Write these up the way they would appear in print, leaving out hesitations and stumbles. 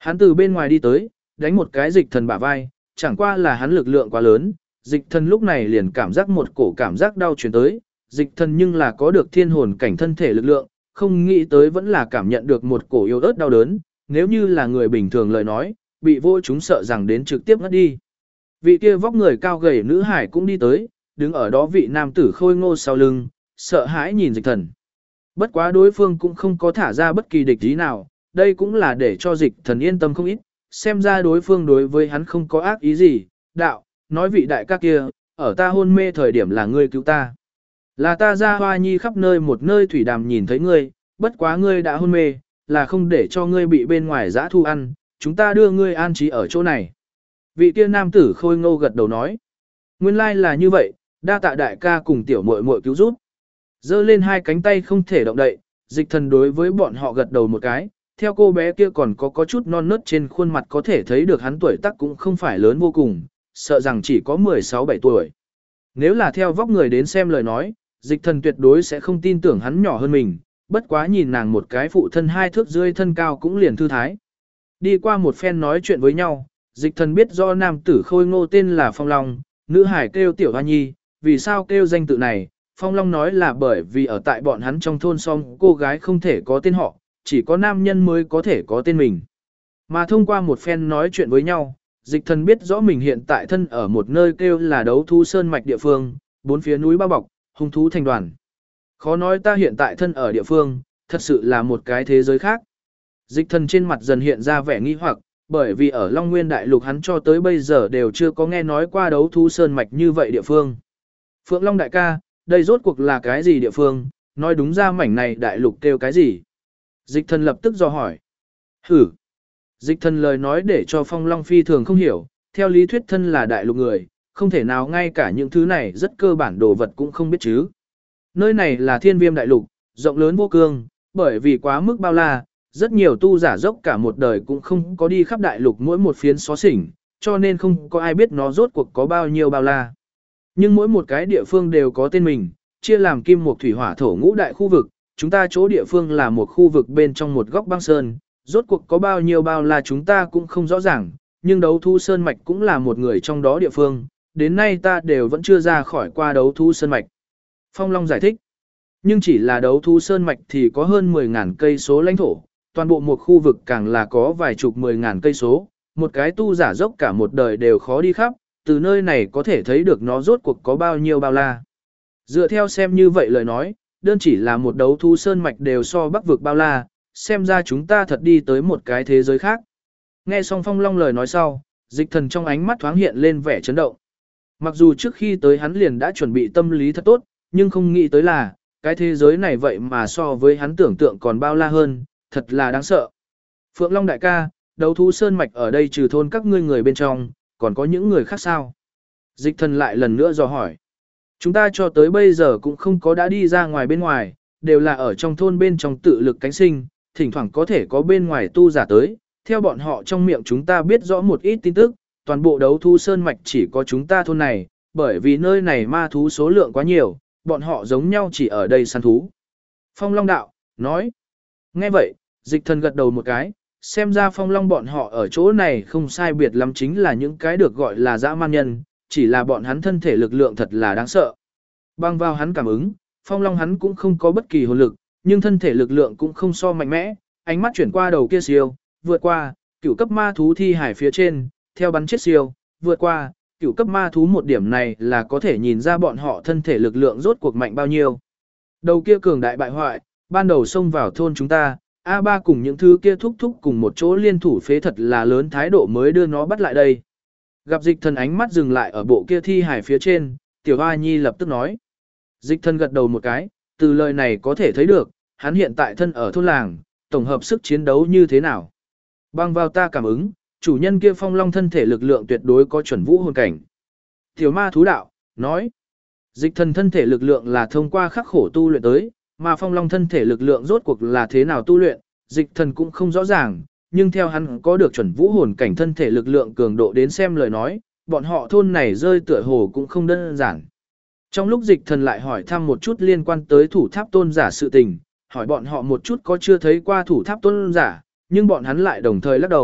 Hắn từ bên ngoài đi tới, đánh một cái dịch thần bả vai, chẳng qua là hắn lực lượng quá lớn, dịch thần lúc này liền cảm giác một cổ cảm giác đau chuyển tới, dịch thần nhưng là có được thiên hồn cảnh thân thể lực lượng, không nghĩ tới vẫn là cảm nhận được một cổ yếu ớt đau đớn, nếu như là người bình thường lời nói, bị vô chúng sợ rằng đến trực tiếp ngất đi. Vị kia vóc người cao gầy nữ hải cũng đi tới, đứng ở đó vị nam tử khôi ngô sau lưng, sợ hãi nhìn dịch thần. Bất quá đối phương cũng không có thả ra bất kỳ địch ý nào, đây cũng là để cho dịch thần yên tâm không ít, xem ra đối phương đối với hắn không có ác ý gì, đạo, nói vị đại ca kia, ở ta hôn mê thời điểm là ngươi cứu ta. Là ta ra hoa nhi khắp nơi một nơi thủy đàm nhìn thấy ngươi, bất quá ngươi đã hôn mê, là không để cho ngươi bị bên ngoài dã thu ăn, chúng ta đưa ngươi an trí ở chỗ này. Vị kia nam tử khôi ngô gật đầu nói, nguyên lai là như vậy, đa tạ đại ca cùng tiểu muội muội cứu giúp. Giơ lên hai cánh tay không thể động đậy, dịch thần đối với bọn họ gật đầu một cái, theo cô bé kia còn có chút non nớt trên khuôn mặt có thể thấy được hắn tuổi tác cũng không phải lớn vô cùng, sợ rằng chỉ có 16-17 tuổi. Nếu là theo vóc người đến xem lời nói, dịch thần tuyệt đối sẽ không tin tưởng hắn nhỏ hơn mình, bất quá nhìn nàng một cái phụ thân 2 thước rưỡi thân cao cũng liền thư thái. Đi qua một phen nói chuyện với nhau, dịch thần biết do nam tử khôi ngô tên là Phong Long, nữ hải kêu Tiểu Hoa Nhi, vì sao kêu danh tự này, Phong Long nói là bởi vì ở tại bọn hắn trong thôn xong cô gái không thể có tên họ, chỉ có nam nhân mới có thể có tên mình. Mà thông qua một phen nói chuyện với nhau, dịch thần biết rõ mình hiện tại thân ở một nơi kêu là Đấu Thú Sơn Mạch địa phương, 4 phía núi bao bọc, hung thú thành đoàn. Khó nói ta hiện tại thân ở địa phương, thật sự là một cái thế giới khác. Dịch thần trên mặt dần hiện ra vẻ nghi hoặc, bởi vì ở Long Nguyên Đại Lục hắn cho tới bây giờ đều chưa có nghe nói qua Đấu Thú Sơn Mạch như vậy địa phương. Phượng Long đại ca, đây rốt cuộc là cái gì địa phương, nói đúng ra mảnh này đại lục kêu cái gì? Dịch thần lập tức dò hỏi. Hử! Dịch thần lời nói để cho Phong Long phi thường không hiểu, theo lý thuyết thân là đại lục người, không thể nào ngay cả những thứ này rất cơ bản đồ vật cũng không biết chứ. Nơi này là Thiên Viêm đại lục, rộng lớn vô cương, bởi vì quá mức bao la, rất nhiều tu giả dốc cả một đời cũng không có đi khắp đại lục mỗi một phiến xó xỉnh, cho nên không có ai biết nó rốt cuộc có bao nhiêu bao la. Nhưng mỗi một cái địa phương đều có tên mình, chia làm kim mộc thủy hỏa thổ ngũ đại khu vực, chúng ta chỗ địa phương là một khu vực bên trong một góc băng sơn, rốt cuộc có bao nhiêu bao la chúng ta cũng không rõ ràng, nhưng Đấu Thú Sơn Mạch cũng là một người trong đó địa phương, đến nay ta đều vẫn chưa ra khỏi qua Đấu Thú Sơn Mạch. Phong Long giải thích, nhưng chỉ là Đấu Thú Sơn Mạch thì có hơn 10.000 cây số lãnh thổ, toàn bộ một khu vực càng là có vài chục 10.000 cây số, một cái tu giả dốc cả một đời đều khó đi khắp, từ nơi này có thể thấy được nó rốt cuộc có bao nhiêu bao la. Dựa theo xem như vậy lời nói, đơn chỉ là một Đấu Thú Sơn Mạch đều so Bắc vực bao la, xem ra chúng ta thật đi tới một cái thế giới khác. Nghe xong Phong Long lời nói sau, dịch thần trong ánh mắt thoáng hiện lên vẻ chấn động. Mặc dù trước khi tới hắn liền đã chuẩn bị tâm lý thật tốt, nhưng không nghĩ tới là, cái thế giới này vậy mà so với hắn tưởng tượng còn bao la hơn, thật là đáng sợ. Phượng Long đại ca, Đấu Thú Sơn Mạch ở đây trừ thôn các ngươi người bên trong, còn có những người khác sao? Dịch thần lại lần nữa dò hỏi. Chúng ta cho tới bây giờ cũng không có đã đi ra ngoài bên ngoài, đều là ở trong thôn bên trong tự lực cánh sinh, thỉnh thoảng có thể có bên ngoài tu giả tới, theo bọn họ trong miệng chúng ta biết rõ một ít tin tức, toàn bộ Đấu Thú Sơn Mạch chỉ có chúng ta thôn này, bởi vì nơi này ma thú số lượng quá nhiều, bọn họ giống nhau chỉ ở đây săn thú. Phong Long đạo, nói. Nghe vậy, dịch thần gật đầu một cái, xem ra Phong Long bọn họ ở chỗ này không sai biệt lắm chính là những cái được gọi là dã man nhân, chỉ là bọn hắn thân thể lực lượng thật là đáng sợ. Bằng vào hắn cảm ứng, Phong Long hắn cũng không có bất kỳ hồn lực, nhưng thân thể lực lượng cũng không so mạnh mẽ, ánh mắt chuyển qua đầu kia siêu, vượt qua, cửu cấp ma thú thi hải phía trên, theo bắn chết siêu, vượt qua, cửu cấp ma thú một điểm này là có thể nhìn ra bọn họ thân thể lực lượng rốt cuộc mạnh bao nhiêu. Đầu kia cường đại bại hoại, ban đầu xông vào thôn chúng ta, A3 cùng những thứ kia thúc thúc cùng một chỗ liên thủ phế thật là lớn thái độ mới đưa nó bắt lại đây. Gặp dịch thần ánh mắt dừng lại ở bộ kia thi hải phía trên, Tiểu Hoa Nhi lập tức nói. Dịch thần gật đầu một cái, từ lời này có thể thấy được, hắn hiện tại thân ở thôn làng, tổng hợp sức chiến đấu như thế nào. Bằng vào ta cảm ứng, chủ nhân kia Phong Long thân thể lực lượng tuyệt đối có chuẩn vũ hồn cảnh. Tiểu ma thú đạo, nói. Dịch thần thân thể lực lượng là thông qua khắc khổ tu luyện tới, mà Phong Long thân thể lực lượng rốt cuộc là thế nào tu luyện, dịch thần cũng không rõ ràng, nhưng theo hắn có được chuẩn vũ hồn cảnh thân thể lực lượng cường độ đến xem lời nói, bọn họ thôn này rơi tựa hồ cũng không đơn giản. Trong lúc dịch thần lại hỏi thăm một chút liên quan tới thủ tháp tôn giả sự tình, hỏi bọn họ một chút có chưa thấy qua thủ tháp tôn giả, nhưng bọn hắn lại đồng thời lắc đầu,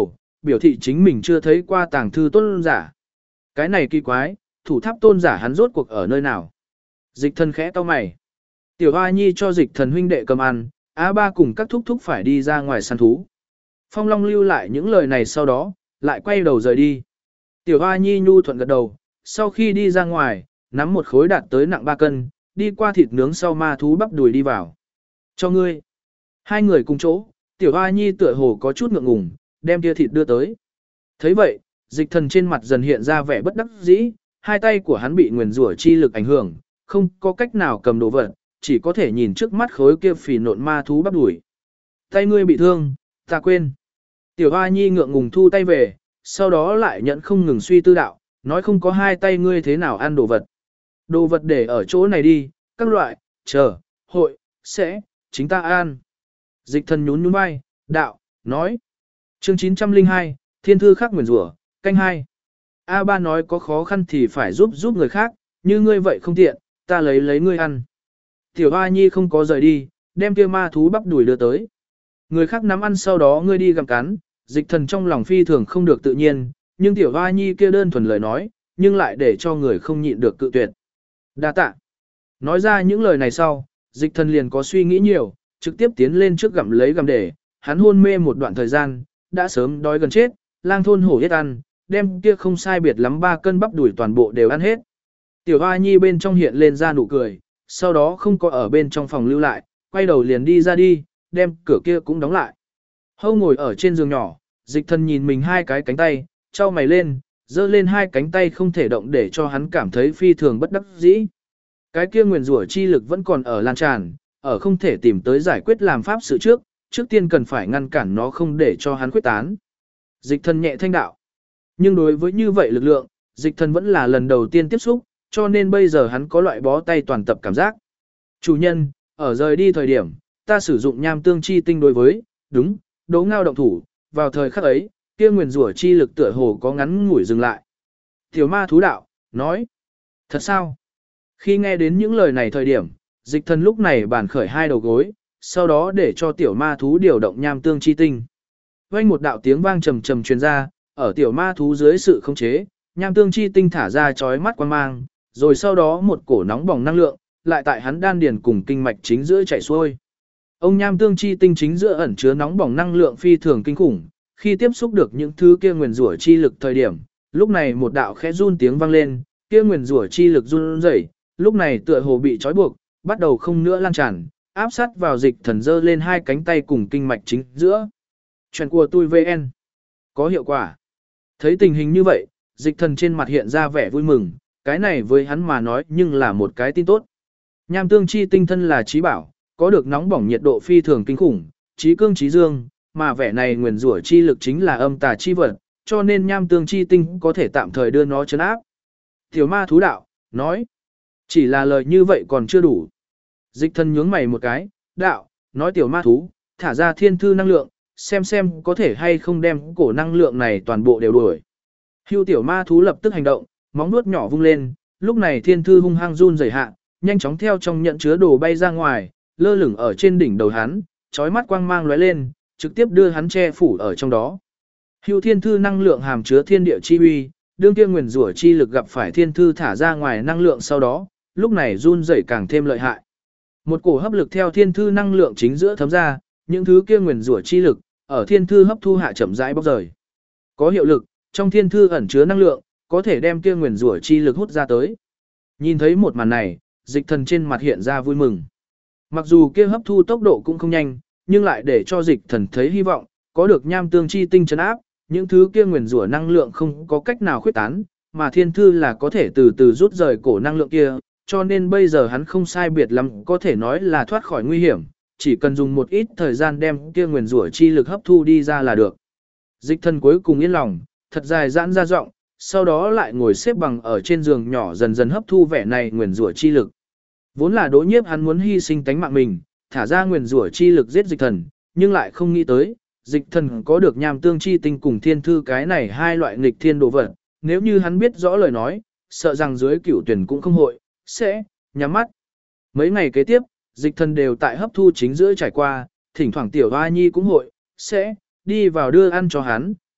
biểu thị chính mình chưa thấy qua tàng thư tôn giả. Cái này kỳ quái, thủ tháp tôn giả hắn rốt cuộc ở nơi nào? Dịch thần khẽ cau mày. Tiểu Hoa Nhi cho dịch thần huynh đệ cầm ăn, A3 cùng các thúc thúc phải đi ra ngoài săn thú. Phong Long lưu lại những lời này sau đó, lại quay đầu rời đi. Tiểu Hoa Nhi nhu thuận gật đầu, sau khi đi ra ngoài, nắm một khối đạt tới nặng 3 cân, đi qua thịt nướng sau ma thú bắp đùi đi vào. Cho ngươi. Hai người cùng chỗ, Tiểu Hoa Nhi tựa hồ có chút ngượng ngùng, đem kia thịt đưa tới. Thấy vậy, dịch thần trên mặt dần hiện ra vẻ bất đắc dĩ, hai tay của hắn bị nguyền rủa chi lực ảnh hưởng, không có cách nào cầm đồ vật, chỉ có thể nhìn trước mắt khối kia phì nộn ma thú bắp đuổi. Tay ngươi bị thương, ta quên. Tiểu Hoa Nhi ngượng ngùng thu tay về, sau đó lại nhận không ngừng suy tư đạo, nói không có hai tay ngươi thế nào ăn đồ vật. Đồ vật để ở chỗ này đi, các loại, chờ, hội, sẽ, chính ta ăn. Dịch thần nhún nhún vai, đạo, nói. Chương 902, Thiên thư khắc nguyền rủa, canh 2. A3 nói có khó khăn thì phải giúp người khác, như ngươi vậy không tiện, ta lấy ngươi ăn. Tiểu Hoa Nhi không có rời đi, đem kia ma thú bắp đùi đưa tới. Người khác nắm ăn sau đó ngươi đi gặm cắn, dịch thần trong lòng phi thường không được tự nhiên, nhưng Tiểu Hoa Nhi kia đơn thuần lời nói, nhưng lại để cho người không nhịn được cự tuyệt. Đa tạ. Nói ra những lời này sau, dịch thần liền có suy nghĩ nhiều, trực tiếp tiến lên trước gặm lấy gặm để, hắn hôn mê một đoạn thời gian, đã sớm đói gần chết, lang thôn hổ hết ăn, đem kia không sai biệt lắm 3 cân bắp đùi toàn bộ đều ăn hết. Tiểu Hoa Nhi bên trong hiện lên ra nụ cười, sau đó không có ở bên trong phòng lưu lại, quay đầu liền đi ra đi, đem cửa kia cũng đóng lại. Hâu ngồi ở trên giường nhỏ, dịch thần nhìn mình hai cái cánh tay, trao mày lên, giơ lên hai cánh tay không thể động để cho hắn cảm thấy phi thường bất đắc dĩ. Cái kia nguyền rủa chi lực vẫn còn ở lan tràn, ở không thể tìm tới giải quyết làm pháp sự trước tiên cần phải ngăn cản nó không để cho hắn khuyết tán. Dịch thần nhẹ thanh đạo. Nhưng đối với như vậy lực lượng, dịch thần vẫn là lần đầu tiên tiếp xúc, cho nên bây giờ hắn có loại bó tay toàn tập cảm giác. Chủ nhân, ở rời đi thời điểm, ta sử dụng nham tương chi tinh đối với, đúng, Đỗ Ngao động thủ, vào thời khắc ấy, kia nguyền rủa chi lực tựa hồ có ngắn ngủi dừng lại. Tiểu ma thú đạo, nói, thật sao? Khi nghe đến những lời này thời điểm, dịch thần lúc này bàn khởi hai đầu gối, sau đó để cho tiểu ma thú điều động nham tương chi tinh. Vang một đạo tiếng vang trầm trầm truyền ra, ở tiểu ma thú dưới sự khống chế, nham tương chi tinh thả ra chói mắt quang mang, rồi sau đó một cổ nóng bỏng năng lượng, lại tại hắn đan điền cùng kinh mạch chính giữa chạy xuôi. Ông nham tương chi tinh chính giữa ẩn chứa nóng bỏng năng lượng phi thường kinh khủng, khi tiếp xúc được những thứ kia nguyền rủa chi lực thời điểm, lúc này một đạo khẽ run tiếng vang lên, kia nguyền rủa chi lực run rẩy, lúc này tựa hồ bị trói buộc, bắt đầu không nữa lan tràn, áp sát vào dịch thần giơ lên hai cánh tay cùng kinh mạch chính giữa. Chuyện của tôi VN có hiệu quả. Thấy tình hình như vậy, dịch thần trên mặt hiện ra vẻ vui mừng, cái này với hắn mà nói nhưng là một cái tin tốt. Nham tương chi tinh thân là trí bảo, có được nóng bỏng nhiệt độ phi thường kinh khủng, trí cương trí dương, mà vẻ này nguyền rủa chi lực chính là âm tà chi vật, cho nên nham tương chi tinh có thể tạm thời đưa nó chấn áp. Tiểu ma thú đạo, nói, chỉ là lời như vậy còn chưa đủ. Dịch thần nhướng mày một cái, đạo, nói tiểu ma thú, thả ra thiên thư năng lượng, xem có thể hay không đem cổ năng lượng này toàn bộ đều đuổi. Hưu tiểu ma thú lập tức hành động, móng nuốt nhỏ vung lên, lúc này thiên thư hung hăng run rẩy hạ, nhanh chóng theo trong nhận chứa đồ bay ra ngoài, lơ lửng ở trên đỉnh đầu hắn, chói mắt quang mang lóe lên, trực tiếp đưa hắn che phủ ở trong đó. Hưu thiên thư năng lượng hàm chứa thiên địa chi uy, đương kia nguyền rủa chi lực gặp phải thiên thư thả ra ngoài năng lượng sau đó, lúc này run rẩy càng thêm lợi hại. Một cổ hấp lực theo thiên thư năng lượng chính giữa thấm ra, những thứ kia nguyền rủa chi lực ở thiên thư hấp thu hạ chậm rãi bóc rời. Có hiệu lực, trong thiên thư ẩn chứa năng lượng, có thể đem kia nguyền rủa chi lực hút ra tới. Nhìn thấy một màn này, dịch thần trên mặt hiện ra vui mừng. Mặc dù kia hấp thu tốc độ cũng không nhanh, nhưng lại để cho dịch thần thấy hy vọng, có được nham tương chi tinh trấn áp, những thứ kia nguyền rủa năng lượng không có cách nào khuyết tán, mà thiên thư là có thể từ từ rút rời cổ năng lượng kia, cho nên bây giờ hắn không sai biệt lắm có thể nói là thoát khỏi nguy hiểm, chỉ cần dùng một ít thời gian đem kia nguyền rủa chi lực hấp thu đi ra là được. Dịch thần cuối cùng yên lòng, thật dài giãn ra giọng, sau đó lại ngồi xếp bằng ở trên giường nhỏ dần dần hấp thu vẻ này nguyền rủa chi lực. Vốn là Đỗ Nhiếp hắn muốn hy sinh tánh mạng mình, thả ra nguyền rủa chi lực giết dịch thần, nhưng lại không nghĩ tới, dịch thần có được nham tương chi tinh cùng thiên thư cái này hai loại nghịch thiên đồ vật, nếu như hắn biết rõ lời nói, sợ rằng dưới cửu tuyển cũng không hội, sẽ nhắm mắt. Mấy ngày kế tiếp, dịch thần đều tại hấp thu chính giữa trải qua, thỉnh thoảng tiểu hoa nhi cũng hội, sẽ đi vào đưa ăn cho hắn,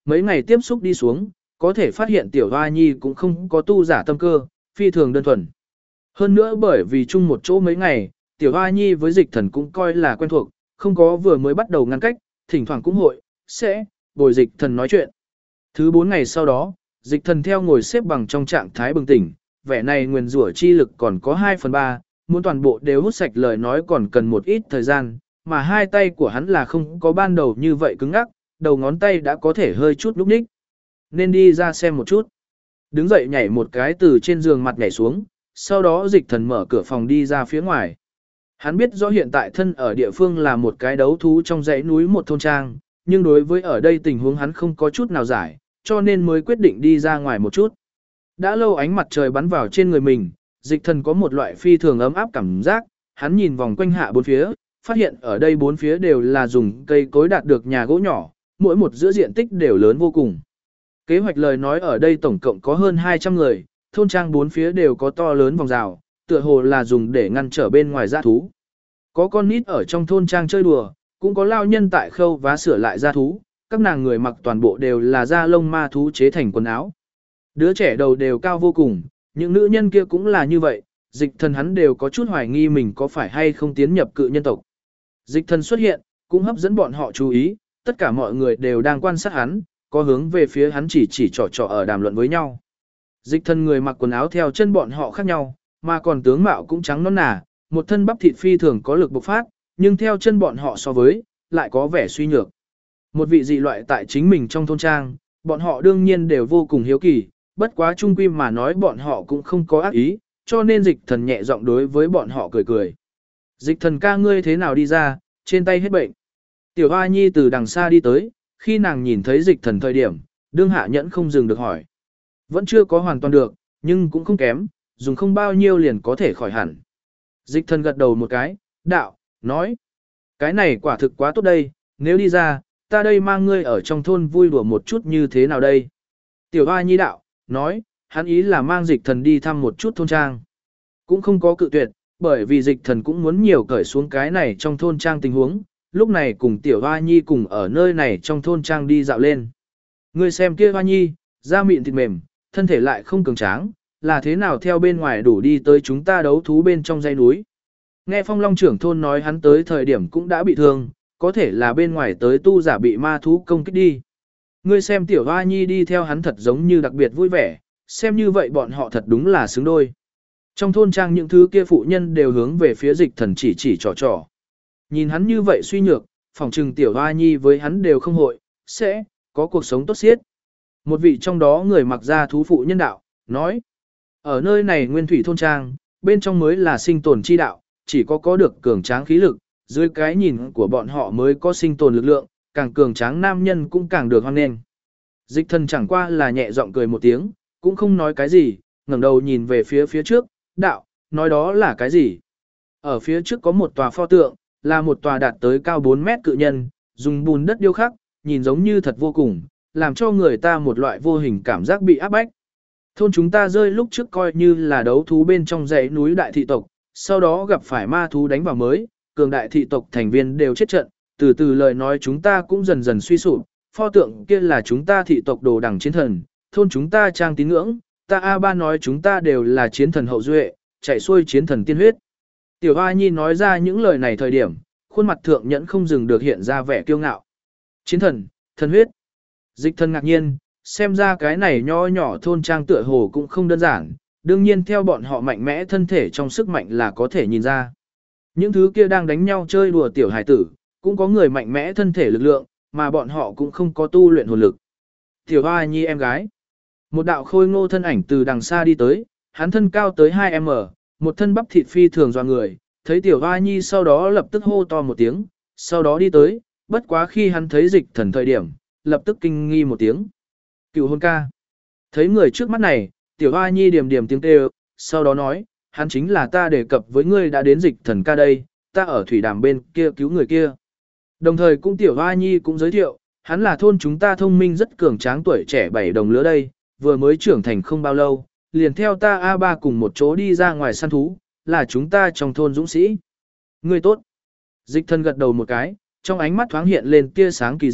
mấy ngày tiếp xúc đi xuống, có thể phát hiện tiểu hoa nhi cũng không có tu giả tâm cơ, phi thường đơn thuần. Hơn nữa bởi vì chung một chỗ mấy ngày, tiểu hoa nhi với dịch thần cũng coi là quen thuộc, không có vừa mới bắt đầu ngăn cách, thỉnh thoảng cũng hội, sẽ, bồi dịch thần nói chuyện. Thứ 4 ngày sau đó, dịch thần theo ngồi xếp bằng trong trạng thái bừng tỉnh, vẻ này nguyền rủa chi lực còn có 2/3, muốn toàn bộ đều hút sạch lời nói còn cần một ít thời gian, mà hai tay của hắn là không có ban đầu như vậy cứng ngắc, đầu ngón tay đã có thể hơi chút lúc ních. Nên đi ra xem một chút. Đứng dậy nhảy một cái từ trên giường mặt nhảy xuống, sau đó dịch thần mở cửa phòng đi ra phía ngoài. Hắn biết rõ hiện tại thân ở địa phương là một cái đấu thú trong dãy núi một thôn trang, nhưng đối với ở đây tình huống hắn không có chút nào giải, cho nên mới quyết định đi ra ngoài một chút. Đã lâu ánh mặt trời bắn vào trên người mình, dịch thần có một loại phi thường ấm áp cảm giác, hắn nhìn vòng quanh hạ bốn phía, phát hiện ở đây bốn phía đều là dùng cây cối đạt được nhà gỗ nhỏ, mỗi một giữa diện tích đều lớn vô cùng. Kế hoạch lời nói ở đây tổng cộng có hơn 200 người, thôn trang bốn phía đều có to lớn vòng rào, tựa hồ là dùng để ngăn trở bên ngoài dã thú. Có con nít ở trong thôn trang chơi đùa, cũng có lao nhân tại khâu vá sửa lại dã thú, các nàng người mặc toàn bộ đều là da lông ma thú chế thành quần áo. Đứa trẻ đầu đều cao vô cùng, những nữ nhân kia cũng là như vậy, dịch thần hắn đều có chút hoài nghi mình có phải hay không tiến nhập cự nhân tộc. Dịch thần xuất hiện, cũng hấp dẫn bọn họ chú ý, tất cả mọi người đều đang quan sát hắn, có hướng về phía hắn chỉ trò ở đàm luận với nhau. Dịch thần người mặc quần áo theo chân bọn họ khác nhau, mà còn tướng mạo cũng trắng nõn nà, một thân bắp thịt phi thường có lực bộc phát, nhưng theo chân bọn họ so với, lại có vẻ suy nhược. Một vị dị loại tại chính mình trong thôn trang, bọn họ đương nhiên đều vô cùng hiếu kỳ, bất quá trung quy mà nói bọn họ cũng không có ác ý, cho nên dịch thần nhẹ giọng đối với bọn họ cười cười. Dịch thần ca ngươi thế nào đi ra, trên tay hết bệnh. Tiểu Hoa Nhi từ đằng xa đi tới, khi nàng nhìn thấy dịch thần thời điểm, đương hạ nhẫn không dừng được hỏi. Vẫn chưa có hoàn toàn được, nhưng cũng không kém, dùng không bao nhiêu liền có thể khỏi hẳn. Dịch thần gật đầu một cái, đạo, nói. Cái này quả thực quá tốt đây, nếu đi ra, ta đây mang ngươi ở trong thôn vui đùa một chút như thế nào đây. Tiểu Hoa Nhi đạo, nói, hắn ý là mang dịch thần đi thăm một chút thôn trang. Cũng không có cự tuyệt, bởi vì dịch thần cũng muốn nhiều cởi xuống cái này trong thôn trang tình huống, lúc này cùng Tiểu Hoa Nhi cùng ở nơi này trong thôn trang đi dạo lên. Ngươi xem kia Hoa Nhi, da mịn thịt mềm, thân thể lại không cường tráng, là thế nào theo bên ngoài đủ đi tới chúng ta đấu thú bên trong dãy núi. Nghe Phong Long trưởng thôn nói hắn tới thời điểm cũng đã bị thương, có thể là bên ngoài tới tu giả bị ma thú công kích đi. Ngươi xem Tiểu Hoa Nhi đi theo hắn thật giống như đặc biệt vui vẻ, xem như vậy bọn họ thật đúng là xứng đôi. Trong thôn trang những thứ kia phụ nhân đều hướng về phía dịch thần chỉ trò. Nhìn hắn như vậy suy nhược, phỏng trừng Tiểu Hoa Nhi với hắn đều không hội, sẽ có cuộc sống tốt xiết. Một vị trong đó người mặc da thú phụ nhân đạo, nói. Ở nơi này nguyên thủy thôn trang, bên trong mới là sinh tồn chi đạo, chỉ có được cường tráng khí lực, dưới cái nhìn của bọn họ mới có sinh tồn lực lượng, càng cường tráng nam nhân cũng càng được hoan nghênh. Dịch thần chẳng qua là nhẹ giọng cười một tiếng, cũng không nói cái gì, ngẩng đầu nhìn về phía trước, đạo, nói đó là cái gì? Ở phía trước có một tòa pho tượng, là một tòa đạt tới cao 4 mét cự nhân, dùng bùn đất điêu khắc, nhìn giống như thật vô cùng, làm cho người ta một loại vô hình cảm giác bị áp bách. Thôn chúng ta rơi lúc trước coi như là đấu thú bên trong dãy núi đại thị tộc, sau đó gặp phải ma thú đánh vào mới, cường đại thị tộc thành viên đều chết trận, từ từ lời nói chúng ta cũng dần dần suy sụp, pho tượng kia là chúng ta thị tộc đồ đẳng chiến thần, thôn chúng ta trang tín ngưỡng, ta A3 nói chúng ta đều là chiến thần hậu duệ, chạy xuôi chiến thần tiên huyết. Tiểu Hoa Nhi nói ra những lời này thời điểm, khuôn mặt thượng nhẫn không dừng được hiện ra vẻ kiêu ngạo. Chiến thần, thần huyết. Dịch thần ngạc nhiên, xem ra cái này nho nhỏ thôn trang tựa hồ cũng không đơn giản, đương nhiên theo bọn họ mạnh mẽ thân thể trong sức mạnh là có thể nhìn ra. Những thứ kia đang đánh nhau chơi đùa tiểu hải tử, cũng có người mạnh mẽ thân thể lực lượng, mà bọn họ cũng không có tu luyện hồn lực. Tiểu Hoa Nhi em gái. Một đạo khôi ngô thân ảnh từ đằng xa đi tới, hắn thân cao tới 2m, một thân bắp thịt phi thường doa người, thấy Tiểu Hoa Nhi sau đó lập tức hô to một tiếng, sau đó đi tới, bất quá khi hắn thấy dịch thần thời điểm, lập tức kinh nghi một tiếng. Cựu hôn ca. Thấy người trước mắt này, Tiểu Hoa Nhi điềm điềm tiếng kêu, sau đó nói, hắn chính là ta đề cập với ngươi đã đến dịch thần ca đây, ta ở thủy đàm bên kia cứu người kia. Đồng thời cũng Tiểu Hoa Nhi cũng giới thiệu, hắn là thôn chúng ta thông minh rất cường tráng tuổi trẻ 7 đồng lứa đây, vừa mới trưởng thành không bao lâu, liền theo ta A3 cùng một chỗ đi ra ngoài săn thú, là chúng ta trong thôn dũng sĩ. Ngươi tốt. Dịch thần gật đầu một cái, trong ánh mắt thoáng hiện lên tia sáng kỳ dị,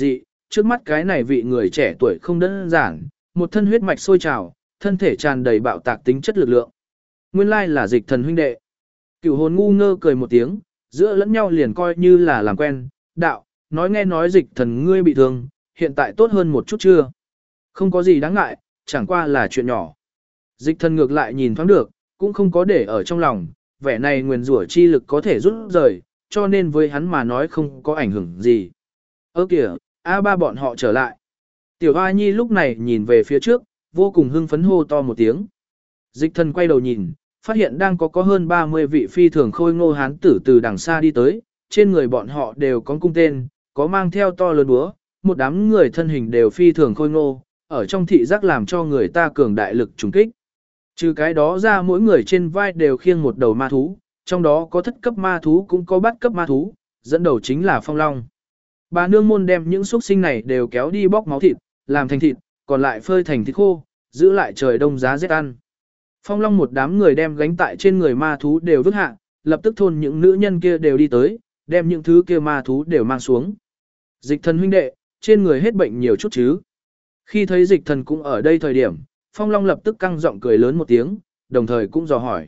trước mắt cái này vị người trẻ tuổi không đơn giản, một thân huyết mạch sôi trào, thân thể tràn đầy bạo tạc tính chất lực lượng. Nguyên lai là Dịch Thần huynh đệ. Cửu Hồn ngu ngơ cười một tiếng, giữa lẫn nhau liền coi như là làm quen, đạo, nói nghe nói Dịch Thần ngươi bị thương, hiện tại tốt hơn một chút chưa? Không có gì đáng ngại, chẳng qua là chuyện nhỏ. Dịch Thần ngược lại nhìn thoáng được, cũng không có để ở trong lòng, vẻ này nguyền rủa chi lực có thể rút rời, cho nên với hắn mà nói không có ảnh hưởng gì. Ơ kìa, A3 bọn họ trở lại. Tiểu Hoa Nhi lúc này nhìn về phía trước, vô cùng hưng phấn hô to một tiếng. Dịch Thần quay đầu nhìn, phát hiện đang có hơn 30 vị phi thường khôi ngô hán tử từ đằng xa đi tới, trên người bọn họ đều có cung tên, có mang theo to lớn búa, một đám người thân hình đều phi thường khôi ngô, ở trong thị giác làm cho người ta cường đại lực trùng kích. Trừ cái đó ra mỗi người trên vai đều khiêng một đầu ma thú, trong đó có thất cấp ma thú cũng có bát cấp ma thú, dẫn đầu chính là Phong Long. Bà nương môn đem những xuất sinh này đều kéo đi bóc máu thịt, làm thành thịt, còn lại phơi thành thịt khô, giữ lại trời đông giá rét ăn. Phong Long một đám người đem gánh tại trên người ma thú đều vứt hạ, lập tức thôn những nữ nhân kia đều đi tới, đem những thứ kia ma thú đều mang xuống. Dịch Thần huynh đệ, trên người hết bệnh nhiều chút chứ. Khi thấy Dịch Thần cũng ở đây thời điểm, Phong Long lập tức căng giọng cười lớn một tiếng, đồng thời cũng dò hỏi.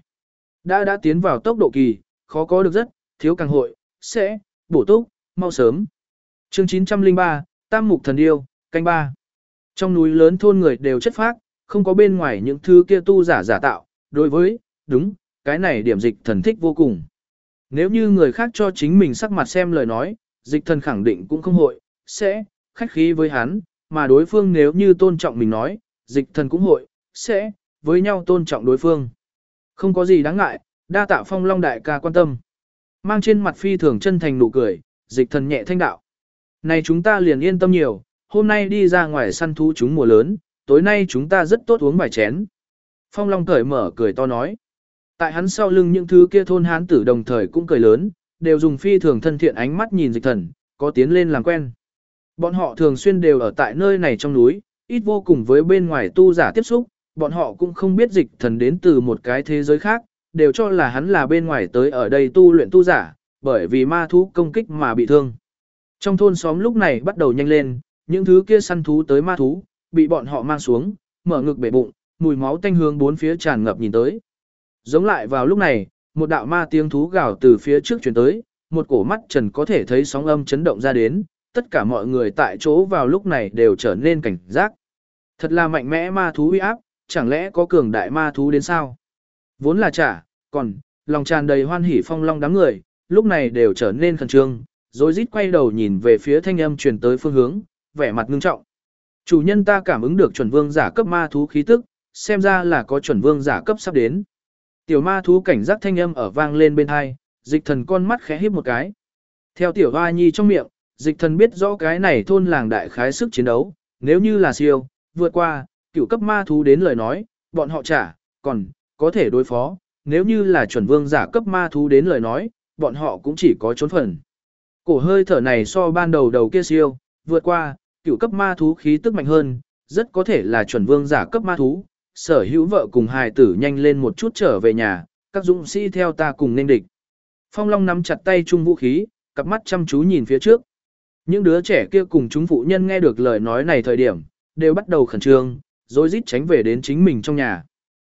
Đã tiến vào tốc độ kỳ, khó có được rất, thiếu càng hội, sẽ, bổ túc, mau sớm. Chương 903, Tam Mục Thần Điêu, canh 3. Trong núi lớn thôn người đều chất phác, không có bên ngoài những thứ kia tu giả giả tạo, đối với, đúng, cái này điểm Dịch Thần thích vô cùng. Nếu như người khác cho chính mình sắc mặt xem lời nói, Dịch Thần khẳng định cũng không hội, sẽ, khách khí với hắn, mà đối phương nếu như tôn trọng mình nói, Dịch Thần cũng hội, sẽ, với nhau tôn trọng đối phương. Không có gì đáng ngại, đa tạ Phong Long đại ca quan tâm. Mang trên mặt phi thường chân thành nụ cười, Dịch Thần nhẹ thanh đạo. Này chúng ta liền yên tâm nhiều, hôm nay đi ra ngoài săn thú chúng mùa lớn, tối nay chúng ta rất tốt uống vài chén. Phong Long cởi mở cười to nói. Tại hắn sau lưng những thứ kia thôn hán tử đồng thời cũng cười lớn, đều dùng phi thường thân thiện ánh mắt nhìn Dịch Thần, có tiến lên làm quen. Bọn họ thường xuyên đều ở tại nơi này trong núi, ít vô cùng với bên ngoài tu giả tiếp xúc, bọn họ cũng không biết Dịch Thần đến từ một cái thế giới khác, đều cho là hắn là bên ngoài tới ở đây tu luyện tu giả, bởi vì ma thú công kích mà bị thương. Trong thôn xóm lúc này bắt đầu nhanh lên, những thứ kia săn thú tới ma thú, bị bọn họ mang xuống, mở ngực bể bụng, mùi máu tanh hướng bốn phía tràn ngập nhìn tới. Giống lại vào lúc này, một đạo ma tiếng thú gào từ phía trước truyền tới, một cổ mắt trần có thể thấy sóng âm chấn động ra đến, tất cả mọi người tại chỗ vào lúc này đều trở nên cảnh giác. Thật là mạnh mẽ ma thú uy áp, chẳng lẽ có cường đại ma thú đến sao? Vốn là chả, còn, lòng tràn đầy hoan hỉ Phong Long đám người, lúc này đều trở nên khẩn trương, rồi rít quay đầu nhìn về phía thanh âm truyền tới phương hướng, vẻ mặt ngưng trọng. Chủ nhân ta cảm ứng được chuẩn vương giả cấp ma thú khí tức, xem ra là có chuẩn vương giả cấp sắp đến. Tiểu ma thú cảnh giác thanh âm ở vang lên bên hai, Dịch Thần con mắt khẽ híp một cái. Theo Tiểu Hoa Nhi trong miệng, Dịch Thần biết rõ cái này thôn làng đại khái sức chiến đấu, nếu như là siêu, vượt qua, cựu cấp ma thú đến lời nói, bọn họ chả, còn, có thể đối phó, nếu như là chuẩn vương giả cấp ma thú đến lời nói, bọn họ cũng chỉ có trốn phần. Cổ hơi thở này so ban đầu kia siêu, vượt qua, cựu cấp ma thú khí tức mạnh hơn, rất có thể là chuẩn vương giả cấp ma thú, sở hữu vợ cùng hài tử nhanh lên một chút trở về nhà, các dũng sĩ theo ta cùng nên địch. Phong Long nắm chặt tay chung vũ khí, cặp mắt chăm chú nhìn phía trước. Những đứa trẻ kia cùng chúng phụ nhân nghe được lời nói này thời điểm, đều bắt đầu khẩn trương, rồi rít tránh về đến chính mình trong nhà.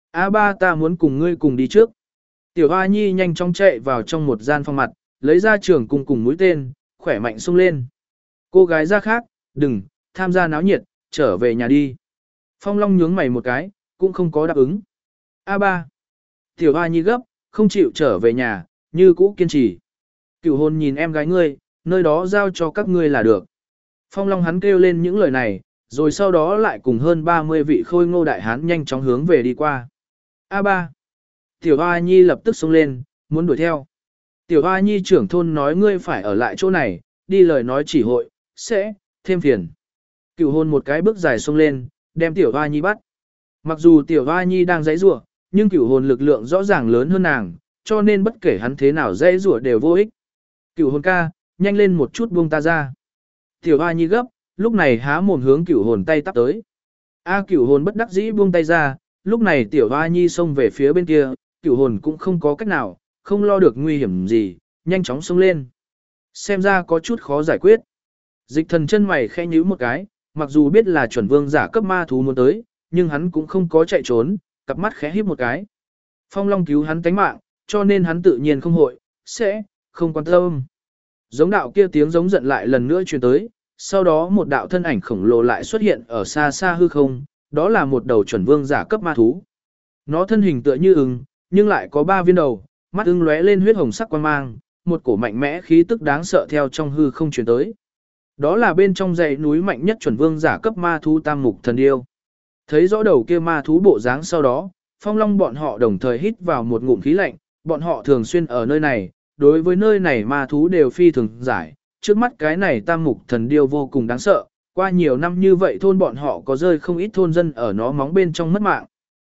A3 ta muốn cùng ngươi cùng đi trước. Tiểu Hoa Nhi nhanh chóng chạy vào trong một gian phòng mặt, lấy ra trường cung cùng mũi tên, khỏe mạnh xông lên. Cô gái ra khác, đừng, tham gia náo nhiệt, trở về nhà đi. Phong Long nhướng mày một cái, cũng không có đáp ứng. A3. Tiểu Hoa Nhi gấp, không chịu trở về nhà, như cũ kiên trì. Cửu Hồn nhìn em gái ngươi, nơi đó giao cho các ngươi là được. Phong Long hắn kêu lên những lời này, rồi sau đó lại cùng hơn 30 vị khôi ngô đại hán nhanh chóng hướng về đi qua. A3. Tiểu Hoa Nhi lập tức xông lên, muốn đuổi theo. Tiểu Hoa Nhi trưởng thôn nói ngươi phải ở lại chỗ này, đi lời nói chỉ hội, sẽ, thêm phiền. Cửu Hồn một cái bước dài xông lên, đem Tiểu Hoa Nhi bắt. Mặc dù Tiểu Hoa Nhi đang giãy giụa, nhưng Cửu Hồn lực lượng rõ ràng lớn hơn nàng, cho nên bất kể hắn thế nào giãy giụa đều vô ích. Cửu Hồn ca, nhanh lên một chút buông ta ra. Tiểu Hoa Nhi gấp, lúc này há mồm hướng Cửu Hồn tay tắp tới. Cửu Hồn bất đắc dĩ buông tay ra, lúc này Tiểu Hoa Nhi xông về phía bên kia, Cửu Hồn cũng không có cách nào, không lo được nguy hiểm gì, nhanh chóng xông lên. Xem ra có chút khó giải quyết. Dịch thần chân mày khẽ nhíu một cái, mặc dù biết là chuẩn vương giả cấp ma thú muốn tới, nhưng hắn cũng không có chạy trốn, cặp mắt khẽ híp một cái. Phong Long cứu hắn tánh mạng, cho nên hắn tự nhiên không hội, sẽ, không quan tâm. Giống đạo kia tiếng giống giận lại lần nữa truyền tới, sau đó một đạo thân ảnh khổng lồ lại xuất hiện ở xa xa hư không, đó là một đầu chuẩn vương giả cấp ma thú. Nó thân hình tựa như ưng, nhưng lại có 3 viên đầu, mắt ưng lóe lên huyết hồng sắc quang mang, một cổ mạnh mẽ khí tức đáng sợ theo trong hư không truyền tới. Đó là bên trong dãy núi mạnh nhất chuẩn vương giả cấp ma thú Tam Mục Thần Điêu. Thấy rõ đầu kia ma thú bộ dáng sau đó, Phong Long bọn họ đồng thời hít vào một ngụm khí lạnh, bọn họ thường xuyên ở nơi này, đối với nơi này ma thú đều phi thường giải, trước mắt cái này Tam Mục Thần Điêu vô cùng đáng sợ, qua nhiều năm như vậy thôn bọn họ có rơi không ít thôn dân ở nó móng bên trong mất mạng.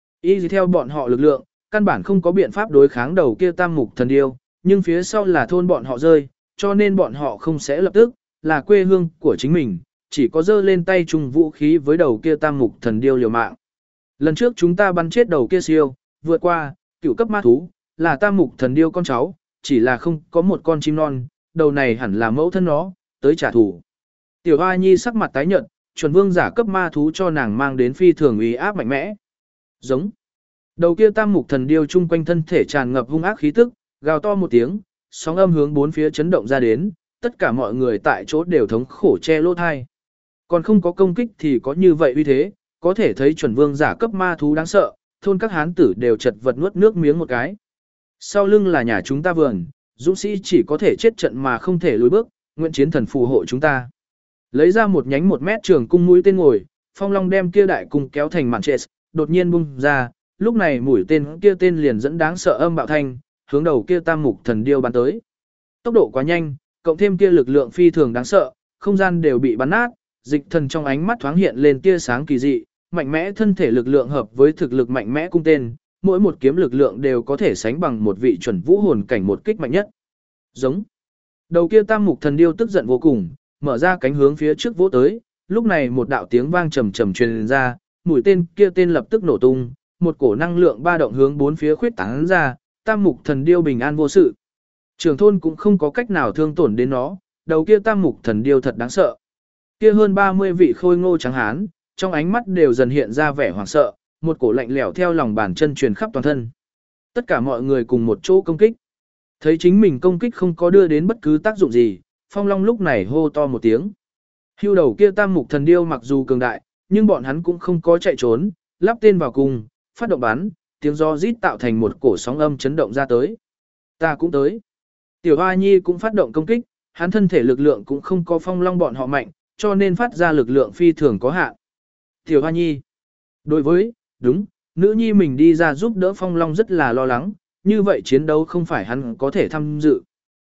Y theo bọn họ lực lượng, căn bản không có biện pháp đối kháng đầu kia Tam Mục Thần Điêu, nhưng phía sau là thôn bọn họ rơi, cho nên bọn họ không sẽ lập tức, là quê hương của chính mình, chỉ có dơ lên tay chung vũ khí với đầu kia Tam Mục Thần Điêu liều mạng. Lần trước chúng ta bắn chết đầu kia siêu, vượt qua, cựu cấp ma thú, là Tam Mục Thần Điêu con cháu, chỉ là không có một con chim non, đầu này hẳn là mẫu thân nó, tới trả thù. Tiểu Hoa Nhi sắc mặt tái nhợt, chuẩn vương giả cấp ma thú cho nàng mang đến phi thường uy áp mạnh mẽ. Giống. Đầu kia Tam Mục Thần Điêu chung quanh thân thể tràn ngập hung ác khí tức, gào to một tiếng, sóng âm hướng bốn phía chấn động ra đến, tất cả mọi người tại chỗ đều thống khổ che lỗ thai. Còn không có công kích thì có như vậy uy thế, có thể thấy chuẩn vương giả cấp ma thú đáng sợ, thôn các hán tử đều chật vật nuốt nước miếng một cái. Sau lưng là nhà chúng ta vườn, dũng sĩ chỉ có thể chết trận mà không thể lùi bước, nguyện chiến thần phù hộ chúng ta. Lấy ra một nhánh 1 mét trường cung mũi tên ngồi, Phong Long đem kia đại cung kéo thành màn trệt, đột nhiên bung ra, lúc này mũi tên kia tên liền dẫn đáng sợ âm bạo thanh, hướng đầu kia Tam Mục Thần Điêu bắn tới. Tốc độ quá nhanh, cộng thêm kia lực lượng phi thường đáng sợ, không gian đều bị bắn nát, dịch thần trong ánh mắt thoáng hiện lên tia sáng kỳ dị, mạnh mẽ thân thể lực lượng hợp với thực lực mạnh mẽ cung tên, mỗi một kiếm lực lượng đều có thể sánh bằng một vị chuẩn vũ hồn cảnh một kích mạnh nhất. Giống. Đầu kia Tam Mục Thần Điêu tức giận vô cùng, mở ra cánh hướng phía trước vỗ tới, lúc này một đạo tiếng vang trầm trầm truyền ra, mũi tên kia tên lập tức nổ tung, một cổ năng lượng ba động hướng bốn phía khuyết tán ra, Tam Mục Thần Điêu bình an vô sự. Trưởng thôn cũng không có cách nào thương tổn đến nó, đầu kia Tam Mục Thần Điêu thật đáng sợ. Kia hơn 30 vị khôi ngô trắng hán, trong ánh mắt đều dần hiện ra vẻ hoảng sợ, một cổ lạnh lẽo theo lòng bàn chân truyền khắp toàn thân. Tất cả mọi người cùng một chỗ công kích. Thấy chính mình công kích không có đưa đến bất cứ tác dụng gì, Phong Long lúc này hô to một tiếng. Hưu đầu kia Tam Mục Thần Điêu mặc dù cường đại, nhưng bọn hắn cũng không có chạy trốn, lắp tên vào cùng, phát động bắn, tiếng gió rít tạo thành một cổ sóng âm chấn động ra tới. Ta cũng tới. Tiểu Hoa Nhi cũng phát động công kích, hắn thân thể lực lượng cũng không có Phong Long bọn họ mạnh, cho nên phát ra lực lượng phi thường có hạn. Tiểu Hoa Nhi. Đối với, đúng, nữ nhi mình đi ra giúp đỡ Phong Long rất là lo lắng, như vậy chiến đấu không phải hắn có thể tham dự.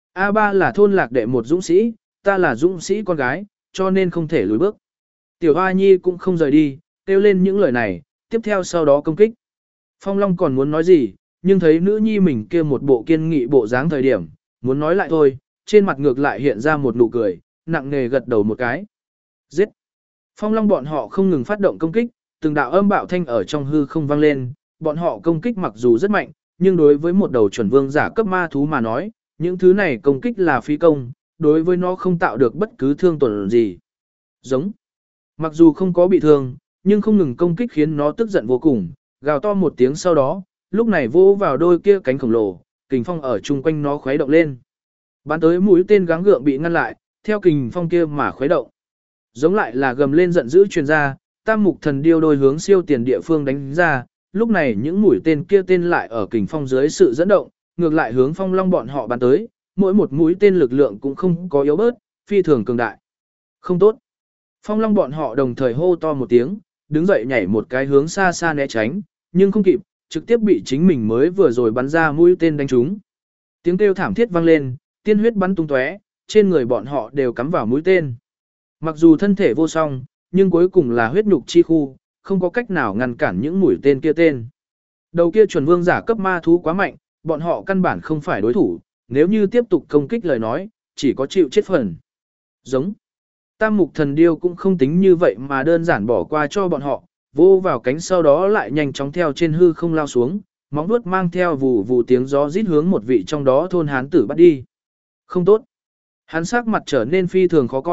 A3 là thôn lạc đệ một dũng sĩ, ta là dũng sĩ con gái, cho nên không thể lùi bước. Tiểu Hoa Nhi cũng không rời đi, kêu lên những lời này, tiếp theo sau đó công kích. Phong Long còn muốn nói gì, nhưng thấy nữ nhi mình kia một bộ kiên nghị bộ dáng thời điểm, muốn nói lại thôi, trên mặt ngược lại hiện ra một nụ cười, nặng nề gật đầu một cái. Giết! Phong Long bọn họ không ngừng phát động công kích, từng đạo âm bạo thanh ở trong hư không vang lên, bọn họ công kích mặc dù rất mạnh, nhưng đối với một đầu chuẩn vương giả cấp ma thú mà nói, những thứ này công kích là phí công, đối với nó không tạo được bất cứ thương tổn gì. Giống. Mặc dù không có bị thương, nhưng không ngừng công kích khiến nó tức giận vô cùng, gào to một tiếng sau đó, lúc này vô vào đôi kia cánh khổng lồ, kình phong ở chung quanh nó khuấy động lên. Bắn tới mũi tên gắng gượng bị ngăn lại, theo kình phong kia mà khuấy động. Giống lại là gầm lên giận dữ truyền ra, Tam Mục Thần Điêu đôi hướng siêu tiền địa phương đánh ra, lúc này những mũi tên kia tên lại ở kình phong dưới sự dẫn động, ngược lại hướng Phong Long bọn họ bắn tới, mỗi một mũi tên lực lượng cũng không có yếu bớt, phi thường cường đại. Không tốt. Phong Long bọn họ đồng thời hô to một tiếng, đứng dậy nhảy một cái hướng xa xa né tránh, nhưng không kịp, trực tiếp bị chính mình mới vừa rồi bắn ra mũi tên đánh trúng. Tiếng kêu thảm thiết vang lên, tiên huyết bắn tung tóe, trên người bọn họ đều cắm vào mũi tên. Mặc dù thân thể vô song, nhưng cuối cùng là huyết nhục chi khu, không có cách nào ngăn cản những mũi tên kia tên. Đầu kia chuẩn vương giả cấp ma thú quá mạnh, bọn họ căn bản không phải đối thủ, nếu như tiếp tục công kích lời nói, chỉ có chịu chết phần. Giống. Tam Mục Thần Điêu cũng không tính như vậy mà đơn giản bỏ qua cho bọn họ, vô vào cánh sau đó lại nhanh chóng theo trên hư không lao xuống, móng vuốt mang theo vù vù tiếng gió rít hướng một vị trong đó thôn hán tử bắt đi. Không tốt. Hắn sắc mặt trở nên phi thường khó coi,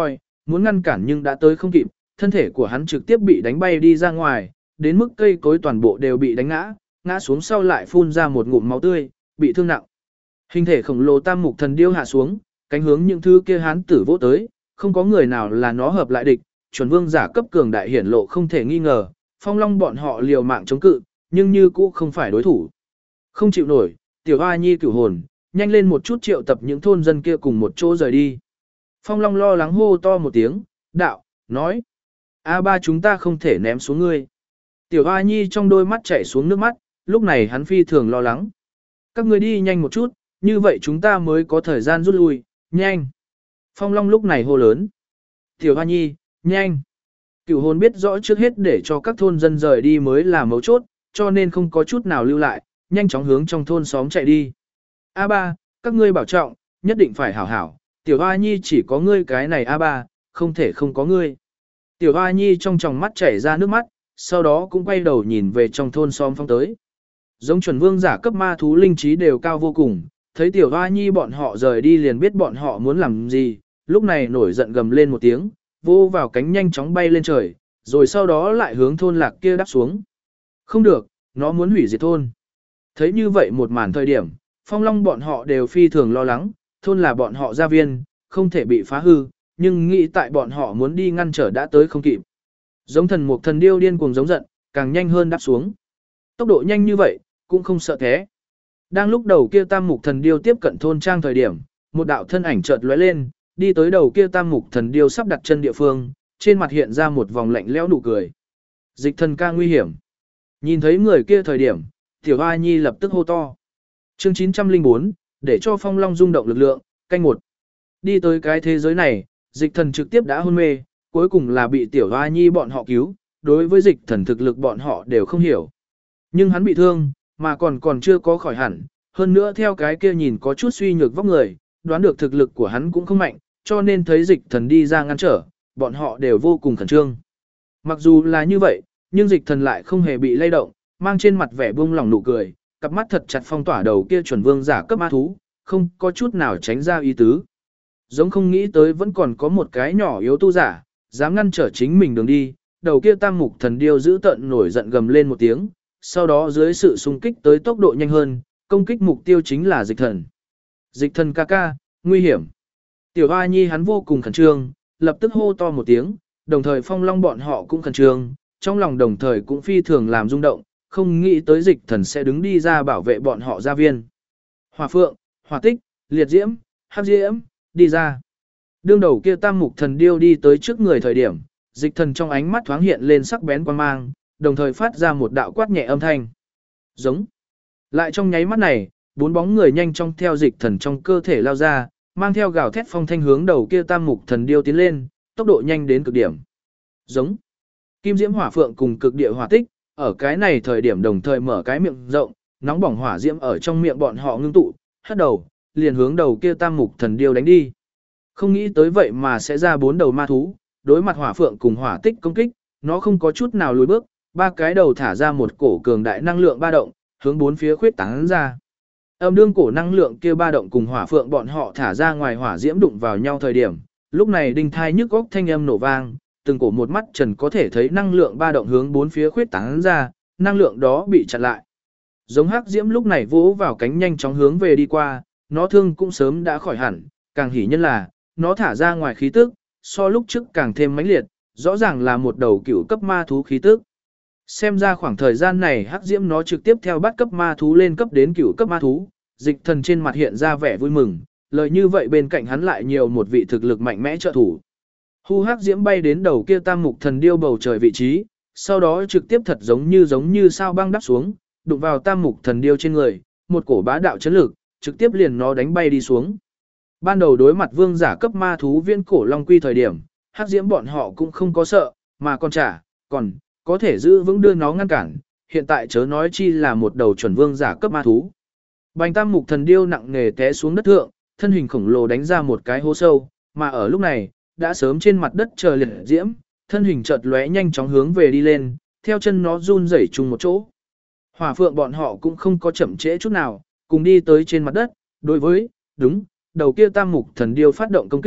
muốn ngăn cản nhưng đã tới không kịp, thân thể của hắn trực tiếp bị đánh bay đi ra ngoài, đến mức cây cối toàn bộ đều bị đánh ngã, ngã xuống sau lại phun ra một ngụm máu tươi, bị thương nặng. Hình thể khổng lồ tam mục thần điêu hạ xuống, cánh hướng những thứ kia hán tử vỗ tới, không có người nào là nó hợp lại địch, chuẩn vương giả cấp cường đại hiển lộ không thể nghi ngờ, Phong Long bọn họ liều mạng chống cự, nhưng như cũ không phải đối thủ. Không chịu nổi, tiểu hoa nhi cửu hồn, nhanh lên một chút triệu tập những thôn dân kia cùng một chỗ rời đi. Phong Long lo lắng hô to một tiếng, đạo, nói, A ba chúng ta không thể ném xuống ngươi. Tiểu hoa nhi trong đôi mắt chảy xuống nước mắt, lúc này hắn phi thường lo lắng. Các ngươi đi nhanh một chút, như vậy chúng ta mới có thời gian rút lui, nhanh. Phong Long lúc này hô lớn. Tiểu hoa nhi, nhanh. Cửu hồn biết rõ trước hết để cho các thôn dân rời đi mới là mấu chốt, cho nên không có chút nào lưu lại, nhanh chóng hướng trong thôn xóm chạy đi. A ba, các ngươi bảo trọng, nhất định phải hảo hảo, tiểu hoa nhi chỉ có ngươi cái này A ba, không thể không có ngươi. Tiểu hoa nhi trong tròng mắt chảy ra nước mắt, sau đó cũng quay đầu nhìn về trong thôn xóm phong tới. Giống chuẩn vương giả cấp ma thú linh trí đều cao vô cùng, thấy tiểu hoa nhi bọn họ rời đi liền biết bọn họ muốn làm gì, lúc này nổi giận gầm lên một tiếng, vô vào cánh nhanh chóng bay lên trời, rồi sau đó lại hướng thôn lạc kia đáp xuống. Không được, nó muốn hủy diệt thôn. Thấy như vậy một màn thời điểm, Phong Long bọn họ đều phi thường lo lắng, thôn là bọn họ gia viên, không thể bị phá hư, nhưng nghĩ tại bọn họ muốn đi ngăn trở đã tới không kịp. Giống thần mục thần điêu điên cuồng giống giận, càng nhanh hơn đáp xuống. Tốc độ nhanh như vậy, cũng không sợ thế. Đang lúc đầu kia tam mục thần điêu tiếp cận thôn trang thời điểm, một đạo thân ảnh chợt lóe lên, đi tới đầu kia tam mục thần điêu sắp đặt chân địa phương, trên mặt hiện ra một vòng lạnh lẽo nụ cười. Dịch thần ca nguy hiểm. Nhìn thấy người kia thời điểm, tiểu hoa nhi lập tức hô to. Chương 904, để cho Phong Long rung động lực lượng, canh một. Đi tới cái thế giới này, dịch thần trực tiếp đã hôn mê, cuối cùng là bị tiểu hoa nhi bọn họ cứu, đối với dịch thần thực lực bọn họ đều không hiểu. Nhưng hắn bị thương, mà còn chưa có khỏi hẳn, hơn nữa theo cái kia nhìn có chút suy nhược vóc người, đoán được thực lực của hắn cũng không mạnh, cho nên thấy dịch thần đi ra ngăn trở, bọn họ đều vô cùng khẩn trương. Mặc dù là như vậy, nhưng dịch thần lại không hề bị lay động, mang trên mặt vẻ buông lỏng nụ cười, cặp mắt thật chặt phong tỏa đầu kia chuẩn vương giả cấp ma thú, không có chút nào tránh ra ý tứ. Giống không nghĩ tới vẫn còn có một cái nhỏ yếu tu giả, dám ngăn trở chính mình đường đi, đầu kia tam mục thần điêu giữ tận nổi giận gầm lên một tiếng, sau đó dưới sự xung kích tới tốc độ nhanh hơn, công kích mục tiêu chính là dịch thần. Dịch thần ca ca, nguy hiểm. Tiểu hoa nhi hắn vô cùng khẩn trương, lập tức hô to một tiếng, đồng thời Phong Long bọn họ cũng khẩn trương, trong lòng đồng thời cũng phi thường làm rung động, không nghĩ tới dịch thần sẽ đứng đi ra bảo vệ bọn họ gia viên. Hỏa phượng, hỏa tích, liệt diễm, hắc diễm, đi ra. Đương đầu kia tam mục thần điêu đi tới trước người thời điểm, dịch thần trong ánh mắt thoáng hiện lên sắc bén quan mang, đồng thời phát ra một đạo quát nhẹ âm thanh. Giống. Lại trong nháy mắt này, bốn bóng người nhanh chóng theo dịch thần trong cơ thể lao ra, mang theo gào thét phong thanh hướng đầu kia tam mục thần điêu tiến lên, tốc độ nhanh đến cực điểm. Giống. Kim diễm hỏa phượng cùng cực địa hỏa tích, ở cái này thời điểm đồng thời mở cái miệng rộng, nóng bỏng hỏa diễm ở trong miệng bọn họ ngưng tụ, hất đầu, liền hướng đầu kia tam mục thần điêu đánh đi. Không nghĩ tới vậy mà sẽ ra bốn đầu ma thú, đối mặt hỏa phượng cùng hỏa tích công kích, nó không có chút nào lùi bước, ba cái đầu thả ra một cổ cường đại năng lượng ba động, hướng bốn phía khuyết tán ra. Âm đương cổ năng lượng kia ba động cùng hỏa phượng bọn họ thả ra ngoài hỏa diễm đụng vào nhau thời điểm, lúc này đinh thai nhức góc thanh âm nổ vang, từng cổ một mắt trần có thể thấy năng lượng ba động hướng bốn phía khuyết tán ra, năng lượng đó bị chặn lại. Giống hắc diễm lúc này vỗ vào cánh nhanh chóng hướng về đi qua, nó thương cũng sớm đã khỏi hẳn, càng hỉ nhân là, nó thả ra ngoài khí tức, so lúc trước càng thêm mãnh liệt, rõ ràng là một đầu cửu cấp ma thú khí tức. Xem ra khoảng thời gian này hắc diễm nó trực tiếp theo bắt cấp ma thú lên cấp đến cửu cấp ma thú, dịch thần trên mặt hiện ra vẻ vui mừng, lời như vậy bên cạnh hắn lại nhiều một vị thực lực mạnh mẽ trợ thủ. Hu hắc diễm bay đến đầu kia tam mục thần điêu bầu trời vị trí, sau đó trực tiếp thật giống như sao băng đắp xuống, đụng vào tam mục thần điêu trên người, một cổ bá đạo chấn lực, trực tiếp liền nó đánh bay đi xuống. Ban đầu đối mặt vương giả cấp ma thú viên cổ long quy thời điểm, hắc diễm bọn họ cũng không có sợ, mà còn có thể giữ vững đưa nó ngăn cản, hiện tại chớ nói chi là một đầu chuẩn vương giả cấp ma thú. Bành tam mục thần điêu nặng nề té xuống đất thượng, thân hình khổng lồ đánh ra một cái hố sâu, mà ở lúc này, đã sớm trên mặt đất chờ liệt diễm, thân hình chợt lóe nhanh chóng hướng về đi lên, theo chân nó run rẩy chung một chỗ. Hỏa phượng bọn họ cũng không có chậm trễ chút nào, cùng đi tới trên mặt đất, đối với, đầu kia tam mục thần điêu phát động công kích,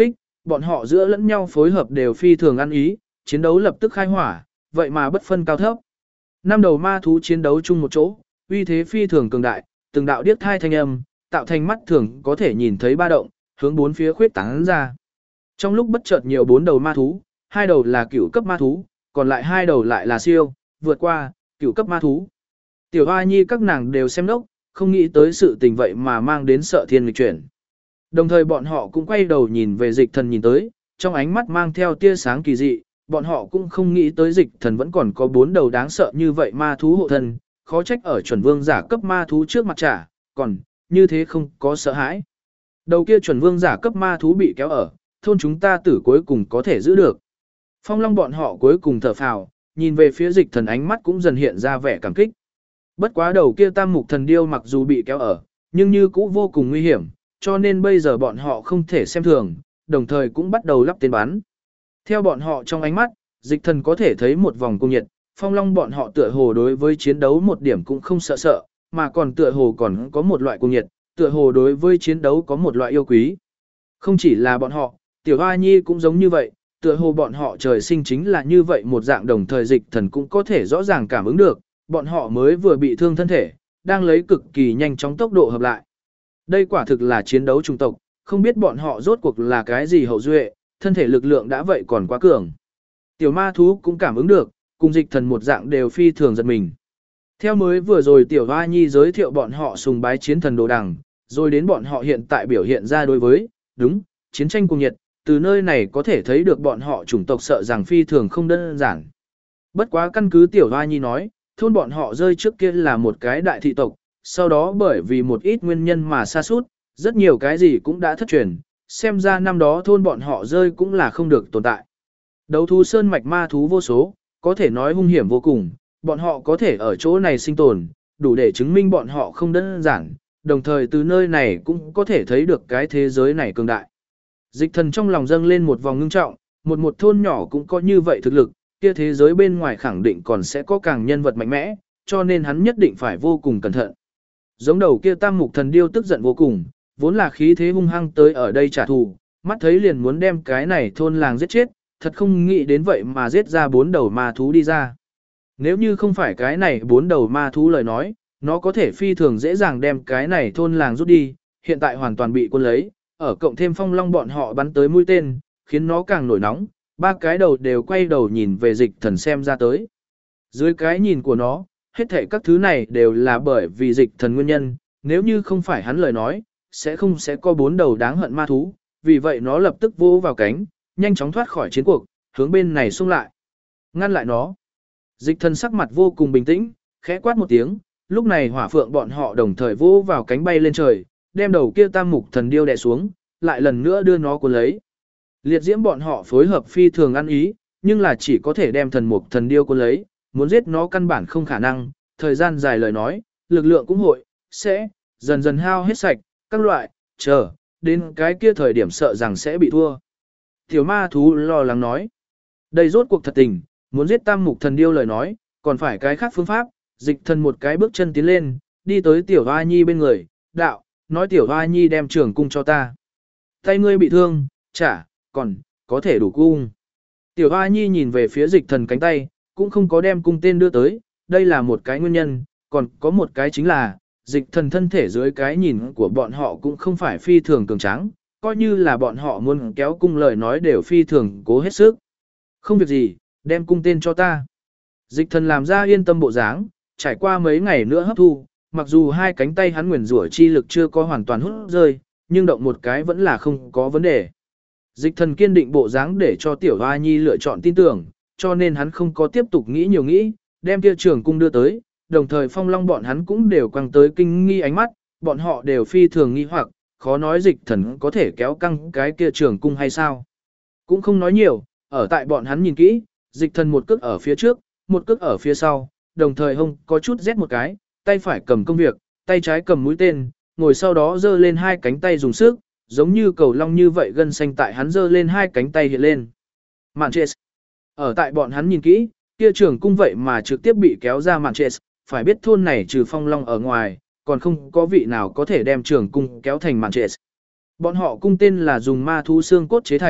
bọn họ giữa lẫn nhau phối hợp đều phi thường ăn ý, chiến đấu lập tức khai hỏa, vậy mà bất phân cao thấp. Năm đầu ma thú chiến đấu chung một chỗ, uy thế phi thường cường đại, từng đạo điếc thai thanh âm, tạo thành mắt thường có thể nhìn thấy ba động, hướng bốn phía khuyết tán ra. Trong lúc bất chợt nhiều 4 đầu ma thú, 2 đầu là cửu cấp ma thú, còn lại 2 đầu lại là siêu, vượt qua, cửu cấp ma thú. Tiểu Hoa Nhi các nàng đều xem đốc, không nghĩ tới sự tình vậy mà mang đến sợ thiên nghịch chuyển. Đồng thời bọn họ cũng quay đầu nhìn về dịch thần nhìn tới, trong ánh mắt mang theo tia sáng kỳ dị, bọn họ cũng không nghĩ tới dịch thần vẫn còn có 4 đầu đáng sợ như vậy ma thú hộ thân, khó trách ở chuẩn vương giả cấp ma thú trước mặt trả, còn, như thế không có sợ hãi. Đầu kia chuẩn vương giả cấp ma thú bị kéo ở, thôn chúng ta tử cuối cùng có thể giữ được. Phong Long bọn họ cuối cùng thở phào, nhìn về phía dịch thần ánh mắt cũng dần hiện ra vẻ cảm kích. Bất quá đầu kia tam mục thần điêu mặc dù bị kéo ở, nhưng như cũ vô cùng nguy hiểm, cho nên bây giờ bọn họ không thể xem thường, đồng thời cũng bắt đầu lắp tên bắn. Theo bọn họ trong ánh mắt, dịch thần có thể thấy một vòng cung nhiệt, Phong Long bọn họ tựa hồ đối với chiến đấu một điểm cũng không sợ, mà còn tựa hồ còn có một loại cung nhiệt, tựa hồ đối với chiến đấu có một loại yêu quý. Không chỉ là bọn họ, Tiểu Hoa Nhi cũng giống như vậy, tựa hồ bọn họ trời sinh chính là như vậy một dạng, đồng thời dịch thần cũng có thể rõ ràng cảm ứng được, bọn họ mới vừa bị thương thân thể, đang lấy cực kỳ nhanh chóng tốc độ hợp lại. Đây quả thực là chiến đấu chủng tộc, không biết bọn họ rốt cuộc là cái gì hậu duệ, thân thể lực lượng đã vậy còn quá cường. Tiểu ma thú cũng cảm ứng được, cùng dịch thần một dạng đều phi thường giật mình. Theo mới vừa rồi Tiểu Hoa Nhi giới thiệu bọn họ sùng bái chiến thần đồ đằng, rồi đến bọn họ hiện tại biểu hiện ra đối với, đúng, chiến tranh cùng nhiệt, từ nơi này có thể thấy được bọn họ chủng tộc sợ rằng phi thường không đơn giản. Bất quá căn cứ Tiểu Hoa Nhi nói, thôn bọn họ rơi trước kia là một cái đại thị tộc, sau đó bởi vì một ít nguyên nhân mà sa sút, rất nhiều cái gì cũng đã thất truyền, xem ra năm đó thôn bọn họ rơi cũng là không được tồn tại. Đấu thú sơn mạch ma thú vô số, có thể nói hung hiểm vô cùng, bọn họ có thể ở chỗ này sinh tồn, đủ để chứng minh bọn họ không đơn giản, đồng thời từ nơi này cũng có thể thấy được cái thế giới này cường đại. Dịch thần trong lòng dâng lên một vòng ngưng trọng, một thôn nhỏ cũng có như vậy thực lực, kia thế giới bên ngoài khẳng định còn sẽ có càng nhân vật mạnh mẽ, cho nên hắn nhất định phải vô cùng cẩn thận. Giống đầu kia tam mục thần điêu tức giận vô cùng, vốn là khí thế hung hăng tới ở đây trả thù, mắt thấy liền muốn đem cái này thôn làng giết chết, thật không nghĩ đến vậy mà giết ra 4 đầu ma thú đi ra. Nếu như không phải cái này 4 đầu ma thú lời nói, nó có thể phi thường dễ dàng đem cái này thôn làng rút đi, hiện tại hoàn toàn bị quân lấy, ở cộng thêm Phong Long bọn họ bắn tới mũi tên, khiến nó càng nổi nóng, 3 cái đầu đều quay đầu nhìn về dịch thần xem ra tới. Dưới cái nhìn của nó, hết thảy các thứ này đều là bởi vì dịch thần nguyên nhân, nếu như không phải hắn lời nói, sẽ có 4 đầu đáng hận ma thú, vì vậy nó lập tức vỗ vào cánh, nhanh chóng thoát khỏi chiến cuộc, hướng bên này xung lại. Ngăn lại nó. Dịch thần sắc mặt vô cùng bình tĩnh, khẽ quát một tiếng, lúc này hỏa phượng bọn họ đồng thời vỗ vào cánh bay lên trời, đem đầu kia tam mục thần điêu đè xuống, lại lần nữa đưa nó cuốn lấy. Liệt diễm bọn họ phối hợp phi thường ăn ý, nhưng là chỉ có thể đem thần mục thần điêu cuốn lấy, muốn giết nó căn bản không khả năng, thời gian dài lời nói, lực lượng cũng hội, sẽ, dần dần hao hết sạch, các loại, chờ, đến cái kia thời điểm sợ rằng sẽ bị thua. Tiểu ma thú lo lắng nói, đây rốt cuộc thật tình, muốn giết tam mục thần điêu lời nói, còn phải cái khác phương pháp, dịch thần một cái bước chân tiến lên, đi tới tiểu hoa nhi bên người, đạo, nói tiểu hoa nhi đem trường cung cho ta. Tay ngươi bị thương, chả, còn, có thể đủ cung. Tiểu hoa nhi nhìn về phía dịch thần cánh tay, cũng không có đem cung tên đưa tới, đây là một cái nguyên nhân, còn có một cái chính là, dịch thần thân thể dưới cái nhìn của bọn họ cũng không phải phi thường cường tráng, coi như là bọn họ muốn kéo cung lời nói đều phi thường cố hết sức. Không việc gì, đem cung tên cho ta. Dịch thần làm ra yên tâm bộ dáng, trải qua mấy ngày nữa hấp thu, mặc dù hai cánh tay hắn nguyền rủa chi lực chưa có hoàn toàn hút rơi, nhưng động một cái vẫn là không có vấn đề. Dịch thần kiên định bộ dáng để cho tiểu hoa nhi lựa chọn tin tưởng, cho nên hắn không có tiếp tục nghĩ nhiều nghĩ, đem kia trường cung đưa tới, đồng thời Phong Long bọn hắn cũng đều quăng tới kinh nghi ánh mắt, bọn họ đều phi thường nghi hoặc, khó nói dịch thần có thể kéo căng cái kia trường cung hay sao. Cũng không nói nhiều, ở tại bọn hắn nhìn kỹ, dịch thần một cước ở phía trước, một cước ở phía sau, đồng thời hông có chút rét một cái, tay phải cầm công việc, tay trái cầm mũi tên, ngồi sau đó giơ lên hai cánh tay dùng sức, giống như cầu long như vậy gân xanh tại hắn giơ lên hai cánh tay hiện lên. Mạn chết. Ở tại bọn hắn nhìn kỹ, kia trường cung vậy mà trực tiếp bị kéo ra mạn chết, phải biết thôn này trừ Phong Long ở ngoài, còn không có vị nào có thể đem trường cung kéo thành mạn chết. Bọn họ cung tên là dùng ma thú xương cốt chế thành,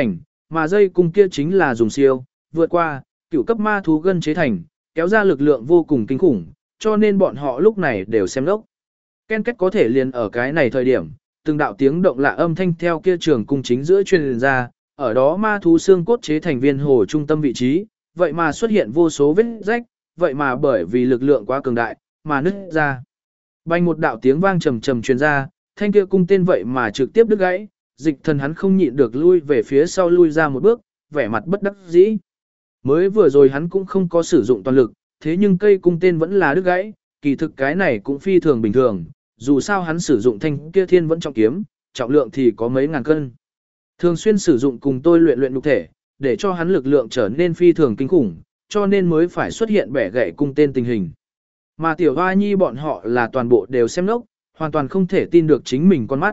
mà dây cung kia chính là dùng siêu, vượt qua, cửu cấp ma thú gân chế thành, kéo ra lực lượng vô cùng kinh khủng, cho nên bọn họ lúc này đều xem đốc. Ken kết có thể liền ở cái này thời điểm, từng đạo tiếng động lạ âm thanh theo kia trường cung chính giữa truyền ra, ở đó ma thú xương cốt chế thành viên hồ trung tâm vị trí, vậy mà xuất hiện vô số vết rách, vậy mà bởi vì lực lượng quá cường đại, mà nứt ra. Bành một đạo tiếng vang trầm trầm truyền ra, thanh kia cung tên vậy mà trực tiếp đứt gãy, Dịch Thần hắn không nhịn được lui về phía sau lui ra một bước, vẻ mặt bất đắc dĩ. Mới vừa rồi hắn cũng không có sử dụng toàn lực, thế nhưng cây cung tên vẫn là đứt gãy, kỳ thực cái này cũng phi thường bình thường, dù sao hắn sử dụng thanh kia thiên vẫn trọng kiếm, trọng lượng thì có mấy ngàn cân. Thường xuyên sử dụng cùng tôi luyện luyện nhục thể, để cho hắn lực lượng trở nên phi thường kinh khủng, cho nên mới phải xuất hiện bẻ gãy cung tên tình hình. Mà tiểu hoa nhi bọn họ là toàn bộ đều xem lốc, hoàn toàn không thể tin được chính mình con mắt.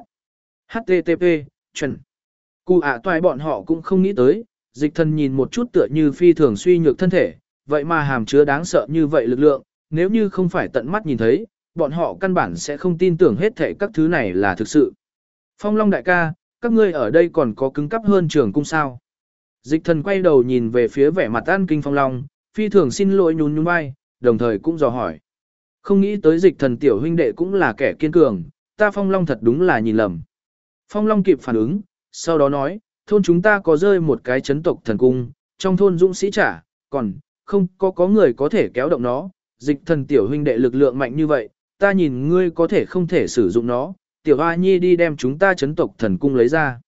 HTTP, chuẩn. Cụ toại bọn họ cũng không nghĩ tới, Dịch Thần nhìn một chút tựa như phi thường suy nhược thân thể, vậy mà hàm chứa đáng sợ như vậy lực lượng, nếu như không phải tận mắt nhìn thấy, bọn họ căn bản sẽ không tin tưởng hết thảy các thứ này là thực sự. Phong Long đại ca, các ngươi ở đây còn có cứng cắp hơn trường cung sao? Dịch Thần quay đầu nhìn về phía vẻ mặt an kinh Phong Long, phi thường xin lỗi nhún nhún vai, đồng thời cũng dò hỏi. Không nghĩ tới Dịch Thần tiểu huynh đệ cũng là kẻ kiên cường, ta Phong Long thật đúng là nhìn lầm. Phong Long kịp phản ứng, sau đó nói, thôn chúng ta có rơi một cái chấn tộc thần cung, trong thôn dũng sĩ trả, còn không có người có thể kéo động nó. Dịch Thần tiểu huynh đệ lực lượng mạnh như vậy, ta nhìn ngươi có thể không thể sử dụng nó, tiểu A Nhi đi đem chúng ta chấn tộc thần cung lấy ra.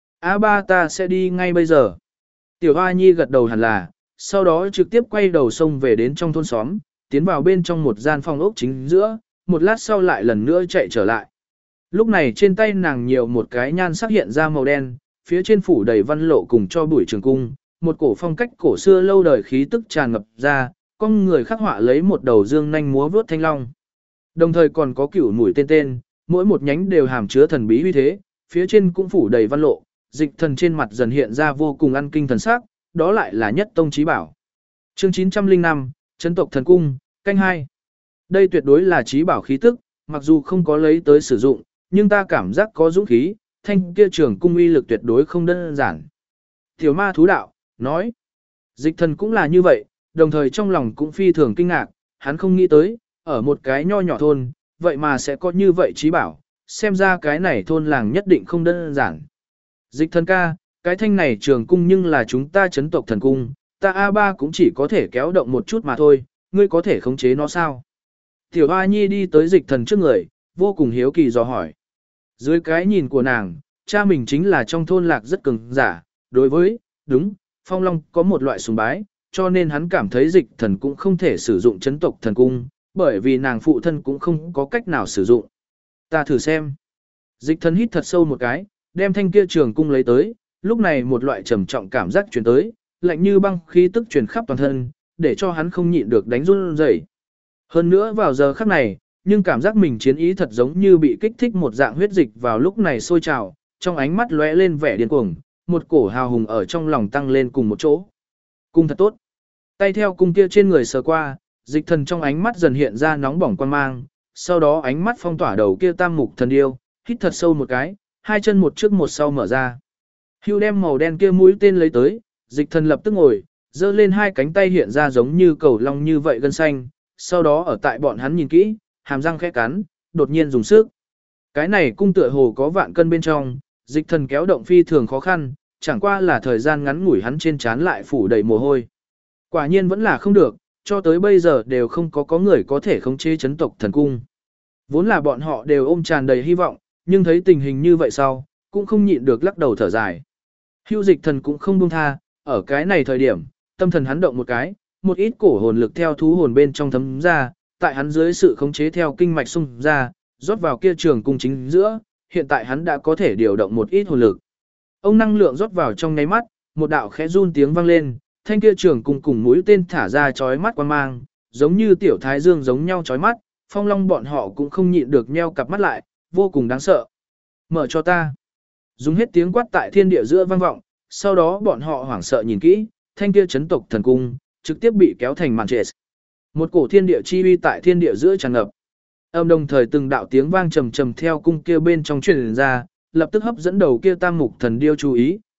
A3 ta sẽ đi ngay bây giờ. Tiểu A Nhi gật đầu hẳn là, sau đó trực tiếp quay đầu sông về đến trong thôn xóm, tiến vào bên trong một gian phòng ốc chính giữa, một lát sau lại lần nữa chạy trở lại. Lúc này trên tay nàng nhiều một cái nhan sắc hiện ra màu đen, phía trên phủ đầy văn lộ cùng cho bụi trường cung, một cổ phong cách cổ xưa lâu đời khí tức tràn ngập ra, con người khắc họa lấy một đầu dương nhanh múa vướt thanh long. Đồng thời còn có cửu mũi tên, mỗi một nhánh đều hàm chứa thần bí uy thế, phía trên cũng phủ đầy văn lộ, Dịch Thần trên mặt dần hiện ra vô cùng ăn kinh thần sắc, đó lại là nhất tông chí bảo. Chương 905, Chấn tộc thần cung, canh 2. Đây tuyệt đối là chí bảo khí tức, mặc dù không có lấy tới sử dụng, nhưng ta cảm giác có dũng khí, thanh kia trường cung uy lực tuyệt đối không đơn giản. Tiểu ma thú đạo, nói. Dịch Thần cũng là như vậy, đồng thời trong lòng cũng phi thường kinh ngạc, hắn không nghĩ tới, ở một cái nho nhỏ thôn, vậy mà sẽ có như vậy chí bảo, xem ra cái này thôn làng nhất định không đơn giản. Dịch Thần ca, cái thanh này trường cung nhưng là chúng ta chấn tộc thần cung, ta A3 cũng chỉ có thể kéo động một chút mà thôi, ngươi có thể khống chế nó sao? Tiểu A Nhi đi tới Dịch Thần trước người, vô cùng hiếu kỳ dò hỏi. Dưới cái nhìn của nàng, cha mình chính là trong thôn lạc rất cường giả, đối với, đúng, Phong Long có một loại sùng bái, cho nên hắn cảm thấy Dịch Thần cũng không thể sử dụng chấn tộc thần cung, bởi vì nàng phụ thân cũng không có cách nào sử dụng. Ta thử xem. Dịch Thần hít thật sâu một cái, đem thanh kia trường cung lấy tới, lúc này một loại trầm trọng cảm giác truyền tới, lạnh như băng khí tức truyền khắp toàn thân, để cho hắn không nhịn được đánh run rẩy. Hơn nữa vào giờ khắc này, nhưng cảm giác mình chiến ý thật giống như bị kích thích một dạng huyết dịch vào lúc này sôi trào, trong ánh mắt lóe lên vẻ điên cuồng, một cổ hào hùng ở trong lòng tăng lên cùng một chỗ. Cung thật tốt. Tay theo cung kia trên người sờ qua, Dịch Thần trong ánh mắt dần hiện ra nóng bỏng quan mang, sau đó ánh mắt phong tỏa đầu kia tam mục thần điêu, hít thật sâu một cái, hai chân một trước một sau mở ra. Hưu đem màu đen kia mũi tên lấy tới, Dịch Thần lập tức ngồi, giơ lên hai cánh tay hiện ra giống như cầu long như vậy gân xanh, sau đó ở tại bọn hắn nhìn kỹ, hàm răng khẽ cắn, đột nhiên dùng sức. Cái này cung tựa hồ có vạn cân bên trong, Dịch Thần kéo động phi thường khó khăn, chẳng qua là thời gian ngắn ngủi hắn trên trán lại phủ đầy mồ hôi. Quả nhiên vẫn là không được, cho tới bây giờ đều không có người có thể khống chế chấn tộc thần cung. Vốn là bọn họ đều ôm tràn đầy hy vọng, nhưng thấy tình hình như vậy sau, cũng không nhịn được lắc đầu thở dài. Hưu Dịch Thần cũng không buông tha, ở cái này thời điểm, tâm thần hắn động một cái, một ít cổ hồn lực theo thú hồn bên trong thấm ra, tại hắn dưới sự khống chế theo kinh mạch xung ra, rót vào kia trường cung chính giữa, hiện tại hắn đã có thể điều động một ít hồn lực. Ông năng lượng rót vào trong nháy mắt, một đạo khẽ run tiếng vang lên, thanh kia trường cung cùng mũi tên thả ra chói mắt quang mang, giống như tiểu thái dương giống nhau chói mắt, Phong Long bọn họ cũng không nhịn được nheo cặp mắt lại, vô cùng đáng sợ. Mở cho ta. Dùng hết tiếng quát tại thiên địa giữa vang vọng, sau đó bọn họ hoảng sợ nhìn kỹ, thanh kia chấn tộc thần cung, trực tiếp bị kéo thành màn trệt. Một cổ thiên địa chi uy tại thiên địa giữa tràn ngập. Đồng thời từng đạo tiếng vang trầm trầm theo cung kia bên trong truyền ra, lập tức hấp dẫn đầu kia tam mục thần điêu chú ý,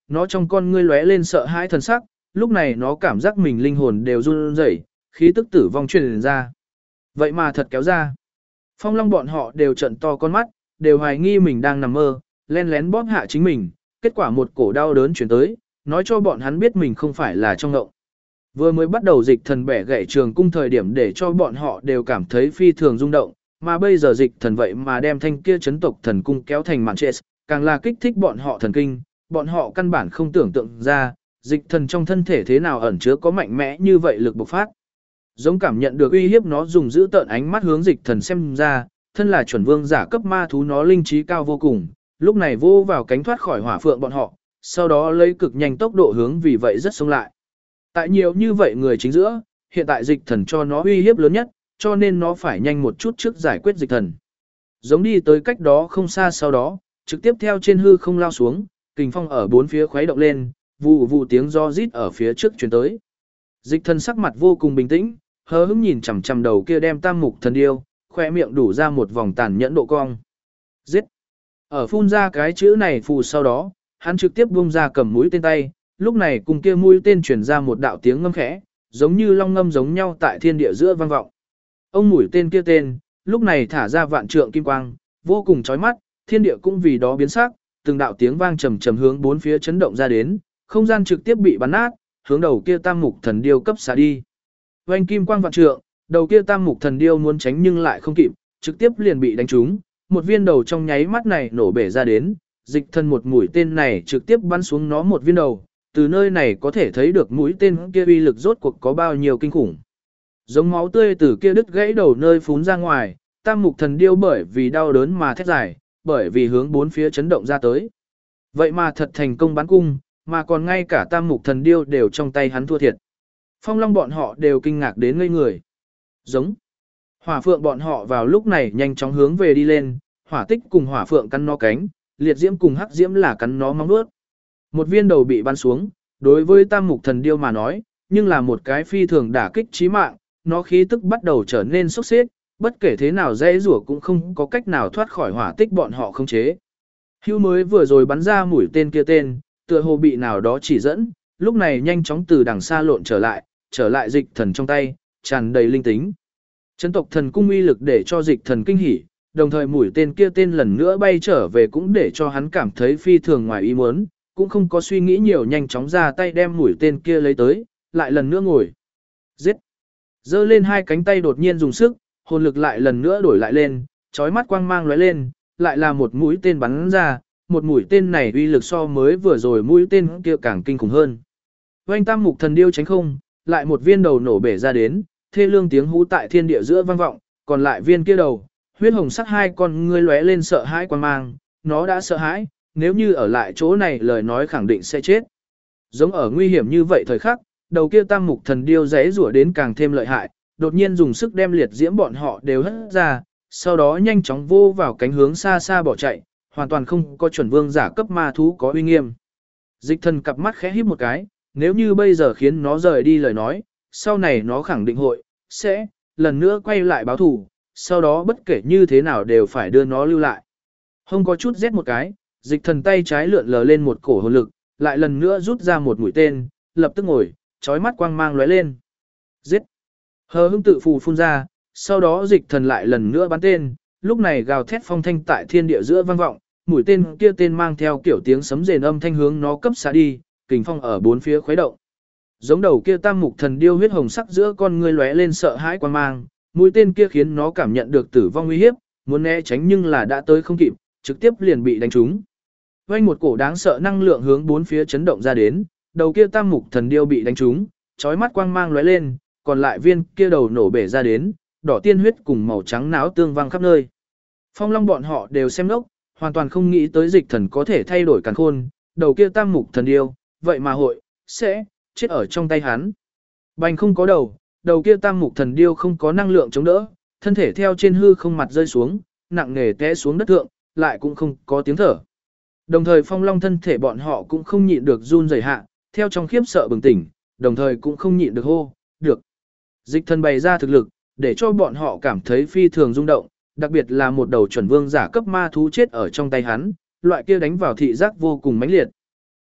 nó trong con ngươi lóe lên sợ hãi thần sắc, lúc này nó cảm giác mình linh hồn đều run rẩy, khí tức tử vong truyền ra. Vậy mà thật kéo ra. Phong Long bọn họ đều trợn to con mắt, đều hoài nghi mình đang nằm mơ, len lén bóp hạ chính mình, kết quả một cổ đau đớn chuyển tới, nói cho bọn hắn biết mình không phải là trong ngộng. Vừa mới bắt đầu Dịch Thần bẻ gãy trường cung thời điểm để cho bọn họ đều cảm thấy phi thường rung động, mà bây giờ Dịch Thần vậy mà đem thanh kia chấn tộc thần cung kéo thành màn chết, càng là kích thích bọn họ thần kinh, bọn họ căn bản không tưởng tượng ra, Dịch Thần trong thân thể thế nào ẩn chứa có mạnh mẽ như vậy lực bộc phát. Giống cảm nhận được uy hiếp, nó dùng giữ tợn ánh mắt hướng Dịch Thần xem ra, thân là chuẩn vương giả cấp ma thú, nó linh trí cao vô cùng, lúc này vô vào cánh thoát khỏi hỏa phượng bọn họ, sau đó lấy cực nhanh tốc độ hướng vì vậy rất sống lại. Tại nhiều như vậy người chính giữa, hiện tại Dịch Thần cho nó uy hiếp lớn nhất, cho nên nó phải nhanh một chút trước giải quyết Dịch Thần. Giống đi tới cách đó không xa, sau đó trực tiếp theo trên hư không lao xuống, kình phong ở bốn phía khuấy động lên, vụ vụ tiếng do rít ở phía trước truyền tới. Dịch Thần sắc mặt vô cùng bình tĩnh, hờ hững nhìn chằm chằm đầu kia đem tam mục thần điêu, khoe miệng đủ ra một vòng tàn nhẫn độ cong. Giết! Ở phun ra cái chữ này phù sau đó, hắn trực tiếp buông ra cầm mũi tên tay, lúc này cùng kia mũi tên truyền ra một đạo tiếng ngâm khẽ, giống như long ngâm giống nhau tại thiên địa giữa vang vọng. Ông mũi tên kia tên, lúc này thả ra vạn trượng kim quang, vô cùng chói mắt, thiên địa cũng vì đó biến sắc, từng đạo tiếng vang trầm trầm hướng bốn phía chấn động ra đến, không gian trực tiếp bị bắn nát, hướng đầu kia tam mục thần điêu cấp xả đi. Oanh kim quang vạn trượng, đầu kia tam mục thần điêu muốn tránh nhưng lại không kịp, trực tiếp liền bị đánh trúng, một viên đầu trong nháy mắt này nổ bể ra đến, Dịch Thần một mũi tên này trực tiếp bắn xuống nó một viên đầu, từ nơi này có thể thấy được mũi tên kia uy lực rốt cuộc có bao nhiêu kinh khủng. Giống máu tươi từ kia đứt gãy đầu nơi phún ra ngoài, tam mục thần điêu bởi vì đau đớn mà thét dài, bởi vì hướng bốn phía chấn động ra tới. Vậy mà thật thành công bắn cung, mà còn ngay cả tam mục thần điêu đều trong tay hắn thua thiệt. Phong Long bọn họ đều kinh ngạc đến ngây người. Giống. Hỏa phượng bọn họ vào lúc này nhanh chóng hướng về đi lên, hỏa tích cùng hỏa phượng cắn nó cánh, liệt diễm cùng hắc diễm là cắn nó móng vuốt. Một viên đầu bị bắn xuống, đối với tam mục thần điêu mà nói, nhưng là một cái phi thường đả kích chí mạng, nó khí tức bắt đầu trở nên sốc xếp, bất kể thế nào dễ rủa cũng không có cách nào thoát khỏi hỏa tích bọn họ không chế. Hưu mới vừa rồi bắn ra mũi tên kia tên, tựa hồ bị nào đó chỉ dẫn, lúc này nhanh chóng từ đằng xa lộn trở lại Dịch Thần trong tay, tràn đầy linh tính. Chấn tộc thần cung uy lực để cho Dịch Thần kinh hỉ, đồng thời mũi tên kia tên lần nữa bay trở về cũng để cho hắn cảm thấy phi thường ngoài ý muốn, cũng không có suy nghĩ nhiều, nhanh chóng ra tay đem mũi tên kia lấy tới, lại lần nữa ngồi. Giết! Giơ lên hai cánh tay đột nhiên dùng sức, hồn lực lại lần nữa đổi lại lên, chói mắt quang mang lóe lên, lại là một mũi tên bắn ra, một mũi tên này uy lực so mới vừa rồi mũi tên kia càng kinh khủng hơn. Oanh tam mục thần điêu tránh không, lại một viên đầu nổ bể ra đến, thê lương tiếng hú tại thiên địa giữa vang vọng, còn lại viên kia đầu, huyết hồng sắc hai con ngươi lóe lên sợ hãi quang mang, nó đã sợ hãi, nếu như ở lại chỗ này lời nói khẳng định sẽ chết. Giống ở nguy hiểm như vậy thời khắc, đầu kia tam mục thần điêu giãy rủa đến càng thêm lợi hại, đột nhiên dùng sức đem liệt diễm bọn họ đều hất ra, sau đó nhanh chóng vô vào cánh hướng xa xa bỏ chạy, hoàn toàn không có chuẩn vương giả cấp ma thú có uy nghiêm. Dịch Thần cặp mắt khẽ híp một cái, nếu như bây giờ khiến nó rời đi lời nói, sau này nó khẳng định sẽ lần nữa quay lại báo thù, sau đó bất kể như thế nào đều phải đưa nó lưu lại. Không có chút rét một cái, Dịch Thần tay trái lượn lờ lên một cổ hồn lực, lại lần nữa rút ra một mũi tên, lập tức ngồi, chói mắt quang mang lóe lên. Giết! Hờ hững tự phù phun ra, sau đó Dịch Thần lại lần nữa bắn tên, lúc này gào thét phong thanh tại thiên địa giữa vang vọng, mũi tên kia tên mang theo kiểu tiếng sấm rền âm thanh hướng nó cấp xạ đi, kình phong ở bốn phía khuấy động. Giống đầu kia tam mục thần điêu huyết hồng sắc giữa con ngươi lóe lên sợ hãi quang mang, mũi tên kia khiến nó cảm nhận được tử vong uy hiếp, muốn né tránh nhưng là đã tới không kịp, trực tiếp liền bị đánh trúng. Vang một cổ đáng sợ năng lượng hướng bốn phía chấn động ra đến, đầu kia tam mục thần điêu bị đánh trúng, chói mắt quang mang lóe lên, còn lại viên kia đầu nổ bể ra đến, đỏ tiên huyết cùng màu trắng náo tương vang khắp nơi. Phong Long bọn họ đều xem ngốc, hoàn toàn không nghĩ tới Dịch Thần có thể thay đổi càn khôn, đầu kia tam mục thần điêu, vậy mà sẽ chết ở trong tay hắn. Bành không có đầu kia tam mục thần điêu không có năng lượng chống đỡ, thân thể theo trên hư không mặt rơi xuống, nặng nề té xuống đất thượng, lại cũng không có tiếng thở. Đồng thời Phong Long thân thể bọn họ cũng không nhịn được run rẩy hạ, theo trong khiếp sợ bừng tỉnh, đồng thời cũng không nhịn được hô, được. Dịch Thần bày ra thực lực, để cho bọn họ cảm thấy phi thường rung động, đặc biệt là một đầu chuẩn vương giả cấp ma thú chết ở trong tay hắn, loại kia đánh vào thị giác vô cùng mãnh liệt.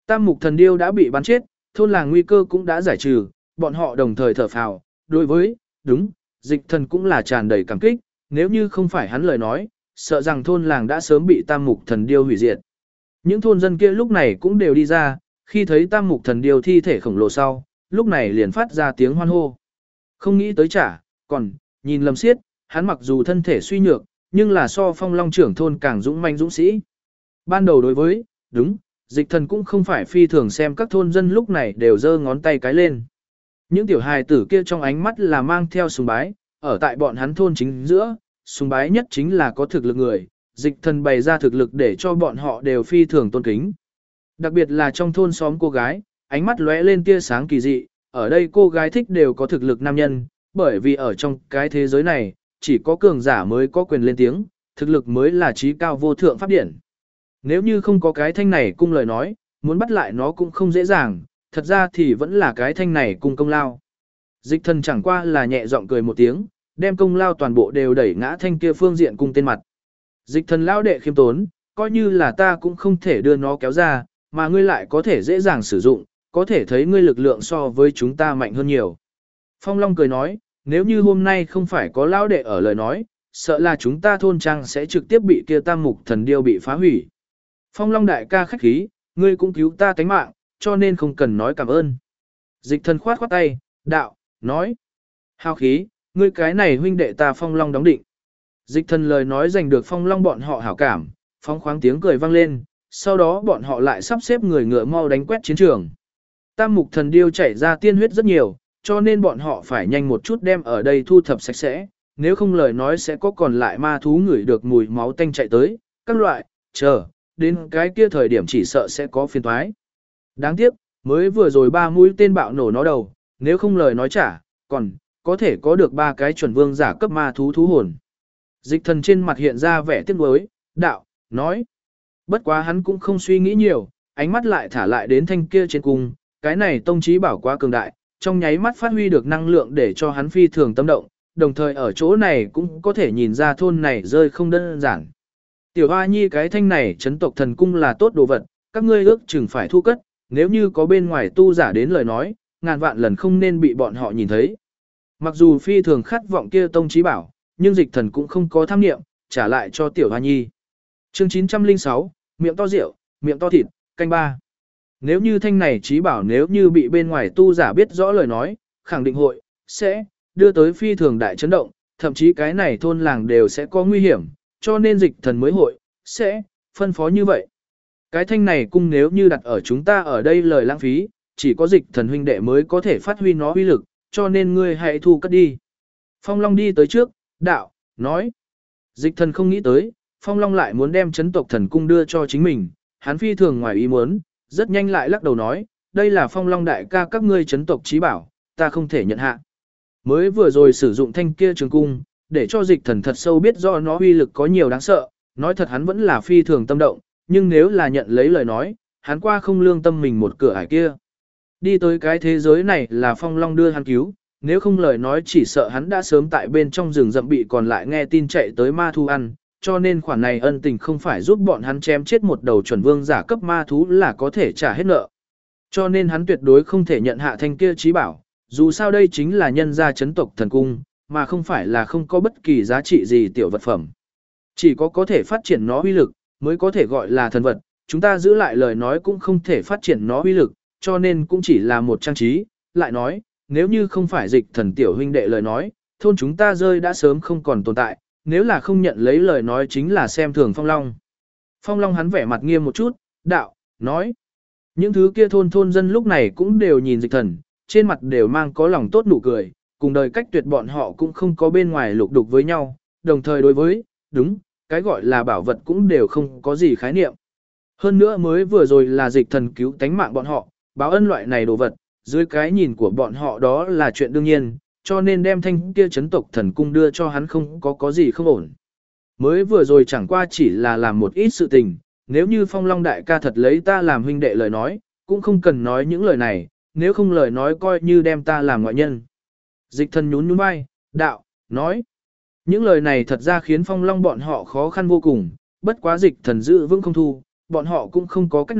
Tam mục thần điêu đã bị bắn chết, thôn làng nguy cơ cũng đã giải trừ, bọn họ đồng thời thở phào, đối với, đúng, dịch thần cũng là tràn đầy cảm kích, nếu như không phải hắn lời nói, sợ rằng thôn làng đã sớm bị tam mục thần điêu hủy diệt. Những thôn dân kia lúc này cũng đều đi ra, khi thấy tam mục thần điêu thi thể khổng lồ sau, lúc này liền phát ra tiếng hoan hô. Không nghĩ tới trả, còn, nhìn Lâm Siết, hắn mặc dù thân thể suy nhược, nhưng là so Phong Long trưởng thôn càng dũng manh dũng sĩ. Ban đầu đối với, đúng, dịch thần cũng không phải phi thường xem các thôn dân lúc này đều giơ ngón tay cái lên. Những tiểu hài tử kia trong ánh mắt là mang theo sùng bái, ở tại bọn hắn thôn chính giữa, sùng bái nhất chính là có thực lực người, dịch thần bày ra thực lực để cho bọn họ đều phi thường tôn kính. Đặc biệt là trong thôn xóm cô gái, ánh mắt lóe lên tia sáng kỳ dị, ở đây cô gái thích đều có thực lực nam nhân, bởi vì ở trong cái thế giới này, chỉ có cường giả mới có quyền lên tiếng, thực lực mới là trí cao vô thượng pháp điển. Nếu như không có cái thanh này cung lời nói, muốn bắt lại nó cũng không dễ dàng, thật ra thì vẫn là cái thanh này cung công lao. Dịch thần chẳng qua là nhẹ giọng cười một tiếng, đem công lao toàn bộ đều đẩy ngã thanh kia phương diện cung tên mặt. Dịch thần lao đệ khiêm tốn, coi như là ta cũng không thể đưa nó kéo ra, mà ngươi lại có thể dễ dàng sử dụng, có thể thấy ngươi lực lượng so với chúng ta mạnh hơn nhiều. Phong Long cười nói, nếu như hôm nay không phải có lao đệ ở lời nói, sợ là chúng ta thôn trang sẽ trực tiếp bị kia tam mục thần điêu bị phá hủy. Phong Long đại ca khách khí, ngươi cũng cứu ta tánh mạng, cho nên không cần nói cảm ơn. Dịch thần khoát khoát tay, đạo, nói. Hào khí, ngươi cái này huynh đệ ta Phong Long đóng định. Dịch thần lời nói giành được Phong Long bọn họ hảo cảm, phóng khoáng tiếng cười vang lên, sau đó bọn họ lại sắp xếp người ngựa mau đánh quét chiến trường. Tam mục thần điêu chảy ra tiên huyết rất nhiều, cho nên bọn họ phải nhanh một chút đem ở đây thu thập sạch sẽ, nếu không lời nói sẽ có còn lại ma thú ngửi được mùi máu tanh chạy tới, các loại, chờ, đến cái kia thời điểm chỉ sợ sẽ có phiền toái. Đáng tiếc, mới vừa rồi 3 mũi tên bạo nổ nó đầu, nếu không lời nói trả, còn có thể có được 3 cái chuẩn vương giả cấp ma thú thú hồn. Dịch thần trên mặt hiện ra vẻ tiếc nuối, đạo, nói. Bất quá hắn cũng không suy nghĩ nhiều, ánh mắt lại thả lại đến thanh kia trên cung, cái này tông trí bảo quá cường đại, trong nháy mắt phát huy được năng lượng để cho hắn phi thường tâm động, đồng thời ở chỗ này cũng có thể nhìn ra thôn này rơi không đơn giản. Tiểu Hoa Nhi cái thanh này chấn tộc thần cung là tốt đồ vật, các ngươi ước chừng phải thu cất, nếu như có bên ngoài tu giả đến lời nói, ngàn vạn lần không nên bị bọn họ nhìn thấy. Mặc dù phi thường khát vọng kia tông trí bảo, nhưng dịch thần cũng không có tham niệm, trả lại cho Tiểu Hoa Nhi. Chương 906, miệng to rượu, miệng to thịt, canh ba. Nếu như thanh này trí bảo nếu như bị bên ngoài tu giả biết rõ lời nói, khẳng định hội, sẽ, đưa tới phi thường đại chấn động, thậm chí cái này thôn làng đều sẽ có nguy hiểm, cho nên dịch thần mới hội, sẽ, phân phó như vậy. Cái thanh này cung nếu như đặt ở chúng ta ở đây lời lãng phí, chỉ có dịch thần huynh đệ mới có thể phát huy nó uy lực, cho nên ngươi hãy thu cất đi. Phong Long đi tới trước, đạo, nói. Dịch thần không nghĩ tới, Phong Long lại muốn đem chấn tộc thần cung đưa cho chính mình, hắn phi thường ngoài ý muốn, rất nhanh lại lắc đầu nói, đây là Phong Long đại ca các ngươi chấn tộc trí bảo, ta không thể nhận hạ. Mới vừa rồi sử dụng thanh kia trường cung, để cho dịch thần thật sâu biết do nó uy lực có nhiều đáng sợ, nói thật hắn vẫn là phi thường tâm động, nhưng nếu là nhận lấy lời nói, hắn qua không lương tâm mình một cửa ải kia. Đi tới cái thế giới này là Phong Long đưa hắn cứu, nếu không lời nói chỉ sợ hắn đã sớm tại bên trong rừng rậm bị còn lại nghe tin chạy tới ma thú ăn, cho nên khoản này ân tình không phải giúp bọn hắn chém chết một đầu chuẩn vương giả cấp ma thú là có thể trả hết nợ. Cho nên hắn tuyệt đối không thể nhận hạ thanh kia trí bảo, dù sao đây chính là nhân gia chấn tộc thần cung, mà không phải là không có bất kỳ giá trị gì tiểu vật phẩm. Chỉ có thể phát triển nó uy lực, mới có thể gọi là thần vật, chúng ta giữ lại lời nói cũng không thể phát triển nó uy lực, cho nên cũng chỉ là một trang trí, lại nói, nếu như không phải dịch thần tiểu huynh đệ lời nói, thôn chúng ta rơi đã sớm không còn tồn tại, nếu là không nhận lấy lời nói chính là xem thường Phong Long. Phong Long hắn vẻ mặt nghiêm một chút, đạo, nói. Những thứ kia thôn dân lúc này cũng đều nhìn dịch thần, trên mặt đều mang có lòng tốt nụ cười, cùng đời cách tuyệt bọn họ cũng không có bên ngoài lục đục với nhau, đồng thời đối với, đúng, cái gọi là bảo vật cũng đều không có gì khái niệm. Hơn nữa mới vừa rồi là dịch thần cứu tánh mạng bọn họ, báo ân loại này đồ vật, dưới cái nhìn của bọn họ đó là chuyện đương nhiên, cho nên đem thanh kia chấn tộc thần cung đưa cho hắn không có gì không ổn. Mới vừa rồi chẳng qua chỉ là làm một ít sự tình, nếu như Phong Long đại ca thật lấy ta làm huynh đệ lời nói, cũng không cần nói những lời này, nếu không lời nói coi như đem ta làm ngoại nhân. Dịch thần nhún nhún vai, đạo, nói. Những lời này thật ra khiến Phong Long bọn họ khó khăn vô cùng, bất quá dịch thần giữ vững không thu, bọn họ cũng không có cách nào,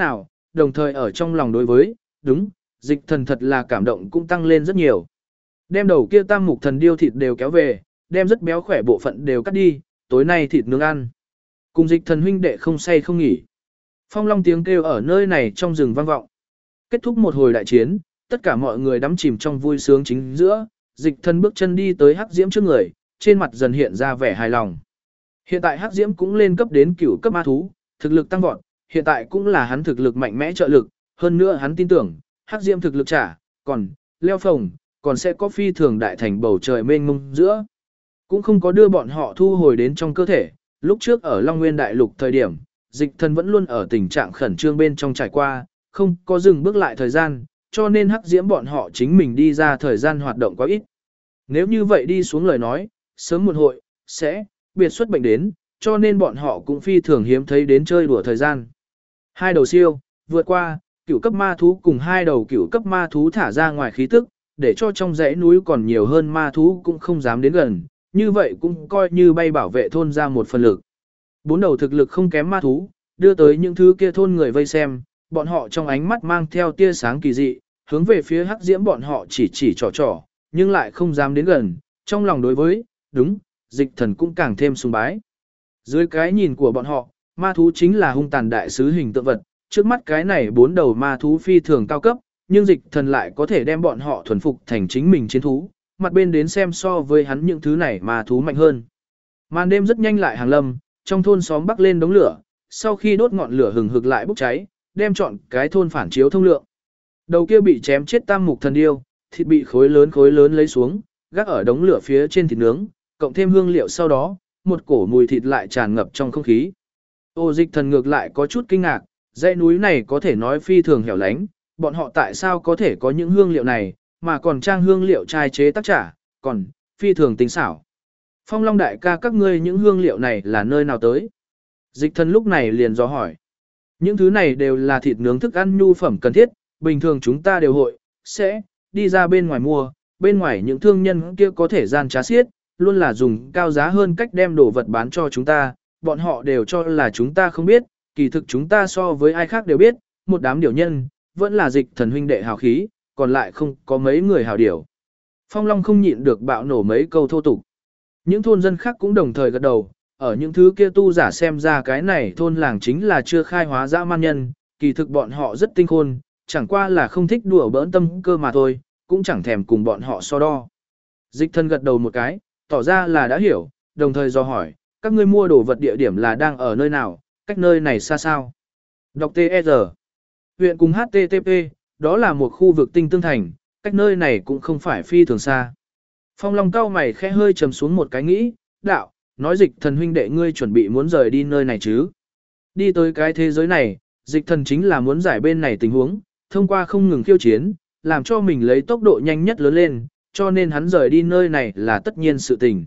đồng thời ở trong lòng đối với, đúng, dịch thần thật là cảm động cũng tăng lên rất nhiều. Đem đầu kia tam mục thần điêu thịt đều kéo về, đem rất béo khỏe bộ phận đều cắt đi, tối nay thịt nướng ăn. Cùng dịch thần huynh đệ không say không nghỉ. Phong long tiếng kêu ở nơi này trong rừng vang vọng. Kết thúc một hồi đại chiến, tất cả mọi người đắm chìm trong vui sướng chính giữa, dịch thần bước chân đi tới hắc diễm trước người, trên mặt dần hiện ra vẻ hài lòng. Hiện tại hắc diễm cũng lên cấp đến cửu cấp ma thú, thực lực tăng vọt, hiện tại cũng là hắn thực lực mạnh mẽ trợ lực, hơn nữa hắn tin tưởng, hắc diễm thực lực trả, còn, leo phồng, còn sẽ có phi thường đại thành bầu trời mênh mông giữa. Cũng không có đưa bọn họ thu hồi đến trong cơ thể, lúc trước ở Long Nguyên Đại Lục thời điểm, dịch thần vẫn luôn ở tình trạng khẩn trương bên trong trải qua, không có dừng bước lại thời gian, cho nên hắc diễm bọn họ chính mình đi ra thời gian hoạt động quá ít. Nếu như vậy đi xuống lời nói, sớm một hội, sẽ, biệt xuất bệnh đến, cho nên bọn họ cũng phi thường hiếm thấy đến chơi đùa thời gian. Hai đầu siêu, vượt qua, cửu cấp ma thú cùng hai đầu cửu cấp ma thú thả ra ngoài khí tức, để cho trong dãy núi còn nhiều hơn ma thú cũng không dám đến gần, như vậy cũng coi như bay bảo vệ thôn ra một phần lực. Bốn đầu thực lực không kém ma thú, đưa tới những thứ kia thôn người vây xem, bọn họ trong ánh mắt mang theo tia sáng kỳ dị, hướng về phía hắc diễm bọn họ chỉ trò trò, nhưng lại không dám đến gần, trong lòng đối với, đúng, dịch thần cũng càng thêm sùng bái. Dưới cái nhìn của bọn họ, ma thú chính là hung tàn đại sứ hình tượng vật, trước mắt cái này bốn đầu ma thú phi thường cao cấp, nhưng dịch thần lại có thể đem bọn họ thuần phục thành chính mình chiến thú, mặt bên đến xem so với hắn những thứ này ma thú mạnh hơn. Màn đêm rất nhanh lại hàng lâm, trong thôn xóm bắc lên đống lửa, sau khi đốt ngọn lửa hừng hực lại bốc cháy, đem trọn cái thôn phản chiếu thông lượng. Đầu kia bị chém chết tam mục thần điêu, thịt bị khối lớn lấy xuống, gác ở đống lửa phía trên thịt nướng, cộng thêm hương liệu sau đó, một cổ mùi thịt lại tràn ngập trong không khí. Ô dịch thần ngược lại có chút kinh ngạc, dãy núi này có thể nói phi thường hẻo lánh, bọn họ tại sao có thể có những hương liệu này, mà còn trang hương liệu trai chế tác trả, còn, phi thường tinh xảo. Phong Long đại ca các ngươi những hương liệu này là nơi nào tới? Dịch thần lúc này liền dò hỏi. Những thứ này đều là thịt nướng thức ăn nhu phẩm cần thiết, bình thường chúng ta đều hội, sẽ, đi ra bên ngoài mua, bên ngoài những thương nhân kia có thể gian trá xiết, luôn là dùng cao giá hơn cách đem đồ vật bán cho chúng ta, bọn họ đều cho là chúng ta không biết, kỳ thực chúng ta so với ai khác đều biết, một đám điều nhân, vẫn là dịch thần huynh đệ hào khí, còn lại không có mấy người hào điểu. Phong Long không nhịn được bạo nổ mấy câu thô tục. Những thôn dân khác cũng đồng thời gật đầu, ở những thứ kia tu giả xem ra cái này thôn làng chính là chưa khai hóa dã man nhân, kỳ thực bọn họ rất tinh khôn, chẳng qua là không thích đùa bỡn tâm cơ mà thôi, cũng chẳng thèm cùng bọn họ so đo. Dịch thần gật đầu một cái, tỏ ra là đã hiểu, đồng thời do hỏi, các ngươi mua đồ vật địa điểm là đang ở nơi nào, cách nơi này xa sao? Đọc T.E.R. Huyện cùng HTTP, đó là một khu vực tinh tương thành, cách nơi này cũng không phải phi thường xa. Phong Long cao mày khẽ hơi trầm xuống một cái nghĩ, đạo, nói dịch thần huynh đệ ngươi chuẩn bị muốn rời đi nơi này chứ. Đi tới cái thế giới này, dịch thần chính là muốn giải bên này tình huống, thông qua không ngừng khiêu chiến, làm cho mình lấy tốc độ nhanh nhất lớn lên, cho nên hắn rời đi nơi này là tất nhiên sự tình.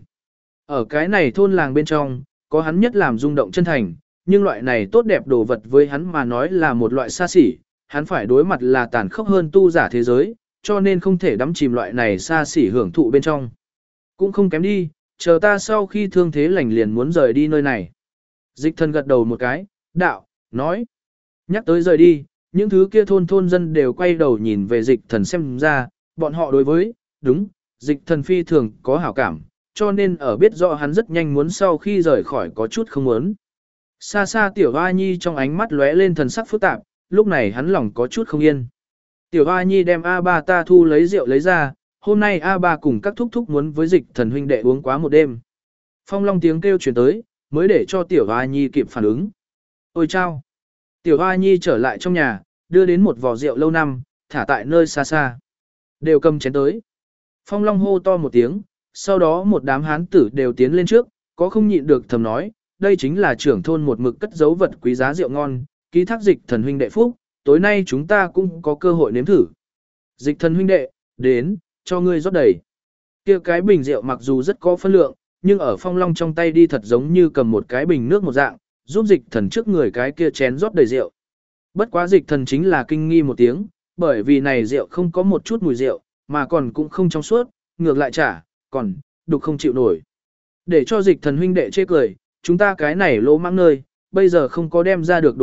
Ở cái này thôn làng bên trong, có hắn nhất làm rung động chân thành, nhưng loại này tốt đẹp đồ vật với hắn mà nói là một loại xa xỉ, hắn phải đối mặt là tàn khốc hơn tu giả thế giới, cho nên không thể đắm chìm loại này xa xỉ hưởng thụ bên trong. Cũng không kém đi, chờ ta sau khi thương thế lành liền muốn rời đi nơi này. Dịch thần gật đầu một cái, đạo, nói. Nhắc tới rời đi, những thứ kia thôn dân đều quay đầu nhìn về dịch thần xem ra, bọn họ đối với, đúng, dịch thần phi thường có hảo cảm, cho nên ở biết rõ hắn rất nhanh muốn sau khi rời khỏi có chút không muốn. Xa xa tiểu hoa nhi trong ánh mắt lóe lên thần sắc phức tạp, lúc này hắn lòng có chút không yên. Tiểu hoa nhi đem A3 ta thu lấy rượu lấy ra, hôm nay A3 cùng các thúc thúc muốn với dịch thần huynh đệ uống quá một đêm. Phong Long tiếng kêu truyền tới, mới để cho tiểu hoa nhi kịp phản ứng. Ôi chao! Tiểu hoa nhi trở lại trong nhà, đưa đến một vò rượu lâu năm, thả tại nơi xa xa. Đều cầm chén tới. Phong Long hô to một tiếng, sau đó một đám hán tử đều tiến lên trước, có không nhịn được thầm nói, đây chính là trưởng thôn một mực cất giấu vật quý giá rượu ngon, ký thác dịch thần huynh đệ phúc, tối nay chúng ta cũng có cơ hội nếm thử. Dịch thần huynh đệ, đến, cho ngươi rót đầy. Kia cái bình rượu mặc dù rất có phân lượng, nhưng ở Phong Long trong tay đi thật giống như cầm một cái bình nước một dạng, giúp dịch thần trước người cái kia chén rót đầy rượu. Bất quá dịch thần chính là kinh nghi một tiếng, bởi vì này rượu không có một chút mùi rượu, mà còn cũng không trong suốt, ngược lại còn, đục không chịu nổi. Để cho dịch thần huynh đệ chê cười, chúng ta cái này lỗ mãng nơi, bây giờ không có đem ra được đồ vật,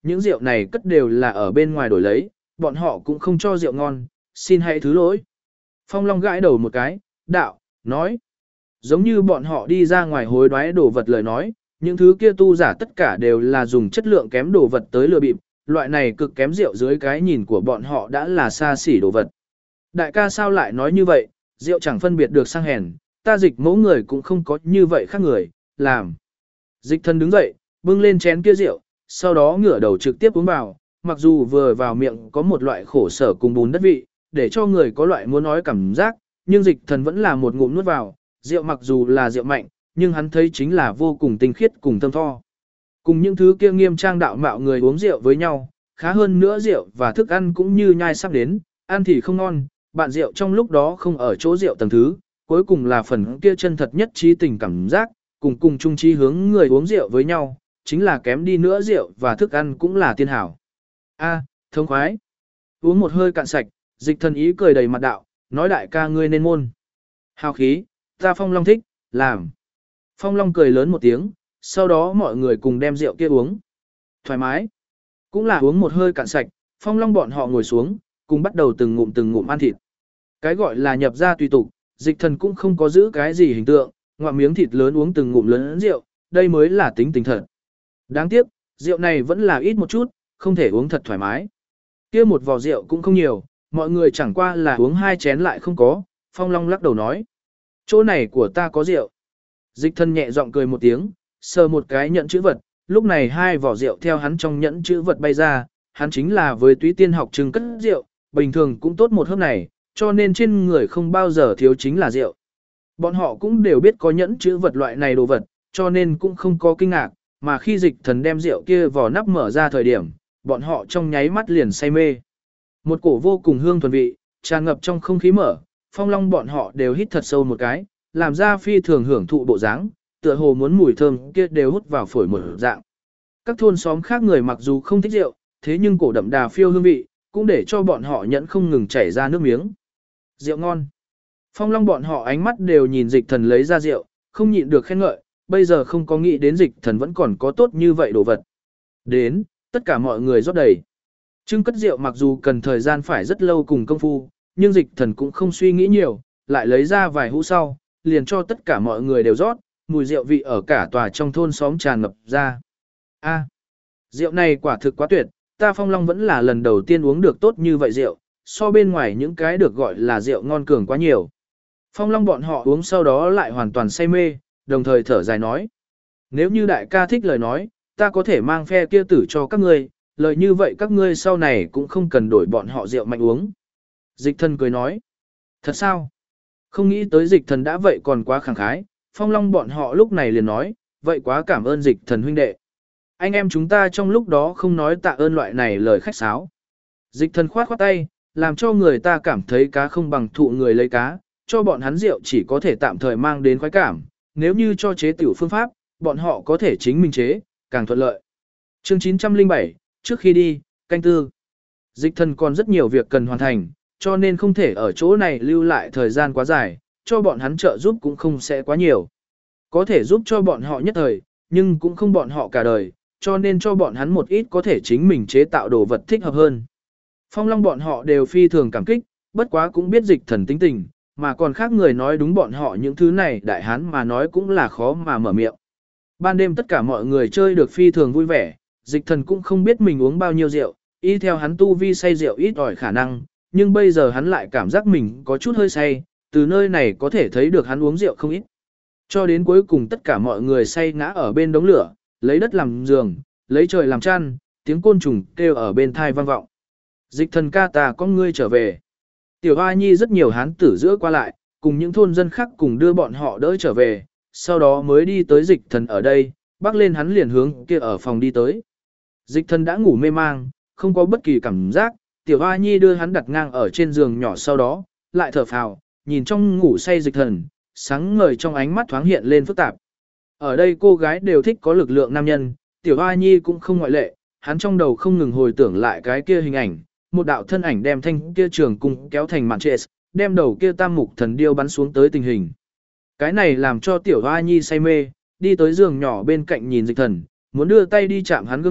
những rượu này cất đều là ở bên ngoài đổi lấy, bọn họ cũng không cho rượu ngon, xin hãy thứ lỗi. Phong Long gãi đầu một cái, đạo, nói. Giống như bọn họ đi ra ngoài hối đoái đồ vật lời nói, những thứ kia tu giả tất cả đều là dùng chất lượng kém đồ vật tới lừa bịp, loại này cực kém rượu dưới cái nhìn của bọn họ đã là xa xỉ đồ vật. Đại ca sao lại nói như vậy, rượu chẳng phân biệt được sang hèn, ta Dịch mẫu người cũng không có như vậy khác người, làm. Dịch Thần đứng dậy, bưng lên chén kia rượu, sau đó ngửa đầu trực tiếp uống vào, mặc dù vừa vào miệng có một loại khổ sở cùng bùn đất vị, để cho người có loại muốn nói cảm giác, nhưng Dịch Thần vẫn là một ngụm nuốt vào, rượu mặc dù là rượu mạnh, nhưng hắn thấy chính là vô cùng tinh khiết cùng thơm tho. Cùng những thứ kia nghiêm trang đạo mạo người uống rượu với nhau, khá hơn nữa rượu và thức ăn cũng như nhai sắp đến, ăn thì không ngon, bạn rượu trong lúc đó không ở chỗ rượu tầng thứ, cuối cùng là phần kia chân thật nhất trí tình cảm giác, cùng chung trí hướng người uống rượu với nhau, chính là kém đi nữa rượu và thức ăn cũng là tiên hảo. A, thông khoái. Uống một hơi cạn sạch, Dịch Thần ý cười đầy mặt đạo, nói đại ca ngươi nên môn. Hào khí, ta Phong Long thích, làm. Phong Long cười lớn một tiếng, sau đó mọi người cùng đem rượu kia uống. Thoải mái. Cũng là uống một hơi cạn sạch, Phong Long bọn họ ngồi xuống, cùng bắt đầu từng ngụm ăn thịt. Cái gọi là nhập ra tùy tục, Dịch Thần cũng không có giữ cái gì hình tượng, ngoạm miếng thịt lớn uống từng ngụm lớn rượu, đây mới là tính tình thật. Đáng tiếc, rượu này vẫn là ít một chút, không thể uống thật thoải mái. Kia một vò rượu cũng không nhiều, mọi người chẳng qua là uống 2 chén lại không có, Phong Long lắc đầu nói. Chỗ này của ta có rượu. Dịch Thần nhẹ giọng cười một tiếng, sờ một cái nhẫn chữ vật, lúc này 2 vỏ rượu theo hắn trong nhẫn chữ vật bay ra, hắn chính là với túy tiên học trưng cất rượu, bình thường cũng tốt một hớp này, cho nên trên người không bao giờ thiếu chính là rượu. Bọn họ cũng đều biết có nhẫn chữ vật loại này đồ vật, cho nên cũng không có kinh ngạc, mà khi Dịch Thần đem rượu kia vỏ nắp mở ra thời điểm, bọn họ trong nháy mắt liền say mê. Một cổ vô cùng hương thuần vị, tràn ngập trong không khí mở, Phong Long bọn họ đều hít thật sâu một cái, làm ra phi thường hưởng thụ bộ dáng, tựa hồ muốn mùi thơm kia đều hút vào phổi một dạng. Các thôn xóm khác người mặc dù không thích rượu, thế nhưng cổ đậm đà phiêu hương vị, cũng để cho bọn họ nhẫn không ngừng chảy ra nước miếng. Rượu ngon. Phong Long bọn họ ánh mắt đều nhìn Dịch Thần lấy ra rượu, không nhịn được khen ngợi, bây giờ không có nghĩ đến Dịch Thần vẫn còn có tốt như vậy đồ vật. Đến, tất cả mọi người rót đầy. Trưng cất rượu mặc dù cần thời gian phải rất lâu cùng công phu, nhưng Dịch Thần cũng không suy nghĩ nhiều, lại lấy ra vài hũ sau, liền cho tất cả mọi người đều rót, mùi rượu vị ở cả tòa trong thôn xóm tràn ngập ra. A, rượu này quả thực quá tuyệt, ta Phong Long vẫn là lần đầu tiên uống được tốt như vậy rượu, so bên ngoài những cái được gọi là rượu ngon cường quá nhiều. Phong Long bọn họ uống sau đó lại hoàn toàn say mê, đồng thời thở dài nói. Nếu như đại ca thích lời nói, ta có thể mang phe kia tử cho các ngươi, lời như vậy các ngươi sau này cũng không cần đổi bọn họ rượu mạnh uống. Dịch Thần cười nói. Thật sao? Không nghĩ tới Dịch Thần đã vậy còn quá khẳng khái, Phong Long bọn họ lúc này liền nói, vậy quá cảm ơn Dịch Thần huynh đệ. Anh em chúng ta trong lúc đó không nói tạ ơn loại này lời khách sáo. Dịch Thần khoát khoát tay, làm cho người ta cảm thấy cá không bằng thụ người lấy cá, cho bọn hắn rượu chỉ có thể tạm thời mang đến khoái cảm, nếu như cho chế tiểu phương pháp, bọn họ có thể chính mình chế, càng thuận lợi. Chương 907, trước khi đi, canh tư. Dịch Thần còn rất nhiều việc cần hoàn thành, cho nên không thể ở chỗ này lưu lại thời gian quá dài, cho bọn hắn trợ giúp cũng không sẽ quá nhiều. Có thể giúp cho bọn họ nhất thời, nhưng cũng không bọn họ cả đời, cho nên cho bọn hắn một ít có thể chính mình chế tạo đồ vật thích hợp hơn. Phong Long bọn họ đều phi thường cảm kích, bất quá cũng biết Dịch Thần tính tình, mà còn khác người nói đúng bọn họ những thứ này đại hán mà nói cũng là khó mà mở miệng. Ban đêm tất cả mọi người chơi được phi thường vui vẻ, Dịch Thần cũng không biết mình uống bao nhiêu rượu, y theo hắn tu vi say rượu ít ỏi khả năng, nhưng bây giờ hắn lại cảm giác mình có chút hơi say, từ nơi này có thể thấy được hắn uống rượu không ít. Cho đến cuối cùng tất cả mọi người say ngã ở bên đống lửa, lấy đất làm giường, lấy trời làm chăn, tiếng côn trùng kêu ở bên thai vang vọng. Dịch Thần ca ta có ngươi trở về. Tiểu Hoa Nhi rất nhiều hán tử giữa qua lại, cùng những thôn dân khác cùng đưa bọn họ đỡ trở về, sau đó mới đi tới Dịch Thần ở đây, bắc lên hắn liền hướng kia ở phòng đi tới. Dịch Thần đã ngủ mê mang, không có bất kỳ cảm giác, Tiểu Hoa Nhi đưa hắn đặt ngang ở trên giường nhỏ sau đó, lại thở phào, nhìn trong ngủ say Dịch Thần, sáng ngời trong ánh mắt thoáng hiện lên phức tạp. Ở đây cô gái đều thích có lực lượng nam nhân, Tiểu Hoa Nhi cũng không ngoại lệ, hắn trong đầu không ngừng hồi tưởng lại cái kia hình ảnh, một đạo thân ảnh đem thanh kia trường cung kéo thành màn trệ, đem đầu kia tam mục thần điêu bắn xuống tới tình hình. Cái này làm cho Tiểu Hoa Nhi say mê, đi tới giường nhỏ bên cạnh nhìn Dịch Thần, muốn đưa tay đi chạm hắn gương mặt,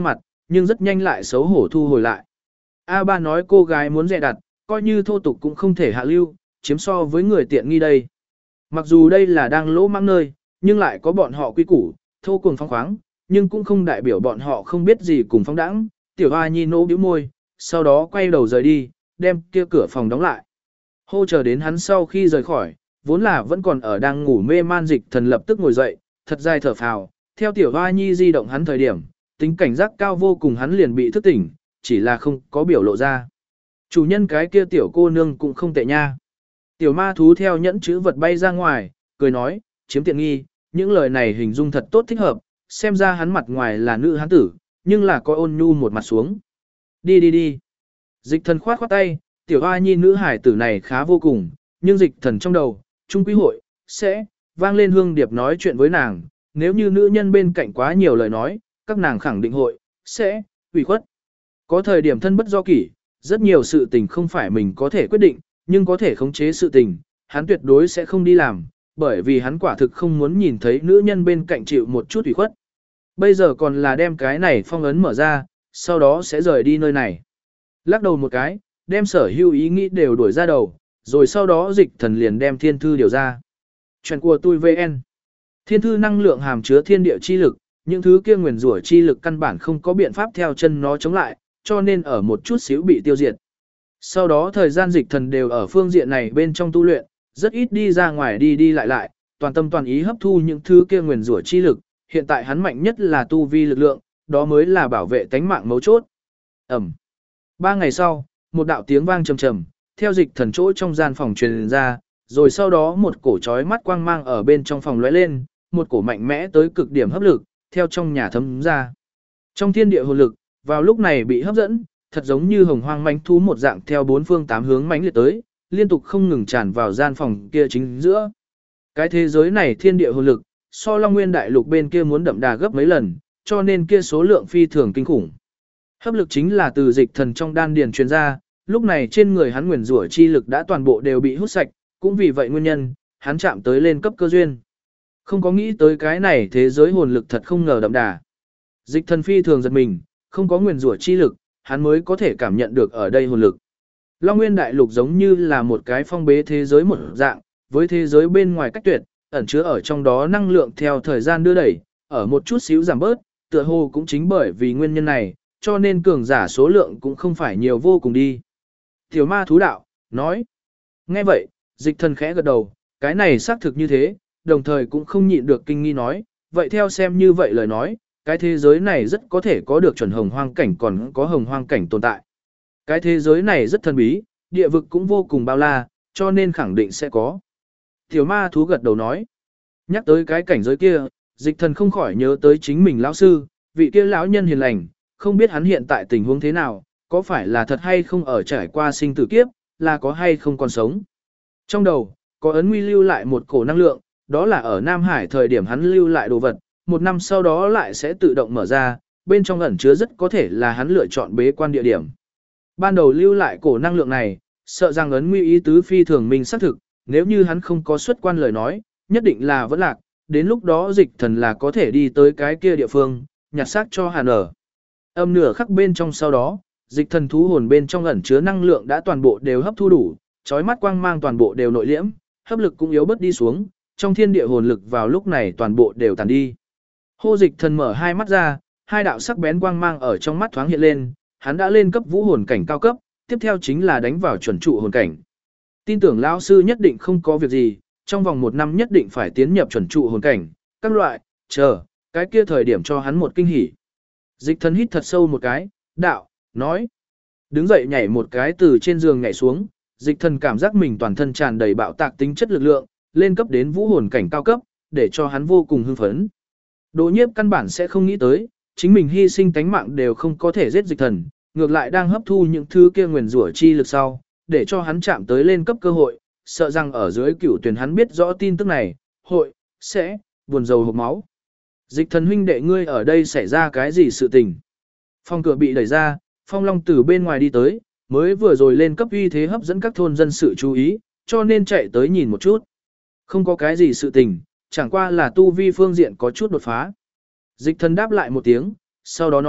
nhưng rất nhanh lại xấu hổ thu hồi lại. A3 nói cô gái muốn dè đặt, coi như thô tục cũng không thể hạ lưu, chiếm so với người tiện nghi đây. Mặc dù đây là đang lỗ mãng nơi, nhưng lại có bọn họ quy củ, thô cùng phóng khoáng, nhưng cũng không đại biểu bọn họ không biết gì cùng phóng đãng. Tiểu Hoa Nhi nỗ bĩu môi, sau đó quay đầu rời đi, đem kia cửa phòng đóng lại. Hô chờ đến hắn sau khi rời khỏi, vốn là vẫn còn ở đang ngủ mê man Dịch Thần lập tức ngồi dậy, thật dài thở phào, theo Tiểu Hoa Nhi di động hắn thời điểm, tính cảnh giác cao vô cùng hắn liền bị thức tỉnh, chỉ là không có biểu lộ ra. Chủ nhân cái kia tiểu cô nương cũng không tệ nha. Tiểu ma thú theo nhẫn chữ vật bay ra ngoài, cười nói, chiếm tiện nghi, những lời này hình dung thật tốt thích hợp, xem ra hắn mặt ngoài là nữ hán tử, nhưng là coi ôn nhu một mặt xuống. Đi đi đi. Dịch Thần khoát khoát tay, tiểu hoa nhi nữ hải tử này khá vô cùng, nhưng Dịch Thần trong đầu, trung quý hội, sẽ, vang lên hương điệp nói chuyện với nàng, nếu như nữ nhân bên cạnh quá nhiều lời nói, các nàng khẳng định hội, sẽ, ủy khuất. Có thời điểm thân bất do kỷ, rất nhiều sự tình không phải mình có thể quyết định, nhưng có thể khống chế sự tình, hắn tuyệt đối sẽ không đi làm, bởi vì hắn quả thực không muốn nhìn thấy nữ nhân bên cạnh chịu một chút ủy khuất. Bây giờ còn là đem cái này phong ấn mở ra, sau đó sẽ rời đi nơi này. Lắc đầu một cái, đem sở hữu ý nghĩ đều đuổi ra đầu, rồi sau đó Dịch Thần liền đem thiên thư điều ra. Chuyện của tôi VN. Thiên thư năng lượng hàm chứa thiên địa chi lực, những thứ kia nguyền rủa chi lực căn bản không có biện pháp theo chân nó chống lại, cho nên ở một chút xíu bị tiêu diệt. Sau đó thời gian Dịch Thần đều ở phương diện này bên trong tu luyện, rất ít đi ra ngoài đi đi lại lại, toàn tâm toàn ý hấp thu những thứ kia nguyền rủa chi lực, hiện tại hắn mạnh nhất là tu vi lực lượng, đó mới là bảo vệ tánh mạng mấu chốt. Ẩm. 3 ngày sau, một đạo tiếng vang trầm trầm, theo Dịch Thần chỗ trong gian phòng truyền ra, rồi sau đó một cổ chói mắt quang mang ở bên trong phòng lóe lên, một cổ mạnh mẽ tới cực điểm hấp lực, theo trong nhà thấm ra. Trong thiên địa hồn lực, vào lúc này bị hấp dẫn, thật giống như hồng hoang mãnh thú một dạng theo bốn phương tám hướng mãnh liệt tới, liên tục không ngừng tràn vào gian phòng kia chính giữa. Cái thế giới này thiên địa hồn lực, so Long Nguyên đại lục bên kia muốn đậm đà gấp mấy lần, cho nên kia số lượng phi thường kinh khủng. Hấp lực chính là từ Dịch Thần trong đan điền truyền ra, lúc này trên người hắn nguyền rủa chi lực đã toàn bộ đều bị hút sạch, cũng vì vậy nguyên nhân, hắn chạm tới lên cấp cơ duyên. Không có nghĩ tới cái này thế giới hồn lực thật không ngờ đậm đà. Dịch Thần phi thường giật mình, không có nguyền rủa chi lực, hắn mới có thể cảm nhận được ở đây hồn lực. Long Nguyên đại lục giống như là một cái phong bế thế giới một dạng, với thế giới bên ngoài cách tuyệt, ẩn chứa ở trong đó năng lượng theo thời gian đưa đẩy, ở một chút xíu giảm bớt, tựa hồ cũng chính bởi vì nguyên nhân này, cho nên cường giả số lượng cũng không phải nhiều vô cùng đi. Tiểu ma thú đạo, nói. Nghe vậy, Dịch Thần khẽ gật đầu, cái này xác thực như thế, đồng thời cũng không nhịn được kinh nghi nói, vậy theo xem như vậy lời nói, cái thế giới này rất có thể có được chuẩn hồng hoang cảnh còn có hồng hoang cảnh tồn tại. Cái thế giới này rất thần bí, địa vực cũng vô cùng bao la, cho nên khẳng định sẽ có. Tiểu ma thú gật đầu nói. Nhắc tới cái cảnh giới kia, Dịch Thần không khỏi nhớ tới chính mình lão sư, vị kia lão nhân hiền lành, không biết hắn hiện tại tình huống thế nào, có phải là thật hay không ở trải qua sinh tử kiếp, là có hay không còn sống. Trong đầu, có ấn nguy lưu lại một cổ năng lượng, đó là ở Nam Hải thời điểm hắn lưu lại đồ vật, một năm sau đó lại sẽ tự động mở ra, bên trong ẩn chứa rất có thể là hắn lựa chọn bế quan địa điểm. Ban đầu lưu lại cổ năng lượng này, sợ rằng ấn nguy ý tứ phi thường mình xác thực, nếu như hắn không có xuất quan lời nói, nhất định là vẫn lạc, đến lúc đó Dịch Thần là có thể đi tới cái kia địa phương, nhặt xác cho Hàn ở. Âm nửa khắc bên trong sau đó, Dịch Thần thú hồn bên trong ẩn chứa năng lượng đã toàn bộ đều hấp thu đủ, chói mắt quang mang toàn bộ đều nội liễm, hấp lực cũng yếu bớt đi xuống, trong thiên địa hồn lực vào lúc này toàn bộ đều tàn đi. Hô Dịch Thần mở hai mắt ra, hai đạo sắc bén quang mang ở trong mắt thoáng hiện lên, hắn đã lên cấp vũ hồn cảnh cao cấp, tiếp theo chính là đánh vào chuẩn trụ hồn cảnh. Tin tưởng lão sư nhất định không có việc gì, trong vòng 1 năm nhất định phải tiến nhập chuẩn trụ hồn cảnh, các loại, chờ, cái kia thời điểm cho hắn một kinh hỉ. Dịch Thần hít thật sâu một cái, đạo, nói. Đứng dậy nhảy một cái từ trên giường nhảy xuống, Dịch Thần cảm giác mình toàn thân tràn đầy bạo tạc tính chất lực lượng, lên cấp đến vũ hồn cảnh cao cấp, để cho hắn vô cùng hưng phấn. Đỗ Nhiếp căn bản sẽ không nghĩ tới, chính mình hy sinh tánh mạng đều không có thể giết Dịch Thần, ngược lại đang hấp thu những thứ kia nguyền rủa chi lực sau, để cho hắn chạm tới lên cấp cơ hội, sợ rằng ở dưới cửu tuyển hắn biết rõ tin tức này, hội, sẽ, buồn rầu hộc máu. Dịch Thần huynh đệ ngươi ở đây xảy ra cái gì sự tình? Phòng cửa bị đẩy ra, Phong Long từ bên ngoài đi tới, mới vừa rồi lên cấp uy thế hấp dẫn các thôn dân sự chú ý, cho nên chạy tới nhìn một chút. Không có cái gì sự tình, chẳng qua là tu vi phương diện có chút đột phá. Dịch Thần đáp lại một tiếng, sau đó nói,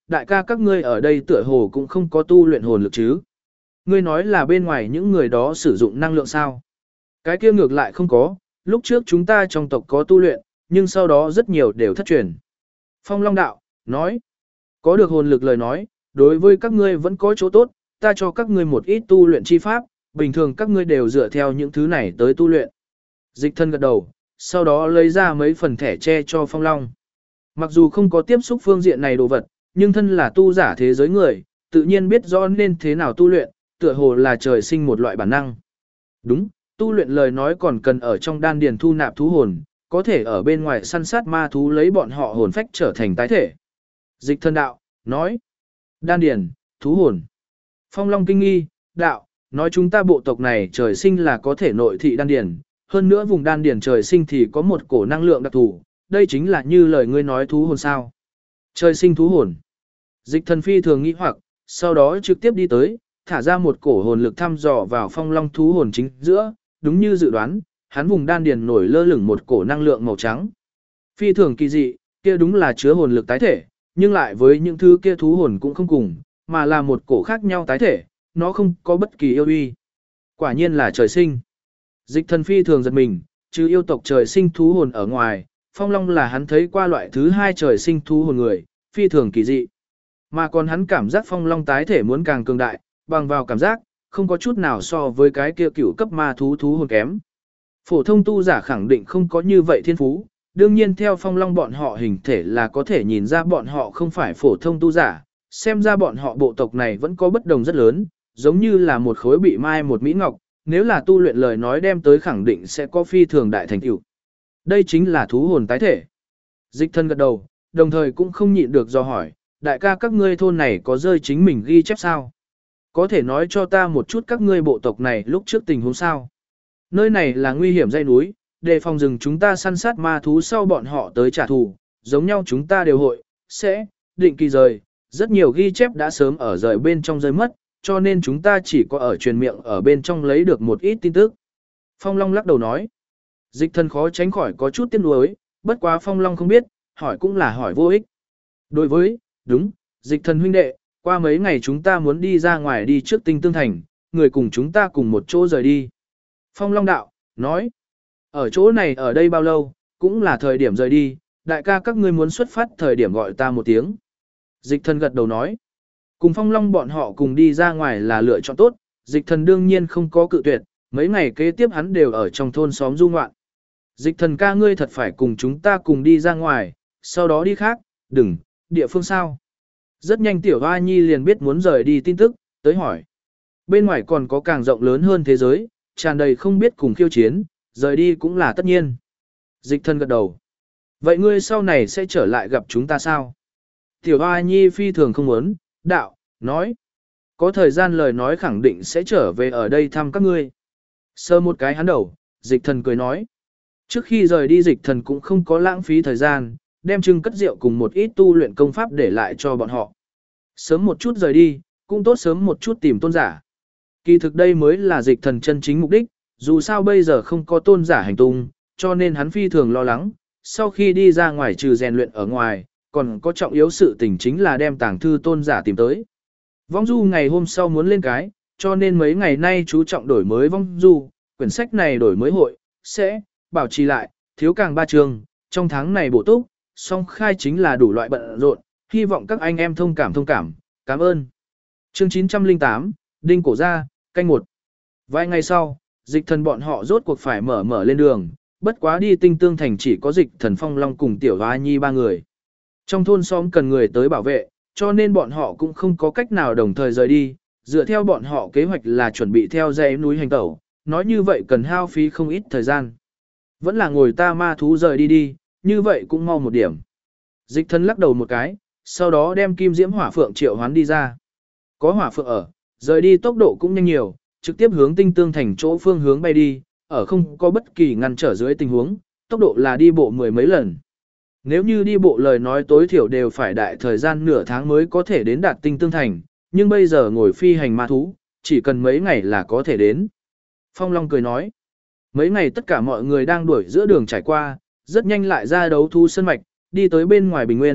đại ca các ngươi ở đây tựa hồ cũng không có tu luyện hồn lực chứ. Ngươi nói là bên ngoài những người đó sử dụng năng lượng sao? Cái kia ngược lại không có, lúc trước chúng ta trong tộc có tu luyện, nhưng sau đó rất nhiều đều thất truyền. Phong Long đạo, nói, có được hồn lực lời nói, đối với các ngươi vẫn có chỗ tốt, ta cho các ngươi một ít tu luyện chi pháp, bình thường các ngươi đều dựa theo những thứ này tới tu luyện. Dịch thân gật đầu, sau đó lấy ra mấy phần thẻ che cho Phong Long. Mặc dù không có tiếp xúc phương diện này đồ vật, nhưng thân là tu giả thế giới người, tự nhiên biết rõ nên thế nào tu luyện, tựa hồ là trời sinh một loại bản năng. Đúng, tu luyện lời nói còn cần ở trong đan điền thu nạp thú hồn, có thể ở bên ngoài săn sát ma thú lấy bọn họ hồn phách trở thành tái thể. Dịch thân đạo, nói, đan điền, thú hồn. Phong Long kinh nghi, đạo, nói chúng ta bộ tộc này trời sinh là có thể nội thị đan điền, hơn nữa vùng đan điền trời sinh thì có một cổ năng lượng đặc thù, đây chính là như lời ngươi nói thú hồn sao. Trời sinh thú hồn. Dịch thần phi thường nghĩ hoặc, sau đó trực tiếp đi tới, thả ra một cổ hồn lực thăm dò vào Phong Long thú hồn chính giữa, đúng như dự đoán, hắn vùng đan điền nổi lơ lửng một cổ năng lượng màu trắng. Phi thường kỳ dị, kia đúng là chứa hồn lực tái thể, nhưng lại với những thứ kia thú hồn cũng không cùng, mà là một cổ khác nhau tái thể, nó không có bất kỳ yêu uy. Quả nhiên là trời sinh. Dịch thần phi thường giật mình, chứ yêu tộc trời sinh thú hồn ở ngoài, Phong Long là hắn thấy qua loại thứ hai trời sinh thú hồn người, phi thường kỳ dị. Mà còn hắn cảm giác Phong Long tái thể muốn càng cường đại, bằng vào cảm giác, không có chút nào so với cái kia cửu cấp ma thú thú hồn kém. Phổ thông tu giả khẳng định không có như vậy thiên phú, đương nhiên theo Phong Long bọn họ hình thể là có thể nhìn ra bọn họ không phải phổ thông tu giả, xem ra bọn họ bộ tộc này vẫn có bất đồng rất lớn, giống như là một khối bị mai một mỹ ngọc, nếu là tu luyện lời nói đem tới khẳng định sẽ có phi thường đại thành tựu. Đây chính là thú hồn tái thể. Dịch thân gật đầu, đồng thời cũng không nhịn được do hỏi, đại ca các ngươi thôn này có rơi chính mình ghi chép sao? Có thể nói cho ta một chút các ngươi bộ tộc này lúc trước tình huống sao? Nơi này là nguy hiểm dãy núi, đề phòng rừng chúng ta săn sát ma thú sau bọn họ tới trả thù, giống nhau chúng ta đều hội, sẽ, định kỳ rời, rất nhiều ghi chép đã sớm ở rời bên trong rơi mất, cho nên chúng ta chỉ có ở truyền miệng ở bên trong lấy được một ít tin tức. Phong Long lắc đầu nói, dịch thân khó tránh khỏi có chút tiếc nuối, bất quá Phong Long không biết, hỏi cũng là hỏi vô ích. Đối với, đúng, dịch thần huynh đệ, qua mấy ngày chúng ta muốn đi ra ngoài đi trước Tinh Tương Thành, người cùng chúng ta cùng một chỗ rời đi. Phong Long đạo, nói, ở chỗ này ở đây bao lâu, cũng là thời điểm rời đi, đại ca các ngươi muốn xuất phát thời điểm gọi ta một tiếng. Dịch thần gật đầu nói, cùng Phong Long bọn họ cùng đi ra ngoài là lựa chọn tốt, dịch thần đương nhiên không có cự tuyệt, mấy ngày kế tiếp hắn đều ở trong thôn xóm du ngoạn. Dịch thần ca ngươi thật phải cùng chúng ta cùng đi ra ngoài, sau đó đi khác, đừng, địa phương sao. Rất nhanh tiểu hoa nhi liền biết muốn rời đi tin tức, tới hỏi. Bên ngoài còn có càng rộng lớn hơn thế giới, tràn đầy không biết cùng khiêu chiến, rời đi cũng là tất nhiên. Dịch thần gật đầu. Vậy ngươi sau này sẽ trở lại gặp chúng ta sao? Tiểu hoa nhi phi thường không muốn, đạo, nói. Có thời gian lời nói khẳng định sẽ trở về ở đây thăm các ngươi. Sơ một cái hắn đầu, dịch thần cười nói. Trước khi rời đi dịch thần cũng không có lãng phí thời gian, đem trưng cất rượu cùng một ít tu luyện công pháp để lại cho bọn họ. Sớm một chút rời đi, cũng tốt sớm một chút tìm tôn giả. Kỳ thực đây mới là dịch thần chân chính mục đích, dù sao bây giờ không có tôn giả hành tung, cho nên hắn phi thường lo lắng. Sau khi đi ra ngoài trừ rèn luyện ở ngoài, còn có trọng yếu sự tình chính là đem tàng thư tôn giả tìm tới. Vong du ngày hôm sau muốn lên cái, cho nên mấy ngày nay chú trọng đổi mới vong du, quyển sách này đổi mới hội, sẽ bảo trì lại, thiếu càng 3 chương, trong tháng này bổ túc, song khai chính là đủ loại bận rộn, hy vọng các anh em thông cảm, cảm ơn. Chương 908, Đinh Cổ Gia, canh 1. Vài ngày sau, dịch thần bọn họ rốt cuộc phải mở lên đường, bất quá đi Tinh Tương Thành chỉ có dịch thần Phong Long cùng Tiểu Hoa Nhi 3 người. Trong thôn xóm cần người tới bảo vệ, cho nên bọn họ cũng không có cách nào đồng thời rời đi, dựa theo bọn họ kế hoạch là chuẩn bị theo dãy núi hành tẩu, nói như vậy cần hao phí không ít thời gian. Vẫn là ngồi ta ma thú rời đi, như vậy cũng mau một điểm. Dịch thần lắc đầu một cái, sau đó đem kim diễm hỏa phượng triệu hoán đi ra. Có hỏa phượng ở, rời đi tốc độ cũng nhanh nhiều, trực tiếp hướng Tinh Tương Thành chỗ phương hướng bay đi, ở không có bất kỳ ngăn trở dưới tình huống, tốc độ là đi bộ 10 mấy lần. Nếu như đi bộ lời nói tối thiểu đều phải đại thời gian nửa tháng mới có thể đến đạt Tinh Tương Thành, nhưng bây giờ ngồi phi hành ma thú, chỉ cần mấy ngày là có thể đến. Phong Long cười nói, mấy ngày tất cả mọi người đang đuổi giữa đường trải qua, rất nhanh lại ra đấu thú sân mạch, đi tới bên ngoài bình nguyên,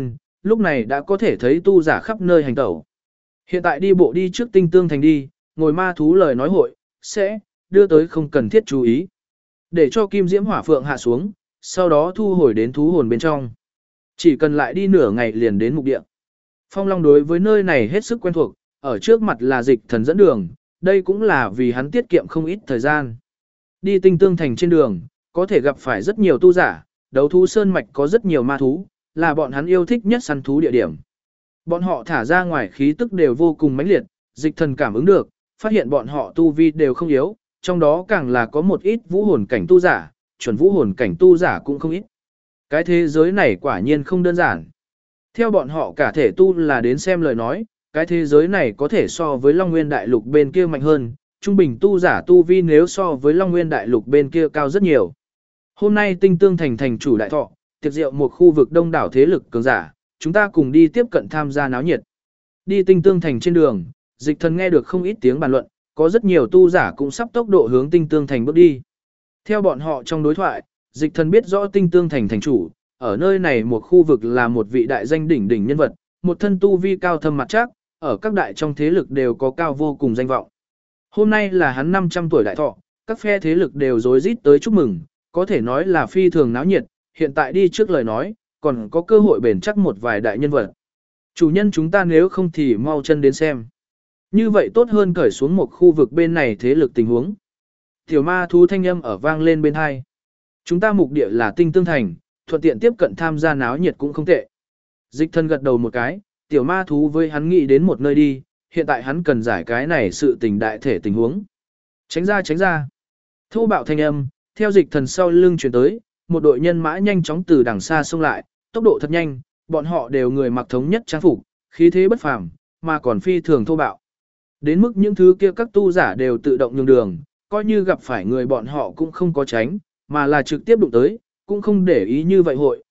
lúc này đã có thể thấy tu giả khắp nơi hành tẩu. Hiện tại đi bộ đi trước Tinh Tương Thành đi, ngồi ma thú lời nói hội, sẽ đưa tới không cần thiết chú ý. Để cho kim diễm hỏa phượng hạ xuống, sau đó thu hồi đến thú hồn bên trong. Chỉ cần lại đi nửa ngày liền đến mục địa. Phong Long đối với nơi này hết sức quen thuộc, ở trước mặt là Dịch Thần dẫn đường, đây cũng là vì hắn tiết kiệm không ít thời gian. Đi Tinh Tương Thành trên đường, có thể gặp phải rất nhiều tu giả, đấu thú sơn mạch có rất nhiều ma thú, là bọn hắn yêu thích nhất săn thú địa điểm. Bọn họ thả ra ngoài khí tức đều vô cùng mãnh liệt, Dịch Thần cảm ứng được, phát hiện bọn họ tu vi đều không yếu, trong đó càng là có một ít vũ hồn cảnh tu giả, chuẩn vũ hồn cảnh tu giả cũng không ít. Cái thế giới này quả nhiên không đơn giản. Theo bọn họ cả thể tu là đến xem lời nói, cái thế giới này có thể so với Long Nguyên Đại Lục bên kia mạnh hơn, trung bình tu giả tu vi nếu so với Long Nguyên Đại Lục bên kia cao rất nhiều. Hôm nay Tinh Tương Thành thành chủ đại thọ, tiệc rượu một khu vực đông đảo thế lực cường giả, chúng ta cùng đi tiếp cận tham gia náo nhiệt. Đi Tinh Tương Thành trên đường, Dịch Thần nghe được không ít tiếng bàn luận, có rất nhiều tu giả cũng sắp tốc độ hướng Tinh Tương Thành bước đi. Theo bọn họ trong đối thoại, Dịch Thần biết rõ Tinh Tương Thành thành chủ, ở nơi này một khu vực là một vị đại danh đỉnh đỉnh nhân vật, một thân tu vi cao thâm mặt chắc, ở các đại trong thế lực đều có cao vô cùng danh vọng. Hôm nay là hắn 500 tuổi đại thọ, các phe thế lực đều rối rít tới chúc mừng, có thể nói là phi thường náo nhiệt, hiện tại đi trước lời nói, còn có cơ hội bền chắc một vài đại nhân vật. Chủ nhân chúng ta nếu không thì mau chân đến xem. Như vậy tốt hơn cởi xuống một khu vực bên này thế lực tình huống. Tiểu ma thú thanh âm ở vang lên bên hai. Chúng ta mục địa là Tinh Tương Thành, thuận tiện tiếp cận tham gia náo nhiệt cũng không tệ. Dịch Thần gật đầu một cái, tiểu ma thú với hắn nghĩ đến một nơi đi, hiện tại hắn cần giải cái này sự tình đại thể tình huống. Tránh ra tránh ra. Thô bạo thanh âm, theo Dịch Thần sau lưng chuyển tới, một đội nhân mã nhanh chóng từ đằng xa xông lại, tốc độ thật nhanh, bọn họ đều người mặc thống nhất trang phục, khí thế bất phàm, mà còn phi thường thô bạo. Đến mức những thứ kia các tu giả đều tự động nhường đường, coi như gặp phải người bọn họ cũng không có tránh, mà là trực tiếp đụng tới, cũng không để ý như vậy hội,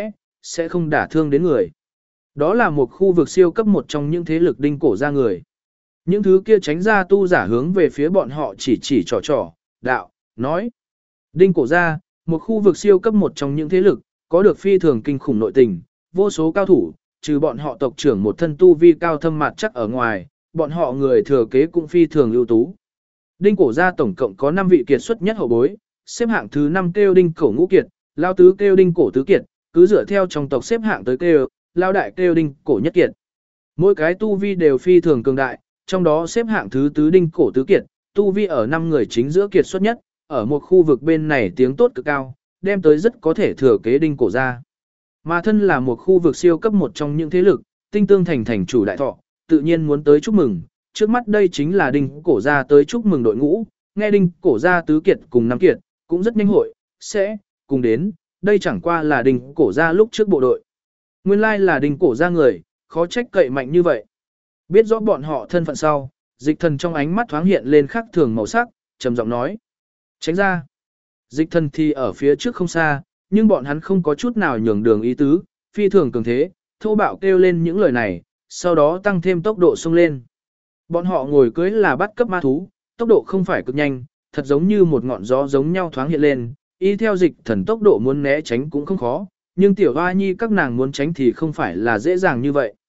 sẽ không đả thương đến người. Đó là một khu vực siêu cấp một trong những thế lực đinh cổ ra người. Những thứ kia tránh ra tu giả hướng về phía bọn họ chỉ trò, đạo, nói. Đinh cổ ra, một khu vực siêu cấp một trong những thế lực, có được phi thường kinh khủng nội tình, vô số cao thủ, trừ bọn họ tộc trưởng một thân tu vi cao thâm mặt chắc ở ngoài, bọn họ người thừa kế cũng phi thường ưu tú. Đinh cổ ra tổng cộng có 5 vị kiệt xuất nhất hậu bối, xếp hạng thứ 5 kêu đinh cổ ngũ kiệt, lao tứ kêu đinh cổ tứ kiệt, cứ dựa theo trong tộc xếp hạng tới kêu, lao đại kêu đinh cổ nhất kiệt. Mỗi cái tu vi đều phi thường cường đại, trong đó xếp hạng thứ tứ đinh cổ tứ kiệt, tu vi ở 5 người chính giữa kiệt xuất nhất, ở một khu vực bên này tiếng tốt cực cao, đem tới rất có thể thừa kế đinh cổ ra. Mà thân là một khu vực siêu cấp một trong những thế lực, Tinh Tương Thành thành chủ đại thọ, tự nhiên muốn tới chúc mừng, trước mắt đây chính là đinh cổ ra tới chúc mừng đội ngũ, nghe đinh cổ ra tứ kiệt cùng năm kiệt, cũng rất nhanh hội, sẽ cùng đến, đây chẳng qua là đinh cổ ra lúc trước bộ đội. Nguyên lai là đinh cổ ra người, khó trách cậy mạnh như vậy. Biết rõ bọn họ thân phận sau, Dịch Thần trong ánh mắt thoáng hiện lên khác thường màu sắc, trầm giọng nói. Tránh ra. Dịch Thần thì ở phía trước không xa, nhưng bọn hắn không có chút nào nhường đường ý tứ, phi thường cường thế, thô bạo kêu lên những lời này, sau đó tăng thêm tốc độ xông lên. Bọn họ ngồi cưới là bắt cấp ma thú, tốc độ không phải cực nhanh, thật giống như một ngọn gió giống nhau thoáng hiện lên, y theo Dịch Thần tốc độ muốn né tránh cũng không khó, nhưng tiểu hoa nhi các nàng muốn tránh thì không phải là dễ dàng như vậy.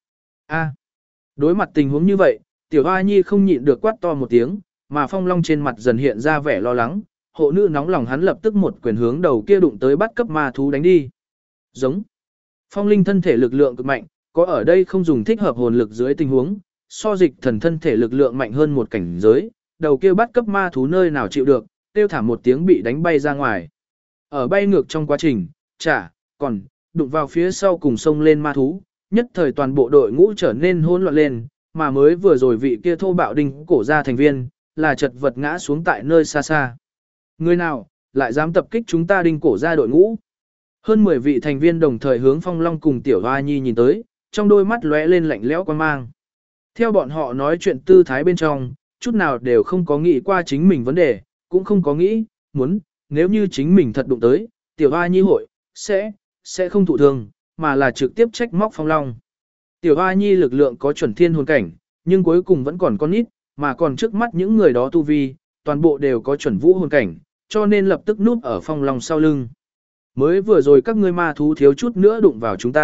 Đối mặt tình huống như vậy, tiểu hoa nhi không nhịn được quát to một tiếng, mà Phong Long trên mặt dần hiện ra vẻ lo lắng, hộ nữ nóng lòng hắn lập tức một quyền hướng đầu kia đụng tới bắt cấp ma thú đánh đi. Giống. Phong Linh thân thể lực lượng cực mạnh, có ở đây không dùng thích hợp hồn lực dưới tình huống, so Dịch Thần thân thể lực lượng mạnh hơn một cảnh giới, đầu kia bắt cấp ma thú nơi nào chịu được, kêu thảm một tiếng bị đánh bay ra ngoài. Ở bay ngược trong quá trình, còn đụng vào phía sau cùng sông lên ma thú, nhất thời toàn bộ đội ngũ trở nên hỗn loạn lên, mà mới vừa rồi vị kia thô bạo đinh cổ ra thành viên, là chật vật ngã xuống tại nơi xa xa. Người nào, lại dám tập kích chúng ta đinh cổ ra đội ngũ? Hơn 10 vị thành viên đồng thời hướng Phong Long cùng Tiểu Hoa Nhi nhìn tới, trong đôi mắt lóe lên lạnh lẽo quan mang. Theo bọn họ nói chuyện tư thái bên trong, chút nào đều không có nghĩ qua chính mình vấn đề, cũng không có nghĩ, nếu như chính mình thật đụng tới, Tiểu Hoa Nhi hội, sẽ không thụ thương, mà là trực tiếp trách móc Phong Long. Tiểu Hoa Nhi lực lượng có chuẩn thiên hồn cảnh, nhưng cuối cùng vẫn còn con nít, mà còn trước mắt những người đó tu vi, toàn bộ đều có chuẩn vũ hồn cảnh, cho nên lập tức núp ở Phong Long sau lưng. Mới vừa rồi các ngươi ma thú thiếu chút nữa đụng vào chúng ta,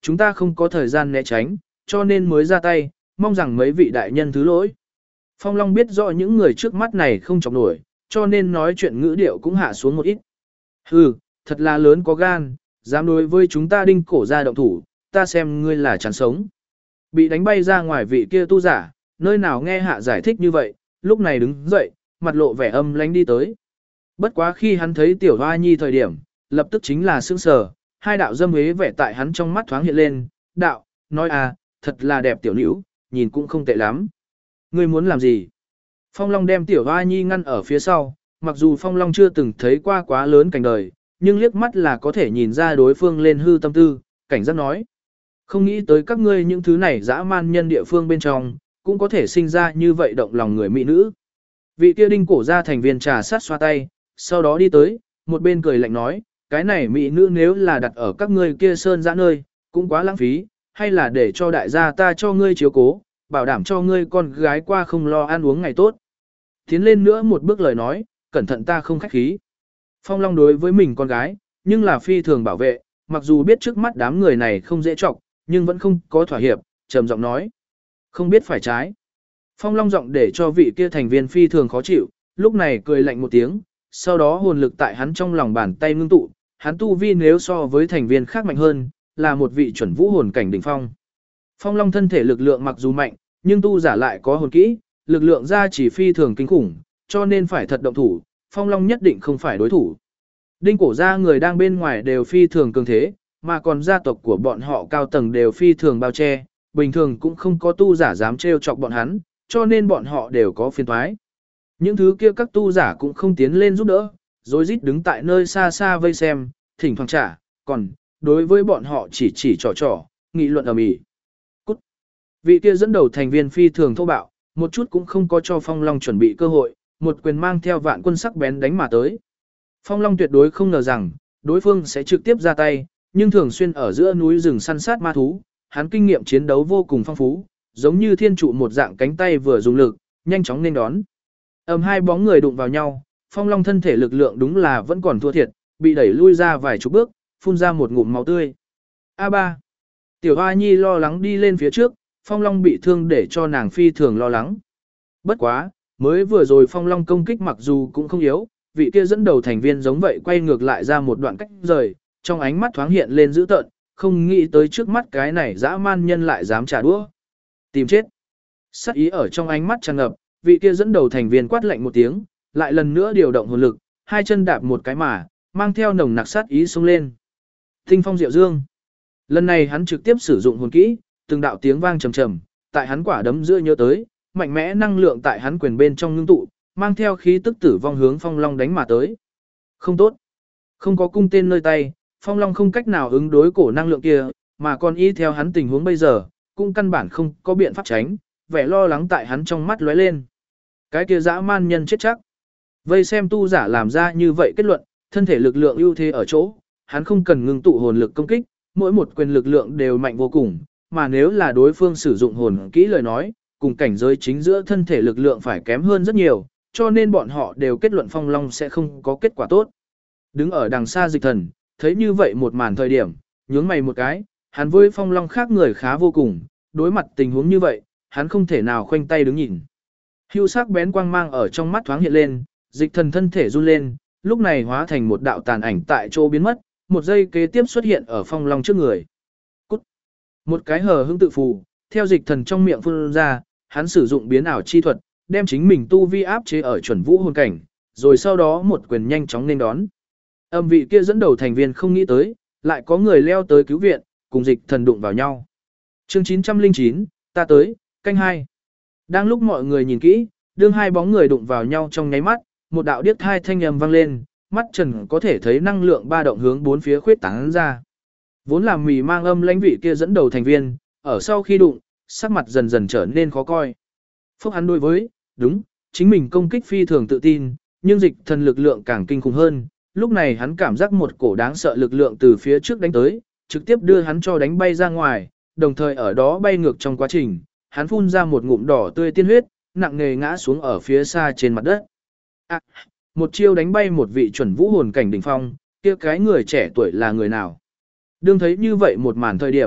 chúng ta không có thời gian né tránh, cho nên mới ra tay, mong rằng mấy vị đại nhân thứ lỗi. Phong Long biết rõ những người trước mắt này không chọc nổi, cho nên nói chuyện ngữ điệu cũng hạ xuống một ít. Hừ, thật là lớn có gan, dám đối với chúng ta Đinh Cổ gia động thủ, ta xem ngươi là chán sống. Bị đánh bay ra ngoài vị kia tu giả, nơi nào nghe hạ giải thích như vậy, lúc này đứng dậy, mặt lộ vẻ âm lánh đi tới. Bất quá khi hắn thấy tiểu hoa nhi thời điểm, lập tức chính là sững sờ, hai đạo dâm hế vẻ tại hắn trong mắt thoáng hiện lên, đạo, nói à, thật là đẹp tiểu nữ, nhìn cũng không tệ lắm. Ngươi muốn làm gì? Phong Long đem tiểu hoa nhi ngăn ở phía sau, mặc dù Phong Long chưa từng thấy qua quá lớn cảnh đời, nhưng liếc mắt là có thể nhìn ra đối phương lên hư tâm tư, cảnh giác nói. Không nghĩ tới các ngươi những thứ này dã man nhân địa phương bên trong, cũng có thể sinh ra như vậy động lòng người mỹ nữ. Vị kia Đinh Cổ gia thành viên trà sát xoa tay, sau đó đi tới, một bên cười lạnh nói, cái này mỹ nữ nếu là đặt ở các ngươi kia sơn dã nơi, cũng quá lãng phí, hay là để cho đại gia ta cho ngươi chiếu cố, bảo đảm cho ngươi con gái qua không lo ăn uống ngày tốt. Tiến lên nữa một bước lời nói, cẩn thận ta không khách khí. Phong Long đối với mình con gái, nhưng là phi thường bảo vệ, mặc dù biết trước mắt đám người này không dễ trọng, nhưng vẫn không có thỏa hiệp, trầm giọng nói. Không biết phải trái. Phong Long giọng để cho vị kia thành viên phi thường khó chịu, lúc này cười lạnh một tiếng, sau đó hồn lực tại hắn trong lòng bàn tay ngưng tụ, hắn tu vi nếu so với thành viên khác mạnh hơn, là một vị chuẩn vũ hồn cảnh đỉnh phong. Phong Long thân thể lực lượng mặc dù mạnh, nhưng tu giả lại có hồn kỹ, lực lượng ra chỉ phi thường kinh khủng, cho nên phải thật động thủ, Phong Long nhất định không phải đối thủ. Đinh Cổ gia người đang bên ngoài đều phi thường cường thế, mà còn gia tộc của bọn họ cao tầng đều phi thường bao che, bình thường cũng không có tu giả dám trêu chọc bọn hắn, cho nên bọn họ đều có phiền toái. Những thứ kia các tu giả cũng không tiến lên giúp đỡ, rối rít đứng tại nơi xa xa vây xem, thỉnh thoảng trả, còn đối với bọn họ chỉ trò, nghị luận ầm ĩ. Cút. Vị kia dẫn đầu thành viên phi thường thô bạo, một chút cũng không có cho Phong Long chuẩn bị cơ hội, một quyền mang theo vạn quân sắc bén đánh mà tới. Phong Long tuyệt đối không ngờ rằng đối phương sẽ trực tiếp ra tay, nhưng thường xuyên ở giữa núi rừng săn sát ma thú, hắn kinh nghiệm chiến đấu vô cùng phong phú, giống như thiên trụ một dạng cánh tay vừa dùng lực, nhanh chóng nên đón. Hai bóng người đụng vào nhau, Phong Long thân thể lực lượng đúng là vẫn còn thua thiệt, bị đẩy lui ra vài chục bước, phun ra một ngụm máu tươi. A3. Tiểu Hoa Nhi lo lắng đi lên phía trước, Phong Long bị thương để cho nàng phi thường lo lắng. Bất quá, mới vừa rồi Phong Long công kích mặc dù cũng không yếu, vị kia dẫn đầu thành viên giống vậy quay ngược lại ra một đoạn cách rời, trong ánh mắt thoáng hiện lên dữ tợn, không nghĩ tới trước mắt cái này dã man nhân lại dám trả đũa. Tìm chết. Sát ý ở trong ánh mắt tràn ngập, vị kia dẫn đầu thành viên quát lạnh một tiếng, lại lần nữa điều động hồn lực, hai chân đạp một cái mà, mang theo nồng nặc sát ý xông lên. Tinh phong diệu dương. Lần này hắn trực tiếp sử dụng hồn kỹ, từng đạo tiếng vang trầm trầm, tại hắn quả đấm giữa nhớ tới, mạnh mẽ năng lượng tại hắn quyền bên trong ngưng tụ, mang theo khí tức tử vong hướng Phong Long đánh mà tới. Không tốt. Không có cung tên nơi tay, Phong Long không cách nào ứng đối cổ năng lượng kia, mà còn y theo hắn tình huống bây giờ, cũng căn bản không có biện pháp tránh, vẻ lo lắng tại hắn trong mắt lóe lên. Cái kia dã man nhân chết chắc. Vây xem tu giả làm ra như vậy kết luận, thân thể lực lượng ưu thế ở chỗ, hắn không cần ngưng tụ hồn lực công kích, mỗi một quyền lực lượng đều mạnh vô cùng, mà nếu là đối phương sử dụng hồn kỹ lời nói, cùng cảnh giới chính giữa thân thể lực lượng phải kém hơn rất nhiều, cho nên bọn họ đều kết luận Phong Long sẽ không có kết quả tốt. Đứng ở đằng xa Dịch Thần, thấy như vậy một màn thời điểm, nhướng mày một cái, hắn với Phong Long khác người khá vô cùng, đối mặt tình huống như vậy, hắn không thể nào khoanh tay đứng nhìn. Hưu sắc bén quang mang ở trong mắt thoáng hiện lên, Dịch Thần thân thể run lên, lúc này hóa thành một đạo tàn ảnh tại chỗ biến mất, một giây kế tiếp xuất hiện ở Phong Long trước người. Cút. Một cái hờ hững tự phù, theo Dịch Thần trong miệng phun ra, hắn sử dụng biến ảo chi thuật, đem chính mình tu vi áp chế ở chuẩn vũ hồn cảnh, rồi sau đó một quyền nhanh chóng nên đón. Vị kia dẫn đầu thành viên không nghĩ tới, lại có người leo tới cứu viện, cùng Dịch Thần đụng vào nhau. Chương 909, ta tới, canh 2. Đang lúc mọi người nhìn kỹ, đương hai bóng người đụng vào nhau trong nháy mắt, một đạo điếc hai thanh âm vang lên, mắt trần có thể thấy năng lượng ba động hướng bốn phía khuyết tán ra. Vốn là mì mang âm lãnh vị kia dẫn đầu thành viên, ở sau khi đụng, sắc mặt dần dần trở nên khó coi. Phúc hắn đối với, đúng, chính mình công kích phi thường tự tin, nhưng Dịch Thần lực lượng càng kinh khủng hơn. Lúc này hắn cảm giác một cổ đáng sợ lực lượng từ phía trước đánh tới, trực tiếp đưa hắn cho đánh bay ra ngoài, đồng thời ở đó bay ngược trong quá trình, hắn phun ra một ngụm đỏ tươi tiên huyết, nặng nề ngã xuống ở phía xa trên mặt đất. Một chiêu đánh bay một vị chuẩn vũ hồn cảnh đỉnh phong, kia cái người trẻ tuổi là người nào? Đương thấy như vậy một màn thời điểm,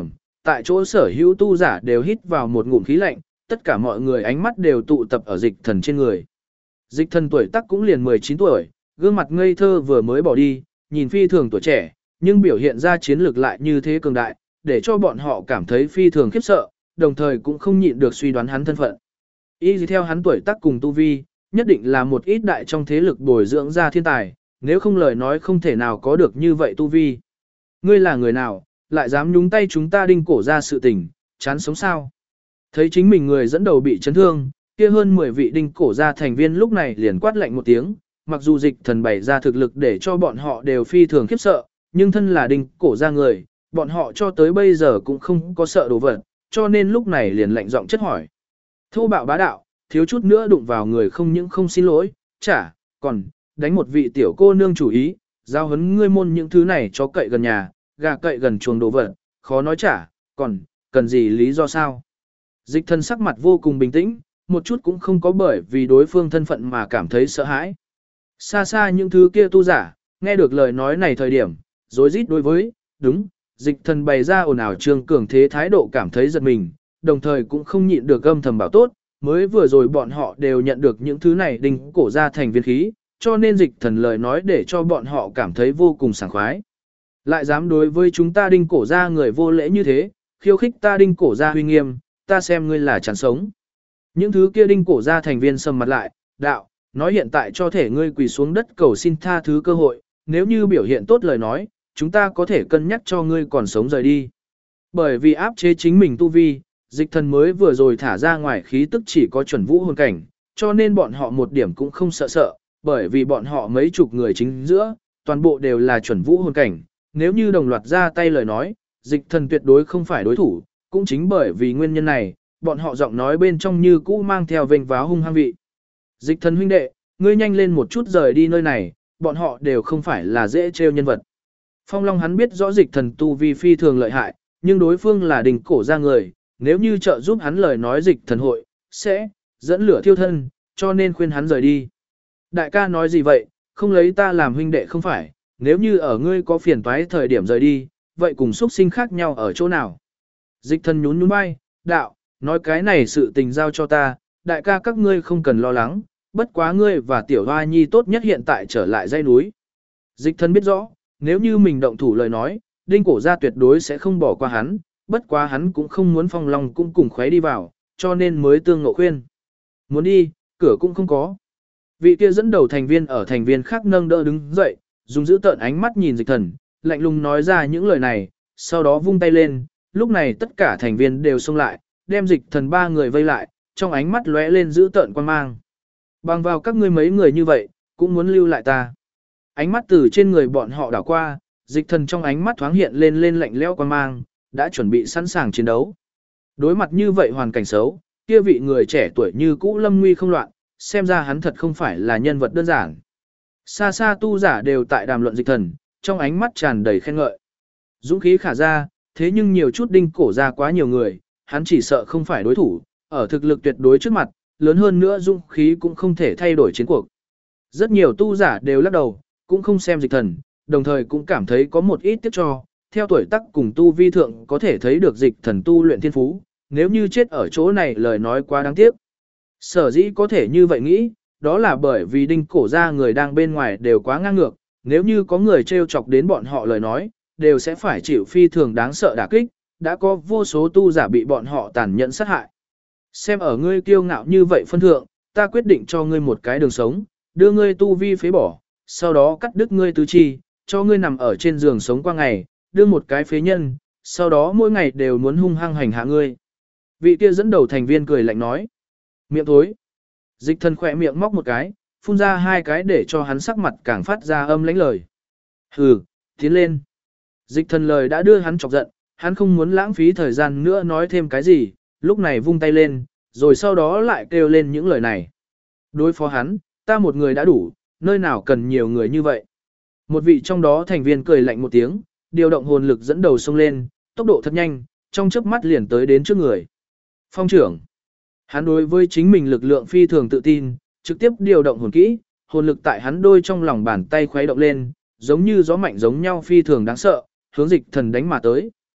tại chỗ sở hữu tu giả đều hít vào một ngụm khí lạnh, tất cả mọi người ánh mắt đều tụ tập ở dịch thần trên người. Dịch thần tuổi tác cũng liền 19 tuổi, gương mặt ngây thơ vừa mới bỏ đi, nhìn phi thường tuổi trẻ, nhưng biểu hiện ra chiến lược lại như thế cường đại, để cho bọn họ cảm thấy phi thường khiếp sợ, đồng thời cũng không nhịn được suy đoán hắn thân phận. Y theo hắn tuổi tác cùng tu vi, nhất định là một ít đại trong thế lực bồi dưỡng ra thiên tài, nếu không lời nói không thể nào có được như vậy tu vi. Ngươi là người nào, lại dám nhúng tay chúng ta Đinh cổ ra sự tình, chán sống sao? Thấy chính mình người dẫn đầu bị chấn thương, kia hơn 10 vị Đinh cổ ra thành viên lúc này liền quát lạnh một tiếng, mặc dù dịch thần bày ra thực lực để cho bọn họ đều phi thường khiếp sợ, nhưng thân là Đinh cổ ra người, bọn họ cho tới bây giờ cũng không có sợ đồ vật, cho nên lúc này liền lạnh giọng chất hỏi. Thô bạo bá đạo, thiếu chút nữa đụng vào người không những không xin lỗi, chả, còn, đánh một vị tiểu cô nương chủ ý, giao hấn ngươi môn những thứ này cho cậy gần nhà, gà cậy gần chuồng đồ vật, khó nói chả, còn, cần gì lý do sao? Dịch thần sắc mặt vô cùng bình tĩnh, một chút cũng không có bởi vì đối phương thân phận mà cảm thấy sợ hãi. Xa xa những thứ kia tu giả, nghe được lời nói này thời điểm, rối rít đối với, đúng, dịch thần bày ra ồn ào trương cường thế thái độ cảm thấy giật mình, đồng thời cũng không nhịn được âm thầm bảo tốt, mới vừa rồi bọn họ đều nhận được những thứ này Đinh cổ ra thành viên khí, cho nên dịch thần lời nói để cho bọn họ cảm thấy vô cùng sảng khoái. Lại dám đối với chúng ta Đinh cổ ra người vô lễ như thế, khiêu khích ta Đinh cổ ra huy nghiêm, ta xem ngươi là chán sống. Những thứ kia Đinh cổ ra thành viên sầm mặt lại, đạo, nói hiện tại cho thể ngươi quỳ xuống đất cầu xin tha thứ cơ hội, nếu như biểu hiện tốt lời nói, chúng ta có thể cân nhắc cho ngươi còn sống rời đi. Bởi vì áp chế chính mình tu vi, dịch thần mới vừa rồi thả ra ngoài khí tức chỉ có chuẩn vũ hồn cảnh, cho nên bọn họ một điểm cũng không sợ sợ, bởi vì bọn họ mấy chục người chính giữa, toàn bộ đều là chuẩn vũ hồn cảnh, nếu như đồng loạt ra tay lời nói, dịch thần tuyệt đối không phải đối thủ, cũng chính bởi vì nguyên nhân này, bọn họ giọng nói bên trong như cũ mang theo vênh váo hung hăng vị. Dịch thần huynh đệ, ngươi nhanh lên một chút rời đi nơi này, bọn họ đều không phải là dễ trêu nhân vật. Phong Long hắn biết rõ dịch thần tu vi phi thường lợi hại, nhưng đối phương là Đinh cổ ra người, nếu như trợ giúp hắn lời nói dịch thần hội, sẽ dẫn lửa thiêu thân, cho nên khuyên hắn rời đi. Đại ca nói gì vậy, không lấy ta làm huynh đệ không phải, nếu như ở ngươi có phiền toái thời điểm rời đi, vậy cùng xuất sinh khác nhau ở chỗ nào? Dịch thần nhún nhún vai, đạo, nói cái này sự tình giao cho ta, đại ca các ngươi không cần lo lắng, bất quá ngươi và tiểu hoa nhi tốt nhất hiện tại trở lại dãy núi. Dịch thần biết rõ, nếu như mình động thủ lời nói, Đinh cổ ra tuyệt đối sẽ không bỏ qua hắn, bất quá hắn cũng không muốn Phong Long cũng cùng khóe đi vào, cho nên mới tương ngộ khuyên. Muốn đi, cửa cũng không có. Vị kia dẫn đầu thành viên ở thành viên khác nâng đỡ đứng dậy, dùng giữ tợn ánh mắt nhìn dịch thần, lạnh lùng nói ra những lời này, sau đó vung tay lên, lúc này tất cả thành viên đều xông lại, đem dịch thần ba người vây lại, trong ánh mắt lóe lên giữ tợn quan mang. Bằng vào các ngươi mấy người như vậy, cũng muốn lưu lại ta. Ánh mắt từ trên người bọn họ đảo qua, dịch thần trong ánh mắt thoáng hiện lên lạnh lẽo quan mang, đã chuẩn bị sẵn sàng chiến đấu. Đối mặt như vậy hoàn cảnh xấu, kia vị người trẻ tuổi như cũ lâm nguy không loạn, xem ra hắn thật không phải là nhân vật đơn giản. Xa xa tu giả đều tại đàm luận dịch thần, trong ánh mắt tràn đầy khen ngợi. Dũng khí khả ra, thế nhưng nhiều chút Đinh cổ ra quá nhiều người, hắn chỉ sợ không phải đối thủ, ở thực lực tuyệt đối trước mặt, lớn hơn nữa dũng khí cũng không thể thay đổi chiến cuộc. Rất nhiều tu giả đều lắc đầu, cũng không xem dịch thần, đồng thời cũng cảm thấy có một ít tiếc cho, theo tuổi tác cùng tu vi thượng có thể thấy được dịch thần tu luyện thiên phú, nếu như chết ở chỗ này lời nói quá đáng tiếc. Sở dĩ có thể như vậy nghĩ, đó là bởi vì Đinh cổ ra người đang bên ngoài đều quá ngang ngược, nếu như có người trêu chọc đến bọn họ lời nói, đều sẽ phải chịu phi thường đáng sợ đả kích, đã có vô số tu giả bị bọn họ tàn nhẫn sát hại. Xem ở ngươi kiêu ngạo như vậy phân thượng, ta quyết định cho ngươi một cái đường sống, đưa ngươi tu vi phế bỏ, sau đó cắt đứt ngươi tứ chi, cho ngươi nằm ở trên giường sống qua ngày, đưa một cái phế nhân, sau đó mỗi ngày đều muốn hung hăng hành hạ ngươi. Vị kia dẫn đầu thành viên cười lạnh nói. Miệng thối. Dịch thần khỏe miệng móc một cái, phun ra hai cái để cho hắn sắc mặt càng phát ra âm lãnh lời. Hừ, tiến lên. Dịch thần lời đã đưa hắn chọc giận, hắn không muốn lãng phí thời gian nữa nói thêm cái gì, lúc này vung tay lên, rồi sau đó lại kêu lên những lời này. Đối phó hắn, ta một người đã đủ, nơi nào cần nhiều người như vậy. Một vị trong đó thành viên cười lạnh một tiếng, điều động hồn lực dẫn đầu xông lên, tốc độ thật nhanh, trong chớp mắt liền tới đến trước người. Phong trưởng. Hắn đối với chính mình lực lượng phi thường tự tin, trực tiếp điều động hồn kỹ, hồn lực tại hắn đôi trong lòng bàn tay khuấy động lên, giống như gió mạnh giống nhau phi thường đáng sợ, hướng dịch thần đánh mà tới.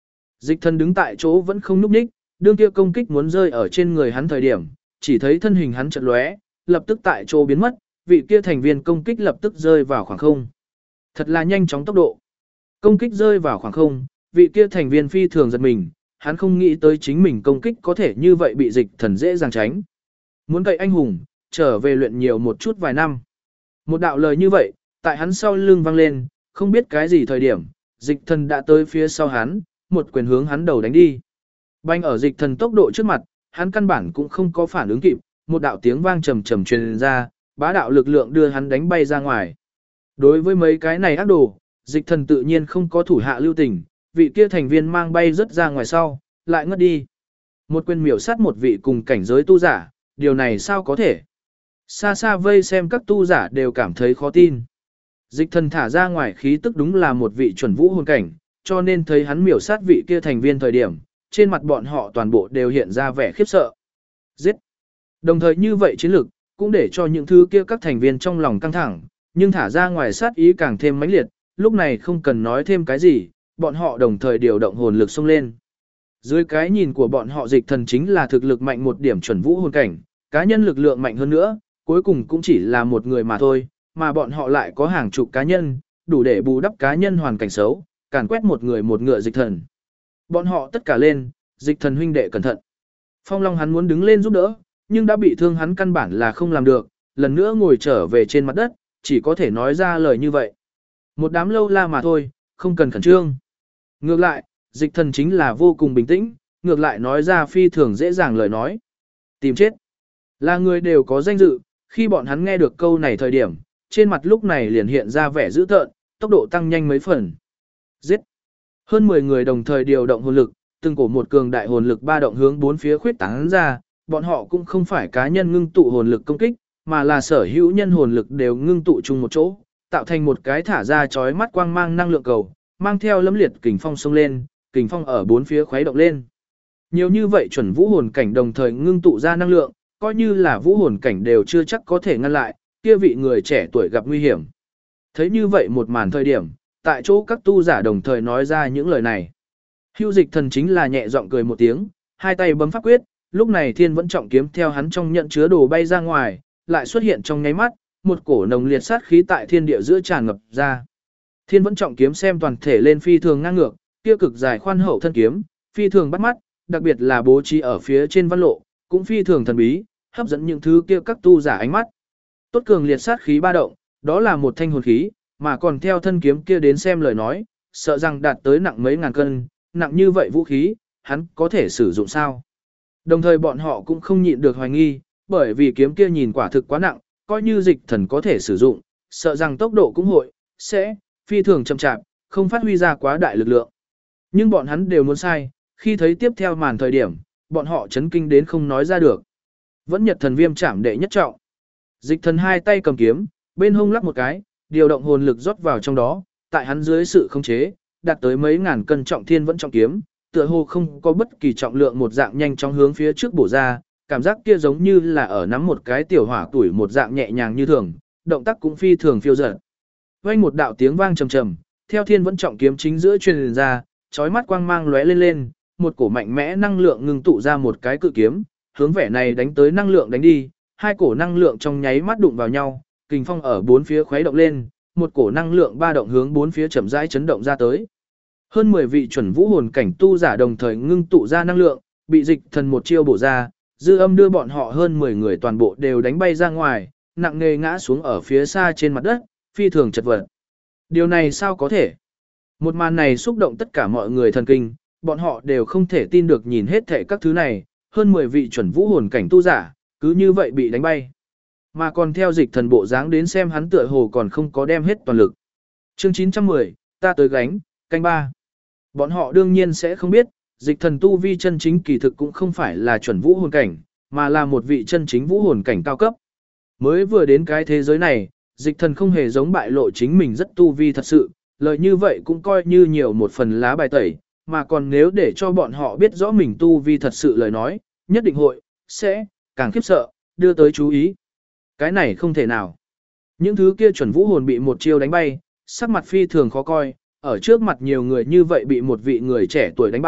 Dịch thần đứng tại chỗ vẫn không nhúc nhích, đương kia công kích muốn rơi ở trên người hắn thời điểm, chỉ thấy thân hình hắn chợt lóe, lập tức tại chỗ biến mất, vị kia thành viên công kích lập tức rơi vào khoảng không. Thật là nhanh chóng tốc độ. Công kích rơi vào khoảng không, vị kia thành viên phi thường giật mình, hắn không nghĩ tới chính mình công kích có thể như vậy bị dịch thần dễ dàng tránh. Muốn cậy anh hùng, trở về luyện nhiều một chút vài năm. Một đạo lời như vậy, tại hắn sau lưng vang lên, không biết cái gì thời điểm, dịch thần đã tới phía sau hắn, một quyền hướng hắn đầu đánh đi. Banh ở dịch thần tốc độ trước mặt, hắn căn bản cũng không có phản ứng kịp, một đạo tiếng vang trầm trầm truyền ra, bá đạo lực lượng đưa hắn đánh bay ra ngoài. Đối với mấy cái này ác đồ, dịch thần tự nhiên không có thủ hạ lưu tình, vị kia thành viên mang bay rất ra ngoài sau, lại ngất đi. Một quyền miểu sát một vị cùng cảnh giới tu giả, điều này sao có thể? Xa xa vây xem các tu giả đều cảm thấy khó tin. Dịch thần thả ra ngoài khí tức đúng là một vị chuẩn vũ hồn cảnh, cho nên thấy hắn miểu sát vị kia thành viên thời điểm, trên mặt bọn họ toàn bộ đều hiện ra vẻ khiếp sợ. Giết! Đồng thời như vậy chiến lực, cũng để cho những thứ kia các thành viên trong lòng căng thẳng, nhưng thả ra ngoài sát ý càng thêm mãnh liệt, lúc này không cần nói thêm cái gì, bọn họ đồng thời điều động hồn lực xông lên. Dưới cái nhìn của bọn họ dịch thần chính là thực lực mạnh một điểm chuẩn vũ hồn cảnh, cá nhân lực lượng mạnh hơn nữa, cuối cùng cũng chỉ là một người mà thôi, mà bọn họ lại có hàng chục cá nhân, đủ để bù đắp cá nhân hoàn cảnh xấu, càn quét một người một ngựa dịch thần. Bọn họ tất cả lên, dịch thần huynh đệ cẩn thận. Phong Long hắn muốn đứng lên giúp đỡ, nhưng đã bị thương hắn căn bản là không làm được, lần nữa ngồi trở về trên mặt đất, chỉ có thể nói ra lời như vậy. Một đám lâu la mà thôi, không cần khẩn trương. Ngược lại, dịch thần chính là vô cùng bình tĩnh, ngược lại nói ra phi thường dễ dàng lời nói. Tìm chết. Là người đều có danh dự, khi bọn hắn nghe được câu này thời điểm, trên mặt lúc này liền hiện ra vẻ dữ tợn, tốc độ tăng nhanh mấy phần. Giết. Hơn 10 người đồng thời điều động hồn lực, từng cổ một cường đại hồn lực ba động hướng bốn phía khuyết tán ra, bọn họ cũng không phải cá nhân ngưng tụ hồn lực công kích, mà là sở hữu nhân hồn lực đều ngưng tụ chung một chỗ, tạo thành một cái thả ra chói mắt quang mang năng lượng cầu, mang theo lẫm liệt kình phong xông lên, kình phong ở bốn phía khuấy động lên. Nhiều như vậy chuẩn vũ hồn cảnh đồng thời ngưng tụ ra năng lượng, coi như là vũ hồn cảnh đều chưa chắc có thể ngăn lại, kia vị người trẻ tuổi gặp nguy hiểm. Thấy như vậy một màn thời điểm, tại chỗ các tu giả đồng thời nói ra những lời này. Hưu dịch thần chính là nhẹ giọng cười một tiếng, hai tay bấm pháp quyết, lúc này thiên vẫn trọng kiếm theo hắn trong nhận chứa đồ bay ra ngoài, lại xuất hiện trong nháy mắt, một cổ nồng liệt sát khí tại thiên địa giữa tràn ngập ra. Thiên vẫn trọng kiếm xem toàn thể lên phi thường ngang ngược, kia cực dài khoan hậu thân kiếm, phi thường bắt mắt, đặc biệt là bố trí ở phía trên văn lộ, cũng phi thường thần bí, hấp dẫn những thứ kia các tu giả ánh mắt. Tốt cường liệt sát khí ba động, đó là một thanh hồn khí, mà còn theo thân kiếm kia đến xem lời nói, sợ rằng đạt tới nặng mấy ngàn cân, nặng như vậy vũ khí, hắn có thể sử dụng sao? Đồng thời bọn họ cũng không nhịn được hoài nghi, bởi vì kiếm kia nhìn quả thực quá nặng, coi như dịch thần có thể sử dụng, sợ rằng tốc độ cũng hội, sẽ, phi thường chậm chạp, không phát huy ra quá đại lực lượng. Nhưng bọn hắn đều muốn sai, khi thấy tiếp theo màn thời điểm, bọn họ chấn kinh đến không nói ra được. Vẫn nhật thần viêm chạm đệ nhất trọng. Dịch thần hai tay cầm kiếm, bên hông lắc một cái, điều động hồn lực rót vào trong đó, tại hắn dưới sự khống chế, đạt tới mấy ngàn cân trọng thiên vẫn trọng kiếm, tựa hồ không có bất kỳ trọng lượng một dạng nhanh chóng hướng phía trước bổ ra, cảm giác kia giống như là ở nắm một cái tiểu hỏa tuổi một dạng nhẹ nhàng như thường, động tác cũng phi thường phiêu dật. Vang một đạo tiếng vang trầm trầm, theo thiên vẫn trọng kiếm chính giữa truyền ra, chói mắt quang mang lóe lên lên, một cổ mạnh mẽ năng lượng ngưng tụ ra một cái cự kiếm, hướng vẻ này đánh tới năng lượng đánh đi, hai cổ năng lượng trong nháy mắt đụng vào nhau, kình phong ở bốn phía khuấy động lên, một cổ năng lượng ba động hướng bốn phía chậm rãi chấn động ra tới. Hơn 10 vị chuẩn vũ hồn cảnh tu giả đồng thời ngưng tụ ra năng lượng, bị dịch thần một chiêu bổ ra, dư âm đưa bọn họ hơn 10 người toàn bộ đều đánh bay ra ngoài, nặng nề ngã xuống ở phía xa trên mặt đất, phi thường chật vật. Điều này sao có thể? Một màn này xúc động tất cả mọi người thần kinh, bọn họ đều không thể tin được nhìn hết thảy các thứ này, hơn 10 vị chuẩn vũ hồn cảnh tu giả, cứ như vậy bị đánh bay. Mà còn theo dịch thần bộ dáng đến xem hắn tựa hồ còn không có đem hết toàn lực. Chương 910, ta tới gánh, canh 3. Bọn họ đương nhiên sẽ không biết, dịch thần tu vi chân chính kỳ thực cũng không phải là chuẩn vũ hồn cảnh, mà là một vị chân chính vũ hồn cảnh cao cấp. Mới vừa đến cái thế giới này, dịch thần không hề giống bại lộ chính mình rất tu vi thật sự, lời như vậy cũng coi như nhiều một phần lá bài tẩy, mà còn nếu để cho bọn họ biết rõ mình tu vi thật sự lời nói, nhất định hội, sẽ, càng khiếp sợ, đưa tới chú ý. Cái này không thể nào. Những thứ kia chuẩn vũ hồn bị một chiêu đánh bay, sắc mặt phi thường khó coi, ở trước mặt nhiều người như vậy bị một vị người trẻ tuổi đánh bại,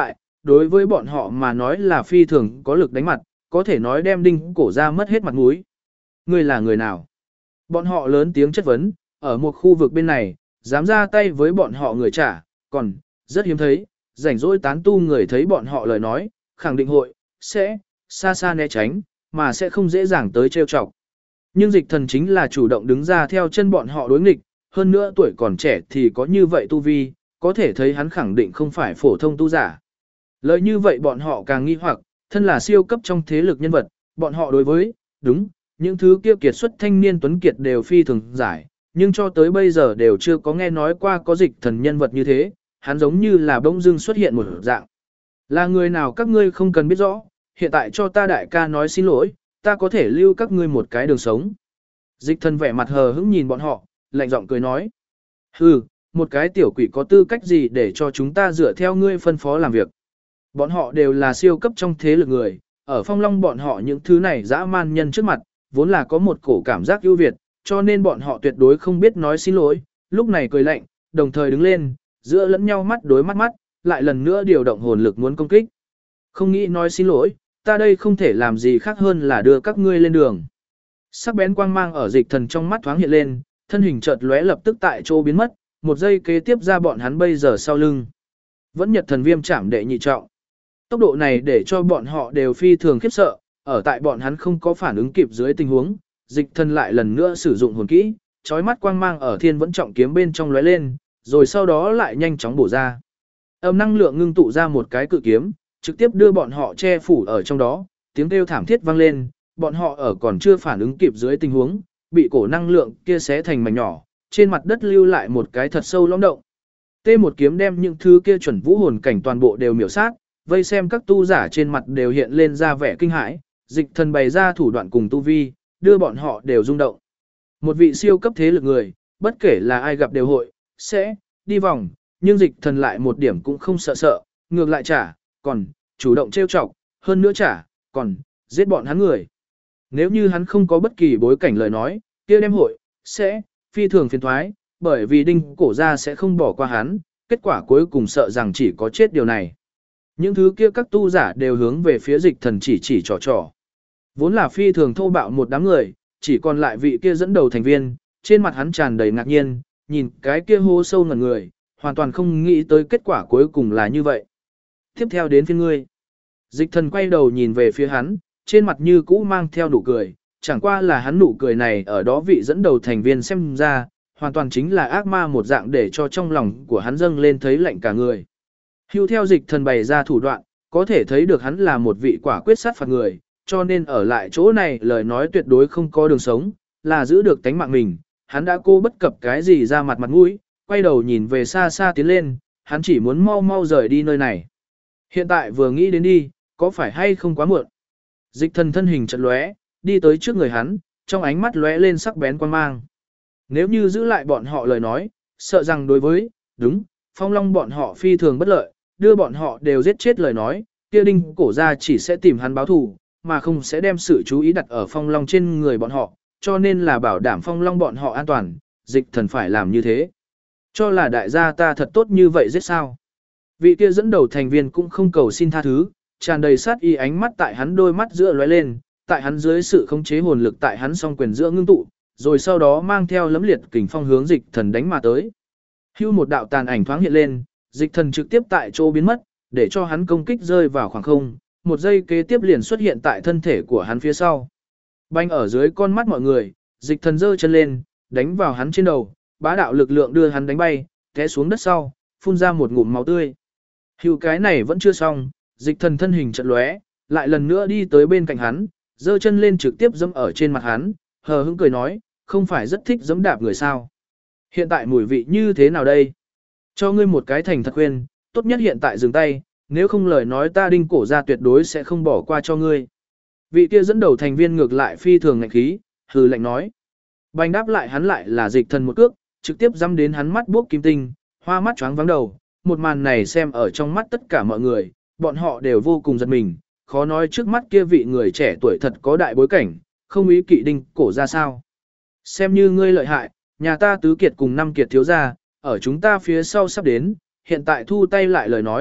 đối với bọn họ mà nói là phi thường có lực đánh mặt, có thể nói đem Đinh Cổ ra mất hết mặt mũi. Ngươi là người nào? Bọn họ lớn tiếng chất vấn, ở một khu vực bên này, dám ra tay với bọn họ người trả, còn, rất hiếm thấy, rảnh rỗi tán tu người thấy bọn họ lời nói, khẳng định hội, sẽ, xa xa né tránh, mà sẽ không dễ dàng tới trêu chọc. Nhưng dịch thần chính là chủ động đứng ra theo chân bọn họ đối nghịch, hơn nữa tuổi còn trẻ thì có như vậy tu vi, có thể thấy hắn khẳng định không phải phổ thông tu giả. Lời như vậy bọn họ càng nghi hoặc, thân là siêu cấp trong thế lực nhân vật, bọn họ đối với, đúng, những thứ kia kiệt xuất thanh niên tuấn kiệt đều phi thường giải, nhưng cho tới bây giờ đều chưa có nghe nói qua có dịch thần nhân vật như thế, hắn giống như là bỗng dưng xuất hiện một dạng. Là người nào các ngươi không cần biết rõ, hiện tại cho ta đại ca nói xin lỗi, ta có thể lưu các ngươi một cái đường sống. Dịch thần vẻ mặt hờ hững nhìn bọn họ, lạnh giọng cười nói. Hừ, một cái tiểu quỷ có tư cách gì để cho chúng ta dựa theo ngươi phân phó làm việc. Bọn họ đều là siêu cấp trong thế lực người, ở Phong Long bọn họ những thứ này dã man nhân trước mặt, vốn là có một cổ cảm giác ưu việt, cho nên bọn họ tuyệt đối không biết nói xin lỗi, lúc này cười lạnh, đồng thời đứng lên, giữa lẫn nhau mắt đối mắt mắt, lại lần nữa điều động hồn lực muốn công kích. Không nghĩ nói xin lỗi, ta đây không thể làm gì khác hơn là đưa các ngươi lên đường. Sắc bén quang mang ở dịch thần trong mắt thoáng hiện lên, thân hình chợt lóe lập tức tại chỗ biến mất, một giây kế tiếp ra bọn hắn bây giờ sau lưng. Vẫn nhật thần viêm chạm đệ nhị trọng. Tốc độ này để cho bọn họ đều phi thường khiếp sợ, ở tại bọn hắn không có phản ứng kịp dưới tình huống, dịch thần lại lần nữa sử dụng hồn kỹ, chói mắt quang mang ở thiên vẫn trọng kiếm bên trong lóe lên, rồi sau đó lại nhanh chóng bổ ra. Âm năng lượng ngưng tụ ra một cái cự kiếm, trực tiếp đưa bọn họ che phủ ở trong đó, tiếng kêu thảm thiết vang lên, bọn họ ở còn chưa phản ứng kịp dưới tình huống, bị cổ năng lượng kia xé thành mảnh nhỏ, trên mặt đất lưu lại một cái thật sâu lõm động. Tê một kiếm đem những thứ kia chuẩn vũ hồn cảnh toàn bộ đều miểu sát, vây xem các tu giả trên mặt đều hiện lên ra vẻ kinh hãi, dịch thần bày ra thủ đoạn cùng tu vi, đưa bọn họ đều rung động. Một vị siêu cấp thế lực người, bất kể là ai gặp đều hội, sẽ, đi vòng, nhưng dịch thần lại một điểm cũng không sợ, ngược lại trả, còn, chủ động trêu chọc, hơn nữa trả, còn, giết bọn hắn người. Nếu như hắn không có bất kỳ bối cảnh lời nói, kia đem hội, sẽ, phi thường phiền thoái, bởi vì Đinh Cổ gia sẽ không bỏ qua hắn, kết quả cuối cùng sợ rằng chỉ có chết điều này. Những thứ kia các tu giả đều hướng về phía dịch thần chỉ trò. Vốn là phi thường thô bạo một đám người, chỉ còn lại vị kia dẫn đầu thành viên, trên mặt hắn tràn đầy ngạc nhiên, nhìn cái kia hô sâu ngẩn người, hoàn toàn không nghĩ tới kết quả cuối cùng là như vậy. Tiếp theo đến phiên ngươi. Dịch thần quay đầu nhìn về phía hắn, trên mặt như cũ mang theo nụ cười, chẳng qua là hắn nụ cười này ở đó vị dẫn đầu thành viên xem ra, hoàn toàn chính là ác ma một dạng để cho trong lòng của hắn dâng lên thấy lạnh cả người. Hưu theo dịch thần bày ra thủ đoạn, có thể thấy được hắn là một vị quả quyết sát phạt người, cho nên ở lại chỗ này lời nói tuyệt đối không có đường sống, là giữ được tánh mạng mình, hắn đã cô bất cập cái gì ra mặt mũi, quay đầu nhìn về xa xa tiến lên, hắn chỉ muốn mau mau rời đi nơi này. Hiện tại vừa nghĩ đến đi, có phải hay không quá muộn. Dịch thần thân hình chợt lóe, đi tới trước người hắn, trong ánh mắt lóe lên sắc bén quan mang. Nếu như giữ lại bọn họ lời nói, sợ rằng đối với, đúng, Phong Long bọn họ phi thường bất lợi, đưa bọn họ đều giết chết lời nói, kia Đinh Cổ gia chỉ sẽ tìm hắn báo thù, mà không sẽ đem sự chú ý đặt ở Phong Long trên người bọn họ, cho nên là bảo đảm Phong Long bọn họ an toàn, dịch thần phải làm như thế. Cho là đại gia ta thật tốt như vậy giết sao. Vị kia dẫn đầu thành viên cũng không cầu xin tha thứ, tràn đầy sát y ánh mắt tại hắn đôi mắt giữa lóe lên, tại hắn dưới sự khống chế hồn lực tại hắn song quyền giữa ngưng tụ, rồi sau đó mang theo lấm liệt kình phong hướng dịch thần đánh mà tới. Hưu một đạo tàn ảnh thoáng hiện lên, dịch thần trực tiếp tại chỗ biến mất, để cho hắn công kích rơi vào khoảng không, một giây kế tiếp liền xuất hiện tại thân thể của hắn phía sau. Banh ở dưới con mắt mọi người, dịch thần giơ chân lên, đánh vào hắn trên đầu, bá đạo lực lượng đưa hắn đánh bay, té xuống đất sau, phun ra một ngụm máu tươi. Hưu cái này vẫn chưa xong, dịch thần thân hình chợt lóe, lại lần nữa đi tới bên cạnh hắn, giơ chân lên trực tiếp giẫm ở trên mặt hắn, hờ hững cười nói, không phải rất thích giẫm đạp người sao? Hiện tại mùi vị như thế nào đây? Cho ngươi một cái thành thật khuyên, tốt nhất hiện tại dừng tay, nếu không lời nói ta Đinh Cổ gia tuyệt đối sẽ không bỏ qua cho ngươi. Vị kia dẫn đầu thành viên ngược lại phi thường ngạnh khí, hừ lạnh nói. Bành đáp lại hắn lại là dịch thần một cước, trực tiếp dăm đến hắn mắt buốc kim tinh, hoa mắt choáng vắng đầu. Một màn này xem ở trong mắt tất cả mọi người, bọn họ đều vô cùng giật mình, khó nói trước mắt kia vị người trẻ tuổi thật có đại bối cảnh, không ý kỵ Đinh Cổ ra sao. Xem như ngươi lợi hại, nhà ta tứ kiệt cùng năm kiệt thiếu gia, ở chúng ta phía sau sắp đến, hiện tại thu tay lại lời nói,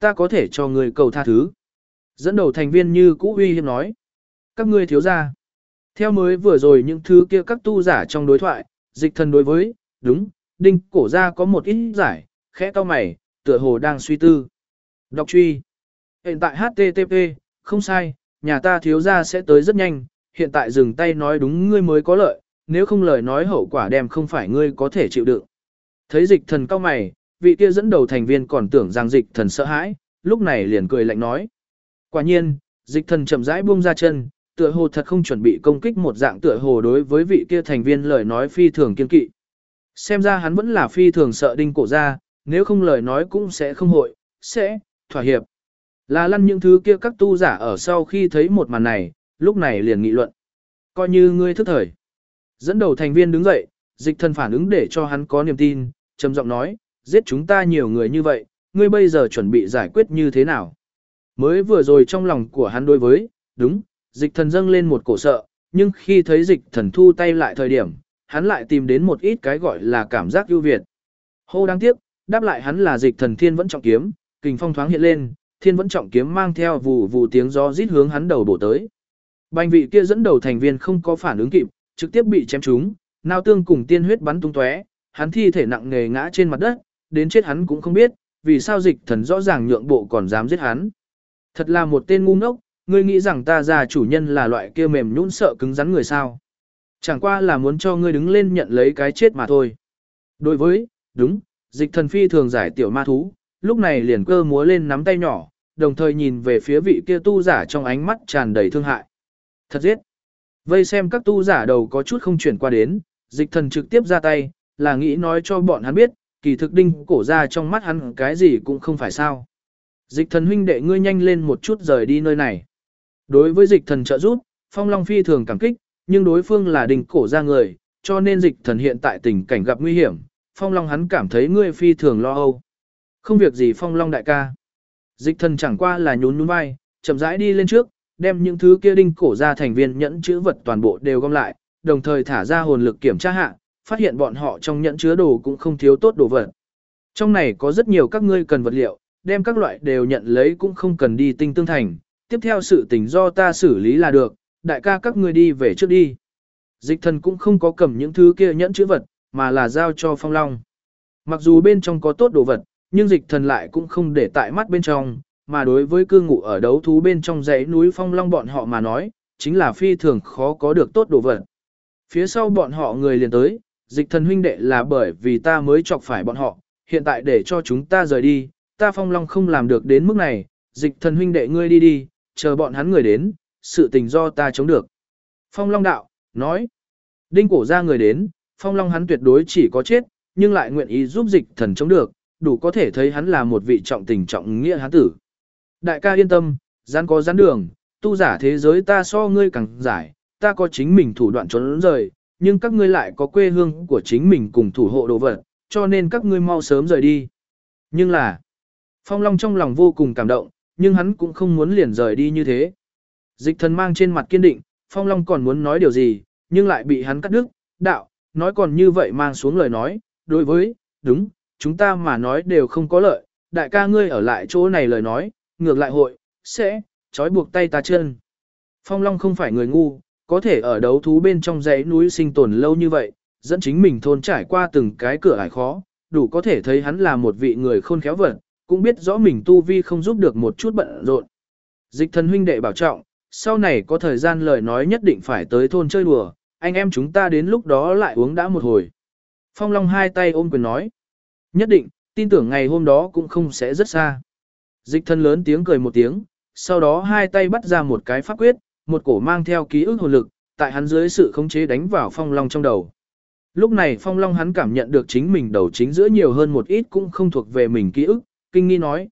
ta có thể cho ngươi cầu tha thứ. Dẫn đầu thành viên như cũ uy hiếp nói. Các ngươi thiếu gia. Theo mới vừa rồi những thứ kia các tu giả trong đối thoại, dịch thần đối với, đúng, đinh cổ gia có một ít giải, khẽ cau mày, tựa hồ đang suy tư. Đọc truy. Hiện tại HTTP, không sai, nhà ta thiếu gia sẽ tới rất nhanh, hiện tại dừng tay nói đúng ngươi mới có lợi, nếu không lời nói hậu quả đem không phải ngươi có thể chịu đựng. Thấy dịch thần cau mày, vị kia dẫn đầu thành viên còn tưởng rằng dịch thần sợ hãi, lúc này liền cười lạnh nói. Quả nhiên, dịch thần chậm rãi buông ra chân, tựa hồ thật không chuẩn bị công kích một dạng tựa hồ đối với vị kia thành viên lời nói phi thường kiên kỵ. Xem ra hắn vẫn là phi thường sợ đinh cổ ra, nếu không lời nói cũng sẽ không hội, sẽ, thỏa hiệp. Là lăn những thứ kia các tu giả ở sau khi thấy một màn này, lúc này liền nghị luận. Coi như ngươi thức thời. Dẫn đầu thành viên đứng dậy, dịch thần phản ứng để cho hắn có niềm tin, trầm giọng nói, giết chúng ta nhiều người như vậy, ngươi bây giờ chuẩn bị giải quyết như thế nào? Mới vừa rồi trong lòng của hắn đối với, đúng, dịch thần dâng lên một cổ sợ, nhưng khi thấy dịch thần thu tay lại thời điểm, hắn lại tìm đến một ít cái gọi là cảm giác ưu việt. Hô đáng tiếc, đáp lại hắn là dịch thần thiên vẫn trọng kiếm, kình phong thoáng hiện lên, thiên vẫn trọng kiếm mang theo vù vù tiếng gió rít hướng hắn đầu bổ tới. Bành vị kia dẫn đầu thành viên không có phản ứng kịp, trực tiếp bị chém trúng, nao tương cùng tiên huyết bắn tung tóe, hắn thi thể nặng nề ngã trên mặt đất, đến chết hắn cũng không biết, vì sao dịch thần rõ ràng nhượng bộ còn dám giết hắn. Thật là một tên ngu ngốc, ngươi nghĩ rằng ta già chủ nhân là loại kia mềm nhũn sợ cứng rắn người sao? Chẳng qua là muốn cho ngươi đứng lên nhận lấy cái chết mà thôi. Đối với, đúng, dịch thần phi thường giải tiểu ma thú, lúc này liền cơ múa lên nắm tay nhỏ, đồng thời nhìn về phía vị kia tu giả trong ánh mắt tràn đầy thương hại. Thật giết. Vây xem các tu giả đầu có chút không chuyển qua đến, dịch thần trực tiếp ra tay, là nghĩ nói cho bọn hắn biết, kỳ thực đinh cổ ra trong mắt hắn cái gì cũng không phải sao. Dịch thần huynh đệ ngươi nhanh lên một chút rời đi nơi này. Đối với dịch thần trợ giúp, Phong Long phi thường cảm kích, nhưng đối phương là đinh cổ ra người, cho nên dịch thần hiện tại tình cảnh gặp nguy hiểm, Phong Long hắn cảm thấy ngươi phi thường lo âu. Không việc gì Phong Long đại ca. Dịch thần chẳng qua là nhún nhún vai, chậm rãi đi lên trước, đem những thứ kia đinh cổ ra thành viên nhẫn chứa vật toàn bộ đều gom lại, đồng thời thả ra hồn lực kiểm tra hạ, phát hiện bọn họ trong nhẫn chứa đồ cũng không thiếu tốt đồ vật. Trong này có rất nhiều các ngươi cần vật liệu, đem các loại đều nhận lấy cũng không cần đi tinh tương thành, tiếp theo sự tình do ta xử lý là được, đại ca các ngươi đi về trước đi. Dịch thần cũng không có cầm những thứ kia nhẫn chữ vật, mà là giao cho Phong Long. Mặc dù bên trong có tốt đồ vật, nhưng dịch thần lại cũng không để tại mắt bên trong, mà đối với cư ngụ ở đấu thú bên trong dãy núi Phong Long bọn họ mà nói, chính là phi thường khó có được tốt đồ vật. Phía sau bọn họ người liền tới, dịch thần huynh đệ là bởi vì ta mới chọc phải bọn họ, hiện tại để cho chúng ta rời đi, ta Phong Long không làm được đến mức này, dịch thần huynh đệ ngươi đi đi, chờ bọn hắn người đến, sự tình do ta chống được. Phong Long đạo, nói, đinh cổ ra người đến, Phong Long hắn tuyệt đối chỉ có chết, nhưng lại nguyện ý giúp dịch thần chống được, đủ có thể thấy hắn là một vị trọng tình trọng nghĩa hán tử. Đại ca yên tâm, gian có gián đường, tu giả thế giới ta so ngươi càng giải, ta có chính mình thủ đoạn trốn rời, nhưng các ngươi lại có quê hương của chính mình cùng thủ hộ đồ vật, cho nên các ngươi mau sớm rời đi. Nhưng là, Phong Long trong lòng vô cùng cảm động, nhưng hắn cũng không muốn liền rời đi như thế. Dịch thần mang trên mặt kiên định, Phong Long còn muốn nói điều gì, nhưng lại bị hắn cắt đứt, đạo, nói còn như vậy mang xuống lời nói, đối với, đúng, chúng ta mà nói đều không có lợi, đại ca ngươi ở lại chỗ này lời nói, ngược lại hội, sẽ, trói buộc tay ta chân. Phong Long không phải người ngu, có thể ở đấu thú bên trong dãy núi sinh tồn lâu như vậy, dẫn chính mình thôn trải qua từng cái cửa ải khó, đủ có thể thấy hắn là một vị người khôn khéo vật, cũng biết rõ mình tu vi không giúp được một chút bận rộn. Dịch thần huynh đệ bảo trọng, sau này có thời gian lời nói nhất định phải tới thôn chơi đùa, anh em chúng ta đến lúc đó lại uống đã một hồi. Phong Long hai tay ôm quyền nói, nhất định, tin tưởng ngày hôm đó cũng không sẽ rất xa. Dịch thần lớn tiếng cười một tiếng, sau đó hai tay bắt ra một cái pháp quyết, một cổ mang theo ký ức hồn lực, tại hắn dưới sự khống chế đánh vào Phong Long trong đầu. Lúc này Phong Long hắn cảm nhận được chính mình đầu chính giữa nhiều hơn một ít cũng không thuộc về mình ký ức, kinh nghi nói,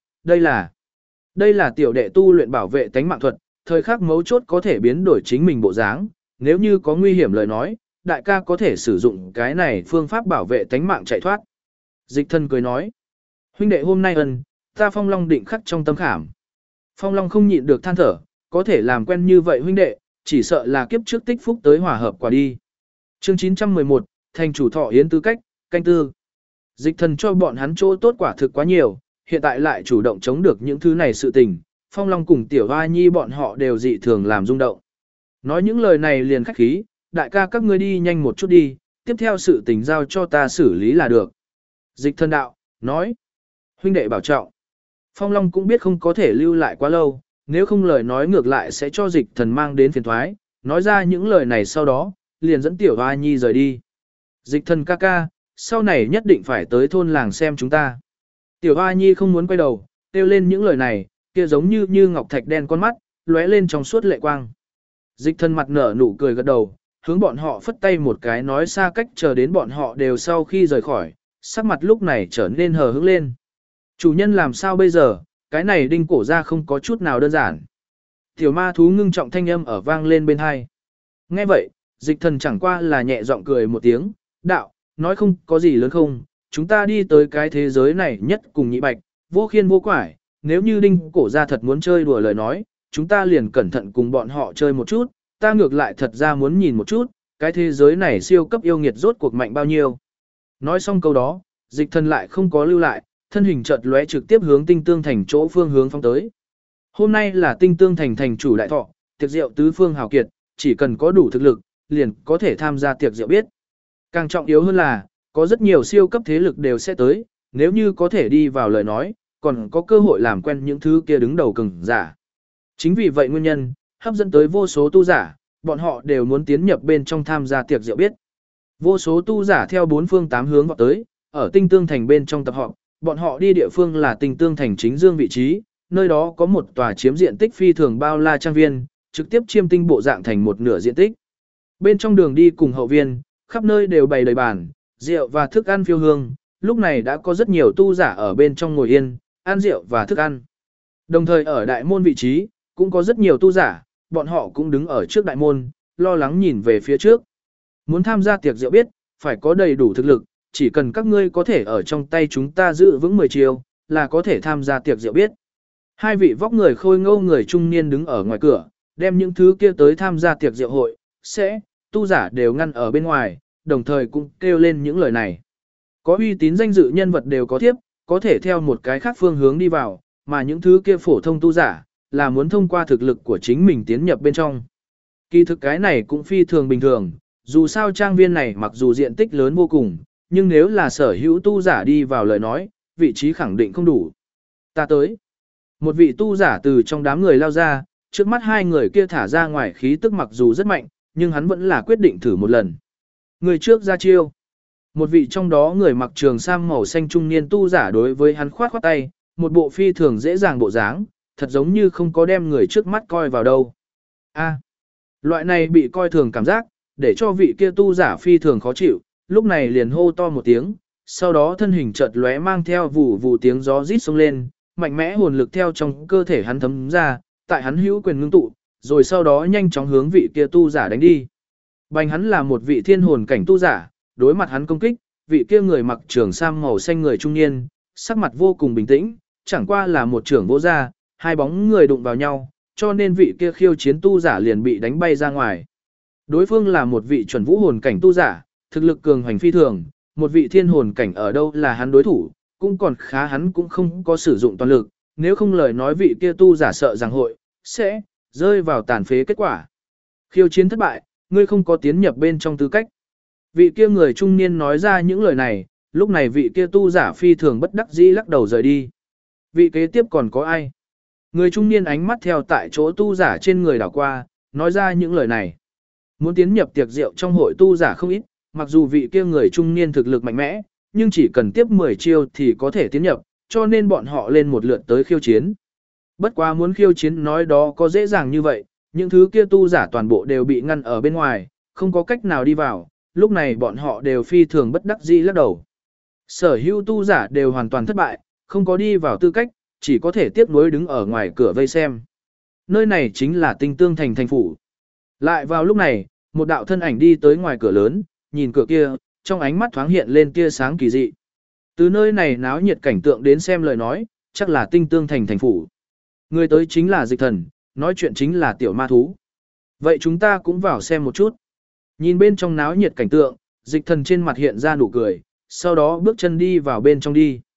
đây là tiểu đệ tu luyện bảo vệ tánh mạng thuật, thời khắc mấu chốt có thể biến đổi chính mình bộ dáng, nếu như có nguy hiểm lời nói, đại ca có thể sử dụng cái này phương pháp bảo vệ tánh mạng chạy thoát. Dịch thần cười nói, huynh đệ hôm nay ta Phong Long định khắc trong tâm khảm. Phong Long không nhịn được than thở, có thể làm quen như vậy huynh đệ, chỉ sợ là kiếp trước tích phúc tới hòa hợp quả đi. Chương 911, thành chủ thọ yến tư cách, canh tư. Dịch thần cho bọn hắn chỗ tốt quả thực quá nhiều, hiện tại lại chủ động chống được những thứ này sự tình, Phong Long cùng Tiểu Hoa Nhi bọn họ đều dị thường làm rung động. Nói những lời này liền khách khí, đại ca các ngươi đi nhanh một chút đi, tiếp theo sự tình giao cho ta xử lý là được. Dịch Thần đạo, nói, huynh đệ bảo trọng. Phong Long cũng biết không có thể lưu lại quá lâu, nếu không lời nói ngược lại sẽ cho Dịch Thần mang đến phiền thoái, nói ra những lời này sau đó, liền dẫn Tiểu Hoa Nhi rời đi. Dịch Thần ca ca, sau này nhất định phải tới thôn làng xem chúng ta. Tiểu Hoa Nhi không muốn quay đầu, kêu lên những lời này, kia giống như ngọc thạch đen con mắt, lóe lên trong suốt lệ quang. Dịch Thần mặt nở nụ cười gật đầu, hướng bọn họ phất tay một cái nói xa cách chờ đến bọn họ đều sau khi rời khỏi, sắc mặt lúc này trở nên hờ hững lên. Chủ nhân làm sao bây giờ, cái này đinh cổ ra không có chút nào đơn giản. Tiểu ma thú ngưng trọng thanh âm ở vang lên bên hai. Nghe vậy, Dịch Thần chẳng qua là nhẹ giọng cười một tiếng, đạo, nói không có gì lớn không, chúng ta đi tới cái thế giới này nhất cùng nhị bạch, vô khiên vô quải, nếu như đinh cổ ra thật muốn chơi đùa lời nói, chúng ta liền cẩn thận cùng bọn họ chơi một chút, ta ngược lại thật ra muốn nhìn một chút, cái thế giới này siêu cấp yêu nghiệt rốt cuộc mạnh bao nhiêu. Nói xong câu đó, Dịch Thần lại không có lưu lại, thân hình chợt lóe trực tiếp hướng Tinh Tương Thành chỗ phương hướng phóng tới. Hôm nay là Tinh Tương Thành thành chủ đại thọ, tiệc rượu tứ phương hào kiệt, chỉ cần có đủ thực lực, liền có thể tham gia tiệc rượu biết. Càng trọng yếu hơn là, có rất nhiều siêu cấp thế lực đều sẽ tới, nếu như có thể đi vào lời nói, còn có cơ hội làm quen những thứ kia đứng đầu cường giả. Chính vì vậy nguyên nhân, hấp dẫn tới vô số tu giả, bọn họ đều muốn tiến nhập bên trong tham gia tiệc rượu biết. Vô số tu giả theo bốn phương tám hướng vào tới, ở Tinh Tương Thành bên trong tập họp, bọn họ đi địa phương là Tinh Tương Thành chính dương vị trí, nơi đó có một tòa chiếm diện tích phi thường bao la trang viên, trực tiếp chiêm tinh bộ dạng thành một nửa diện tích. Bên trong đường đi cùng hậu viên, khắp nơi đều bày đầy bàn, rượu và thức ăn phiêu hương, lúc này đã có rất nhiều tu giả ở bên trong ngồi yên, ăn rượu và thức ăn. Đồng thời ở đại môn vị trí, cũng có rất nhiều tu giả, bọn họ cũng đứng ở trước đại môn, lo lắng nhìn về phía trước. Muốn tham gia tiệc rượu biết, phải có đầy đủ thực lực, chỉ cần các ngươi có thể ở trong tay chúng ta giữ vững 10 chiều, là có thể tham gia tiệc rượu biết. Hai vị vóc người khôi ngâu người trung niên đứng ở ngoài cửa, đem những thứ kia tới tham gia tiệc rượu hội, tu giả đều ngăn ở bên ngoài, đồng thời cũng kêu lên những lời này. Có uy tín danh dự nhân vật đều có tiếp, có thể theo một cái khác phương hướng đi vào, mà những thứ kia phổ thông tu giả, là muốn thông qua thực lực của chính mình tiến nhập bên trong. Kỳ thực cái này cũng phi thường bình thường, dù sao trang viên này mặc dù diện tích lớn vô cùng, nhưng nếu là sở hữu tu giả đi vào lời nói, vị trí khẳng định không đủ. Ta tới. Một vị tu giả từ trong đám người lao ra, trước mắt hai người kia thả ra ngoài khí tức mặc dù rất mạnh, nhưng hắn vẫn là quyết định thử một lần. Người trước ra chiêu. Một vị trong đó người mặc trường sam màu xanh trung niên tu giả đối với hắn khoát khoát tay, một bộ phi thường dễ dàng bộ dáng, thật giống như không có đem người trước mắt coi vào đâu. Loại này bị coi thường cảm giác, để cho vị kia tu giả phi thường khó chịu, lúc này liền hô to một tiếng, sau đó thân hình chợt lóe mang theo vụ vụ tiếng gió rít xông lên, mạnh mẽ hồn lực theo trong cơ thể hắn thấm ra, tại hắn hữu quyền ngưng tụ, rồi sau đó nhanh chóng hướng vị kia tu giả đánh đi. Bành hắn là một vị thiên hồn cảnh tu giả, đối mặt hắn công kích, vị kia người mặc trường sam màu xanh người trung niên, sắc mặt vô cùng bình tĩnh, chẳng qua là một trưởng vỗ ra, hai bóng người đụng vào nhau, cho nên vị kia khiêu chiến tu giả liền bị đánh bay ra ngoài. Đối phương là một vị chuẩn vũ hồn cảnh tu giả, thực lực cường hoành phi thường, một vị thiên hồn cảnh ở đâu là hắn đối thủ, cũng còn khá hắn cũng không có sử dụng toàn lực, nếu không lời nói vị kia tu giả sợ rằng hội sẽ rơi vào tàn phế kết quả. Khiêu chiến thất bại, ngươi không có tiến nhập bên trong tư cách. Vị kia người trung niên nói ra những lời này, lúc này vị kia tu giả phi thường bất đắc dĩ lắc đầu rời đi. Vị kế tiếp còn có ai? Người trung niên ánh mắt theo tại chỗ tu giả trên người đảo qua, nói ra những lời này. Muốn tiến nhập tiệc rượu trong hội tu giả không ít, mặc dù vị kia người trung niên thực lực mạnh mẽ, nhưng chỉ cần tiếp 10 chiêu thì có thể tiến nhập, cho nên bọn họ lên một lượt tới khiêu chiến. Bất quá muốn khiêu chiến nói đó có dễ dàng như vậy, những thứ kia tu giả toàn bộ đều bị ngăn ở bên ngoài, không có cách nào đi vào, lúc này bọn họ đều phi thường bất đắc dĩ lắc đầu. Sở hữu tu giả đều hoàn toàn thất bại, không có đi vào tư cách, chỉ có thể tiếp nối đứng ở ngoài cửa vây xem. Nơi này chính là Tinh Tương Thành thành phủ. Lại vào lúc này, một đạo thân ảnh đi tới ngoài cửa lớn, nhìn cửa kia, trong ánh mắt thoáng hiện lên tia sáng kỳ dị. Từ nơi này náo nhiệt cảnh tượng đến xem lời nói, chắc là Tinh Tương Thành thành phủ. Người tới chính là Dịch Thần, nói chuyện chính là tiểu ma thú. Vậy chúng ta cũng vào xem một chút. Nhìn bên trong náo nhiệt cảnh tượng, Dịch Thần trên mặt hiện ra nụ cười, sau đó bước chân đi vào bên trong đi.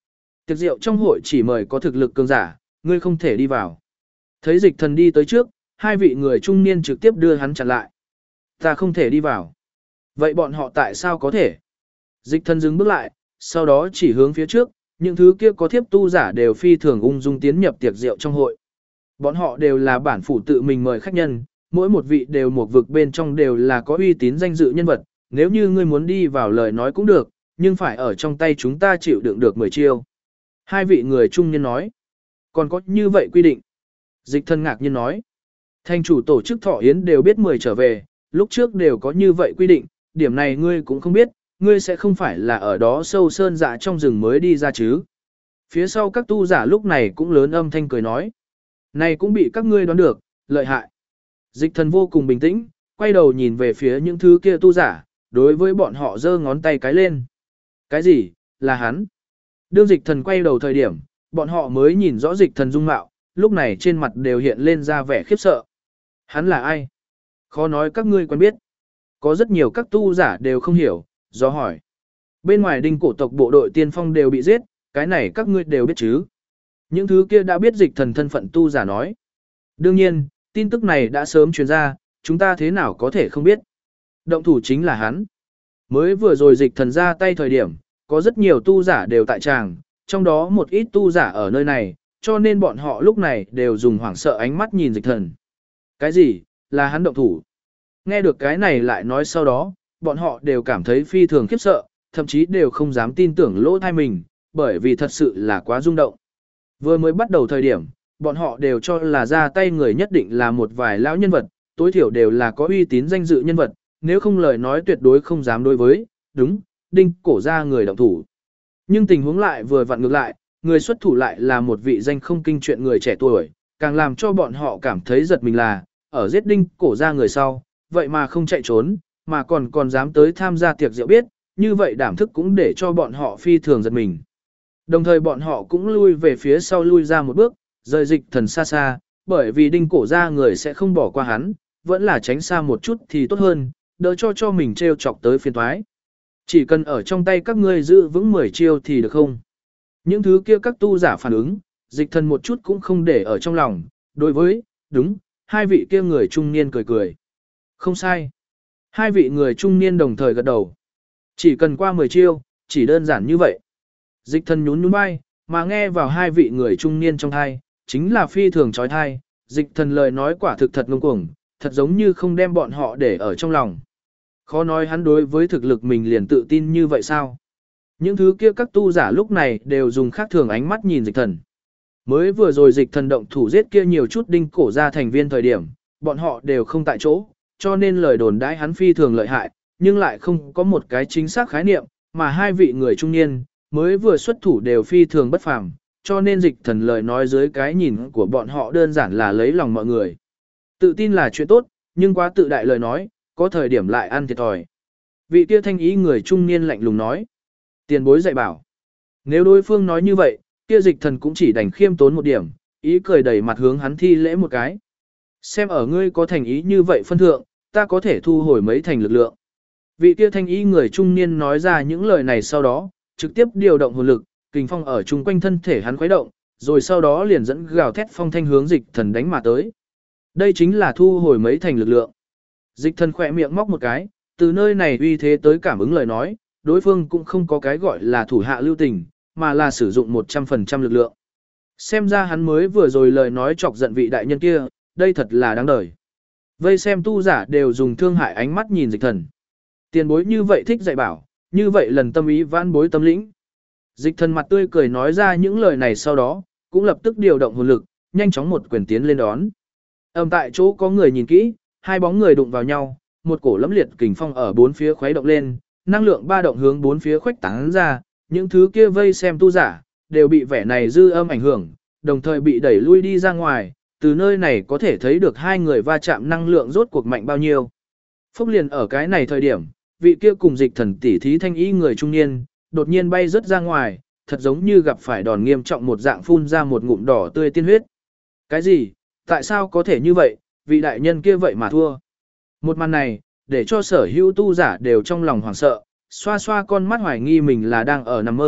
Tiệc rượu trong hội chỉ mời có thực lực cường giả, ngươi không thể đi vào. Thấy dịch thần đi tới trước, hai vị người trung niên trực tiếp đưa hắn chặn lại. Ta không thể đi vào. Vậy bọn họ tại sao có thể? Dịch thần dừng bước lại, sau đó chỉ hướng phía trước, những thứ kia có thiếp tu giả đều phi thường ung dung tiến nhập tiệc rượu trong hội. Bọn họ đều là bản phủ tự mình mời khách nhân, mỗi một vị đều một vực bên trong đều là có uy tín danh dự nhân vật, nếu như ngươi muốn đi vào lời nói cũng được, nhưng phải ở trong tay chúng ta chịu đựng được 10 chiêu. Hai vị người trung niên nói, còn có như vậy quy định. Dịch thần ngạc nhiên nói, thành chủ tổ chức thọ yến đều biết 10 trở về, lúc trước đều có như vậy quy định, điểm này ngươi cũng không biết, ngươi sẽ không phải là ở đó sâu sơn dạ trong rừng mới đi ra chứ. Phía sau các tu giả lúc này cũng lớn âm thanh cười nói, này cũng bị các ngươi đoán được, lợi hại. Dịch thần vô cùng bình tĩnh, quay đầu nhìn về phía những thứ kia tu giả, đối với bọn họ giơ ngón tay cái lên. Cái gì, là hắn? Đương dịch thần quay đầu thời điểm, bọn họ mới nhìn rõ dịch thần dung mạo, lúc này trên mặt đều hiện lên ra vẻ khiếp sợ. Hắn là ai? Khó nói các ngươi quen biết. Có rất nhiều các tu giả đều không hiểu, do hỏi. Bên ngoài đinh cổ tộc bộ đội tiên phong đều bị giết, cái này các ngươi đều biết chứ. Những thứ kia đã biết dịch thần thân phận tu giả nói. Đương nhiên, tin tức này đã sớm truyền ra, chúng ta thế nào có thể không biết. Động thủ chính là hắn. Mới vừa rồi dịch thần ra tay thời điểm, có rất nhiều tu giả đều tại tràng, trong đó một ít tu giả ở nơi này, cho nên bọn họ lúc này đều dùng hoảng sợ ánh mắt nhìn dịch thần. Cái gì, là hắn động thủ? Nghe được cái này lại nói sau đó, bọn họ đều cảm thấy phi thường khiếp sợ, thậm chí đều không dám tin tưởng lỗ thai mình, bởi vì thật sự là quá rung động. Vừa mới bắt đầu thời điểm, bọn họ đều cho là ra tay người nhất định là một vài lão nhân vật, tối thiểu đều là có uy tín danh dự nhân vật, nếu không lời nói tuyệt đối không dám đối với, đúng, đinh cổ ra người động thủ. Nhưng tình huống lại vừa vặn ngược lại, người xuất thủ lại là một vị danh không kinh chuyện người trẻ tuổi, càng làm cho bọn họ cảm thấy giật mình là, ở giết đinh cổ ra người sau, vậy mà không chạy trốn, mà còn dám tới tham gia tiệc rượu biết, như vậy đảm thức cũng để cho bọn họ phi thường giật mình. Đồng thời bọn họ cũng lui về phía sau lui ra một bước, rời dịch thần xa xa, bởi vì đinh cổ ra người sẽ không bỏ qua hắn, vẫn là tránh xa một chút thì tốt hơn, đỡ cho mình treo chọc tới phiền toái. Chỉ cần ở trong tay các ngươi giữ vững 10 chiêu thì được không? Những thứ kia các tu giả phản ứng, dịch thần một chút cũng không để ở trong lòng, đối với, đúng, hai vị kia người trung niên cười cười. Không sai. Hai vị người trung niên đồng thời gật đầu. Chỉ cần qua 10 chiêu, chỉ đơn giản như vậy. Dịch thần nhún nhún vai, mà nghe vào hai vị người trung niên trong thai, chính là phi thường trói thai, dịch thần lời nói quả thực thật ngông cuồng, thật giống như không đem bọn họ để ở trong lòng. Khó nói hắn đối với thực lực mình liền tự tin như vậy sao? Những thứ kia các tu giả lúc này đều dùng khác thường ánh mắt nhìn dịch thần. Mới vừa rồi dịch thần động thủ giết kia nhiều chút đinh cổ ra thành viên thời điểm, bọn họ đều không tại chỗ, cho nên lời đồn đãi hắn phi thường lợi hại, nhưng lại không có một cái chính xác khái niệm, mà hai vị người trung niên, mới vừa xuất thủ đều phi thường bất phàm, cho nên dịch thần lời nói dưới cái nhìn của bọn họ đơn giản là lấy lòng mọi người. Tự tin là chuyện tốt, nhưng quá tự đại lời nói, có thời điểm lại ăn thiệt thòi. Vị kia thanh ý người trung niên lạnh lùng nói. Tiền bối dạy bảo. Nếu đối phương nói như vậy, kia dịch thần cũng chỉ đành khiêm tốn một điểm, ý cười đầy mặt hướng hắn thi lễ một cái. Xem ở ngươi có thành ý như vậy phân thượng, ta có thể thu hồi mấy thành lực lượng. Vị kia thanh ý người trung niên nói ra những lời này sau đó, trực tiếp điều động hồn lực, kình phong ở chung quanh thân thể hắn khuấy động, rồi sau đó liền dẫn gào thét phong thanh hướng dịch thần đánh mà tới. Đây chính là thu hồi mấy thành lực lượng. Dịch thần khỏe miệng móc một cái, từ nơi này uy thế tới cảm ứng lời nói, đối phương cũng không có cái gọi là thủ hạ lưu tình, mà là sử dụng 100% lực lượng. Xem ra hắn mới vừa rồi lời nói chọc giận vị đại nhân kia, đây thật là đáng đời. Vây xem tu giả đều dùng thương hại ánh mắt nhìn dịch thần. Tiền bối như vậy thích dạy bảo, như vậy lần tâm ý vãn bối tâm lĩnh. Dịch thần mặt tươi cười nói ra những lời này sau đó, cũng lập tức điều động hồn lực, nhanh chóng một quyền tiến lên đón. Tại chỗ có người nhìn kỹ, hai bóng người đụng vào nhau, một cổ lẫm liệt kình phong ở bốn phía khuấy động lên, năng lượng ba động hướng bốn phía khuếch tán ra, những thứ kia vây xem tu giả, đều bị vẻ này dư âm ảnh hưởng, đồng thời bị đẩy lui đi ra ngoài, từ nơi này có thể thấy được hai người va chạm năng lượng rốt cuộc mạnh bao nhiêu. Phốc liền ở cái này thời điểm, vị kia cùng dịch thần tỉ thí thanh ý người trung niên, đột nhiên bay rất ra ngoài, thật giống như gặp phải đòn nghiêm trọng một dạng phun ra một ngụm đỏ tươi tiên huyết. Cái gì? Tại sao có thể như vậy? Vị đại nhân kia vậy mà thua. Một màn này, để cho sở hữu tu giả đều trong lòng hoảng sợ, xoa xoa con mắt hoài nghi mình là đang ở nằm mơ,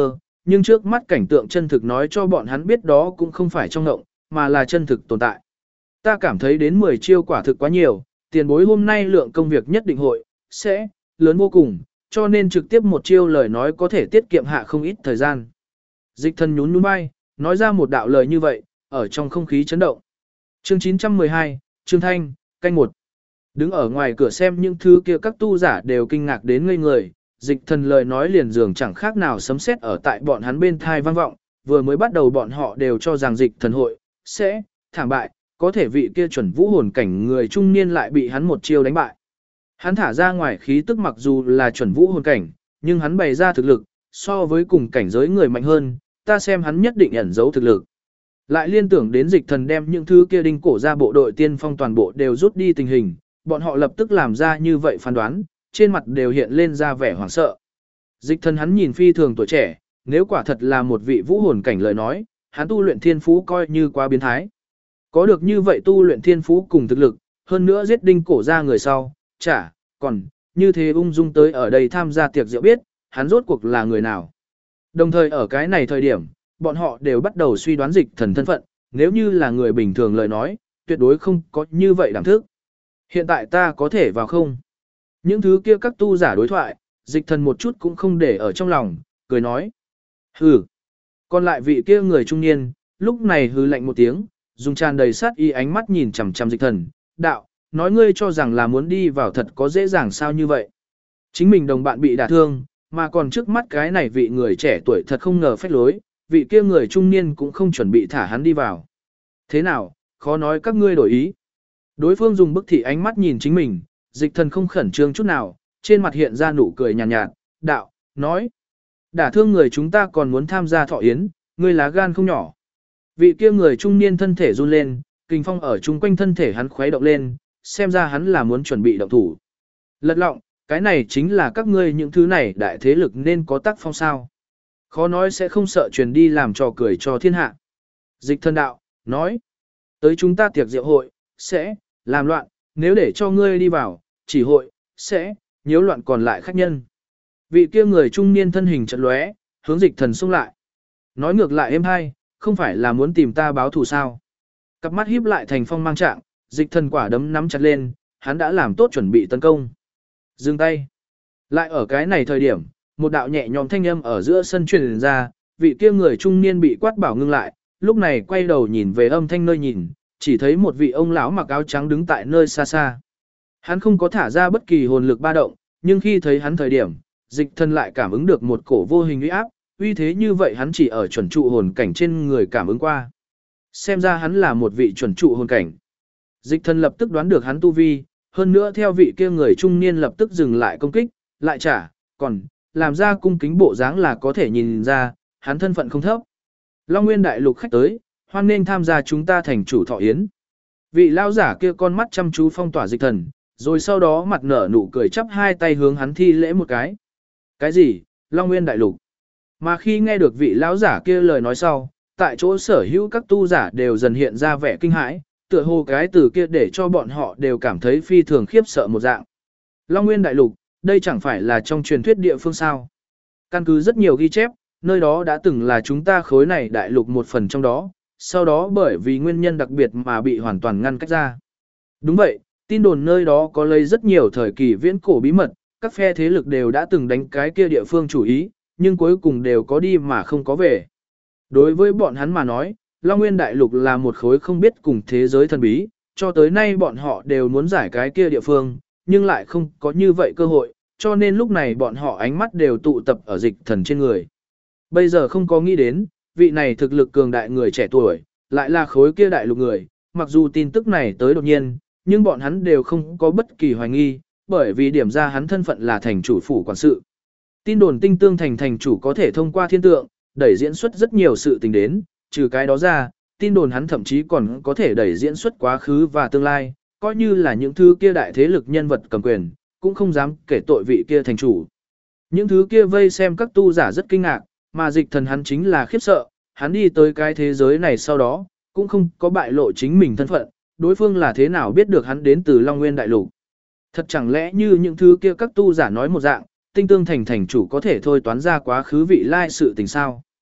nhưng trước mắt cảnh tượng chân thực nói cho bọn hắn biết đó cũng không phải trong ngộng, mà là chân thực tồn tại. Ta cảm thấy đến 10 chiêu quả thực quá nhiều, tiền bối hôm nay lượng công việc nhất định hội, sẽ, lớn vô cùng, cho nên trực tiếp một chiêu lời nói có thể tiết kiệm hạ không ít thời gian. Dịch thần nhún nhún vai, nói ra một đạo lời như vậy, ở trong không khí chấn động. Chương 912, Trương Thanh, canh 1. Đứng ở ngoài cửa xem những thứ kia các tu giả đều kinh ngạc đến ngây người, dịch thần lời nói liền dường chẳng khác nào sấm sét ở tại bọn hắn bên thai vang vọng, vừa mới bắt đầu bọn họ đều cho rằng dịch thần hội, sẽ, thảm bại, có thể vị kia chuẩn vũ hồn cảnh người trung niên lại bị hắn một chiêu đánh bại. Hắn thả ra ngoài khí tức mặc dù là chuẩn vũ hồn cảnh, nhưng hắn bày ra thực lực, so với cùng cảnh giới người mạnh hơn, ta xem hắn nhất định ẩn giấu thực lực. Lại liên tưởng đến dịch thần đem những thứ kia đinh cổ ra bộ đội tiên phong toàn bộ đều rút đi tình hình, bọn họ lập tức làm ra như vậy phán đoán, trên mặt đều hiện lên ra vẻ hoảng sợ. Dịch thần hắn nhìn phi thường tuổi trẻ, nếu quả thật là một vị vũ hồn cảnh lời nói, hắn tu luyện thiên phú coi như quá biến thái. Có được như vậy tu luyện thiên phú cùng thực lực, hơn nữa giết đinh cổ ra người sau, còn, như thế ung dung tới ở đây tham gia tiệc rượu biết, hắn rốt cuộc là người nào. Đồng thời ở cái này thời điểm, bọn họ đều bắt đầu suy đoán dịch thần thân phận, nếu như là người bình thường lời nói, tuyệt đối không có như vậy đảm thức. Hiện tại ta có thể vào không? Những thứ kia các tu giả đối thoại, dịch thần một chút cũng không để ở trong lòng, cười nói. Hừ. Còn lại vị kia người trung niên, lúc này hừ lạnh một tiếng, dùng tràn đầy sát y ánh mắt nhìn chằm chằm dịch thần, đạo, nói ngươi cho rằng là muốn đi vào thật có dễ dàng sao như vậy. Chính mình đồng bạn bị đả thương, mà còn trước mắt cái này vị người trẻ tuổi thật không ngờ phách lối, vị kia người trung niên cũng không chuẩn bị thả hắn đi vào. Thế nào, khó nói các ngươi đổi ý. Đối phương dùng bức thị ánh mắt nhìn chính mình, dịch thần không khẩn trương chút nào, trên mặt hiện ra nụ cười nhàn nhạt, đạo, nói. Đả thương người chúng ta còn muốn tham gia thọ yến, ngươi lá gan không nhỏ. Vị kia người trung niên thân thể run lên, kinh phong ở chung quanh thân thể hắn khuấy động lên, xem ra hắn là muốn chuẩn bị động thủ. Lật lọng, cái này chính là các ngươi những thứ này đại thế lực nên có tác phong sao. Khó nói sẽ không sợ truyền đi làm trò cười cho thiên hạ. Dịch thần đạo, nói. Tới chúng ta tiệc rượu hội, sẽ, làm loạn, nếu để cho ngươi đi vào, chỉ hội, sẽ, nhiễu loạn còn lại khách nhân. Vị kia người trung niên thân hình chợt lóe, hướng dịch thần xông lại. Nói ngược lại em hai, không phải là muốn tìm ta báo thù sao. Cặp mắt híp lại thành phong mang trạng, dịch thần quả đấm nắm chặt lên, hắn đã làm tốt chuẩn bị tấn công. Dừng tay. Lại ở cái này thời điểm, một đạo nhẹ nhõm thanh âm ở giữa sân truyền ra, vị kia người trung niên bị quát bảo ngưng lại, lúc này quay đầu nhìn về âm thanh nơi nhìn, chỉ thấy một vị ông lão mặc áo trắng đứng tại nơi xa xa. Hắn không có thả ra bất kỳ hồn lực ba động, nhưng khi thấy hắn thời điểm, dịch thần lại cảm ứng được một cổ vô hình uy áp, uy thế như vậy hắn chỉ ở chuẩn trụ hồn cảnh trên người cảm ứng qua. Xem ra hắn là một vị chuẩn trụ hồn cảnh. Dịch thần lập tức đoán được hắn tu vi, hơn nữa theo vị kia người trung niên lập tức dừng lại công kích, lại còn làm ra cung kính bộ dáng là có thể nhìn ra, hắn thân phận không thấp. Long Nguyên đại lục khách tới, hoan nên tham gia chúng ta thành chủ thọ yến. Vị lão giả kia con mắt chăm chú phong tỏa dịch thần, rồi sau đó mặt nở nụ cười chắp hai tay hướng hắn thi lễ một cái. Cái gì? Long Nguyên đại lục. Mà khi nghe được vị lão giả kia lời nói sau, tại chỗ sở hữu các tu giả đều dần hiện ra vẻ kinh hãi, tựa hồ cái từ kia để cho bọn họ đều cảm thấy phi thường khiếp sợ một dạng. Long Nguyên đại lục, đây chẳng phải là trong truyền thuyết địa phương sao? Căn cứ rất nhiều ghi chép, nơi đó đã từng là chúng ta khối này đại lục một phần trong đó, sau đó bởi vì nguyên nhân đặc biệt mà bị hoàn toàn ngăn cách ra. Đúng vậy, tin đồn nơi đó có lấy rất nhiều thời kỳ viễn cổ bí mật, các phe thế lực đều đã từng đánh cái kia địa phương chủ ý, nhưng cuối cùng đều có đi mà không có về. Đối với bọn hắn mà nói, Long Nguyên Đại Lục là một khối không biết cùng thế giới thần bí, cho tới nay bọn họ đều muốn giải cái kia địa phương, nhưng lại không có như vậy cơ hội, cho nên lúc này bọn họ ánh mắt đều tụ tập ở dịch thần trên người. Bây giờ không có nghĩ đến, vị này thực lực cường đại người trẻ tuổi, lại là khối kia đại lục người, mặc dù tin tức này tới đột nhiên, nhưng bọn hắn đều không có bất kỳ hoài nghi, bởi vì điểm ra hắn thân phận là thành chủ phủ quản sự. Tin đồn tinh tương thành chủ có thể thông qua thiên tượng, đẩy diễn xuất rất nhiều sự tình đến, trừ cái đó ra, tin đồn hắn thậm chí còn có thể đẩy diễn xuất quá khứ và tương lai, coi như là những thứ kia đại thế lực nhân vật cầm quyền, cũng không dám kể tội vị kia thành chủ. Những thứ kia vây xem các tu giả rất kinh ngạc, mà dịch thần hắn chính là khiếp sợ, hắn đi tới cái thế giới này sau đó, cũng không có bại lộ chính mình thân phận, đối phương là thế nào biết được hắn đến từ Long Nguyên Đại Lục. Thật chẳng lẽ như những thứ kia các tu giả nói một dạng, tinh tương thành chủ có thể thôi toán ra quá khứ vị lai sự tình sao?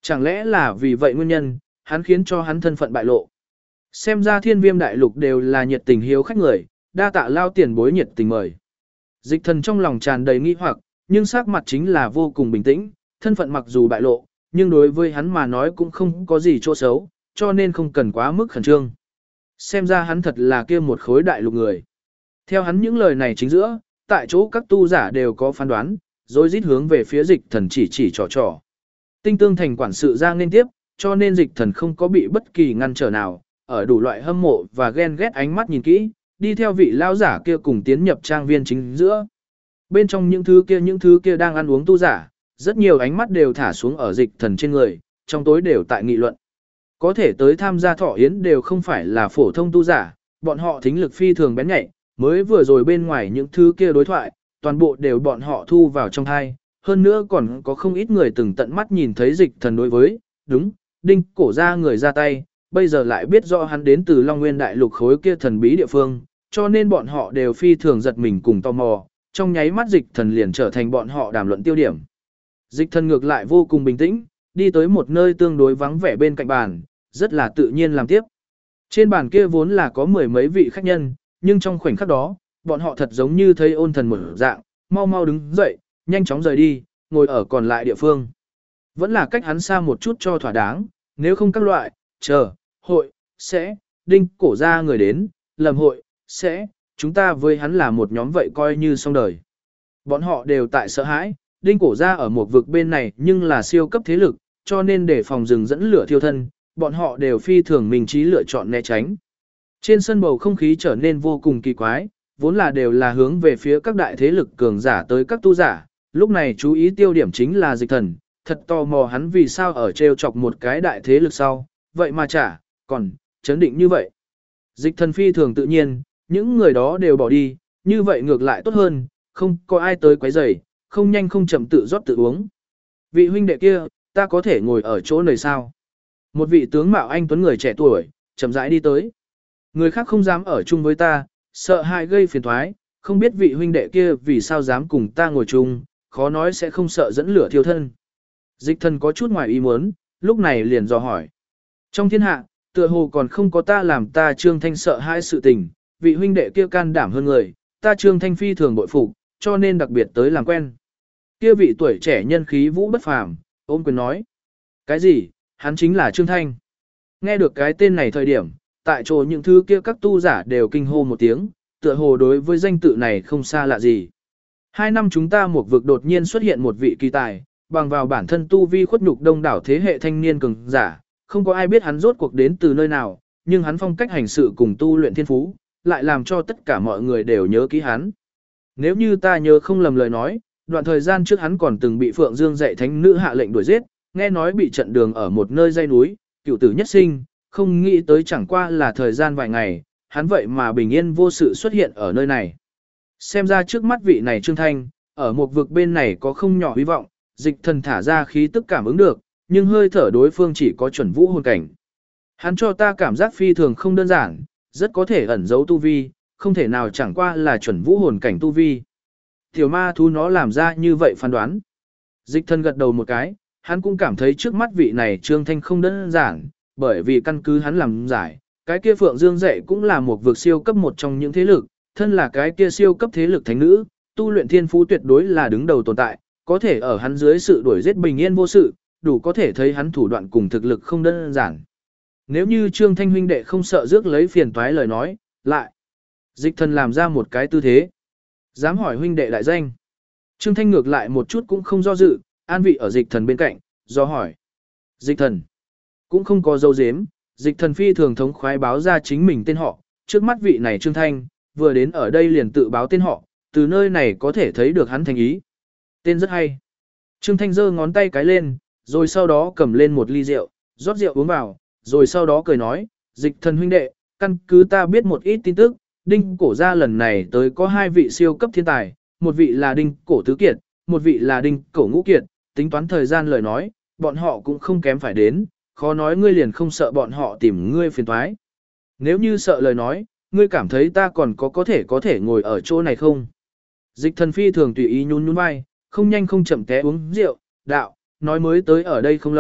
Chẳng lẽ là vì vậy nguyên nhân, hắn khiến cho hắn thân phận bại lộ. Xem ra Thiên Viêm đại lục đều là nhiệt tình hiếu khách người, đa tạ lao tiền bối nhiệt tình mời. Dịch thần trong lòng tràn đầy nghi hoặc, nhưng sắc mặt chính là vô cùng bình tĩnh, thân phận mặc dù bại lộ, nhưng đối với hắn mà nói cũng không có gì chỗ xấu, cho nên không cần quá mức khẩn trương. Xem ra hắn thật là kia một khối đại lục người. Theo hắn những lời này chính giữa, tại chỗ các tu giả đều có phán đoán, rồi rít hướng về phía dịch thần chỉ trò trò. Tinh tương thành quản sự ra nên tiếp, cho nên dịch thần không có bị bất kỳ ngăn trở nào, ở đủ loại hâm mộ và ghen ghét ánh mắt nhìn kỹ, đi theo vị lao giả kia cùng tiến nhập trang viên chính giữa. Bên trong những thứ kia đang ăn uống tu giả, rất nhiều ánh mắt đều thả xuống ở dịch thần trên người, trong tối đều tại nghị luận. Có thể tới tham gia thọ yến đều không phải là phổ thông tu giả, bọn họ thính lực phi thường bén nhạy, mới vừa rồi bên ngoài những thứ kia đối thoại, toàn bộ đều bọn họ thu vào trong thai. Hơn nữa còn có không ít người từng tận mắt nhìn thấy dịch thần đối với, đúng, đinh cổ ra người ra tay, bây giờ lại biết rõ hắn đến từ Long Nguyên đại lục khối kia thần bí địa phương, cho nên bọn họ đều phi thường giật mình cùng tò mò, trong nháy mắt dịch thần liền trở thành bọn họ đàm luận tiêu điểm. Dịch thần ngược lại vô cùng bình tĩnh, đi tới một nơi tương đối vắng vẻ bên cạnh bàn, rất là tự nhiên làm tiếp. Trên bàn kia vốn là có mười mấy vị khách nhân, nhưng trong khoảnh khắc đó, bọn họ thật giống như thấy ôn thần một dạng, mau mau đứng dậy, nhanh chóng rời đi, ngồi ở còn lại địa phương. Vẫn là cách hắn xa một chút cho thỏa đáng, nếu không các loại, hội, sẽ, đinh cổ ra người đến, lầm hội, sẽ, chúng ta với hắn là một nhóm vậy coi như xong đời. Bọn họ đều tại sợ hãi, đinh cổ ra ở một vực bên này nhưng là siêu cấp thế lực, cho nên để phòng rừng dẫn lửa thiêu thân, bọn họ đều phi thường mình trí lựa chọn né tránh. Trên sân bầu không khí trở nên vô cùng kỳ quái, vốn là đều là hướng về phía các đại thế lực cường giả tới các tu giả, lúc này chú ý tiêu điểm chính là dịch thần, thật tò mò hắn vì sao ở treo chọc một cái đại thế lực sau, vậy mà còn, chấn định như vậy. Dịch thần phi thường tự nhiên, những người đó đều bỏ đi, như vậy ngược lại tốt hơn, không có ai tới quấy rầy, không nhanh không chậm tự rót tự uống. Vị huynh đệ kia, ta có thể ngồi ở chỗ này sao? Một vị tướng mạo anh tuấn người trẻ tuổi, chậm rãi đi tới. Người khác không dám ở chung với ta, sợ hại gây phiền toái, không biết vị huynh đệ kia vì sao dám cùng ta ngồi chung, khó nói sẽ không sợ dẫn lửa thiêu thân. Dịch thần có chút ngoài ý muốn, lúc này liền dò hỏi. Trong thiên hạ, tựa hồ còn không có ta làm ta Trương Thanh sợ hãi sự tình, vị huynh đệ kia can đảm hơn người, ta Trương Thanh phi thường bội phục, cho nên đặc biệt tới làm quen. Kia vị tuổi trẻ nhân khí vũ bất phàm, ôm quyền nói. Cái gì, hắn chính là Trương Thanh. Nghe được cái tên này thời điểm, tại chỗ những thứ kia các tu giả đều kinh hô một tiếng, tựa hồ đối với danh tự này không xa lạ gì. 2 năm chúng ta một vực đột nhiên xuất hiện một vị kỳ tài, bằng vào bản thân tu vi khuất nhục đông đảo thế hệ thanh niên cường giả, không có ai biết hắn rốt cuộc đến từ nơi nào, nhưng hắn phong cách hành sự cùng tu luyện thiên phú, lại làm cho tất cả mọi người đều nhớ kỹ hắn. Nếu như ta nhớ không lầm lời nói, đoạn thời gian trước hắn còn từng bị Phượng Dương dạy thánh nữ hạ lệnh đuổi giết, nghe nói bị trận đường ở một nơi dãy núi, cựu tử nhất sinh, không nghĩ tới chẳng qua là thời gian vài ngày, hắn vậy mà bình yên vô sự xuất hiện ở nơi này. Xem ra trước mắt vị này Trương Thanh, ở một vực bên này có không nhỏ hy vọng, dịch thần thả ra khí tức cảm ứng được, nhưng hơi thở đối phương chỉ có chuẩn vũ hồn cảnh. Hắn cho ta cảm giác phi thường không đơn giản, rất có thể ẩn giấu tu vi, không thể nào chẳng qua là chuẩn vũ hồn cảnh tu vi. Tiểu ma thú nó làm ra như vậy phán đoán. Dịch thần gật đầu một cái, hắn cũng cảm thấy trước mắt vị này Trương Thanh không đơn giản, bởi vì căn cứ hắn làm giải, cái kia Phượng Dương dạy cũng là một vực siêu cấp một trong những thế lực, thân là cái kia siêu cấp thế lực thánh nữ, tu luyện thiên phú tuyệt đối là đứng đầu tồn tại, có thể ở hắn dưới sự đuổi giết bình yên vô sự, đủ có thể thấy hắn thủ đoạn cùng thực lực không đơn giản. Nếu như Trương Thanh huynh đệ không sợ rước lấy phiền toái lời nói, lại. Dịch thần làm ra một cái tư thế. Dám hỏi huynh đệ đại danh. Trương Thanh ngược lại một chút cũng không do dự, an vị ở dịch thần bên cạnh, do hỏi. Dịch thần. Cũng không có dấu dếm, dịch thần phi thường thống khoái báo ra chính mình tên họ. Trước mắt vị này Trương Thanh, vừa đến ở đây liền tự báo tên họ, từ nơi này có thể thấy được hắn thành ý. Tên rất hay. Trương Thanh giơ ngón tay cái lên, rồi sau đó cầm lên một ly rượu, rót rượu uống vào, rồi sau đó cười nói, dịch thần huynh đệ, căn cứ ta biết một ít tin tức, đinh cổ gia lần này tới có 2 vị siêu cấp thiên tài, một vị là đinh cổ tứ kiệt, một vị là đinh cổ ngũ kiệt, tính toán thời gian lời nói, bọn họ cũng không kém phải đến, khó nói ngươi liền không sợ bọn họ tìm ngươi phiền toái. Nếu như sợ lời nói, ngươi cảm thấy ta còn có thể ngồi ở chỗ này không? Dịch thần phi thường tùy ý nhún nhún vai, không nhanh không chậm té uống rượu, đạo, nói mới tới ở đây không lâu,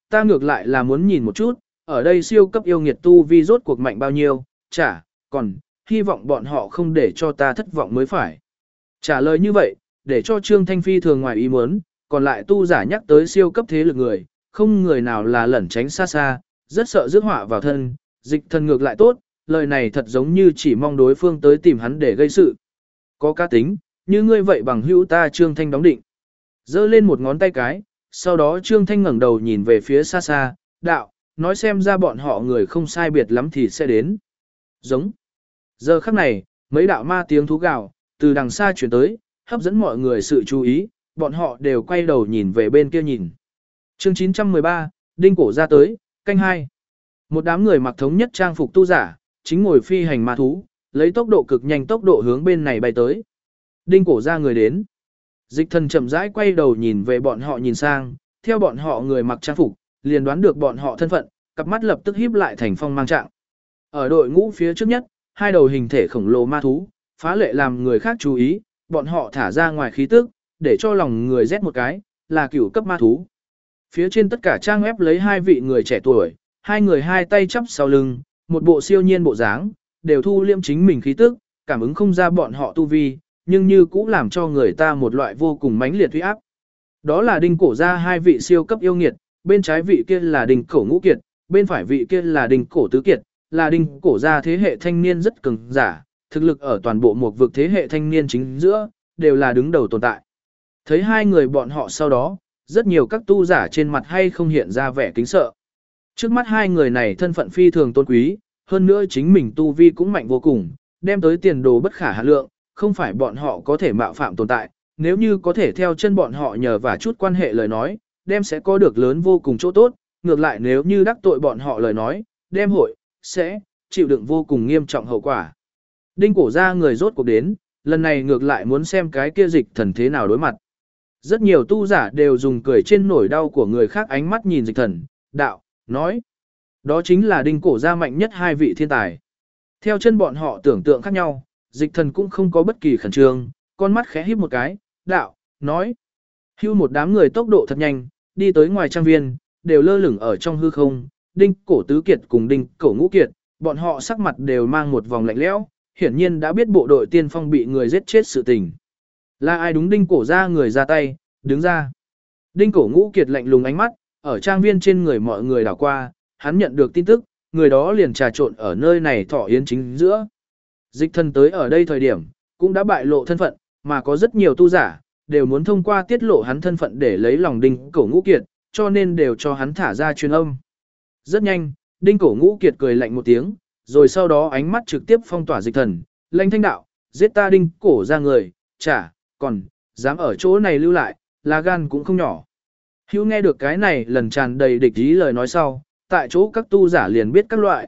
ta ngược lại là muốn nhìn một chút, ở đây siêu cấp yêu nghiệt tu vi rốt cuộc mạnh bao nhiêu, còn, hy vọng bọn họ không để cho ta thất vọng mới phải. Trả lời như vậy, để cho Trương Thanh phi thường ngoài ý muốn, còn lại tu giả nhắc tới siêu cấp thế lực người, không người nào là lẩn tránh xa xa, rất sợ rước họa vào thân, dịch thần ngược lại tốt, lời này thật giống như chỉ mong đối phương tới tìm hắn để gây sự. Có cá tính, như ngươi vậy bằng hữu ta Trương Thanh đóng định. Giơ lên một ngón tay cái, sau đó Trương Thanh ngẩng đầu nhìn về phía xa xa, đạo, nói xem ra bọn họ người không sai biệt lắm thì sẽ đến. Giống. Giờ khắc này, mấy đạo ma tiếng thú gào, từ đằng xa chuyển tới, hấp dẫn mọi người sự chú ý, bọn họ đều quay đầu nhìn về bên kia nhìn. Chương 913, Đinh Cổ ra tới, canh 2. Một đám người mặc thống nhất trang phục tu giả, chính ngồi phi hành ma thú, lấy tốc độ cực nhanh tốc độ hướng bên này bay tới. Đinh Cổ ra người đến. Dịch thần chậm rãi quay đầu nhìn về bọn họ nhìn sang, theo bọn họ người mặc trang phục, liền đoán được bọn họ thân phận, cặp mắt lập tức híp lại thành phong mang trạng. Ở đội ngũ phía trước nhất, hai đầu hình thể khổng lồ ma thú, phá lệ làm người khác chú ý, bọn họ thả ra ngoài khí tức, để cho lòng người rét một cái, là cửu cấp ma thú. Phía trên tất cả trang web lấy hai vị người trẻ tuổi, hai người hai tay chắp sau lưng, một bộ siêu nhiên bộ dáng, đều thu liêm chính mình khí tức, cảm ứng không ra bọn họ tu vi, nhưng như cũng làm cho người ta một loại vô cùng mãnh liệt uy áp. Đó là Đinh Cổ ra hai vị siêu cấp yêu nghiệt, bên trái vị kia là Đinh Cổ Ngũ Kiệt, bên phải vị kia là Đinh Cổ Tứ Kiệt, là Đinh Cổ ra thế hệ thanh niên rất cường giả, thực lực ở toàn bộ một vực thế hệ thanh niên chính giữa, đều là đứng đầu tồn tại. Thấy hai người bọn họ sau đó, rất nhiều các tu giả trên mặt hay không hiện ra vẻ kính sợ. Trước mắt hai người này thân phận phi thường tôn quý, hơn nữa chính mình tu vi cũng mạnh vô cùng, đem tới tiền đồ bất khả hạn lượng, không phải bọn họ có thể mạo phạm tồn tại, nếu như có thể theo chân bọn họ nhờ và chút quan hệ lời nói, đem sẽ có được lớn vô cùng chỗ tốt, ngược lại nếu như đắc tội bọn họ lời nói, đem sẽ chịu đựng vô cùng nghiêm trọng hậu quả. Đinh Cổ ra người rốt cuộc đến, lần này ngược lại muốn xem cái kia dịch thần thế nào đối mặt. Rất nhiều tu giả đều dùng cười trên nỗi đau của người khác ánh mắt nhìn dịch thần, đạo, nói. Đó chính là Đinh Cổ ra mạnh nhất hai vị thiên tài. Theo chân bọn họ tưởng tượng khác nhau, dịch thần cũng không có bất kỳ khẩn trương, con mắt khẽ híp một cái, đạo, nói. Hưu một đám người tốc độ thật nhanh, đi tới ngoài trang viên, đều lơ lửng ở trong hư không, Đinh Cổ Tứ Kiệt cùng Đinh Cổ Ngũ Kiệt, bọn họ sắc mặt đều mang một vòng lạnh lẽo, hiển nhiên đã biết bộ đội tiên phong bị người giết chết sự tình. Là ai đúng Đinh Cổ ra người ra tay, đứng ra. Đinh Cổ Ngũ Kiệt lạnh lùng ánh mắt, ở trang viên trên người mọi người đảo qua, hắn nhận được tin tức, người đó liền trà trộn ở nơi này thọ yến chính giữa. Dịch thần tới ở đây thời điểm, cũng đã bại lộ thân phận, mà có rất nhiều tu giả, đều muốn thông qua tiết lộ hắn thân phận để lấy lòng Đinh Cổ Ngũ Kiệt, cho nên đều cho hắn thả ra truyền âm. Rất nhanh, Đinh Cổ Ngũ Kiệt cười lạnh một tiếng, rồi sau đó ánh mắt trực tiếp phong tỏa dịch thần, lanh thanh đạo, giết ta Đinh Cổ ra người, còn, dám ở chỗ này lưu lại, là gan cũng không nhỏ. Hữu nghe được cái này lần tràn đầy địch ý lời nói sau, tại chỗ các tu giả liền biết các loại,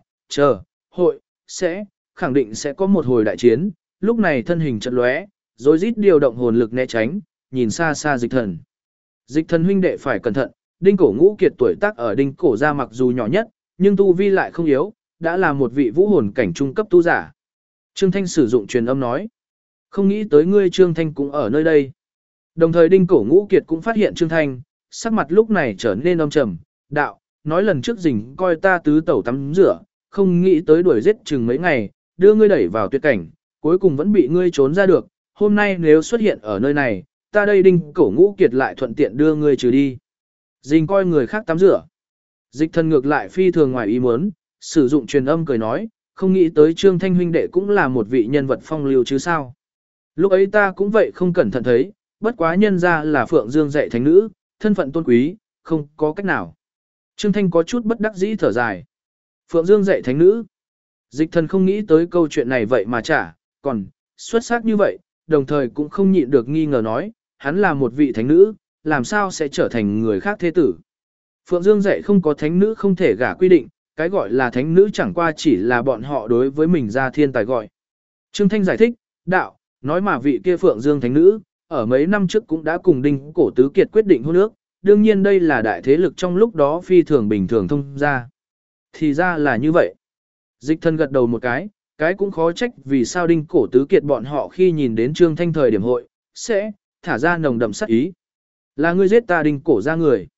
khẳng định sẽ có một hồi đại chiến, lúc này thân hình chợt lóe, rồi rít điều động hồn lực né tránh, nhìn xa xa dịch thần. Dịch thần huynh đệ phải cẩn thận, Đinh Cổ Ngũ Kiệt tuổi tác ở Đinh Cổ ra mặc dù nhỏ nhất, nhưng tu vi lại không yếu, đã là một vị vũ hồn cảnh trung cấp tu giả. Trương Thanh sử dụng truyền âm nói, không nghĩ tới ngươi Trương Thanh cũng ở nơi đây. Đồng thời Đinh Cổ Ngũ Kiệt cũng phát hiện Trương Thanh, sắc mặt lúc này trở nên âm trầm, đạo, nói lần trước rình coi ta tứ tẩu tắm rửa, không nghĩ tới đuổi giết chừng mấy ngày, đưa ngươi đẩy vào tuyệt cảnh, cuối cùng vẫn bị ngươi trốn ra được, hôm nay nếu xuất hiện ở nơi này, ta đây Đinh Cổ Ngũ Kiệt lại thuận tiện đưa ngươi trừ đi. Rình coi người khác tắm rửa. Dịch thần ngược lại phi thường ngoài ý muốn, sử dụng truyền âm cười nói, không nghĩ tới Trương Thanh huynh đệ cũng là một vị nhân vật phong lưu chứ sao. Lúc ấy ta cũng vậy không cẩn thận thấy, bất quá nhân ra là Phượng Dương dạy thánh nữ, thân phận tôn quý, không có cách nào. Trương Thanh có chút bất đắc dĩ thở dài. Phượng Dương dạy thánh nữ. Dịch thần không nghĩ tới câu chuyện này vậy mà còn, xuất sắc như vậy, đồng thời cũng không nhịn được nghi ngờ nói, hắn là một vị thánh nữ, làm sao sẽ trở thành người khác thế tử. Phượng Dương dạy không có thánh nữ không thể gả quy định, cái gọi là thánh nữ chẳng qua chỉ là bọn họ đối với mình ra thiên tài gọi. Trương Thanh giải thích, đạo, nói mà vị kia Phượng Dương thánh nữ, ở mấy năm trước cũng đã cùng Đinh Cổ Tứ Kiệt quyết định hôn ước, đương nhiên đây là đại thế lực trong lúc đó phi thường bình thường thông ra. Thì ra là như vậy. Dịch thần gật đầu một cái cũng khó trách vì sao Đinh Cổ Tứ Kiệt bọn họ khi nhìn đến Trương Thanh thời điểm hội, sẽ thả ra nồng đậm sát ý. Là ngươi giết ta Đinh Cổ ra người.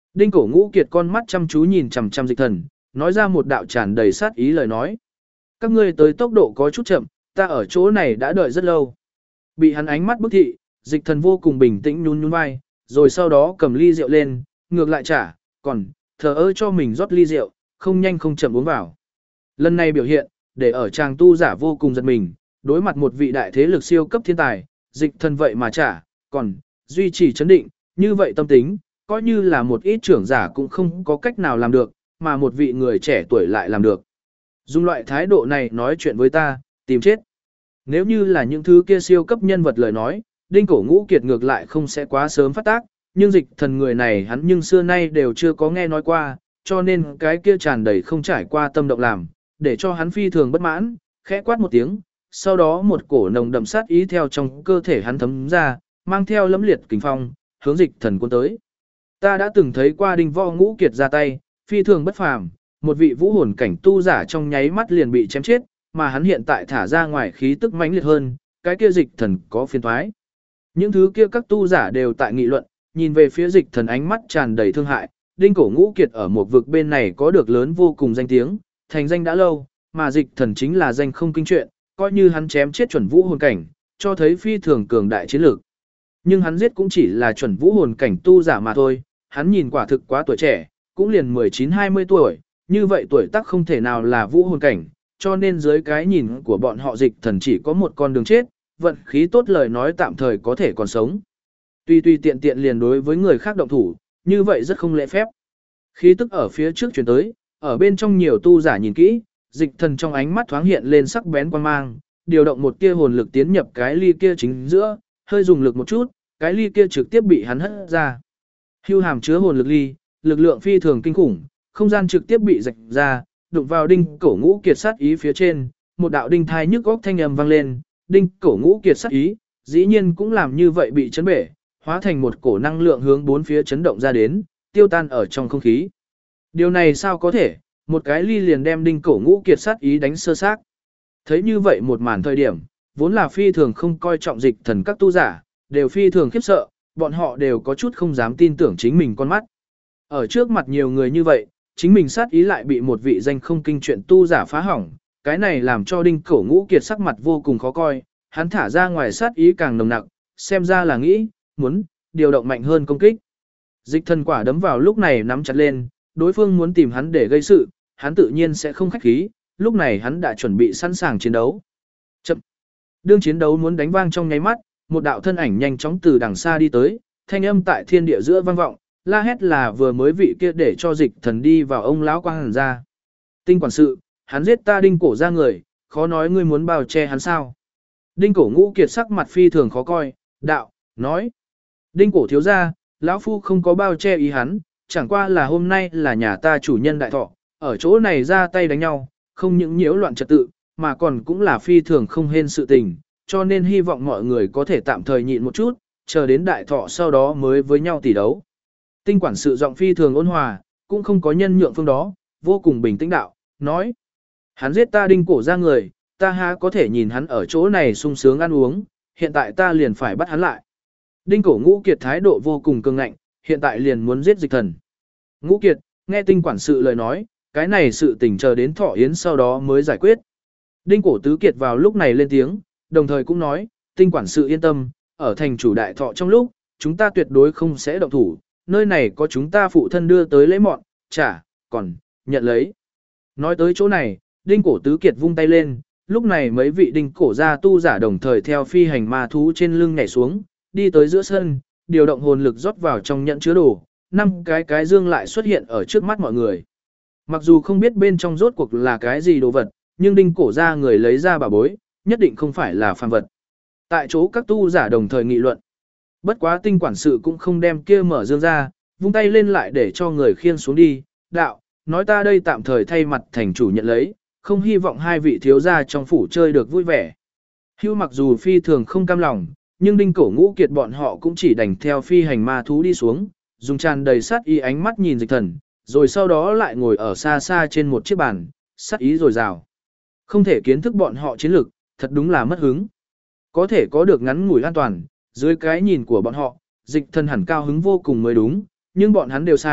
Đinh Cổ Ngũ Kiệt con mắt chăm chú nhìn chằm chằm Dịch Thần, nói ra một đạo tràn đầy sát ý lời nói. Các ngươi tới tốc độ có chút chậm, ta ở chỗ này đã đợi rất lâu. Bị hắn ánh mắt bức thị, Dịch Thần vô cùng bình tĩnh nhún nhún vai, rồi sau đó cầm ly rượu lên, ngược lại trả, còn thờ ơ cho mình rót ly rượu, không nhanh không chậm uống vào. Lần này biểu hiện, để ở chàng tu giả vô cùng giật mình, đối mặt một vị đại thế lực siêu cấp thiên tài, Dịch Thần vậy mà trả, còn duy trì chấn định, như vậy tâm tính, coi như là một ít trưởng giả cũng không có cách nào làm được, mà một vị người trẻ tuổi lại làm được. Dùng loại thái độ này nói chuyện với ta, tìm chết. Nếu như là những thứ kia siêu cấp nhân vật lời nói, Đinh Cổ Ngũ Kiệt ngược lại không sẽ quá sớm phát tác, nhưng Dịch Thần người này hắn nhưng xưa nay đều chưa có nghe nói qua, cho nên cái kia tràn đầy không trải qua tâm động làm, để cho hắn phi thường bất mãn, khẽ quát một tiếng, sau đó một cổ nồng đậm sát ý theo trong cơ thể hắn thấm ra, mang theo lẫm liệt kình phong, hướng Dịch Thần cuốn tới. Ta đã từng thấy qua Đinh Võ Ngũ Kiệt ra tay, phi thường bất phàm, một vị vũ hồn cảnh tu giả trong nháy mắt liền bị chém chết, mà hắn hiện tại thả ra ngoài khí tức mãnh liệt hơn, cái kia Dịch Thần có phiền toái. Những thứ kia các tu giả đều tại nghị luận, nhìn về phía Dịch Thần ánh mắt tràn đầy thương hại, Đinh Cổ Ngũ Kiệt ở một vực bên này có được lớn vô cùng danh tiếng, thành danh đã lâu, mà Dịch Thần chính là danh không kinh chuyện, coi như hắn chém chết chuẩn vũ hồn cảnh, cho thấy phi thường cường đại chiến lược. Nhưng hắn giết cũng chỉ là chuẩn vũ hồn cảnh tu giả mà thôi, hắn nhìn quả thực quá tuổi trẻ, cũng liền 19-20 tuổi, như vậy tuổi tác không thể nào là vũ hồn cảnh, cho nên dưới cái nhìn của bọn họ Dịch Thần chỉ có một con đường chết, vận khí tốt lời nói tạm thời có thể còn sống. Tuy tiện tiện liền đối với người khác động thủ, như vậy rất không lễ phép. Khí tức ở phía trước chuyển tới, ở bên trong nhiều tu giả nhìn kỹ, Dịch Thần trong ánh mắt thoáng hiện lên sắc bén quan mang, điều động một tia hồn lực tiến nhập cái ly kia chính giữa, hơi dùng lực một chút, cái ly kia trực tiếp bị hắn hất ra. Hưu hàm chứa hồn lực ly, lực lượng phi thường kinh khủng, không gian trực tiếp bị rạch ra, đụng vào Đinh Cổ Ngũ Kiệt sát ý phía trên, một đạo đinh thai nhức óc thanh âm vang lên, Đinh Cổ Ngũ Kiệt sát ý, dĩ nhiên cũng làm như vậy bị chấn bể, hóa thành một cổ năng lượng hướng bốn phía chấn động ra đến, tiêu tan ở trong không khí. Điều này sao có thể, một cái ly liền đem Đinh Cổ Ngũ Kiệt sát ý đánh sơ xác. Thấy như vậy một màn thời điểm, vốn là phi thường không coi trọng Dịch Thần các tu giả, đều phi thường khiếp sợ, bọn họ đều có chút không dám tin tưởng chính mình con mắt. Ở trước mặt nhiều người như vậy, chính mình sát ý lại bị một vị danh không kinh chuyện tu giả phá hỏng, cái này làm cho Đinh Cổ Ngũ Kiệt sắc mặt vô cùng khó coi, hắn thả ra ngoài sát ý càng nồng nặc, xem ra là nghĩ, muốn, điều động mạnh hơn công kích. Dịch Thần quả đấm vào lúc này nắm chặt lên, đối phương muốn tìm hắn để gây sự, hắn tự nhiên sẽ không khách khí, lúc này hắn đã chuẩn bị sẵn sàng chiến đấu. Chậm. Đương chiến đấu muốn đánh vang trong nháy mắt, một đạo thân ảnh nhanh chóng từ đằng xa đi tới, thanh âm tại thiên địa giữa vang vọng, la hét là vừa mới vị kia để cho Dịch Thần đi vào ông lão quang hàn ra. Tinh quản sự, hắn giết ta Đinh Cổ ra người, khó nói ngươi muốn bao che hắn sao? Đinh Cổ Ngũ Kiệt sắc mặt phi thường khó coi, đạo, nói. Đinh Cổ thiếu gia, lão phu không có bao che ý hắn, chẳng qua là hôm nay là nhà ta chủ nhân đại thọ, ở chỗ này ra tay đánh nhau, không những nhiễu loạn trật tự, mà còn cũng là phi thường không hên sự tình, cho nên hy vọng mọi người có thể tạm thời nhịn một chút, chờ đến đại thọ sau đó mới với nhau tỷ đấu. Tinh quản sự giọng phi thường ôn hòa, cũng không có nhân nhượng phương đó, vô cùng bình tĩnh đạo, nói. Hắn giết ta Đinh Cổ ra người, ta há có thể nhìn hắn ở chỗ này sung sướng ăn uống, hiện tại ta liền phải bắt hắn lại. Đinh Cổ Ngũ Kiệt thái độ vô cùng cương ngạnh, hiện tại liền muốn giết Dịch Thần. Ngũ Kiệt, nghe tinh quản sự lời nói, cái này sự tình chờ đến thọ yến sau đó mới giải quyết. Đinh Cổ Tứ Kiệt vào lúc này lên tiếng, đồng thời cũng nói, tinh quản sự yên tâm, ở thành chủ đại thọ trong lúc, chúng ta tuyệt đối không sẽ động thủ, nơi này có chúng ta phụ thân đưa tới lễ mọn, trả, còn, nhận lấy. Nói tới chỗ này, Đinh Cổ Tứ Kiệt vung tay lên, lúc này mấy vị Đinh Cổ gia tu giả đồng thời theo phi hành ma thú trên lưng nhảy xuống, đi tới giữa sân, điều động hồn lực rót vào trong nhẫn chứa đồ, 5 cái dương lại xuất hiện ở trước mắt mọi người. Mặc dù không biết bên trong rốt cuộc là cái gì đồ vật, nhưng Đinh Cổ gia người lấy ra bảo bối, nhất định không phải là phàm vật. Tại chỗ các tu giả đồng thời nghị luận. Bất quá tinh quản sự cũng không đem kia mở dương ra, vung tay lên lại để cho người khiêng xuống đi, đạo, nói ta đây tạm thời thay mặt thành chủ nhận lấy, không hy vọng hai vị thiếu gia trong phủ chơi được vui vẻ. Hưu mặc dù phi thường không cam lòng, nhưng Đinh Cổ Ngũ Kiệt bọn họ cũng chỉ đành theo phi hành ma thú đi xuống, dùng tràn đầy sát ý ánh mắt nhìn Dịch Thần, rồi sau đó lại ngồi ở xa xa trên một chiếc bàn, sát ý dồi dào. Không thể kiến thức bọn họ chiến lực, thật đúng là mất hứng. Có thể có được ngắn ngủi an toàn, dưới cái nhìn của bọn họ, Dịch Thần hẳn cao hứng vô cùng mới đúng, nhưng bọn hắn đều sai,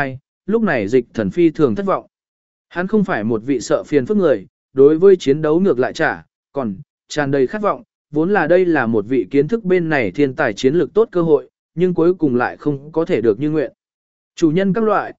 lúc này dịch thần phi thường thất vọng. Hắn không phải một vị sợ phiền phức người, đối với chiến đấu ngược lại còn tràn đầy khát vọng, vốn là đây là một vị kiến thức bên này thiên tài chiến lược tốt cơ hội, nhưng cuối cùng lại không có thể được như nguyện. Chủ nhân các loại,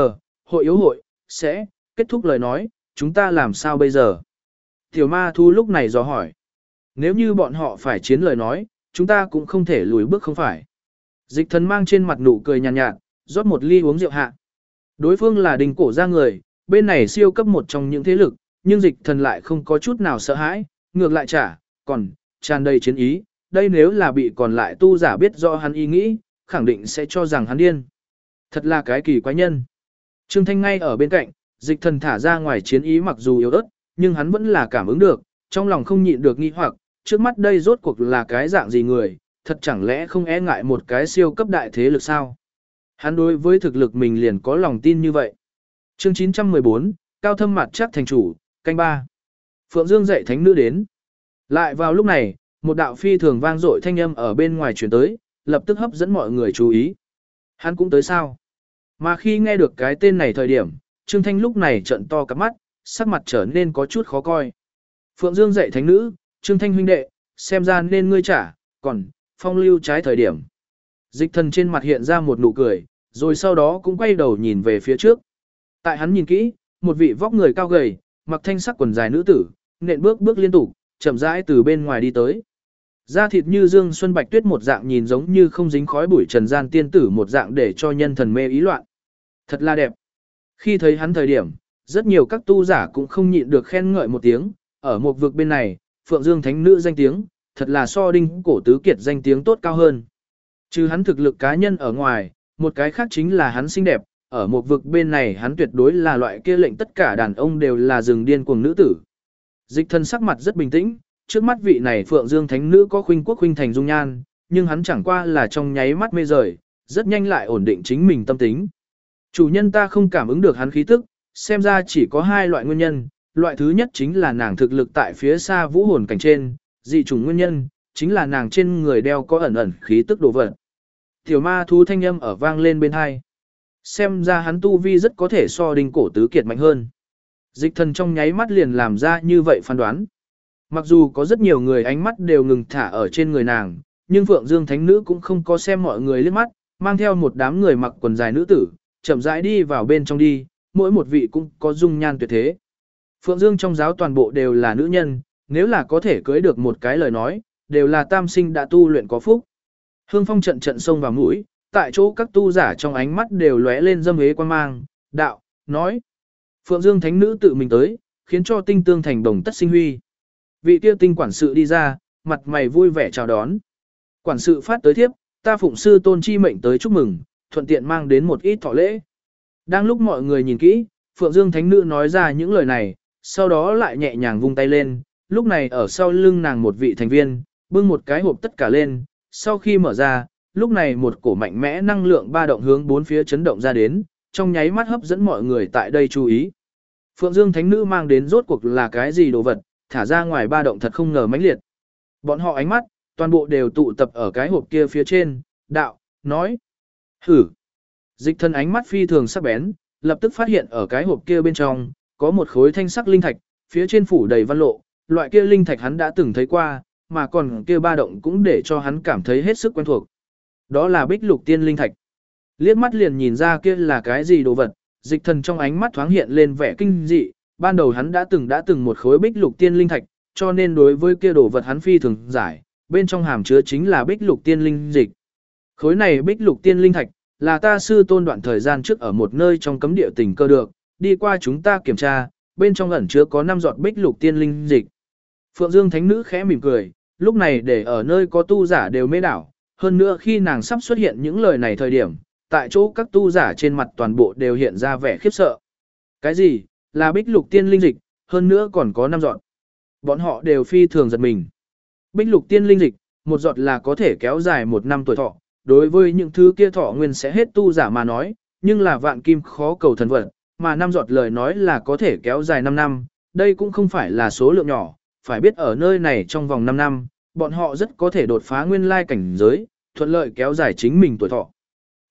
hội yếu hội, sẽ kết thúc lời nói, chúng ta làm sao bây giờ? Tiểu ma thu lúc này dò hỏi. Nếu như bọn họ phải chiến lời nói, chúng ta cũng không thể lùi bước không phải. Dịch thần mang trên mặt nụ cười nhàn nhạt, rót một ly uống rượu hạ. Đối phương là đình cổ ra người, bên này siêu cấp một trong những thế lực, nhưng dịch thần lại không có chút nào sợ hãi, ngược lại còn tràn đầy chiến ý. Đây nếu là bị còn lại tu giả biết rõ hắn ý nghĩ, khẳng định sẽ cho rằng hắn điên. Thật là cái kỳ quái nhân. Trương Thanh ngay ở bên cạnh, dịch thần thả ra ngoài chiến ý mặc dù yếu ớt, nhưng hắn vẫn là cảm ứng được, trong lòng không nhịn được nghi hoặc, trước mắt đây rốt cuộc là cái dạng gì người, thật chẳng lẽ không e ngại một cái siêu cấp đại thế lực sao? Hắn đối với thực lực mình liền có lòng tin như vậy. Chương 914, Cao Thâm mặt chắc thành chủ, canh 3. Phượng Dương dạy thánh nữ đến. Lại vào lúc này, một đạo phi thường vang dội thanh âm ở bên ngoài truyền tới, lập tức hấp dẫn mọi người chú ý. Hắn cũng tới sao? Mà khi nghe được cái tên này thời điểm, Trương Thanh lúc này trợn to cặp mắt, sắc mặt trở nên có chút khó coi. Phượng Dương dạy thánh nữ, Trương Thanh huynh đệ, xem ra nên ngươi còn phong lưu trái thời điểm. Dịch thần trên mặt hiện ra một nụ cười, rồi sau đó cũng quay đầu nhìn về phía trước. Tại hắn nhìn kỹ, một vị vóc người cao gầy, mặc thanh sắc quần dài nữ tử, nện bước liên tục, chậm rãi từ bên ngoài đi tới. Da thịt như dương xuân bạch tuyết một dạng nhìn giống như không dính khói bụi trần gian tiên tử một dạng để cho nhân thần mê ý loạn. Thật là đẹp. Khi thấy hắn thời điểm, rất nhiều các tu giả cũng không nhịn được khen ngợi một tiếng, ở một vực bên này, Phượng Dương thánh nữ danh tiếng, thật là so đinh cổ tứ kiệt danh tiếng tốt cao hơn. Trừ hắn thực lực cá nhân ở ngoài, một cái khác chính là hắn xinh đẹp, ở một vực bên này hắn tuyệt đối là loại kia lệnh tất cả đàn ông đều là rừng điên cuồng nữ tử. Dịch thần sắc mặt rất bình tĩnh, trước mắt vị này Phượng Dương thánh nữ có khuynh quốc khuynh thành dung nhan, nhưng hắn chẳng qua là trong nháy mắt mê rời, rất nhanh lại ổn định chính mình tâm tính. Chủ nhân ta không cảm ứng được hắn khí tức, xem ra chỉ có hai loại nguyên nhân, loại thứ nhất chính là nàng thực lực tại phía xa vũ hồn cảnh trên, dị chủng nguyên nhân, chính là nàng trên người đeo có ẩn ẩn khí tức đồ vật. Tiểu ma thú thanh âm ở vang lên bên hai. Xem ra hắn tu vi rất có thể so đinh cổ tứ kiệt mạnh hơn. Dịch thần trong nháy mắt liền làm ra như vậy phán đoán. Mặc dù có rất nhiều người ánh mắt đều ngừng thả ở trên người nàng, nhưng Phượng Dương thánh nữ cũng không có xem mọi người liếc mắt, mang theo một đám người mặc quần dài nữ tử, chậm rãi đi vào bên trong đi, mỗi một vị cũng có dung nhan tuyệt thế. Phượng Dương trong giáo toàn bộ đều là nữ nhân, nếu là có thể cưới được một cái lời nói, đều là tam sinh đã tu luyện có phúc. Hương phong trận trận xông vào mũi, tại chỗ các tu giả trong ánh mắt đều lóe lên dâm hế quan mang, đạo, nói. Phượng Dương thánh nữ tự mình tới, khiến cho tinh tương thành đồng tất sinh huy. Vị kia tinh quản sự đi ra, mặt mày vui vẻ chào đón. Quản sự phát tới thiếp, ta phụng sư tôn chi mệnh tới chúc mừng, thuận tiện mang đến một ít thọ lễ. Đang lúc mọi người nhìn kỹ, Phượng Dương thánh nữ nói ra những lời này, sau đó lại nhẹ nhàng vung tay lên, lúc này ở sau lưng nàng một vị thành viên, bưng một cái hộp tất cả lên, sau khi mở ra, lúc này một cổ mạnh mẽ năng lượng ba động hướng bốn phía chấn động ra đến, trong nháy mắt hấp dẫn mọi người tại đây chú ý. Phượng Dương thánh nữ mang đến rốt cuộc là cái gì đồ vật, thả ra ngoài ba động thật không ngờ mãnh liệt. Bọn họ ánh mắt, toàn bộ đều tụ tập ở cái hộp kia phía trên, đạo, nói. Hử. Dịch thân ánh mắt phi thường sắc bén, lập tức phát hiện ở cái hộp kia bên trong, có một khối thanh sắc linh thạch, phía trên phủ đầy văn lộ, loại kia linh thạch hắn đã từng thấy qua, mà còn kia ba động cũng để cho hắn cảm thấy hết sức quen thuộc. Đó là Bích Lục Tiên linh thạch. Liếc mắt liền nhìn ra kia là cái gì đồ vật, dịch thần trong ánh mắt thoáng hiện lên vẻ kinh dị, ban đầu hắn đã từng một khối Bích Lục Tiên linh thạch, cho nên đối với kia đồ vật hắn phi thường giải, bên trong hàm chứa chính là Bích Lục Tiên linh dịch. Khối này Bích Lục Tiên linh thạch là ta sư tôn đoạn thời gian trước ở một nơi trong cấm địa tình cơ được, đi qua chúng ta kiểm tra, bên trong ẩn chứa có 5 giọt Bích Lục Tiên linh dịch. Phượng Dương thánh nữ khẽ mỉm cười, lúc này để ở nơi có tu giả đều mê đảo, hơn nữa khi nàng sắp xuất hiện những lời này thời điểm, tại chỗ các tu giả trên mặt toàn bộ đều hiện ra vẻ khiếp sợ. Cái gì? Là Bích Lục Tiên linh dịch, hơn nữa còn có 5 giọt. Bọn họ đều phi thường giật mình. Bích Lục Tiên linh dịch, một giọt là có thể kéo dài 1 năm tuổi thọ, đối với những thứ kia thọ nguyên sẽ hết tu giả mà nói, nhưng là vạn kim khó cầu thần vật, mà 5 giọt lời nói là có thể kéo dài 5 năm, đây cũng không phải là số lượng nhỏ, phải biết ở nơi này trong vòng 5 năm, bọn họ rất có thể đột phá nguyên lai cảnh giới, thuận lợi kéo dài chính mình tuổi thọ.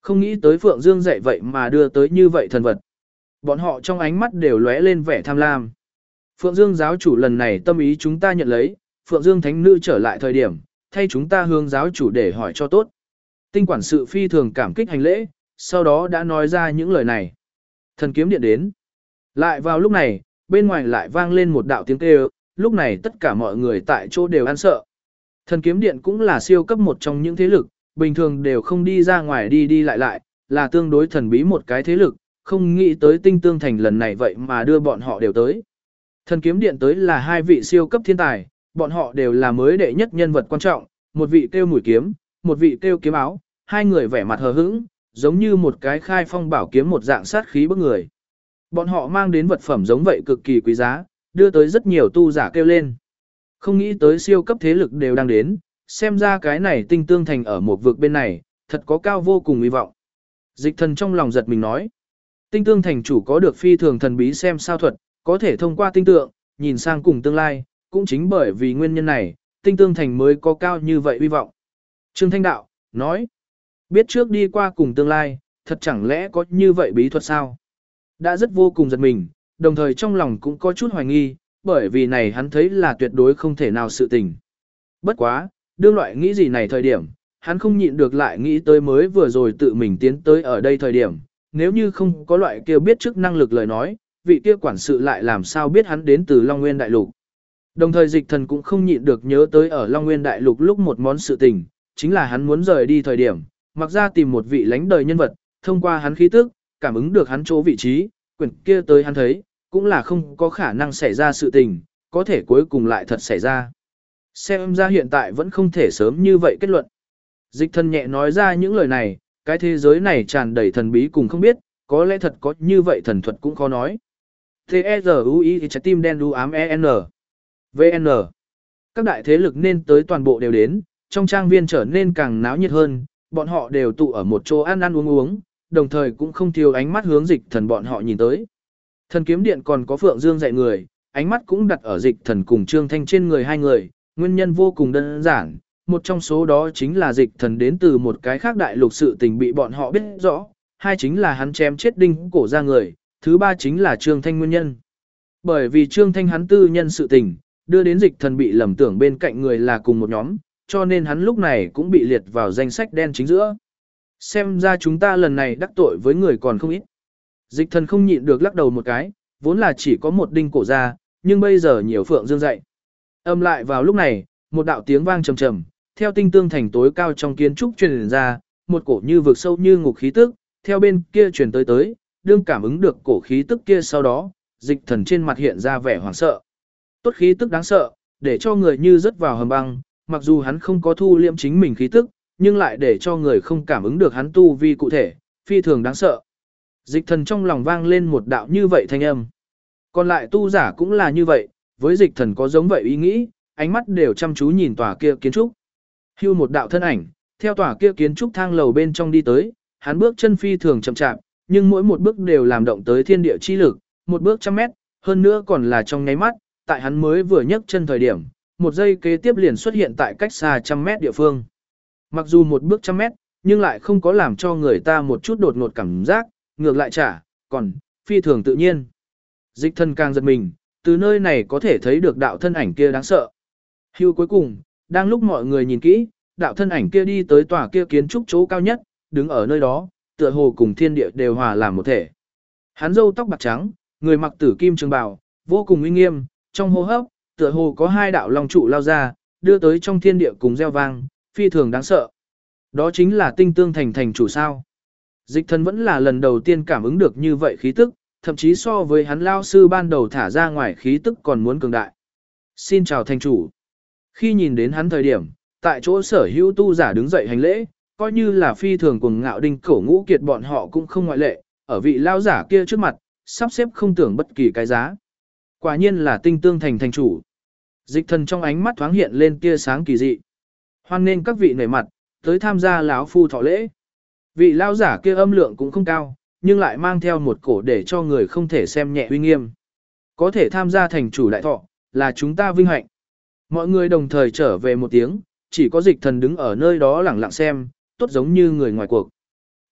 Không nghĩ tới Phượng Dương dạy vậy mà đưa tới như vậy thần vật. Bọn họ trong ánh mắt đều lóe lên vẻ tham lam. Phượng Dương giáo chủ lần này tâm ý chúng ta nhận lấy, Phượng Dương thánh nữ trở lại thời điểm, thay chúng ta hướng giáo chủ để hỏi cho tốt. Tinh quản sự phi thường cảm kích hành lễ, sau đó đã nói ra những lời này. Thần kiếm điện đến. Lại vào lúc này, bên ngoài lại vang lên một đạo tiếng kêu, lúc này tất cả mọi người tại chỗ đều ăn sợ. Thần kiếm điện cũng là siêu cấp một trong những thế lực, bình thường đều không đi ra ngoài đi đi lại lại, là tương đối thần bí một cái thế lực, không nghĩ tới Tinh Tương Thành lần này vậy mà đưa bọn họ đều tới. Thần kiếm điện tới là hai vị siêu cấp thiên tài, bọn họ đều là mới đệ nhất nhân vật quan trọng, một vị kêu mũi kiếm, một vị kêu kiếm áo, hai người vẻ mặt hờ hững, giống như một cái khai phong bảo kiếm một dạng sát khí bức người. Bọn họ mang đến vật phẩm giống vậy cực kỳ quý giá, đưa tới rất nhiều tu giả kêu lên. Không nghĩ tới siêu cấp thế lực đều đang đến, xem ra cái này Tinh Tương Thành ở một vực bên này, thật có cao vô cùng hy vọng. Dịch thần trong lòng giật mình nói, Tinh Tương Thành chủ có được phi thường thần bí xem sao thuật, có thể thông qua tinh tượng, nhìn sang cùng tương lai, cũng chính bởi vì nguyên nhân này, Tinh Tương Thành mới có cao như vậy hy vọng. Trương Thanh Đạo, nói, biết trước đi qua cùng tương lai, thật chẳng lẽ có như vậy bí thuật sao? Đã rất vô cùng giật mình, đồng thời trong lòng cũng có chút hoài nghi, bởi vì này hắn thấy là tuyệt đối không thể nào sự tình. Bất quá, đương loại nghĩ gì này thời điểm, hắn không nhịn được lại nghĩ tới mới vừa rồi tự mình tiến tới ở đây thời điểm, nếu như không có loại kia biết trước năng lực lời nói, vị kia quản sự lại làm sao biết hắn đến từ Long Nguyên Đại Lục. Đồng thời dịch thần cũng không nhịn được nhớ tới ở Long Nguyên Đại Lục lúc một món sự tình, chính là hắn muốn rời đi thời điểm, mặc ra tìm một vị lãnh đời nhân vật, thông qua hắn khí tức, cảm ứng được hắn chỗ vị trí, quyển kia tới hắn thấy, cũng là không có khả năng xảy ra sự tình, có thể cuối cùng lại thật xảy ra. Xem ra hiện tại vẫn không thể sớm như vậy kết luận. Dịch thần nhẹ nói ra những lời này, cái thế giới này tràn đầy thần bí cùng không biết, có lẽ thật có như vậy thần thuật cũng khó nói. T-E-Z-U-I trái tim đen đu ám E-N. VN. Các đại thế lực nên tới toàn bộ đều đến, trong trang viên trở nên càng náo nhiệt hơn, bọn họ đều tụ ở một chỗ ăn ăn uống uống, đồng thời cũng không thiếu ánh mắt hướng dịch thần bọn họ nhìn tới. Thần kiếm điện còn có Phượng Dương dạy người, ánh mắt cũng đặt ở dịch thần cùng Trương Thanh trên người hai người, nguyên nhân vô cùng đơn giản, một trong số đó chính là dịch thần đến từ một cái khác đại lục sự tình bị bọn họ biết rõ, hai chính là hắn chém chết đinh cổ ra người, thứ ba chính là Trương Thanh nguyên nhân. Bởi vì Trương Thanh hắn tư nhân sự tình, đưa đến dịch thần bị lầm tưởng bên cạnh người là cùng một nhóm, cho nên hắn lúc này cũng bị liệt vào danh sách đen chính giữa. Xem ra chúng ta lần này đắc tội với người còn không ít. Dịch thần không nhịn được lắc đầu một cái, vốn là chỉ có một đinh cổ ra, nhưng bây giờ nhiều Phượng Dương dạy. Âm lại vào lúc này, một đạo tiếng vang trầm trầm, theo Tinh Tương Thành tối cao trong kiến trúc truyền ra, một cổ như vực sâu như ngục khí tức, theo bên kia truyền tới, đương cảm ứng được cổ khí tức kia sau đó, dịch thần trên mặt hiện ra vẻ hoảng sợ. Tốt khí tức đáng sợ, để cho người như rớt vào hầm băng, mặc dù hắn không có thu liễm chính mình khí tức, nhưng lại để cho người không cảm ứng được hắn tu vi cụ thể, phi thường đáng sợ. Dịch thần trong lòng vang lên một đạo như vậy thanh âm. Còn lại tu giả cũng là như vậy, với dịch thần có giống vậy ý nghĩ, ánh mắt đều chăm chú nhìn tòa kia kiến trúc. Hưu một đạo thân ảnh, theo tòa kia kiến trúc thang lầu bên trong đi tới, hắn bước chân phi thường chậm chạp, nhưng mỗi một bước đều làm động tới thiên địa chi lực, một bước 100 mét, hơn nữa còn là trong nháy mắt, tại hắn mới vừa nhấc chân thời điểm, một giây kế tiếp liền xuất hiện tại cách xa 100 mét địa phương. Mặc dù một bước 100 mét, nhưng lại không có làm cho người ta một chút đột ngột cảm giác, ngược lại còn phi thường tự nhiên. Dịch thần càng giật mình, từ nơi này có thể thấy được đạo thân ảnh kia đáng sợ. Hưu cuối cùng, đang lúc mọi người nhìn kỹ, đạo thân ảnh kia đi tới tòa kia kiến trúc chỗ cao nhất, đứng ở nơi đó, tựa hồ cùng thiên địa đều hòa làm một thể. Hắn râu tóc bạc trắng, người mặc tử kim trường bào, vô cùng uy nghiêm, trong hô hấp, tựa hồ có hai đạo long trụ lao ra, đưa tới trong thiên địa cùng reo vang, phi thường đáng sợ. Đó chính là Tinh Tương Thành thành chủ sao. Dịch thần vẫn là lần đầu tiên cảm ứng được như vậy khí tức, thậm chí so với hắn lao sư ban đầu thả ra ngoài khí tức còn muốn cường đại. Xin chào thành chủ. Khi nhìn đến hắn thời điểm, tại chỗ sở hữu tu giả đứng dậy hành lễ, coi như là phi thường cùng ngạo đinh cổ ngũ kiệt bọn họ cũng không ngoại lệ, ở vị lao giả kia trước mặt, sắp xếp không tưởng bất kỳ cái giá. Quả nhiên là Tinh Tương Thành thành chủ. Dịch thần trong ánh mắt thoáng hiện lên tia sáng kỳ dị. Hoan nên các vị nể mặt, tới tham gia lão phu thọ lễ. Vị lao giả kia âm lượng cũng không cao, nhưng lại mang theo một cổ để cho người không thể xem nhẹ uy nghiêm. Có thể tham gia thành chủ đại thọ, là chúng ta vinh hạnh. Mọi người đồng thời trở về một tiếng, chỉ có dịch thần đứng ở nơi đó lẳng lặng xem, tốt giống như người ngoài cuộc.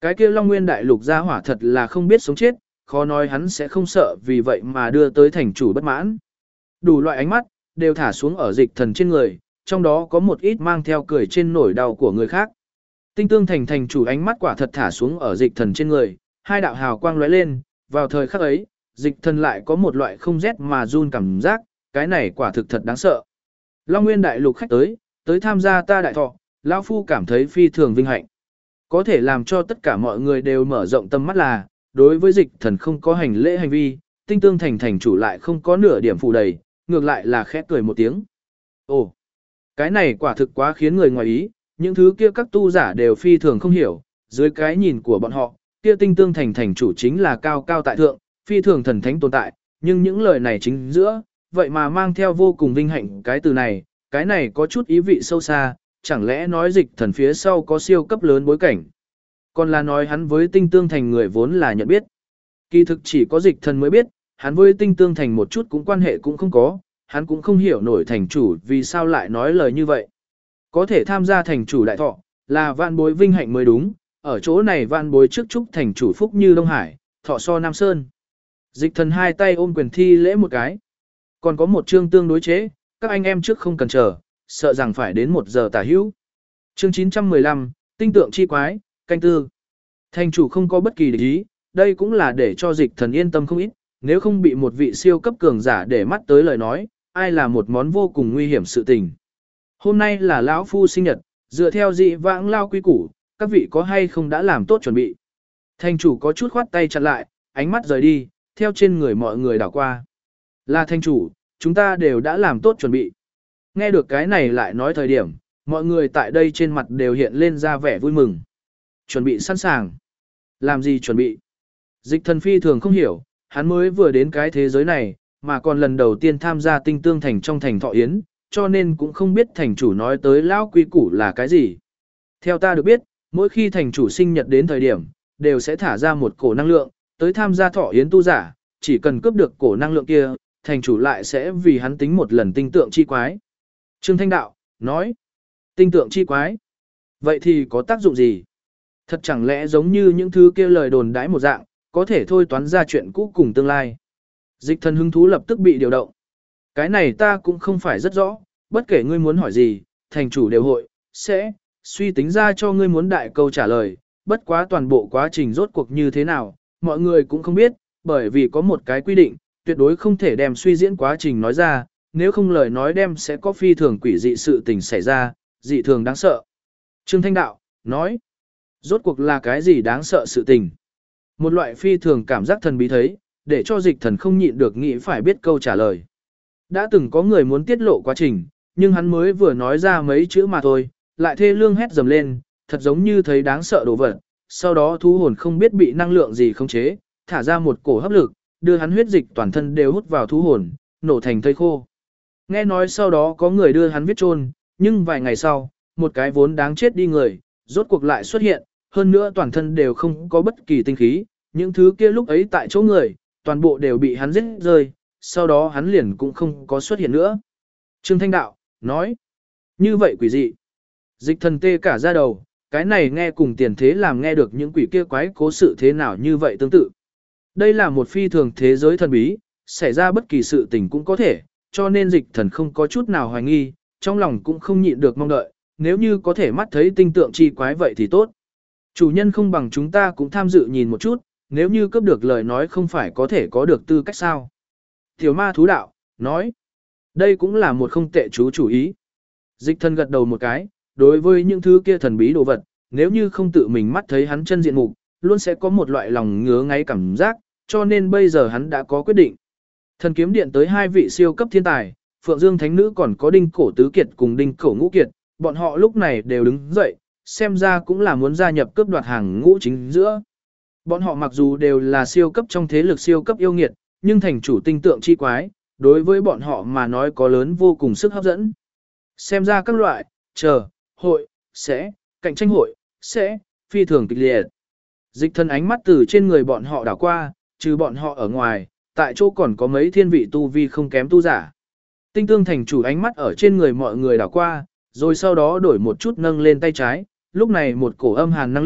Cái kia Long Nguyên Đại Lục gia hỏa thật là không biết sống chết, khó nói hắn sẽ không sợ vì vậy mà đưa tới thành chủ bất mãn. Đủ loại ánh mắt, đều thả xuống ở dịch thần trên người, trong đó có một ít mang theo cười trên nỗi đau của người khác. Tinh tương thành thành chủ ánh mắt quả thật thả xuống ở dịch thần trên người, hai đạo hào quang lóe lên, vào thời khắc ấy, dịch thần lại có một loại không rét mà run cảm giác, cái này quả thực thật đáng sợ. Long Nguyên Đại Lục khách tới tham gia ta đại thọ, lão phu cảm thấy phi thường vinh hạnh. Có thể làm cho tất cả mọi người đều mở rộng tâm mắt là, đối với dịch thần không có hành lễ hành vi, tinh tương thành thành chủ lại không có nửa điểm phụ đầy, ngược lại là khẽ cười một tiếng. Ồ, cái này quả thực quá khiến người ngoài ý, những thứ kia các tu giả đều phi thường không hiểu, dưới cái nhìn của bọn họ, kia tinh tương thành thành chủ chính là cao cao tại thượng, phi thường thần thánh tồn tại, nhưng những lời này chính giữa, vậy mà mang theo vô cùng vinh hạnh cái này có chút ý vị sâu xa, chẳng lẽ nói dịch thần phía sau có siêu cấp lớn bối cảnh. Còn là nói hắn với tinh tương thành người vốn là nhận biết. Kỳ thực chỉ có dịch thần mới biết, hắn với tinh tương thành một chút cũng quan hệ cũng không có, hắn cũng không hiểu nổi thành chủ vì sao lại nói lời như vậy. Có thể tham gia thành chủ đại thọ, là vạn bối vinh hạnh mới đúng, ở chỗ này vạn bối trước chúc thành chủ phúc như Đông Hải, thọ so Nam Sơn. Dịch thần hai tay ôm quyền thi lễ một cái. Còn có một chương tương đối chế, các anh em trước không cần chờ, sợ rằng phải đến 1 giờ tả hữu. Chương 915, tinh tượng chi quái, canh tư. Thành chủ không có bất kỳ địch ý, đây cũng là để cho dịch thần yên tâm không ít, nếu không bị một vị siêu cấp cường giả để mắt tới lời nói, ai là một món vô cùng nguy hiểm sự tình. Hôm nay là lão phu sinh nhật, dựa theo dị vãng lao quy củ, các vị có hay không đã làm tốt chuẩn bị. Thành chủ có chút khoát tay chặn lại, ánh mắt rời đi, theo trên người mọi người đảo qua. Là thành chủ, chúng ta đều đã làm tốt chuẩn bị. Nghe được cái này lại nói thời điểm, mọi người tại đây trên mặt đều hiện lên ra vẻ vui mừng. Chuẩn bị sẵn sàng. Làm gì chuẩn bị? Dịch thần phi thường không hiểu, hắn mới vừa đến cái thế giới này, mà còn lần đầu tiên tham gia tinh tương thành trong thành thọ yến, cho nên cũng không biết thành chủ nói tới lão quy củ là cái gì. Theo ta được biết, mỗi khi thành chủ sinh nhật đến thời điểm, đều sẽ thả ra một cổ năng lượng, tới tham gia thọ yến tu giả, chỉ cần cướp được cổ năng lượng kia, thành chủ lại sẽ vì hắn tính một lần tinh tượng chi quái. Trương Thanh Đạo, nói, tinh tượng chi quái, vậy thì có tác dụng gì? Thật chẳng lẽ giống như những thứ kia lời đồn đãi một dạng, có thể thôi toán ra chuyện cũ cùng tương lai. Dịch thần hứng thú lập tức bị điều động. Cái này ta cũng không phải rất rõ, bất kể ngươi muốn hỏi gì, thành chủ đều hội, sẽ, suy tính ra cho ngươi muốn đại câu trả lời, bất quá toàn bộ quá trình rốt cuộc như thế nào, mọi người cũng không biết, bởi vì có một cái quy định, tuyệt đối không thể đem suy diễn quá trình nói ra, nếu không lời nói đem sẽ có phi thường quỷ dị sự tình xảy ra, dị thường đáng sợ. Trương Thanh Đạo, nói, rốt cuộc là cái gì đáng sợ sự tình? Một loại phi thường cảm giác thần bí thấy, để cho dịch thần không nhịn được nghĩ phải biết câu trả lời. Đã từng có người muốn tiết lộ quá trình, nhưng hắn mới vừa nói ra mấy chữ mà thôi, lại thê lương hét dầm lên, thật giống như thấy đáng sợ đồ vật. Sau đó thú hồn không biết bị năng lượng gì khống chế, thả ra một cổ hấp lực, đưa hắn huyết dịch toàn thân đều hút vào thú hồn, nổ thành thây khô. Nghe nói sau đó có người đưa hắn viết chôn, nhưng vài ngày sau, một cái vốn đáng chết đi người, rốt cuộc lại xuất hiện, hơn nữa toàn thân đều không có bất kỳ tinh khí, những thứ kia lúc ấy tại chỗ người, toàn bộ đều bị hắn giết rơi, sau đó hắn liền cũng không có xuất hiện nữa. Trương Thanh Đạo, nói, như vậy quỷ dị. Dịch thần tê cả ra đầu, cái này nghe cùng tiền thế làm nghe được những quỷ kia quái cố sự thế nào như vậy tương tự. Đây là một phi thường thế giới thần bí, xảy ra bất kỳ sự tình cũng có thể, cho nên dịch thần không có chút nào hoài nghi, trong lòng cũng không nhịn được mong đợi, nếu như có thể mắt thấy tinh tượng chi quái vậy thì tốt. Chủ nhân không bằng chúng ta cũng tham dự nhìn một chút, nếu như cướp được lời nói không phải có thể có được tư cách sao. Tiểu ma thú đạo, nói, đây cũng là một không tệ chủ ý. Dịch thần gật đầu một cái, đối với những thứ kia thần bí đồ vật, nếu như không tự mình mắt thấy hắn chân diện mục, luôn sẽ có một loại lòng ngứa ngáy cảm giác, cho nên bây giờ hắn đã có quyết định. Thần kiếm điện tới 2 vị siêu cấp thiên tài, Phượng Dương Thánh Nữ còn có Đinh Cổ Tứ Kiệt cùng Đinh Cổ Ngũ Kiệt, bọn họ lúc này đều đứng dậy, xem ra cũng là muốn gia nhập cướp đoạt hàng ngũ chính giữa. Bọn họ mặc dù đều là siêu cấp trong thế lực siêu cấp yêu nghiệt, nhưng thành chủ tinh tượng chi quái, đối với bọn họ mà nói có lớn vô cùng sức hấp dẫn. Xem ra các loại, hội, sẽ, cạnh tranh hội, sẽ, phi thường kịch liệt. Dịch thần ánh mắt từ trên người bọn họ đảo qua, trừ bọn họ ở ngoài, tại chỗ còn có mấy thiên vị tu vi không kém tu giả. Tinh tương thành chủ ánh mắt ở trên người mọi người đảo qua, rồi sau đó đổi một chút nâng lên tay trái, lúc này một cổ âm hàn năng lượng,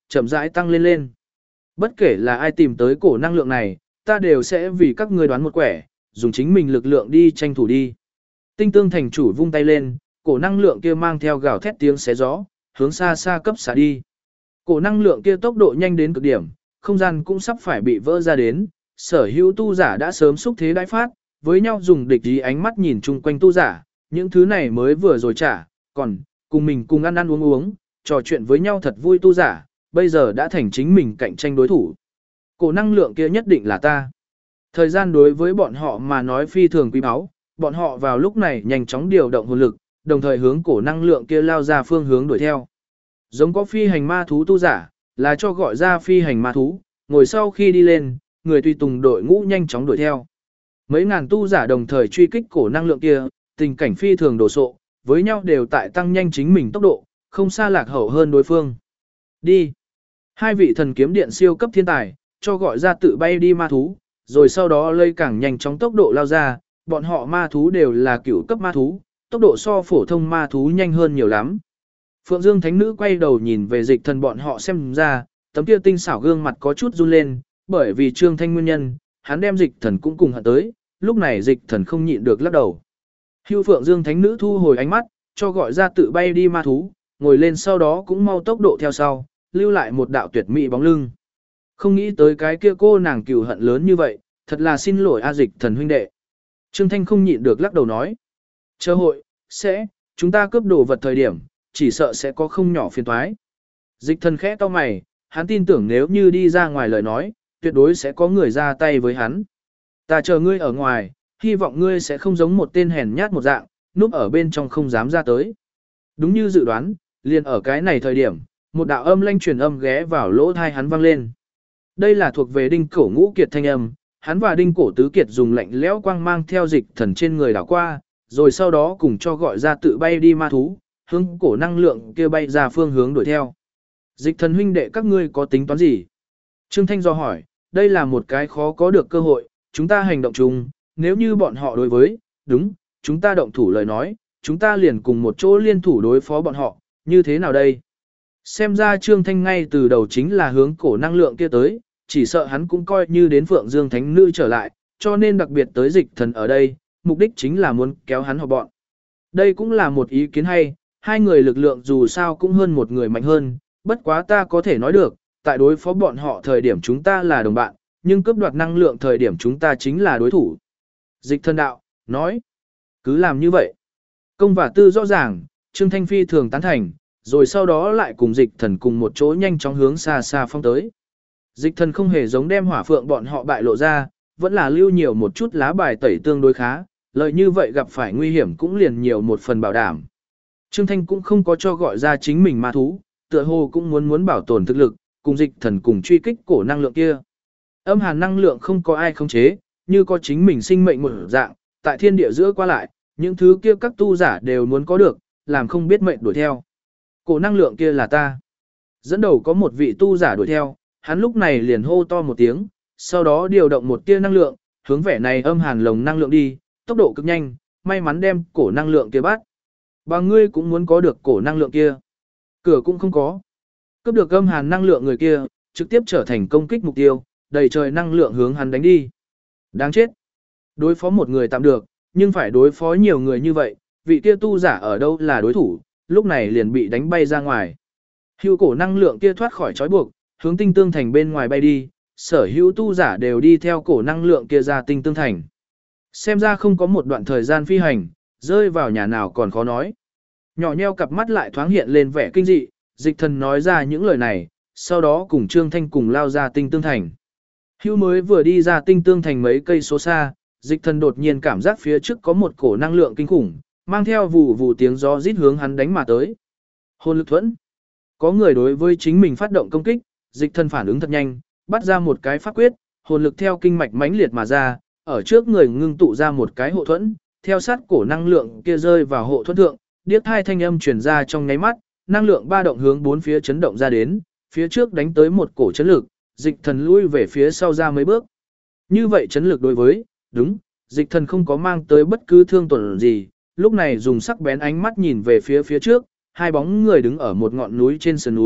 chậm rãi tăng lên lên. Bất kể là ai tìm tới cổ năng lượng này, ta đều sẽ vì các ngươi đoán một quẻ, dùng chính mình lực lượng đi tranh thủ đi. Tinh tương thành chủ vung tay lên, cổ năng lượng kia mang theo gào thét tiếng xé gió, hướng xa xa cấp xả đi. Cổ năng lượng kia tốc độ nhanh đến cực điểm, không gian cũng sắp phải bị vỡ ra đến, sở hữu tu giả đã sớm xúc thế đãi phát, với nhau dùng địch ý ánh mắt nhìn chung quanh tu giả, những thứ này mới vừa rồi trả, còn cùng mình cùng ăn ăn uống uống, trò chuyện với nhau thật vui tu giả, bây giờ đã thành chính mình cạnh tranh đối thủ. Cổ năng lượng kia nhất định là ta. Thời gian đối với bọn họ mà nói phi thường quý báu, bọn họ vào lúc này nhanh chóng điều động hồn lực, đồng thời hướng cổ năng lượng kia lao ra phương hướng đuổi theo. Giống có phi hành ma thú tu giả, là cho gọi ra phi hành ma thú, ngồi sau khi đi lên, người tùy tùng đội ngũ nhanh chóng đuổi theo. Mấy ngàn tu giả đồng thời truy kích cổ năng lượng kia, tình cảnh phi thường đồ sộ, với nhau đều tại tăng nhanh chính mình tốc độ, không xa lạc hậu hơn đối phương. Đi. Hai vị thần kiếm điện siêu cấp thiên tài, cho gọi ra tự bay đi ma thú, rồi sau đó lây càng nhanh chóng tốc độ lao ra, bọn họ ma thú đều là cửu cấp ma thú, tốc độ so phổ thông ma thú nhanh hơn nhiều lắm. Phượng Dương Thánh Nữ quay đầu nhìn về Dịch Thần bọn họ xem ra, tấm kia tinh xảo gương mặt có chút run lên, bởi vì Trương Thanh nguyên nhân, hắn đem Dịch Thần cũng cùng hận tới, lúc này Dịch Thần không nhịn được lắc đầu. Hưu Phượng Dương Thánh Nữ thu hồi ánh mắt, cho gọi ra tự bay đi ma thú, ngồi lên sau đó cũng mau tốc độ theo sau, lưu lại một đạo tuyệt mỹ bóng lưng. Không nghĩ tới cái kia cô nàng cừu hận lớn như vậy, thật là xin lỗi A Dịch Thần huynh đệ. Trương Thanh không nhịn được lắc đầu nói. Chờ hội, chúng ta cướp đồ vật thời điểm, chỉ sợ sẽ có không nhỏ phiền toái. Dịch Thần khẽ cau mày, hắn tin tưởng nếu như đi ra ngoài lời nói, tuyệt đối sẽ có người ra tay với hắn. Ta chờ ngươi ở ngoài, hy vọng ngươi sẽ không giống một tên hèn nhát một dạng, núp ở bên trong không dám ra tới. Đúng như dự đoán, liền ở cái này thời điểm, một đạo âm lanh truyền âm ghé vào lỗ tai hắn vang lên. Đây là thuộc về Đinh Cổ Ngũ Kiệt thanh âm, hắn và Đinh Cổ Tứ Kiệt dùng lạnh lẽo quang mang theo Dịch Thần trên người đảo qua, rồi sau đó cùng cho gọi ra tự bay đi ma thú, hướng cổ năng lượng kia bay ra phương hướng đuổi theo. Dịch Thần huynh đệ các ngươi có tính toán gì? Trương Thanh do hỏi, đây là một cái khó có được cơ hội, chúng ta hành động chung, nếu như bọn họ đối với, đúng, chúng ta động thủ lời nói, chúng ta liền cùng một chỗ liên thủ đối phó bọn họ, như thế nào đây? Xem ra Trương Thanh ngay từ đầu chính là hướng cổ năng lượng kia tới, chỉ sợ hắn cũng coi như đến Phượng Dương Thánh Nữ trở lại, cho nên đặc biệt tới Dịch Thần ở đây, mục đích chính là muốn kéo hắn họp bọn. Đây cũng là một ý kiến hay, hai người lực lượng dù sao cũng hơn một người mạnh hơn, bất quá ta có thể nói được, tại đối phó bọn họ thời điểm chúng ta là đồng bạn, nhưng cướp đoạt năng lượng thời điểm chúng ta chính là đối thủ. Dịch Thần đạo, nói, cứ làm như vậy. Công và tư rõ ràng, Trương Thanh Phi thường tán thành, rồi sau đó lại cùng Dịch Thần cùng một chỗ nhanh chóng hướng xa xa phong tới. Dịch Thần không hề giống đem hỏa phượng bọn họ bại lộ ra, vẫn là lưu nhiều một chút lá bài tẩy tương đối khá, lợi như vậy gặp phải nguy hiểm cũng liền nhiều một phần bảo đảm. Trương Thanh cũng không có cho gọi ra chính mình ma thú, tựa hồ cũng muốn bảo tồn thực lực, cùng Dịch Thần cùng truy kích cổ năng lượng kia. Âm hàn năng lượng không có ai khống chế, như có chính mình sinh mệnh một dạng, tại thiên địa giữa qua lại, những thứ kia các tu giả đều muốn có được, làm không biết mệnh đuổi theo. Cổ năng lượng kia là ta. Dẫn đầu có một vị tu giả đuổi theo, hắn lúc này liền hô to một tiếng, sau đó điều động một tia năng lượng, hướng vẻ này âm hàn lồng năng lượng đi, tốc độ cực nhanh, may mắn đem cổ năng lượng kia bắt. Bà ngươi cũng muốn có được cổ năng lượng kia. Cửa cũng không có. Cướp được âm hàn năng lượng người kia, trực tiếp trở thành công kích mục tiêu, đầy trời năng lượng hướng hắn đánh đi. Đáng chết. Đối phó một người tạm được, nhưng phải đối phó nhiều người như vậy, vị kia tu giả ở đâu là đối thủ, lúc này liền bị đánh bay ra ngoài. Hưu cổ năng lượng kia thoát khỏi trói buộc, hướng tinh tương thành bên ngoài bay đi, sở hữu tu giả đều đi theo cổ năng lượng kia ra tinh tương thành. Xem ra không có một đoạn thời gian phi hành, rơi vào nhà nào còn khó nói. Nhỏ nheo cặp mắt lại thoáng hiện lên vẻ kinh dị, Dịch Thần nói ra những lời này, sau đó cùng Trương Thanh cùng lao ra tinh tương thành. Hưu mới vừa đi ra tinh tương thành mấy cây số xa, Dịch Thần đột nhiên cảm giác phía trước có một cổ năng lượng kinh khủng, mang theo vù vù tiếng gió rít hướng hắn đánh mà tới. Hồn lực thuẫn. Có người đối với chính mình phát động công kích, Dịch Thần phản ứng thật nhanh, bắt ra một cái pháp quyết, hồn lực theo kinh mạch mãnh liệt mà ra, ở trước người ngưng tụ ra một cái hộ thuẫn, theo sát cổ năng lượng kia rơi vào hộ thuẫn thượng, điếc hai thanh âm truyền ra trong nháy mắt, năng lượng ba động hướng bốn phía chấn động ra đến, phía trước đánh tới một cổ chấn lực, Dịch Thần lui về phía sau ra mấy bước. Như vậy chấn lực đối với, đúng, Dịch Thần không có mang tới bất cứ thương tổn gì, lúc này dùng sắc bén ánh mắt nhìn về phía trước, hai bóng người đứng ở một ngọn núi trên sườn núi,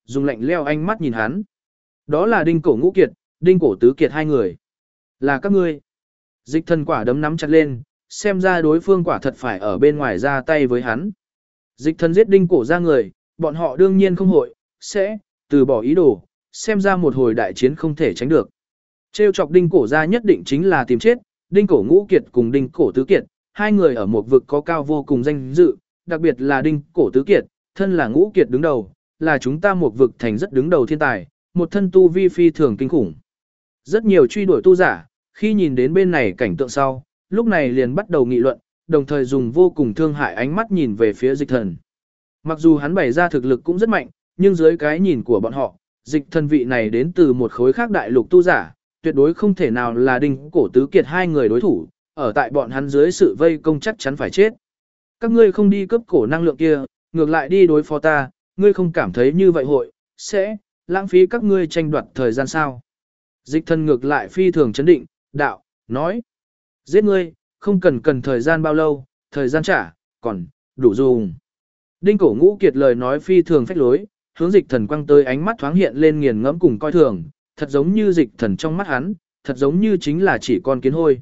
dùng lạnh leo ánh mắt nhìn hắn. Đó là Đinh Cổ Ngũ Kiệt, Đinh Cổ Tứ Kiệt hai người. Là các ngươi. Dịch thần quả đấm nắm chặt lên, xem ra đối phương quả thật phải ở bên ngoài ra tay với hắn. Dịch thần giết Đinh Cổ ra người, bọn họ đương nhiên không hội, sẽ từ bỏ ý đồ, xem ra một hồi đại chiến không thể tránh được. Trêu chọc Đinh Cổ ra nhất định chính là tìm chết, Đinh Cổ Ngũ Kiệt cùng Đinh Cổ Tứ Kiệt, hai người ở một vực có cao vô cùng danh dự, đặc biệt là Đinh Cổ Tứ Kiệt, thân là Ngũ Kiệt đứng đầu, là chúng ta một vực thành rất đứng đầu thiên tài, một thân tu vi phi thường kinh khủng. Rất nhiều truy đuổi tu giả, khi nhìn đến bên này cảnh tượng sau, lúc này liền bắt đầu nghị luận, đồng thời dùng vô cùng thương hại ánh mắt nhìn về phía dịch thần. Mặc dù hắn bày ra thực lực cũng rất mạnh, nhưng dưới cái nhìn của bọn họ, dịch thần vị này đến từ một khối khác đại lục tu giả, tuyệt đối không thể nào là Đinh Cổ Tứ Kiệt hai người đối thủ, ở tại bọn hắn dưới sự vây công chắc chắn phải chết. Các ngươi không đi cướp cổ năng lượng kia, ngược lại đi đối phó ta, ngươi không cảm thấy như vậy hội, sẽ lãng phí các ngươi tranh đoạt thời gian sao? Dịch thần ngược lại phi thường chấn định, đạo, nói. Giết ngươi, không cần thời gian bao lâu, thời gian trả, còn, đủ dùng. Đinh Cổ Ngũ Kiệt lời nói phi thường phách lối, hướng dịch thần quăng tới ánh mắt thoáng hiện lên nghiền ngẫm cùng coi thường, thật giống như dịch thần trong mắt hắn, thật giống như chính là chỉ con kiến hôi.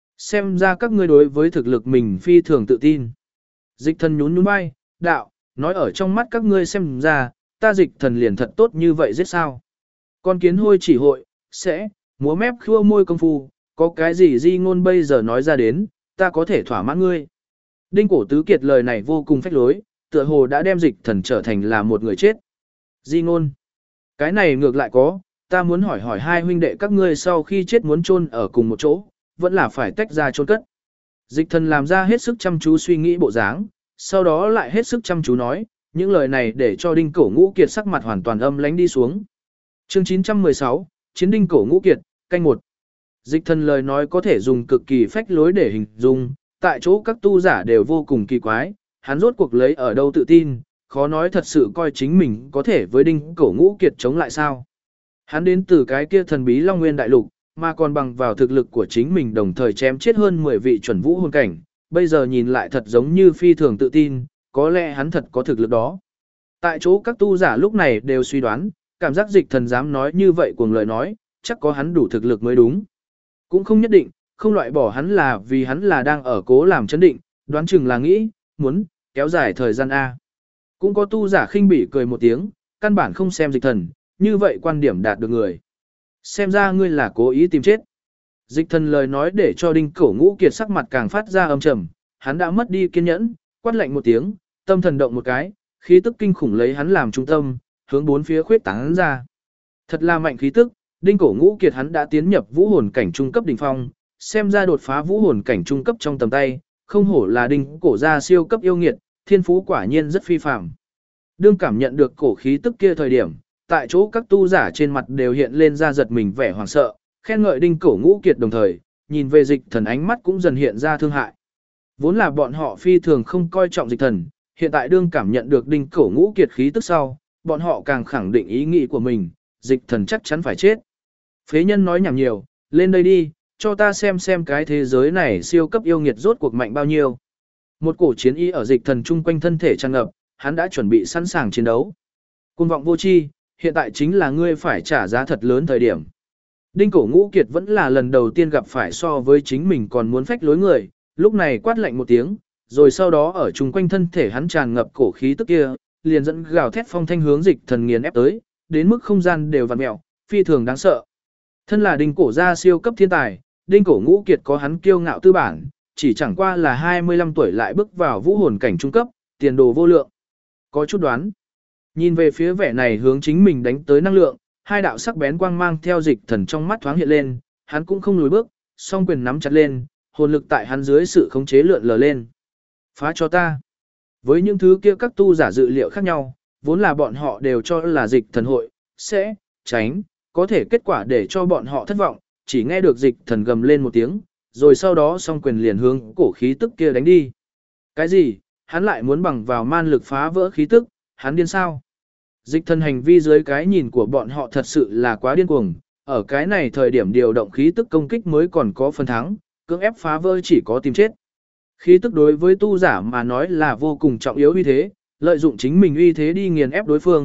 Xem ra các ngươi đối với thực lực mình phi thường tự tin. Dịch thần nhún nhún vai, đạo, nói ở trong mắt các ngươi xem ra, ta dịch thần liền thật tốt như vậy giết sao. Con kiến hôi chỉ hội, sẽ, múa mép khua môi công phu, có cái gì di ngôn bây giờ nói ra đến, ta có thể thỏa mãn ngươi. Đinh Cổ Tứ Kiệt lời này vô cùng phách lối, tựa hồ đã đem dịch thần trở thành là một người chết. Di ngôn. Cái này ngược lại có, ta muốn hỏi hỏi hai huynh đệ các ngươi sau khi chết muốn chôn ở cùng một chỗ, vẫn là phải tách ra chôn cất. Dịch thần làm ra hết sức chăm chú suy nghĩ bộ dáng, sau đó lại hết sức chăm chú nói, những lời này để cho Đinh Cổ Ngũ Kiệt sắc mặt hoàn toàn âm lãnh đi xuống. Chương 916, Chiến Đinh Cổ Ngũ Kiệt, canh 1. Dịch thần lời nói có thể dùng cực kỳ phách lối để hình dung, tại chỗ các tu giả đều vô cùng kỳ quái, hắn rốt cuộc lấy ở đâu tự tin, khó nói thật sự coi chính mình có thể với Đinh Cổ Ngũ Kiệt chống lại sao. Hắn đến từ cái kia thần bí Long Nguyên Đại Lục, mà còn bằng vào thực lực của chính mình đồng thời chém chết hơn 10 vị chuẩn vũ hồn cảnh, bây giờ nhìn lại thật giống như phi thường tự tin, có lẽ hắn thật có thực lực đó. Tại chỗ các tu giả lúc này đều suy đoán, cảm giác dịch thần dám nói như vậy cuồng lời nói, chắc có hắn đủ thực lực mới đúng. Cũng không nhất định, không loại bỏ hắn là vì hắn là đang ở cố làm chấn định, đoán chừng là nghĩ, muốn, kéo dài thời gian A. Cũng có tu giả khinh bỉ cười một tiếng, căn bản không xem dịch thần, như vậy quan điểm đạt được người. Xem ra ngươi là cố ý tìm chết. Dịch thần lời nói để cho Đinh Cổ Ngũ Kiệt sắc mặt càng phát ra âm trầm, hắn đã mất đi kiên nhẫn, quát lạnh một tiếng, tâm thần động một cái, khí tức kinh khủng lấy hắn làm trung tâm, hướng bốn phía khuyết tán ra. Thật là mạnh khí tức, Đinh Cổ Ngũ Kiệt hắn đã tiến nhập vũ hồn cảnh trung cấp đỉnh phong, xem ra đột phá vũ hồn cảnh trung cấp trong tầm tay, không hổ là Đinh Cổ gia siêu cấp yêu nghiệt, thiên phú quả nhiên rất phi phàm. Đương cảm nhận được cổ khí tức kia thời điểm, tại chỗ các tu giả trên mặt đều hiện lên ra giật mình vẻ hoảng sợ, khen ngợi Đinh Cổ Ngũ Kiệt đồng thời, nhìn về dịch thần ánh mắt cũng dần hiện ra thương hại. Vốn là bọn họ phi thường không coi trọng dịch thần, hiện tại đương cảm nhận được Đinh Cổ Ngũ Kiệt khí tức sau, bọn họ càng khẳng định ý nghĩ của mình, dịch thần chắc chắn phải chết. Phế nhân nói nhảm nhiều, lên đây đi, cho ta xem cái thế giới này siêu cấp yêu nghiệt rốt cuộc mạnh bao nhiêu. Một cổ chiến ý ở dịch thần chung quanh thân thể tràn ngập, hắn đã chuẩn bị sẵn sàng chiến đấu. Côn vọng vô tri, hiện tại chính là ngươi phải trả giá thật lớn thời điểm. Đinh Cổ Ngũ Kiệt vẫn là lần đầu tiên gặp phải so với chính mình còn muốn phách lối người, lúc này quát lạnh một tiếng, rồi sau đó ở chung quanh thân thể hắn tràn ngập cổ khí tức kia, liền dẫn gào thét phong thanh hướng dịch thần nghiền ép tới, đến mức không gian đều vặn mèo, phi thường đáng sợ. Thân là Đinh Cổ gia siêu cấp thiên tài, Đinh Cổ Ngũ Kiệt có hắn kiêu ngạo tư bản, chỉ chẳng qua là 25 tuổi lại bước vào vũ hồn cảnh trung cấp, tiền đồ vô lượng. Có chút đoán. Nhìn về phía vẻ này hướng chính mình đánh tới năng lượng, hai đạo sắc bén quang mang theo dịch thần trong mắt thoáng hiện lên, hắn cũng không lùi bước, song quyền nắm chặt lên, hồn lực tại hắn dưới sự khống chế lượn lờ lên. Phá cho ta. Với những thứ kia các tu giả dự liệu khác nhau, vốn là bọn họ đều cho là dịch thần hội, sẽ, tránh, có thể kết quả để cho bọn họ thất vọng, chỉ nghe được dịch thần gầm lên một tiếng, rồi sau đó song quyền liền hướng cổ khí tức kia đánh đi. Cái gì? Hắn lại muốn bằng vào man lực phá vỡ khí tức, hắn điên sao? Dịch thần hành vi dưới cái nhìn của bọn họ thật sự là quá điên cuồng, ở cái này thời điểm điều động khí tức công kích mới còn có phần thắng, cưỡng ép phá vỡ chỉ có tìm chết. Khí tức đối với tu giả mà nói là vô cùng trọng yếu uy thế, lợi dụng chính mình uy thế đi nghiền ép đối phương,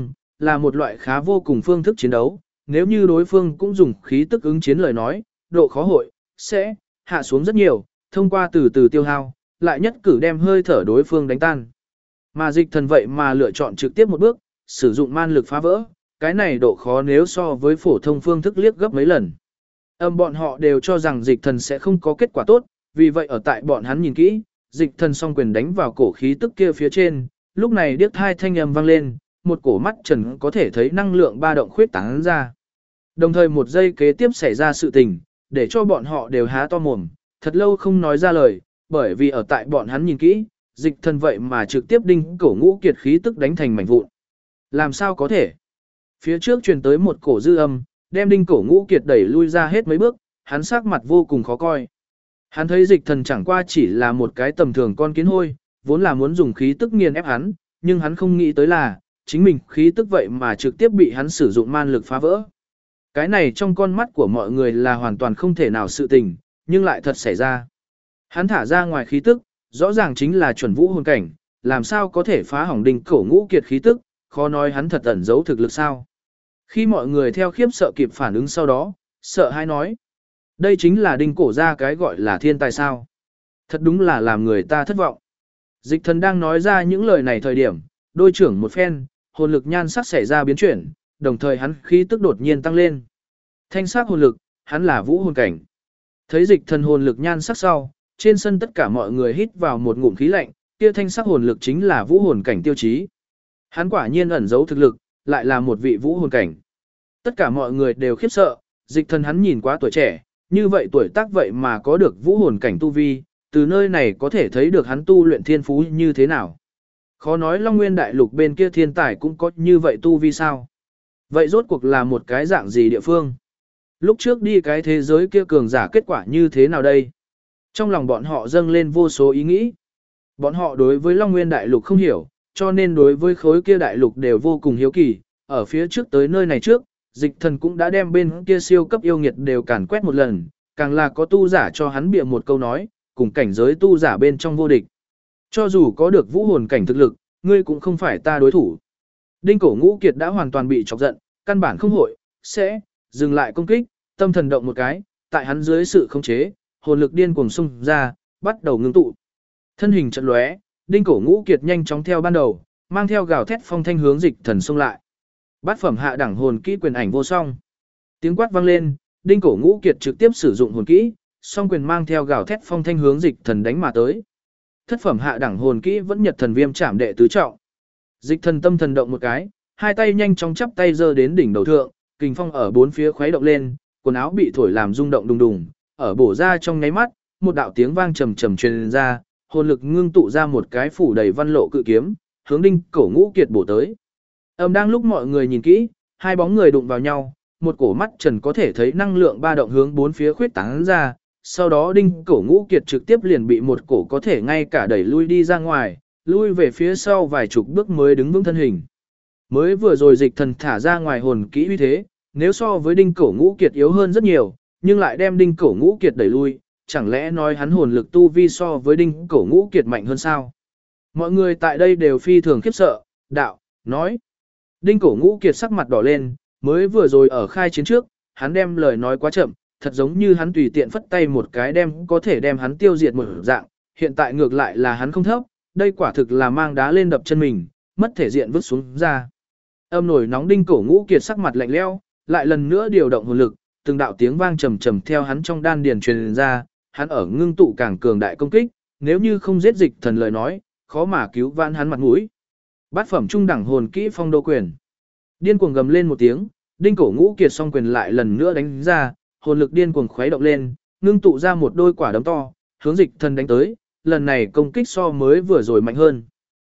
là một loại khá vô cùng phương thức chiến đấu, nếu như đối phương cũng dùng khí tức ứng chiến lời nói, độ khó hội sẽ hạ xuống rất nhiều, thông qua từ từ tiêu hao, lại nhất cử đem hơi thở đối phương đánh tan. Mà dịch thần vậy mà lựa chọn trực tiếp một bước, sử dụng man lực phá vỡ, cái này độ khó nếu so với phổ thông phương thức liếc gấp mấy lần. Bọn họ đều cho rằng dịch thần sẽ không có kết quả tốt, vì vậy ở tại bọn hắn nhìn kỹ, dịch thần song quyền đánh vào cổ khí tức kia phía trên, lúc này điếc hai thanh âm vang lên, một cổ mắt trần có thể thấy năng lượng ba động khuyết tán ra. Đồng thời một giây kế tiếp xảy ra sự tình, để cho bọn họ đều há to mồm, thật lâu không nói ra lời, bởi vì ở tại bọn hắn nhìn kỹ, dịch thần vậy mà trực tiếp đinh cổ ngũ kiệt khí tức đánh thành mảnh vụn. Làm sao có thể? Phía trước truyền tới một cổ dư âm, đem đinh cổ ngũ kiệt đẩy lui ra hết mấy bước, hắn sắc mặt vô cùng khó coi. Hắn thấy dịch thần chẳng qua chỉ là một cái tầm thường con kiến hôi, vốn là muốn dùng khí tức nghiền ép hắn, nhưng hắn không nghĩ tới là, chính mình khí tức vậy mà trực tiếp bị hắn sử dụng man lực phá vỡ. Cái này trong con mắt của mọi người là hoàn toàn không thể nào sự tình, nhưng lại thật xảy ra. Hắn thả ra ngoài khí tức, rõ ràng chính là chuẩn vũ hồn cảnh, làm sao có thể phá hỏng đinh cổ ngũ kiệt khí tức, khó nói hắn thật ẩn giấu thực lực sao. Khi mọi người theo khiếp sợ kịp phản ứng sau đó, sợ hãi nói. Đây chính là đinh cổ ra cái gọi là thiên tài sao. Thật đúng là làm người ta thất vọng. Dịch thần đang nói ra những lời này thời điểm, đôi trưởng một phen, hồn lực nhan sắc xảy ra biến chuyển, đồng thời hắn khí tức đột nhiên tăng lên. Thanh sắc hồn lực, hắn là vũ hồn cảnh. Thấy dịch thần hồn lực nhan sắc sau, trên sân tất cả mọi người hít vào một ngụm khí lạnh, kia thanh sắc hồn lực chính là vũ hồn cảnh tiêu chí. Hắn quả nhiên ẩn giấu thực lực, lại là một vị vũ hồn cảnh. Tất cả mọi người đều khiếp sợ, dịch thần hắn nhìn quá tuổi trẻ, như vậy tuổi tác vậy mà có được vũ hồn cảnh tu vi, từ nơi này có thể thấy được hắn tu luyện thiên phú như thế nào. Khó nói Long Nguyên Đại Lục bên kia thiên tài cũng có như vậy tu vi sao? Vậy rốt cuộc là một cái dạng gì địa phương? Lúc trước đi cái thế giới kia cường giả kết quả như thế nào đây? Trong lòng bọn họ dâng lên vô số ý nghĩ. Bọn họ đối với Long Nguyên Đại Lục không hiểu, cho nên đối với khối kia đại lục đều vô cùng hiếu kỳ. Ở phía trước tới nơi này trước, dịch thần cũng đã đem bên kia siêu cấp yêu nghiệt đều càn quét một lần, càng là có tu giả cho hắn bịa một câu nói, cùng cảnh giới tu giả bên trong vô địch. Cho dù có được vũ hồn cảnh thực lực, ngươi cũng không phải ta đối thủ. Đinh cổ ngũ kiệt đã hoàn toàn bị chọc giận, căn bản không hội, sẽ dừng lại công kích, tâm thần động một cái, tại hắn dưới sự khống chế, hồn lực điên cuồng xung ra, bắt đầu ngưng tụ. Thân hình chợt lóe, đinh cổ ngũ kiệt nhanh chóng theo ban đầu, mang theo gào thét phong thanh hướng dịch thần xông lại. Bát phẩm hạ đẳng hồn kỹ quyền ảnh vô song. Tiếng quát vang lên, đinh cổ ngũ kiệt trực tiếp sử dụng hồn kỹ, song quyền mang theo gào thét phong thanh hướng dịch thần đánh mà tới. Thất phẩm hạ đẳng hồn kỹ vẫn nhật thần viêm chạm đệ tứ trọng. Dịch thần tâm thần động một cái, hai tay nhanh chóng chắp tay giơ đến đỉnh đầu thượng, kình phong ở bốn phía khuấy động lên, quần áo bị thổi làm rung động đùng đùng, ở bổ ra trong nháy mắt, một đạo tiếng vang trầm trầm truyền ra, hồn lực ngưng tụ ra một cái phủ đầy văn lộ cự kiếm, hướng đinh cổ ngũ kiệt bổ tới. Đang lúc mọi người nhìn kỹ, hai bóng người đụng vào nhau, một cổ mắt trần có thể thấy năng lượng ba động hướng bốn phía khuyết tán ra, sau đó đinh cổ ngũ kiệt trực tiếp liền bị một cổ có thể ngay cả đẩy lui đi ra ngoài, lui về phía sau vài chục bước mới đứng vững thân hình. Mới vừa rồi dịch thần thả ra ngoài hồn kỹ uy thế, nếu so với đinh cổ ngũ kiệt yếu hơn rất nhiều, nhưng lại đem đinh cổ ngũ kiệt đẩy lui, chẳng lẽ nói hắn hồn lực tu vi so với đinh cổ ngũ kiệt mạnh hơn sao? Mọi người tại đây đều phi thường khiếp sợ, đạo, nói. Đinh cổ ngũ kiệt sắc mặt đỏ lên, mới vừa rồi ở khai chiến trước, hắn đem lời nói quá chậm, thật giống như hắn tùy tiện phất tay một cái đem có thể đem hắn tiêu diệt một dạng, hiện tại ngược lại là hắn không thấp, đây quả thực là mang đá lên đập chân mình, mất thể diện vứt xuống ra. Nổi nóng đinh cổ ngũ kiệt sắc mặt lạnh lẽo, lại lần nữa điều động hồn lực, từng đạo tiếng vang trầm trầm theo hắn trong đan điền truyền ra, hắn ở ngưng tụ càng cường đại công kích, nếu như không giết dịch thần lời nói, khó mà cứu vãn hắn mặt mũi. Bát phẩm trung đẳng hồn kỹ phong đô quyền. Điên cuồng gầm lên một tiếng, đinh cổ ngũ kiệt song quyền lại lần nữa đánh ra, hồn lực điên cuồng khuấy động lên, ngưng tụ ra một đôi quả đấm to, hướng dịch thần đánh tới, lần này công kích so mới vừa rồi mạnh hơn.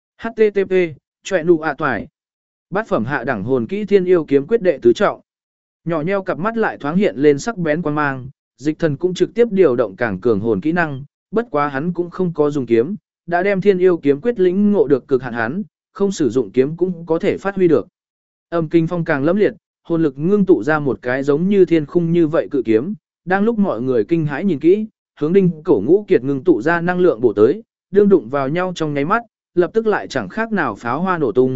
http chọe nụ ạ toải. Bát phẩm hạ đẳng hồn kỹ thiên yêu kiếm quyết đệ tứ trọng. Nhỏ nheo cặp mắt lại thoáng hiện lên sắc bén quan mang, dịch thần cũng trực tiếp điều động càng cường hồn kỹ năng, bất quá hắn cũng không có dùng kiếm, đã đem thiên yêu kiếm quyết lĩnh ngộ được cực hạn hắn, không sử dụng kiếm cũng có thể phát huy được. Kinh phong càng lẫm liệt, hồn lực ngưng tụ ra một cái giống như thiên khung như vậy cự kiếm, đang lúc mọi người kinh hãi nhìn kỹ, hướng đinh cổ ngũ kiệt ngưng tụ ra năng lượng bổ tới, đương đụng vào nhau trong nháy mắt, lập tức lại chẳng khác nào pháo hoa nổ tung,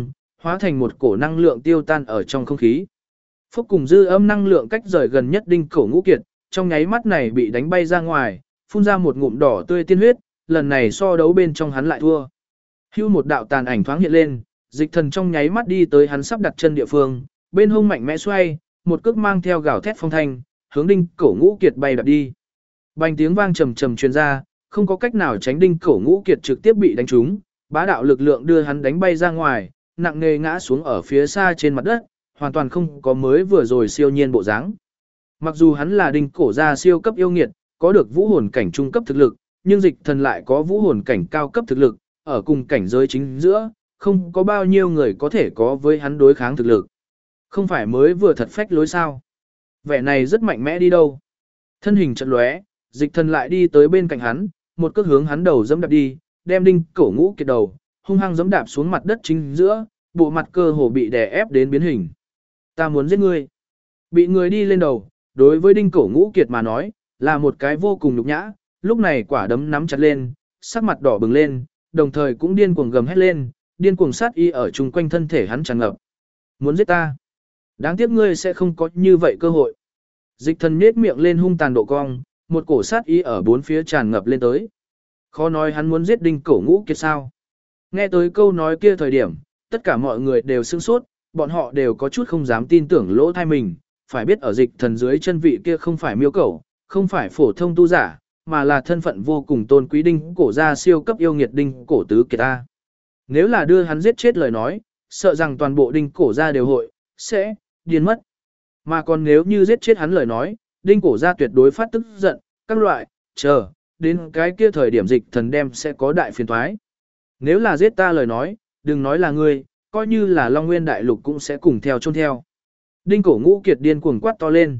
hóa thành một cổ năng lượng tiêu tan ở trong không khí. Phốc cùng dư âm năng lượng cách rời gần nhất đinh cổ ngũ kiệt, trong nháy mắt này bị đánh bay ra ngoài, phun ra một ngụm đỏ tươi tiên huyết, lần này so đấu bên trong hắn lại thua. Hưu một đạo tàn ảnh thoáng hiện lên, dịch thần trong nháy mắt đi tới hắn sắp đặt chân địa phương, bên hông mạnh mẽ xoay, một cước mang theo gào thét phong thanh, hướng đinh cổ ngũ kiệt bay đập đi. Bành tiếng vang trầm trầm truyền ra, không có cách nào tránh đinh cổ ngũ kiệt trực tiếp bị đánh trúng, bá đạo lực lượng đưa hắn đánh bay ra ngoài, nặng nề ngã xuống ở phía xa trên mặt đất, hoàn toàn không có mới vừa rồi siêu nhiên bộ dáng. Mặc dù hắn là đinh cổ gia siêu cấp yêu nghiệt, có được vũ hồn cảnh trung cấp thực lực, nhưng dịch thần lại có vũ hồn cảnh cao cấp thực lực, ở cùng cảnh giới chính giữa, không có bao nhiêu người có thể có với hắn đối kháng thực lực. Không phải mới vừa thật phách lối sao. Vẻ này rất mạnh mẽ đi đâu. Thân hình chợt lóe, dịch thần lại đi tới bên cạnh hắn, một cước hướng hắn đầu dẫm đạp đi, đem đinh cổ ngũ kiệt đầu, hung hăng dẫm đạp xuống mặt đất chính giữa, bộ mặt cơ hồ bị đè ép đến biến hình. Ta muốn giết ngươi. Bị người đi lên đầu, đối với đinh cổ ngũ kiệt mà nói, là một cái vô cùng nhục nhã, lúc này quả đấm nắm chặt lên, sắc mặt đỏ bừng lên, đồng thời cũng điên cuồng gầm hét lên, điên cuồng sát y ở chung quanh thân thể hắn tràn ngập. Muốn giết ta? Đáng tiếc ngươi sẽ không có như vậy cơ hội. Dịch thần nhếch miệng lên hung tàn độ cong, một cổ sát y ở bốn phía tràn ngập lên tới. Khó nói hắn muốn giết đinh cổ ngũ kiệt sao? Nghe tới câu nói kia thời điểm, tất cả mọi người đều sửng sốt, bọn họ đều có chút không dám tin tưởng lỗ tai mình, phải biết ở dịch thần dưới chân vị kia không phải miêu cẩu, không phải phổ thông tu giả, mà là thân phận vô cùng tôn quý đinh cổ gia siêu cấp yêu nghiệt đinh cổ tứ kiệt ta. Nếu là đưa hắn giết chết lời nói, sợ rằng toàn bộ đinh cổ gia đều hội, sẽ, điên mất. Mà còn nếu như giết chết hắn lời nói, đinh cổ gia tuyệt đối phát tức giận, các loại, chờ, đến cái kia thời điểm dịch thần đem sẽ có đại phiền toái. Nếu là giết ta lời nói, đừng nói là ngươi, coi như là Long Nguyên Đại Lục cũng sẽ cùng theo chôn theo. Đinh cổ ngũ kiệt điên cuồng quát to lên.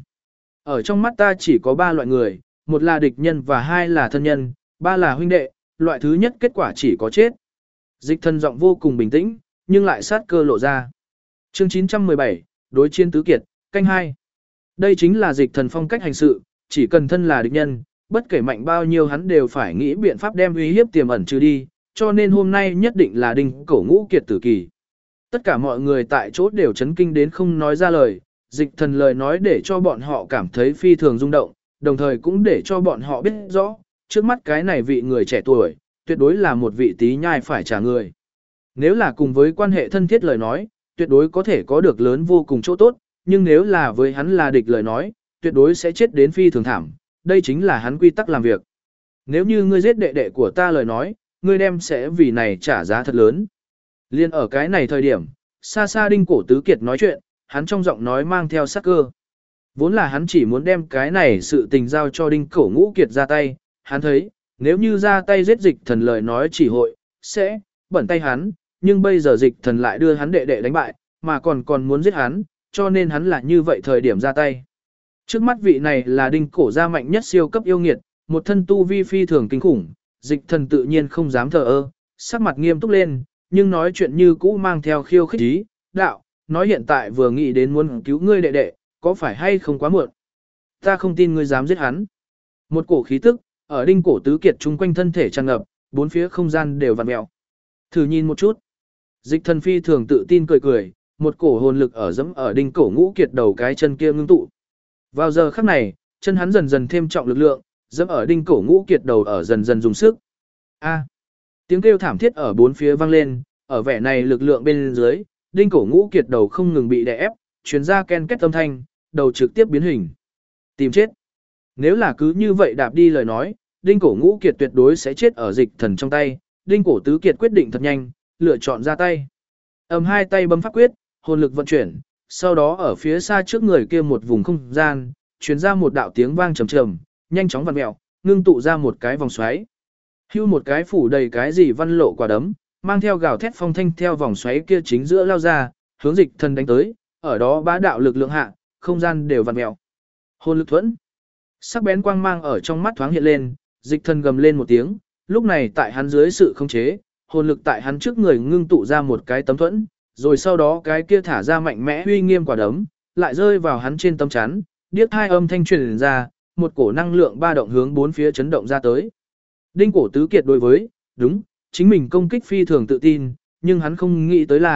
Ở trong mắt ta chỉ có 3 loại người, một là địch nhân và 2 là thân nhân, 3 là huynh đệ, loại thứ nhất kết quả chỉ có chết. Dịch thần giọng vô cùng bình tĩnh, nhưng lại sát cơ lộ ra. Chương 917, đối chiến tứ kiệt, canh 2. Đây chính là dịch thần phong cách hành sự, chỉ cần thân là địch nhân, bất kể mạnh bao nhiêu hắn đều phải nghĩ biện pháp đem uy hiếp tiềm ẩn trừ đi, cho nên hôm nay nhất định là đinh cổ ngũ kiệt tử kỳ. Tất cả mọi người tại chỗ đều chấn kinh đến không nói ra lời, dịch thần lời nói để cho bọn họ cảm thấy phi thường rung động, đồng thời cũng để cho bọn họ biết rõ, trước mắt cái này vị người trẻ tuổi, tuyệt đối là một vị tí nhai phải trả người. Nếu là cùng với quan hệ thân thiết lời nói, tuyệt đối có thể có được lớn vô cùng chỗ tốt, nhưng nếu là với hắn là địch lời nói, tuyệt đối sẽ chết đến phi thường thảm, đây chính là hắn quy tắc làm việc. Nếu như ngươi giết đệ đệ của ta lời nói, ngươi đem sẽ vì này trả giá thật lớn. Liên ở cái này thời điểm, xa xa đinh cổ tứ kiệt nói chuyện, hắn trong giọng nói mang theo sát cơ. Vốn là hắn chỉ muốn đem cái này sự tình giao cho đinh cổ ngũ kiệt ra tay, hắn thấy, nếu như ra tay giết dịch thần lời nói chỉ hội, sẽ, bẩn tay hắn, nhưng bây giờ dịch thần lại đưa hắn đệ đệ đánh bại, mà còn muốn giết hắn, cho nên hắn là như vậy thời điểm ra tay. Trước mắt vị này là đinh cổ gia mạnh nhất siêu cấp yêu nghiệt, một thân tu vi phi thường kinh khủng, dịch thần tự nhiên không dám thờ ơ, sắc mặt nghiêm túc lên, nhưng nói chuyện như cũ mang theo khiêu khích ý, đạo, nói hiện tại vừa nghĩ đến muốn cứu ngươi đệ đệ, có phải hay không quá muộn? Ta không tin ngươi dám giết hắn. Một cổ khí tức, ở đinh cổ tứ kiệt chung quanh thân thể tràn ngập, bốn phía không gian đều vặn mèo. Thử nhìn một chút. Dịch thần phi thường tự tin cười cười, một cổ hồn lực ở dẫm ở đinh cổ ngũ kiệt đầu cái chân kia ngưng tụ. Vào giờ khắc này, chân hắn dần dần thêm trọng lực lượng, dẫm ở đinh cổ ngũ kiệt đầu ở dần dần dùng sức. A. Tiếng kêu thảm thiết ở bốn phía vang lên, ở vẻ này lực lượng bên dưới, đinh cổ ngũ kiệt đầu không ngừng bị đè ép, truyền ra ken két âm thanh, đầu trực tiếp biến hình. Tìm chết. Nếu là cứ như vậy đạp đi lời nói, đinh cổ ngũ kiệt tuyệt đối sẽ chết ở dịch thần trong tay, đinh cổ tứ kiệt quyết định thật nhanh, lựa chọn ra tay. Hai tay bấm pháp quyết, hồn lực vận chuyển, sau đó ở phía xa trước người kia một vùng không gian, truyền ra một đạo tiếng vang trầm trầm, nhanh chóng vặn mèo, ngưng tụ ra một cái vòng xoáy. Hưu một cái phủ đầy cái gì văn lộ quả đấm, mang theo gào thét phong thanh theo vòng xoáy kia chính giữa lao ra, hướng dịch thần đánh tới, ở đó bá đạo lực lượng hạ, không gian đều vặn mèo. Hồn lực thuẫn. Sắc bén quang mang ở trong mắt thoáng hiện lên, dịch thần gầm lên một tiếng, lúc này tại hắn dưới sự khống chế, hồn lực tại hắn trước người ngưng tụ ra một cái tấm thuẫn, rồi sau đó cái kia thả ra mạnh mẽ uy nghiêm quả đấm, lại rơi vào hắn trên tấm chắn, điếc hai âm thanh truyền ra, một cổ năng lượng ba động hướng bốn phía chấn động ra tới. Đinh cổ tứ kiệt đối với, đúng, chính mình công kích phi thường tự tin, nhưng hắn không nghĩ tới là,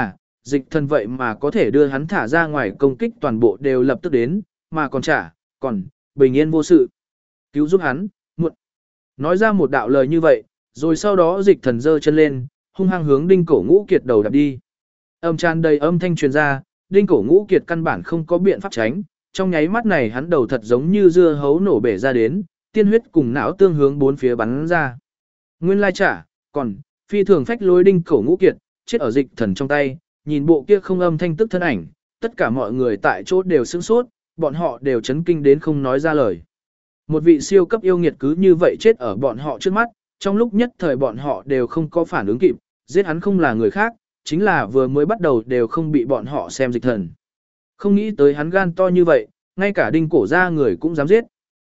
dịch thần vậy mà có thể đưa hắn thả ra ngoài công kích toàn bộ đều lập tức đến, mà còn bình yên vô sự. Cứu giúp hắn, muộn. Nói ra một đạo lời như vậy, rồi sau đó dịch thần giơ chân lên, hung hăng hướng Đinh Cổ Ngũ Kiệt đầu đạp đi. Âm tràn đầy âm thanh truyền ra, Đinh Cổ Ngũ Kiệt căn bản không có biện pháp tránh, trong nháy mắt này hắn đầu thật giống như dưa hấu nổ bể ra đến, tiên huyết cùng não tương hướng bốn phía bắn ra. Nguyên lai còn phi thường phách lối Đinh Cổ Ngũ Kiệt, chết ở dịch thần trong tay, nhìn bộ kia không âm thanh tức thân ảnh, tất cả mọi người tại chỗ đều sửng sốt, bọn họ đều chấn kinh đến không nói ra lời. Một vị siêu cấp yêu nghiệt cứ như vậy chết ở bọn họ trước mắt, trong lúc nhất thời bọn họ đều không có phản ứng kịp, giết hắn không là người khác, chính là vừa mới bắt đầu đều không bị bọn họ xem dịch thần. Không nghĩ tới hắn gan to như vậy, ngay cả Đinh Cổ gia người cũng dám giết.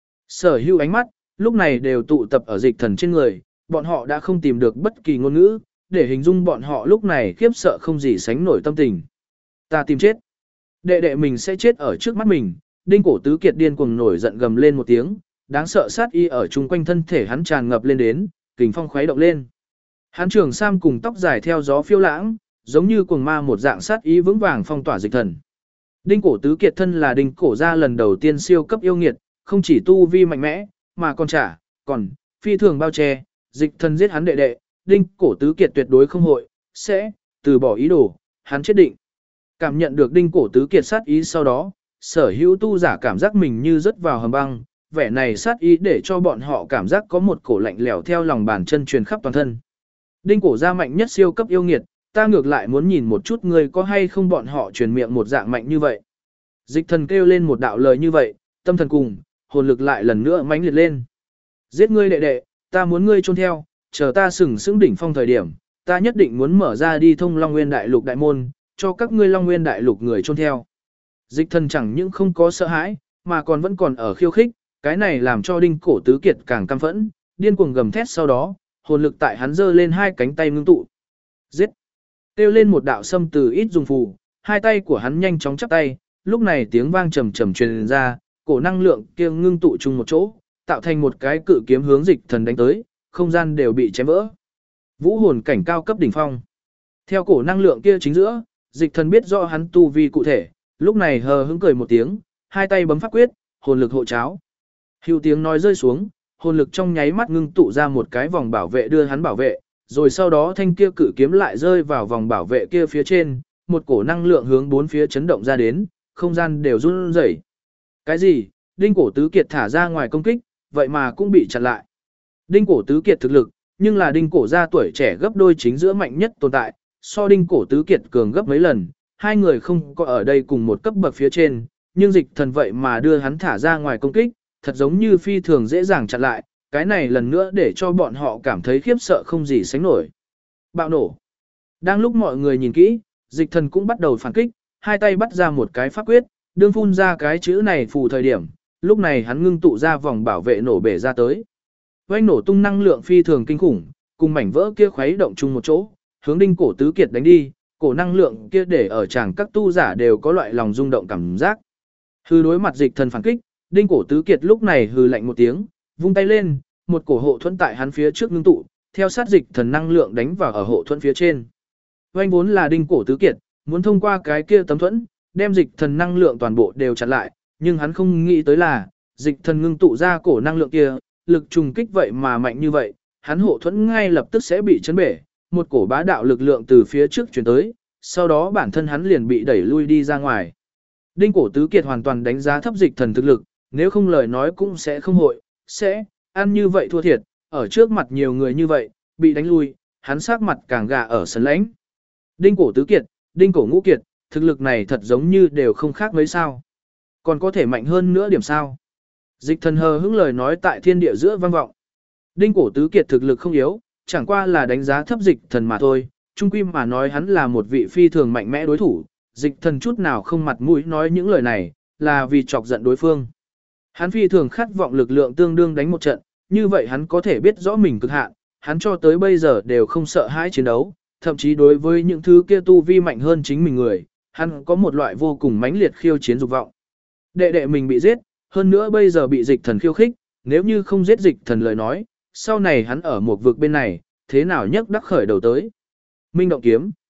Sở hữu ánh mắt, lúc này đều tụ tập ở dịch thần trên người, bọn họ đã không tìm được bất kỳ ngôn ngữ, để hình dung bọn họ lúc này khiếp sợ không gì sánh nổi tâm tình. Ta tìm chết. Đệ đệ mình sẽ chết ở trước mắt mình, Đinh Cổ Tứ Kiệt điên cuồng nổi giận gầm lên một tiếng, đáng sợ sát y ở chung quanh thân thể hắn tràn ngập lên đến, kình phong khuấy động lên. Hắn trường sam cùng tóc dài theo gió phiêu lãng, giống như cuồng ma một dạng sát ý vững vàng phong tỏa dịch thần. Đinh Cổ Tứ Kiệt thân là Đinh Cổ gia lần đầu tiên siêu cấp yêu nghiệt, không chỉ tu vi mạnh mẽ, mà còn phi thường bao che, dịch thần giết hắn đệ đệ, Đinh Cổ Tứ Kiệt tuyệt đối không hội, sẽ từ bỏ ý đồ, hắn chết định. Cảm nhận được Đinh Cổ Tứ Kiệt sát ý sau đó, sở hữu tu giả cảm giác mình như rớt vào hầm băng, vẻ này sát ý để cho bọn họ cảm giác có một cổ lạnh lẽo theo lòng bàn chân truyền khắp toàn thân. Đinh Cổ gia mạnh nhất siêu cấp yêu nghiệt, ta ngược lại muốn nhìn một chút ngươi có hay không bọn họ truyền miệng một dạng mạnh như vậy. Dịch thần kêu lên một đạo lời như vậy, tâm thần cùng, hồn lực lại lần nữa mãnh liệt lên. Giết ngươi đệ đệ, ta muốn ngươi chôn theo, chờ ta sừng sững đỉnh phong thời điểm, ta nhất định muốn mở ra đi thông Long Nguyên Đại Lục đại môn, cho các ngươi Long Nguyên Đại Lục người chôn theo. Dịch thần chẳng những không có sợ hãi, mà còn vẫn còn ở khiêu khích, cái này làm cho Đinh Cổ Tứ Kiệt càng căm phẫn, điên cuồng gầm thét sau đó, hồn lực tại hắn giơ lên hai cánh tay ngưng tụ. Giết! Kêu lên một đạo xâm từ ít dùng phù, hai tay của hắn nhanh chóng chắp tay, lúc này tiếng vang trầm trầm truyền ra, cổ năng lượng kia ngưng tụ chung một chỗ, tạo thành một cái cự kiếm hướng dịch thần đánh tới, không gian đều bị chém vỡ. Vũ hồn cảnh cao cấp đỉnh phong. Theo cổ năng lượng kia chính giữa, dịch thần biết rõ hắn tu vi cụ thể, lúc này hờ hững cười một tiếng, hai tay bấm pháp quyết, hồn lực hộ cháo. Hưu tiếng nói rơi xuống, hồn lực trong nháy mắt ngưng tụ ra một cái vòng bảo vệ đưa hắn bảo vệ, rồi sau đó thanh kia cự kiếm lại rơi vào vòng bảo vệ kia phía trên, một cổ năng lượng hướng bốn phía chấn động ra đến, không gian đều run rẩy. Cái gì? Đinh Cổ Tứ Kiệt thả ra ngoài công kích, vậy mà cũng bị chặn lại. Đinh Cổ Tứ Kiệt thực lực, nhưng là Đinh Cổ gia tuổi trẻ gấp đôi chính giữa mạnh nhất tồn tại, so Đinh Cổ Tứ Kiệt cường gấp mấy lần, hai người không có ở đây cùng một cấp bậc phía trên, nhưng dịch thần vậy mà đưa hắn thả ra ngoài công kích, thật giống như phi thường dễ dàng chặn lại, cái này lần nữa để cho bọn họ cảm thấy khiếp sợ không gì sánh nổi. Bạo nổ. Đang lúc mọi người nhìn kỹ, dịch thần cũng bắt đầu phản kích, hai tay bắt ra một cái pháp quyết, đương phun ra cái chữ này phù thời điểm, lúc này hắn ngưng tụ ra vòng bảo vệ nổ bể ra tới. Oanh nổ tung năng lượng phi thường kinh khủng, cùng mảnh vỡ kia khuấy động chung một chỗ, hướng Đinh Cổ Tứ Kiệt đánh đi, cổ năng lượng kia để ở chàng các tu giả đều có loại lòng rung động cảm giác. Hư đối mặt dịch thần phản kích, Đinh Cổ Tứ Kiệt lúc này hừ lạnh một tiếng, vung tay lên, một cổ hộ thuẫn tại hắn phía trước ngưng tụ, theo sát dịch thần năng lượng đánh vào ở hộ thuẫn phía trên. Oanh vốn là Đinh Cổ Tứ Kiệt, muốn thông qua cái kia tấm thuẫn, đem dịch thần năng lượng toàn bộ đều chặn lại, nhưng hắn không nghĩ tới là, dịch thần ngưng tụ ra cổ năng lượng kia, lực trùng kích vậy mà mạnh như vậy, hắn hộ thuẫn ngay lập tức sẽ bị chấn bể, một cổ bá đạo lực lượng từ phía trước truyền tới, sau đó bản thân hắn liền bị đẩy lui đi ra ngoài. Đinh Cổ Tứ Kiệt hoàn toàn đánh giá thấp dịch thần thực lực, nếu không lời nói cũng sẽ không hội, sẽ ăn như vậy thua thiệt, ở trước mặt nhiều người như vậy, bị đánh lui, hắn sắc mặt càng gà ở sân lãnh. Đinh Cổ Tứ Kiệt, Đinh Cổ Ngũ Kiệt, thực lực này thật giống như đều không khác mấy sao. Còn có thể mạnh hơn nữa điểm sao. Dịch thần hờ hững lời nói tại thiên địa giữa vang vọng. Đinh Cổ Tứ Kiệt thực lực không yếu, chẳng qua là đánh giá thấp dịch thần mà thôi, chung quy mà nói hắn là một vị phi thường mạnh mẽ đối thủ, dịch thần chút nào không mặt mũi nói những lời này, là vì chọc giận đối phương. Hắn phi thường khát vọng lực lượng tương đương đánh một trận, như vậy hắn có thể biết rõ mình cực hạn, hắn cho tới bây giờ đều không sợ hãi chiến đấu, thậm chí đối với những thứ kia tu vi mạnh hơn chính mình người, hắn có một loại vô cùng mãnh liệt khiêu chiến dục vọng. Đệ đệ mình bị giết, hơn nữa bây giờ bị dịch thần khiêu khích, nếu như không giết dịch thần lời nói, sau này hắn ở một vực bên này, thế nào nhấc đắc khởi đầu tới. Minh động kiếm.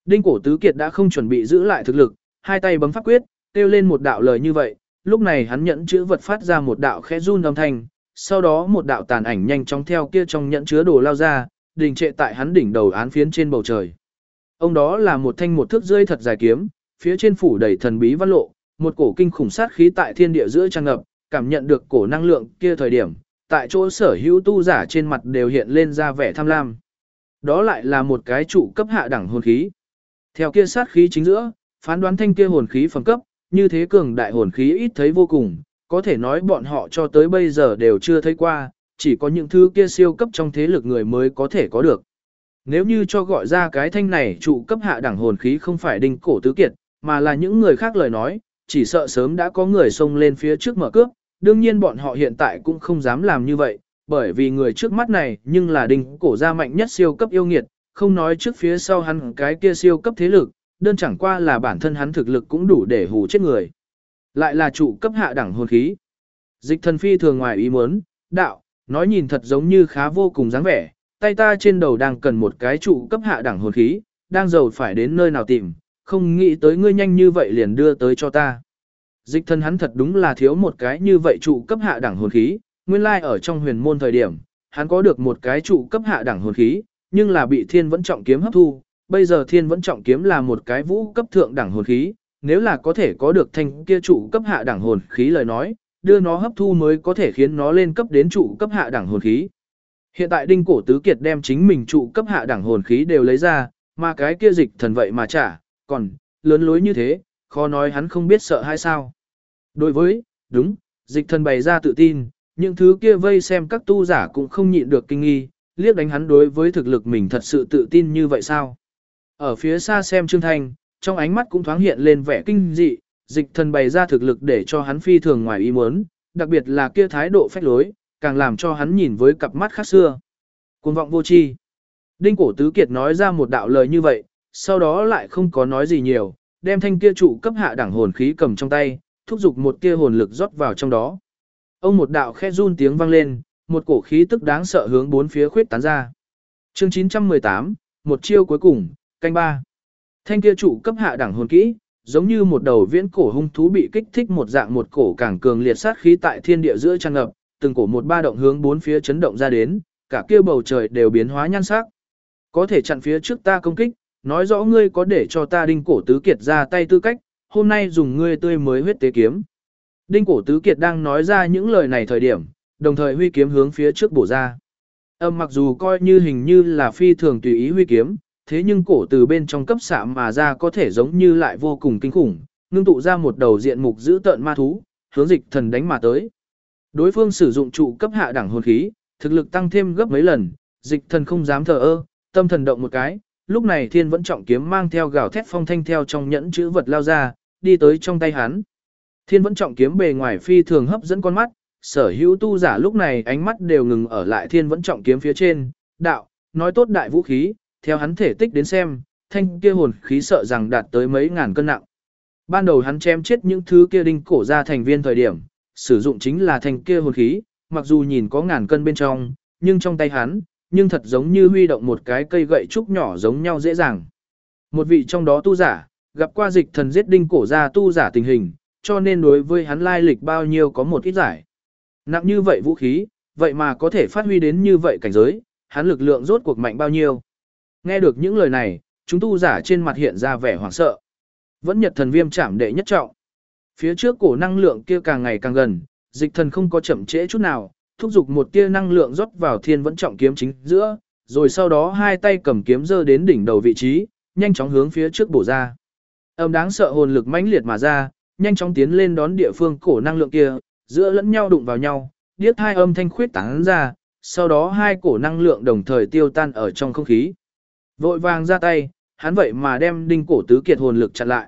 Đinh Cổ Tứ Kiệt đã không chuẩn bị giữ lại thực lực, hai tay bấm pháp quyết, kêu lên một đạo lời như vậy, lúc này hắn nhẫn chữ vật phát ra một đạo khẽ run âm thanh, sau đó một đạo tàn ảnh nhanh chóng theo kia trong nhẫn chứa đồ lao ra, đình trệ tại hắn đỉnh đầu án phiến trên bầu trời. Ông đó là một thanh một thước rưỡi thật dài kiếm, phía trên phủ đầy thần bí văn lộ, một cổ kinh khủng sát khí tại thiên địa giữa tràn ngập, cảm nhận được cổ năng lượng kia thời điểm, tại chỗ sở hữu tu giả trên mặt đều hiện lên ra vẻ tham lam. Đó lại là một cái trụ cấp hạ đẳng hồn khí. Theo kia sát khí chính giữa, phán đoán thanh kia hồn khí phẩm cấp, như thế cường đại hồn khí ít thấy vô cùng, có thể nói bọn họ cho tới bây giờ đều chưa thấy qua, chỉ có những thứ kia siêu cấp trong thế lực người mới có thể có được. Nếu như cho gọi ra cái thanh này trụ cấp hạ đẳng hồn khí không phải Đinh Cổ Tứ Kiệt, mà là những người khác lời nói, chỉ sợ sớm đã có người xông lên phía trước mở cướp, đương nhiên bọn họ hiện tại cũng không dám làm như vậy, bởi vì người trước mắt này nhưng là Đinh Cổ gia mạnh nhất siêu cấp yêu nghiệt, không nói trước phía sau hắn cái kia siêu cấp thế lực, đơn chẳng qua là bản thân hắn thực lực cũng đủ để hù chết người. Lại là trụ cấp hạ đẳng hồn khí. Dịch Thần phi thường ngoài ý muốn, đạo, nói nhìn thật giống như khá vô cùng dáng vẻ, tay ta trên đầu đang cần một cái trụ cấp hạ đẳng hồn khí, đang giàu phải đến nơi nào tìm, không nghĩ tới ngươi nhanh như vậy liền đưa tới cho ta. Dịch Thần hắn thật đúng là thiếu một cái như vậy trụ cấp hạ đẳng hồn khí, nguyên lai ở trong huyền môn thời điểm, hắn có được một cái trụ cấp hạ đẳng hồn khí, nhưng là bị Thiên Vẫn Trọng Kiếm hấp thu, bây giờ Thiên Vẫn Trọng Kiếm là một cái vũ cấp thượng đẳng hồn khí, nếu là có thể có được thanh kia trụ cấp hạ đẳng hồn khí lời nói, đưa nó hấp thu mới có thể khiến nó lên cấp đến trụ cấp hạ đẳng hồn khí. Hiện tại Đinh Cổ Tứ Kiệt đem chính mình trụ cấp hạ đẳng hồn khí đều lấy ra, mà cái kia Dịch Thần vậy mà trả, còn lớn lối như thế, khó nói hắn không biết sợ hay sao. Đối với, đúng, Dịch Thần bày ra tự tin, những thứ kia vây xem các tu giả cũng không nhịn được kinh nghi, liếc đánh hắn đối với thực lực mình thật sự tự tin như vậy sao. Ở phía xa xem Trương Thanh, trong ánh mắt cũng thoáng hiện lên vẻ kinh dị, Dịch Thần bày ra thực lực để cho hắn phi thường ngoài ý muốn, đặc biệt là kia thái độ phách lối, càng làm cho hắn nhìn với cặp mắt khác xưa. Cuồng vọng vô tri. Đinh Cổ Tứ Kiệt nói ra một đạo lời như vậy, sau đó lại không có nói gì nhiều, đem thanh kia trụ cấp hạ đẳng hồn khí cầm trong tay, thúc giục một kia hồn lực rót vào trong đó. Ông một đạo khẽ run tiếng vang lên, một cổ khí tức đáng sợ hướng bốn phía khuyết tán ra. Chương 918, một chiêu cuối cùng, canh ba. Thanh kia trụ cấp hạ đẳng hồn kỹ, giống như một đầu viễn cổ hung thú bị kích thích một dạng một cổ càng cường liệt sát khí tại thiên địa giữa tràn ngập, từng cổ một ba động hướng bốn phía chấn động ra đến, cả kia bầu trời đều biến hóa nhan sắc. Có thể chặn phía trước ta công kích, nói rõ ngươi có để cho ta Đinh Cổ Tứ Kiệt ra tay tư cách, hôm nay dùng ngươi tươi mới huyết tế kiếm. Đinh Cổ Tứ Kiệt đang nói ra những lời này thời điểm, đồng thời huy kiếm hướng phía trước bổ ra. Mặc dù coi như hình như là phi thường tùy ý huy kiếm, thế nhưng cổ từ bên trong cấp xạ mà ra có thể giống như lại vô cùng kinh khủng, ngưng tụ ra một đầu diện mục dữ tợn ma thú, hướng Dịch Thần đánh mà tới. Đối phương sử dụng trụ cấp hạ đẳng hồn khí, thực lực tăng thêm gấp mấy lần, Dịch Thần không dám thờ ơ, tâm thần động một cái, lúc này Thiên Vẫn Trọng Kiếm mang theo gào thét phong thanh theo trong nhẫn chữ vật lao ra, đi tới trong tay hắn. Thiên Vẫn Trọng Kiếm bề ngoài phi thường hấp dẫn con mắt, sở hữu tu giả lúc này ánh mắt đều ngừng ở lại Thiên Vẫn Trọng Kiếm phía trên, đạo, nói tốt đại vũ khí, theo hắn thể tích đến xem, thanh kia hồn khí sợ rằng đạt tới mấy ngàn cân nặng. Ban đầu hắn chém chết những thứ kia Đinh Cổ gia thành viên thời điểm, sử dụng chính là thanh kia hồn khí, mặc dù nhìn có ngàn cân bên trong, nhưng trong tay hắn, nhưng thật giống như huy động một cái cây gậy trúc nhỏ giống nhau dễ dàng. Một vị trong đó tu giả, gặp qua Dịch Thần giết Đinh Cổ gia tu giả tình hình, cho nên đối với hắn lai lịch bao nhiêu có một ít giải. Nặng như vậy vũ khí, vậy mà có thể phát huy đến như vậy cảnh giới, hắn lực lượng rốt cuộc mạnh bao nhiêu. Nghe được những lời này, chúng tu giả trên mặt hiện ra vẻ hoảng sợ. Vẫn Nhật Thần Viêm Trảm đệ nhất trọng. Phía trước cổ năng lượng kia càng ngày càng gần, Dịch Thần không có chậm trễ chút nào, thúc giục một tia năng lượng rót vào Thiên Vẫn Trọng Kiếm chính giữa, rồi sau đó hai tay cầm kiếm giơ đến đỉnh đầu vị trí, nhanh chóng hướng phía trước bổ ra. Đáng sợ hồn lực mãnh liệt mà ra, nhanh chóng tiến lên đón địa phương cổ năng lượng kia, giữa lẫn nhau đụng vào nhau, điếc hai âm thanh khuyết tán ra, sau đó hai cổ năng lượng đồng thời tiêu tan ở trong không khí. Vội vàng ra tay, hắn vậy mà đem Đinh Cổ Tứ Kiệt hồn lực chặn lại.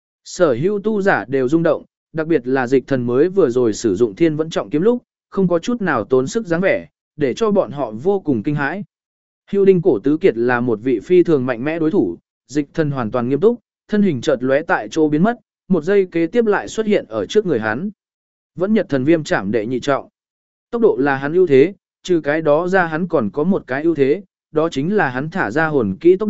Sở hữu tu giả đều rung động, đặc biệt là Dịch Thần mới vừa rồi sử dụng Thiên Vẫn Trọng Kiếm lúc, không có chút nào tốn sức dáng vẻ, để cho bọn họ vô cùng kinh hãi. Hưu Đinh Cổ Tứ Kiệt là một vị phi thường mạnh mẽ đối thủ, Dịch Thần hoàn toàn nghiêm túc, thân hình chợt lóe tại chỗ biến mất, một giây kế tiếp lại xuất hiện ở trước người hắn. Vẫn Nhật Thần Viêm Trảm đệ nhị trọng. Tốc độ là hắn ưu thế, trừ cái đó ra hắn còn có một cái ưu thế, đó chính là hắn thả ra hồn kỹ tốc độ,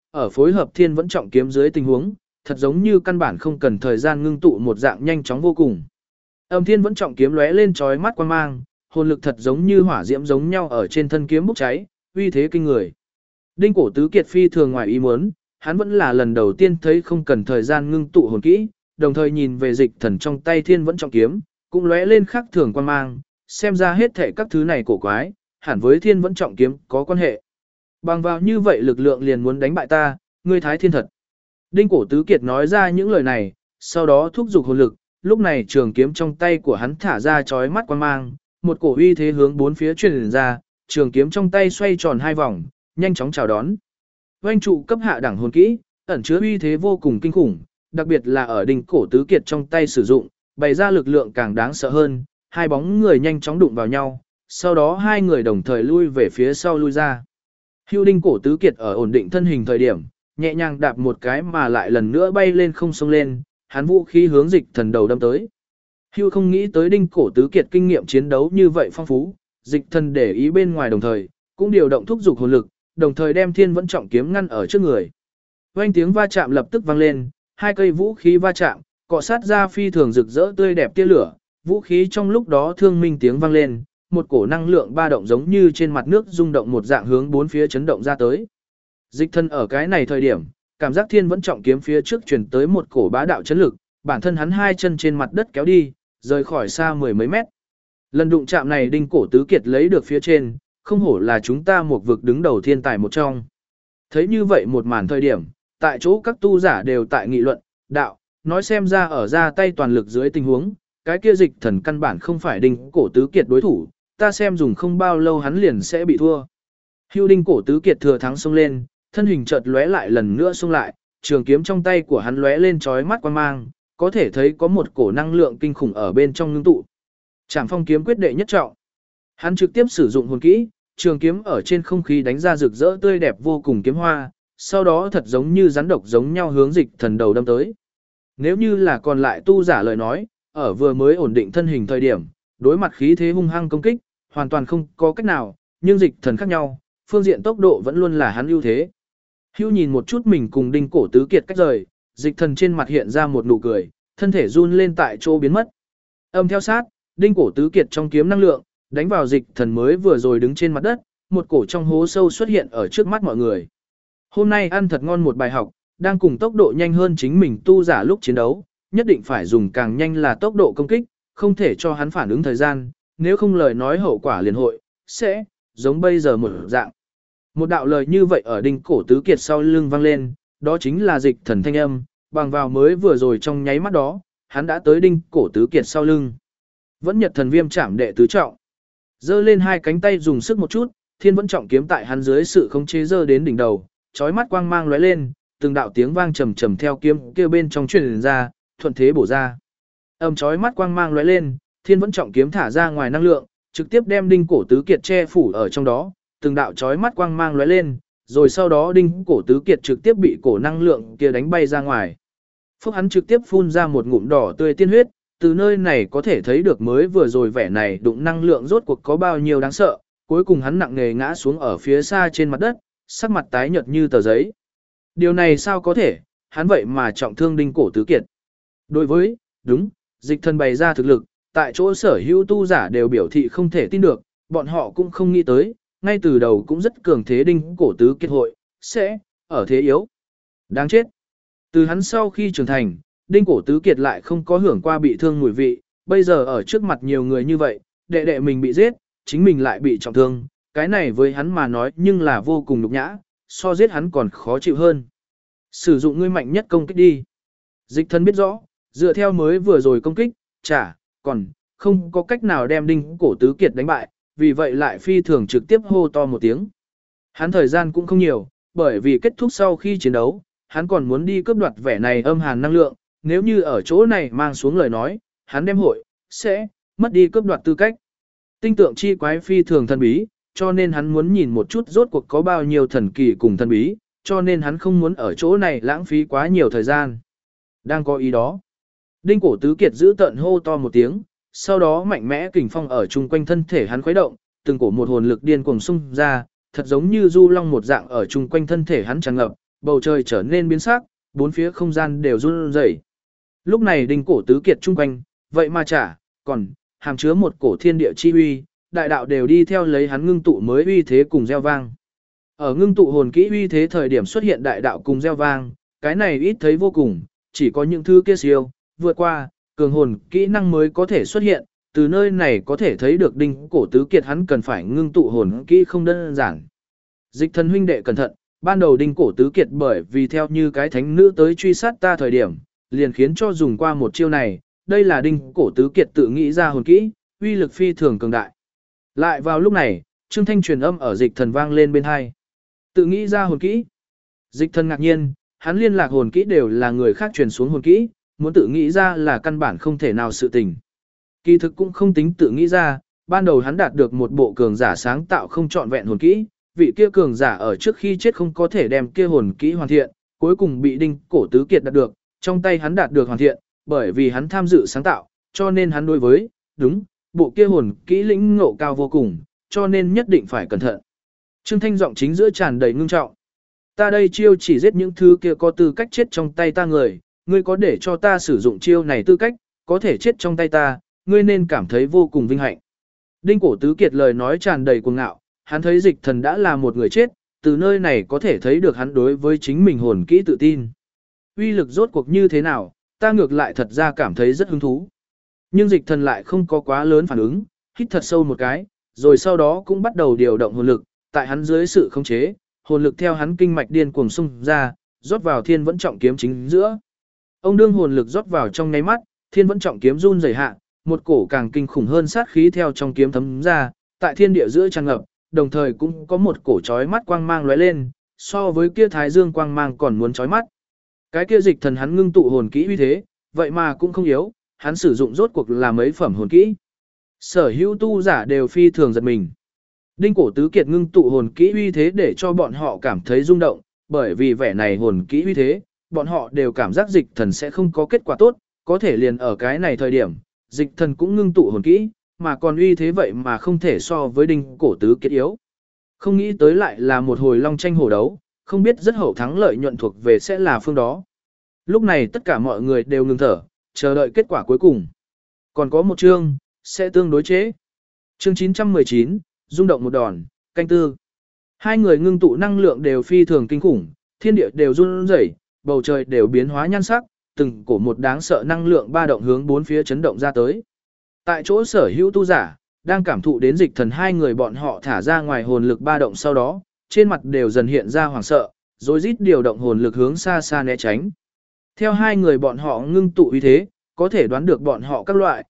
ở phối hợp thiên vẫn trọng kiếm dưới tình huống, thật giống như căn bản không cần thời gian ngưng tụ một dạng nhanh chóng vô cùng. Âm thiên vẫn trọng kiếm lóe lên chói mắt quang mang, hồn lực thật giống như hỏa diễm giống nhau ở trên thân kiếm bốc cháy, uy thế kinh người. Đinh Cổ Tứ Kiệt phi thường ngoài ý muốn, hắn vẫn là lần đầu tiên thấy không cần thời gian ngưng tụ hồn kỹ, đồng thời nhìn về Dịch Thần trong tay thiên vẫn trọng kiếm, cũng lóe lên khác thường quang mang, xem ra hết thảy các thứ này cổ quái, hẳn với thiên vẫn trọng kiếm có quan hệ. Bằng vào như vậy lực lượng liền muốn đánh bại ta, ngươi thái thiên thật. Đinh Cổ Tứ Kiệt nói ra những lời này, sau đó thúc giục hồn lực, lúc này trường kiếm trong tay của hắn thả ra chói mắt quang mang, một cổ uy thế hướng bốn phía truyền ra, trường kiếm trong tay xoay tròn hai vòng, nhanh chóng chào đón. Oanh trụ cấp hạ đẳng hồn kỹ, ẩn chứa uy thế vô cùng kinh khủng, đặc biệt là ở Đinh Cổ Tứ Kiệt trong tay sử dụng, bày ra lực lượng càng đáng sợ hơn, hai bóng người nhanh chóng đụng vào nhau, sau đó hai người đồng thời lui về phía sau lui ra. Hưu Đinh Cổ Tứ Kiệt ở ổn định thân hình thời điểm, nhẹ nhàng đạp một cái mà lại lần nữa bay lên không xông lên, hắn vũ khí hướng Dịch Thần đầu đâm tới. Hưu không nghĩ tới Đinh Cổ Tứ Kiệt kinh nghiệm chiến đấu như vậy phong phú, Dịch Thần để ý bên ngoài đồng thời, cũng điều động thúc dục hồn lực, đồng thời đem thiên vẫn trọng kiếm ngăn ở trước người. Vang tiếng va chạm lập tức vang lên, hai cây vũ khí va chạm, cọ sát ra phi thường rực rỡ tươi đẹp tia lửa, vũ khí trong lúc đó thương minh tiếng vang lên, một cổ năng lượng ba động giống như trên mặt nước rung động một dạng hướng bốn phía chấn động ra tới. Dịch Thần ở cái này thời điểm, cảm giác thiên vẫn trọng kiếm phía trước truyền tới một cổ bá đạo chấn lực, bản thân hắn hai chân trên mặt đất kéo đi, rời khỏi xa mười mấy mét. Lần đụng chạm này Đinh Cổ Tứ Kiệt lấy được phía trên, không hổ là chúng ta một vực đứng đầu thiên tài một trong. Thấy như vậy một màn thời điểm, tại chỗ các tu giả đều tại nghị luận, đạo, nói xem ra ở ra tay toàn lực dưới tình huống, cái kia Dịch Thần căn bản không phải Đinh Cổ Tứ Kiệt đối thủ, ta xem dùng không bao lâu hắn liền sẽ bị thua. Hưu Đinh Cổ Tứ Kiệt thừa thắng xông lên, thân hình chợt lóe lại lần nữa xông lại, trường kiếm trong tay của hắn lóe lên chói mắt quang mang, có thể thấy có một cổ năng lượng kinh khủng ở bên trong ngưng tụ. Trảm Phong kiếm quyết đệ nhất trọng. Hắn trực tiếp sử dụng hồn kỹ, trường kiếm ở trên không khí đánh ra rực rỡ tươi đẹp vô cùng kiếm hoa, sau đó thật giống như rắn độc giống nhau hướng Dịch Thần đầu đâm tới. Nếu như là còn lại tu giả lời nói, ở vừa mới ổn định thân hình thời điểm, đối mặt khí thế hung hăng công kích, hoàn toàn không có cách nào, nhưng Dịch Thần khác nhau, phương diện tốc độ vẫn luôn là hắn ưu thế. Hưu nhìn một chút mình cùng Đinh Cổ Tứ Kiệt cách rời, Dịch Thần trên mặt hiện ra một nụ cười, thân thể run lên tại chỗ biến mất. Âm theo sát, Đinh Cổ Tứ Kiệt trong kiếm năng lượng, đánh vào Dịch Thần mới vừa rồi đứng trên mặt đất, một cổ trong hố sâu xuất hiện ở trước mắt mọi người. Hôm nay ăn thật ngon một bài học, đang cùng tốc độ nhanh hơn chính mình tu giả lúc chiến đấu, nhất định phải dùng càng nhanh là tốc độ công kích, không thể cho hắn phản ứng thời gian, nếu không lời nói hậu quả liền hội, sẽ, giống bây giờ một dạng. Một đạo lời như vậy ở Đinh Cổ Tứ Kiệt sau lưng vang lên, đó chính là Dịch Thần thanh âm, bằng vào mới vừa rồi trong nháy mắt đó, hắn đã tới Đinh Cổ Tứ Kiệt sau lưng. Vẫn Nhật Thần Viêm Trảm đệ tứ trọng. Giơ lên hai cánh tay dùng sức một chút, thiên vẫn trọng kiếm tại hắn dưới sự khống chế giơ đến đỉnh đầu, chói mắt quang mang lóe lên, từng đạo tiếng vang trầm trầm theo kiếm kia bên trong truyền ra, thuận thế bổ ra. Âm chói mắt quang mang lóe lên, thiên vẫn trọng kiếm thả ra ngoài năng lượng, trực tiếp đem Đinh Cổ Tứ Kiệt che phủ ở trong đó, từng đạo chói mắt quang mang lóe lên, rồi sau đó Đinh Cổ Tứ Kiệt trực tiếp bị cổ năng lượng kia đánh bay ra ngoài. Phúc hắn trực tiếp phun ra một ngụm đỏ tươi tiên huyết, từ nơi này có thể thấy được mới vừa rồi vẻ này đụng năng lượng rốt cuộc có bao nhiêu đáng sợ, cuối cùng hắn nặng nề ngã xuống ở phía xa trên mặt đất, sắc mặt tái nhợt như tờ giấy. Điều này sao có thể, hắn vậy mà trọng thương Đinh Cổ Tứ Kiệt. Đối với, đúng, Dịch Thần bày ra thực lực, tại chỗ sở hữu tu giả đều biểu thị không thể tin được, bọn họ cũng không nghĩ tới, ngay từ đầu cũng rất cường thế Đinh Cổ Tứ Kiệt hội, sẽ, ở thế yếu. Đáng chết. Từ hắn sau khi trưởng thành, Đinh Cổ Tứ Kiệt lại không có hưởng qua bị thương mùi vị, bây giờ ở trước mặt nhiều người như vậy, đệ đệ mình bị giết, chính mình lại bị trọng thương, cái này với hắn mà nói nhưng là vô cùng nhục nhã, so giết hắn còn khó chịu hơn. Sử dụng ngươi mạnh nhất công kích đi. Dịch Thần biết rõ, dựa theo mới vừa rồi công kích, còn không có cách nào đem Đinh Cổ Tứ Kiệt đánh bại, vì vậy lại phi thường trực tiếp hô to một tiếng. Hắn thời gian cũng không nhiều, bởi vì kết thúc sau khi chiến đấu, hắn còn muốn đi cướp đoạt vẻ này âm hàn năng lượng, nếu như ở chỗ này mang xuống lời nói, hắn đem hội, sẽ, mất đi cướp đoạt tư cách. Tinh tượng chi quái phi thường thần bí, cho nên hắn muốn nhìn một chút rốt cuộc có bao nhiêu thần kỳ cùng thần bí, cho nên hắn không muốn ở chỗ này lãng phí quá nhiều thời gian. Đang có ý đó. Đinh Cổ Tứ Kiệt giữ tận hô to một tiếng, sau đó mạnh mẽ kình phong ở chung quanh thân thể hắn khuấy động, từng cổ một hồn lực điên cuồng xung ra, thật giống như du long một dạng ở chung quanh thân thể hắn tràn ngập, bầu trời trở nên biến sắc, bốn phía không gian đều run rẩy. Lúc này đinh cổ tứ kiệt chung quanh, vậy mà còn hàm chứa một cổ thiên địa chi uy, đại đạo đều đi theo lấy hắn ngưng tụ mới uy thế cùng gieo vang. Ở ngưng tụ hồn kỹ uy thế thời điểm xuất hiện đại đạo cùng gieo vang, cái này ít thấy vô cùng, chỉ có những thứ kia siêu, vượt qua, cường hồn kỹ năng mới có thể xuất hiện, từ nơi này có thể thấy được đinh cổ tứ kiệt hắn cần phải ngưng tụ hồn kỹ không đơn giản. Dịch thần huynh đệ cẩn thận, ban đầu đinh cổ tứ kiệt bởi vì theo như cái thánh nữ tới truy sát ta thời điểm, liền khiến cho dùng qua một chiêu này, đây là đinh cổ tứ kiệt tự nghĩ ra hồn kỹ, uy lực phi thường cường đại. Lại vào lúc này, Trương Thanh truyền âm ở dịch thần vang lên bên hai. Tự nghĩ ra hồn kỹ. Dịch thần ngạc nhiên, hắn liên lạc hồn kỹ đều là người khác truyền xuống hồn kỹ, muốn tự nghĩ ra là căn bản không thể nào sự tình. Kỳ thực cũng không tính tự nghĩ ra, ban đầu hắn đạt được một bộ cường giả sáng tạo không trọn vẹn hồn kỹ, vị kia cường giả ở trước khi chết không có thể đem kia hồn kỹ hoàn thiện, cuối cùng bị đinh cổ tứ kiệt đạt được, trong tay hắn đạt được hoàn thiện, bởi vì hắn tham dự sáng tạo, cho nên hắn đối với, bộ kia hồn kỹ lĩnh ngộ cao vô cùng, cho nên nhất định phải cẩn thận. Trương Thanh giọng chính giữa tràn đầy ngưng trọng. Ta đây chiêu chỉ giết những thứ kia có tư cách chết trong tay ta người, ngươi có để cho ta sử dụng chiêu này tư cách, có thể chết trong tay ta, ngươi nên cảm thấy vô cùng vinh hạnh. Đinh cổ tứ kiệt lời nói tràn đầy cuồng ngạo, hắn thấy dịch thần đã là một người chết, từ nơi này có thể thấy được hắn đối với chính mình hồn kỹ tự tin. Uy lực rốt cuộc như thế nào, ta ngược lại thật ra cảm thấy rất hứng thú. Nhưng dịch thần lại không có quá lớn phản ứng, hít thật sâu một cái, rồi sau đó cũng bắt đầu điều động hồn lực, tại hắn dưới sự khống chế, hồn lực theo hắn kinh mạch điên cuồng xung ra, rót vào thiên vẫn trọng kiếm chính giữa. Ông đương hồn lực rót vào trong nháy mắt, thiên vẫn trọng kiếm run rẩy hạ, một cổ càng kinh khủng hơn sát khí theo trong kiếm thấm ra, tại thiên địa giữa tràn ngập, đồng thời cũng có một cổ chói mắt quang mang lóe lên, so với kia thái dương quang mang còn muốn chói mắt. Cái kia dịch thần hắn ngưng tụ hồn kỹ uy thế, vậy mà cũng không yếu, hắn sử dụng rốt cuộc là mấy phẩm hồn kỹ. Sở hữu tu giả đều phi thường giật mình. Đinh cổ tứ kiệt ngưng tụ hồn kỹ uy thế để cho bọn họ cảm thấy rung động, bởi vì vẻ này hồn kỹ uy thế, bọn họ đều cảm giác dịch thần sẽ không có kết quả tốt, có thể liền ở cái này thời điểm, dịch thần cũng ngưng tụ hồn kỹ, mà còn uy thế vậy mà không thể so với đinh cổ tứ kiệt yếu. Không nghĩ tới lại là một hồi long tranh hổ đấu, không biết rất hậu thắng lợi nhuận thuộc về sẽ là phương đó. Lúc này tất cả mọi người đều ngừng thở, chờ đợi kết quả cuối cùng. Còn có một chương, sẽ tương đối chế. Chương 919, rung động một đòn, canh tư. Hai người ngưng tụ năng lượng đều phi thường kinh khủng, thiên địa đều run rẩy, bầu trời đều biến hóa nhan sắc, từng cổ một đáng sợ năng lượng ba động hướng bốn phía chấn động ra tới. Tại chỗ sở hữu tu giả, đang cảm thụ đến dịch thần hai người bọn họ thả ra ngoài hồn lực ba động sau đó, trên mặt đều dần hiện ra hoảng sợ, rồi rít điều động hồn lực hướng xa xa né tránh. Theo hai người bọn họ ngưng tụ uy thế, có thể đoán được bọn họ các loại,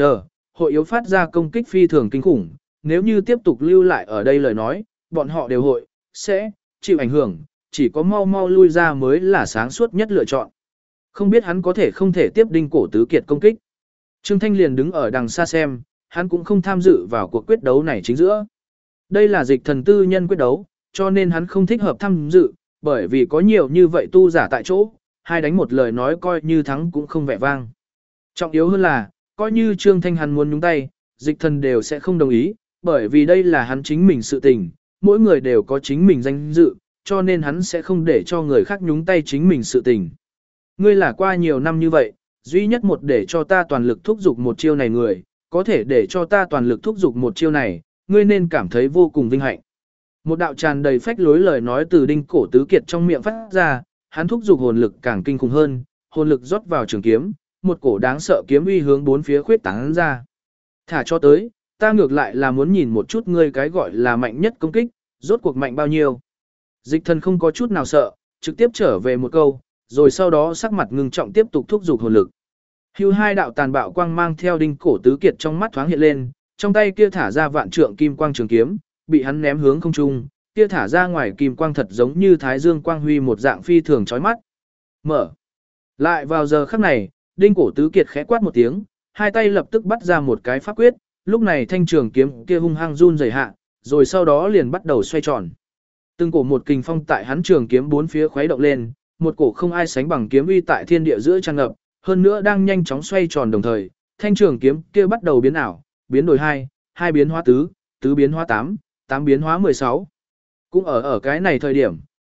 hội yếu phát ra công kích phi thường kinh khủng, nếu như tiếp tục lưu lại ở đây lời nói, bọn họ đều sẽ chịu ảnh hưởng, chỉ có mau mau lui ra mới là sáng suốt nhất lựa chọn. Không biết hắn có thể không thể tiếp đinh cổ tứ kiệt công kích. Trương Thanh liền đứng ở đằng xa xem, hắn cũng không tham dự vào cuộc quyết đấu này chính giữa. Đây là dịch thần tư nhân quyết đấu, cho nên hắn không thích hợp tham dự, bởi vì có nhiều như vậy tu giả tại chỗ, hai đánh một lời nói coi như thắng cũng không vẻ vang. Trọng yếu hơn là, coi như Trương Thanh hắn muốn nhúng tay, dịch thần đều sẽ không đồng ý, bởi vì đây là hắn chính mình sự tình, mỗi người đều có chính mình danh dự, cho nên hắn sẽ không để cho người khác nhúng tay chính mình sự tình. Ngươi là qua nhiều năm như vậy, duy nhất một để cho ta toàn lực thúc giục một chiêu này người, có thể để cho ta toàn lực thúc giục một chiêu này, ngươi nên cảm thấy vô cùng vinh hạnh. Một đạo tràn đầy phách lối lời nói từ đinh cổ tứ kiệt trong miệng phát ra, hắn thúc giục hồn lực càng kinh khủng hơn, hồn lực rót vào trường kiếm, một cổ đáng sợ kiếm uy hướng bốn phía khuyết tán ra. Thả cho tới, ta ngược lại là muốn nhìn một chút ngươi cái gọi là mạnh nhất công kích, rốt cuộc mạnh bao nhiêu. Dịch thần không có chút nào sợ, trực tiếp trở về một câu, rồi sau đó sắc mặt ngưng trọng tiếp tục thúc giục hồn lực. Hưu hai đạo tàn bạo quang mang theo đinh cổ tứ kiệt trong mắt thoáng hiện lên, trong tay kia thả ra vạn trượng kim quang trường kiếm, bị hắn ném hướng không trung, kia thả ra ngoài kim quang thật giống như thái dương quang huy một dạng phi thường chói mắt. Mở. Lại vào giờ khắc này, đinh cổ tứ kiệt khẽ quát một tiếng, hai tay lập tức bắt ra một cái pháp quyết, lúc này thanh trường kiếm kia hung hăng run rẩy hạ, rồi sau đó liền bắt đầu xoay tròn. Từng cổ một kình phong tại hắn trường kiếm bốn phía khuấy động lên, một cổ không ai sánh bằng kiếm uy tại thiên địa giữa tràn ngập, hơn nữa đang nhanh chóng xoay tròn đồng thời, thanh trường kiếm kia bắt đầu biến ảo, biến đổi hai biến hóa tứ, tứ biến hóa tám, tám biến hóa 16. Cũng ở cái này thời điểm,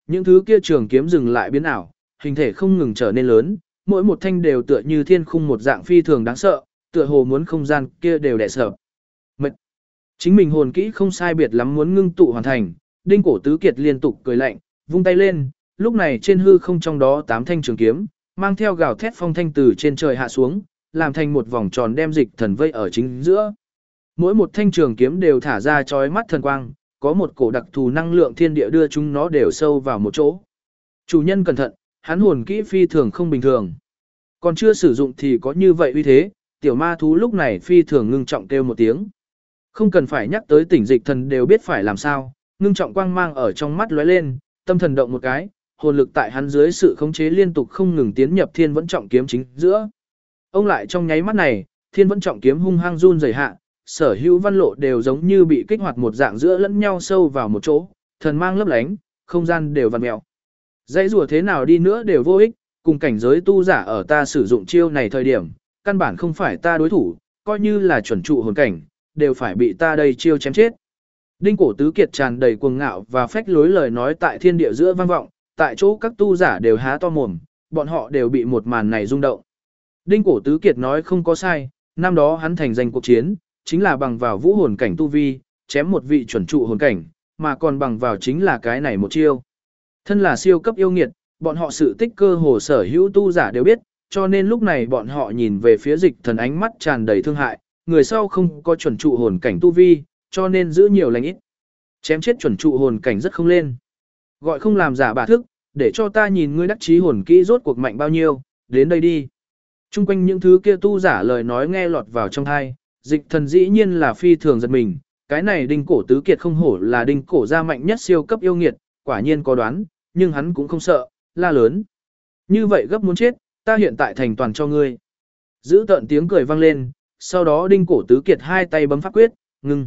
những thứ kia trường kiếm dừng lại biến ảo, hình thể không ngừng trở nên lớn, mỗi một thanh đều tựa như thiên khung một dạng phi thường đáng sợ, tựa hồ muốn không gian kia đều đè sợ. Mệt. Chính mình hồn kỹ không sai biệt lắm muốn ngưng tụ hoàn thành, Đinh Cổ Tứ Kiệt liên tục cười lạnh, vung tay lên, lúc này trên hư không trong đó 8 thanh trường kiếm, mang theo gào thét phong thanh từ trên trời hạ xuống, làm thành một vòng tròn đem Dịch Thần vây ở chính giữa. Mỗi một thanh trường kiếm đều thả ra chói mắt thần quang, có một cổ đặc thù năng lượng thiên địa đưa chúng nó đều sâu vào một chỗ. Chủ nhân cẩn thận, hắn hồn kỹ phi thường không bình thường. Còn chưa sử dụng thì có như vậy uy thế, tiểu ma thú lúc này phi thường ngưng trọng kêu một tiếng. Không cần phải nhắc tới tỉnh Dịch Thần đều biết phải làm sao, ngưng trọng quang mang ở trong mắt lóe lên, tâm thần động một cái, hồn lực tại hắn dưới sự khống chế liên tục không ngừng tiến nhập Thiên Vẫn Trọng kiếm chính giữa. Ông lại trong nháy mắt này, Thiên Vẫn Trọng kiếm hung hăng run rẩy hạ, sở hữu văn lộ đều giống như bị kích hoạt một dạng giữa lẫn nhau sâu vào một chỗ, thần mang lấp lánh, không gian đều vặn mèo. Dãy rùa thế nào đi nữa đều vô ích, cùng cảnh giới tu giả ở ta sử dụng chiêu này thời điểm, căn bản không phải ta đối thủ, coi như là chuẩn trụ hồn cảnh, đều phải bị ta đây chiêu chém chết. Đinh Cổ Tứ Kiệt tràn đầy cuồng ngạo và phách lối lời nói tại thiên địa giữa vang vọng, tại chỗ các tu giả đều há to mồm, bọn họ đều bị một màn này rung động. Đinh Cổ Tứ Kiệt nói không có sai, năm đó hắn thành danh cuộc chiến, chính là bằng vào vũ hồn cảnh tu vi, chém một vị chuẩn trụ hồn cảnh, mà còn bằng vào chính là cái này một chiêu. Thân là siêu cấp yêu nghiệt, bọn họ sự tích cơ hồ sở hữu tu giả đều biết, cho nên lúc này bọn họ nhìn về phía Dịch Thần ánh mắt tràn đầy thương hại, người sau không có chuẩn trụ hồn cảnh tu vi, cho nên giữ nhiều lành ít. Chém chết chuẩn trụ hồn cảnh rất không lên. Gọi không làm giả bà thức, để cho ta nhìn ngươi đắc chí hồn kỹ rốt cuộc mạnh bao nhiêu, đến đây đi. Trung quanh những thứ kia tu giả lời nói nghe lọt vào trong tai, Dịch Thần dĩ nhiên là phi thường giật mình, cái này Đinh Cổ Tứ Kiệt không hổ là Đinh Cổ gia mạnh nhất siêu cấp yêu nghiệt, quả nhiên có đoán, nhưng hắn cũng không sợ, la lớn. Như vậy gấp muốn chết, ta hiện tại thành toàn cho ngươi. Giữ tợn tiếng cười vang lên, sau đó Đinh Cổ Tứ Kiệt hai tay bấm pháp quyết, ngưng.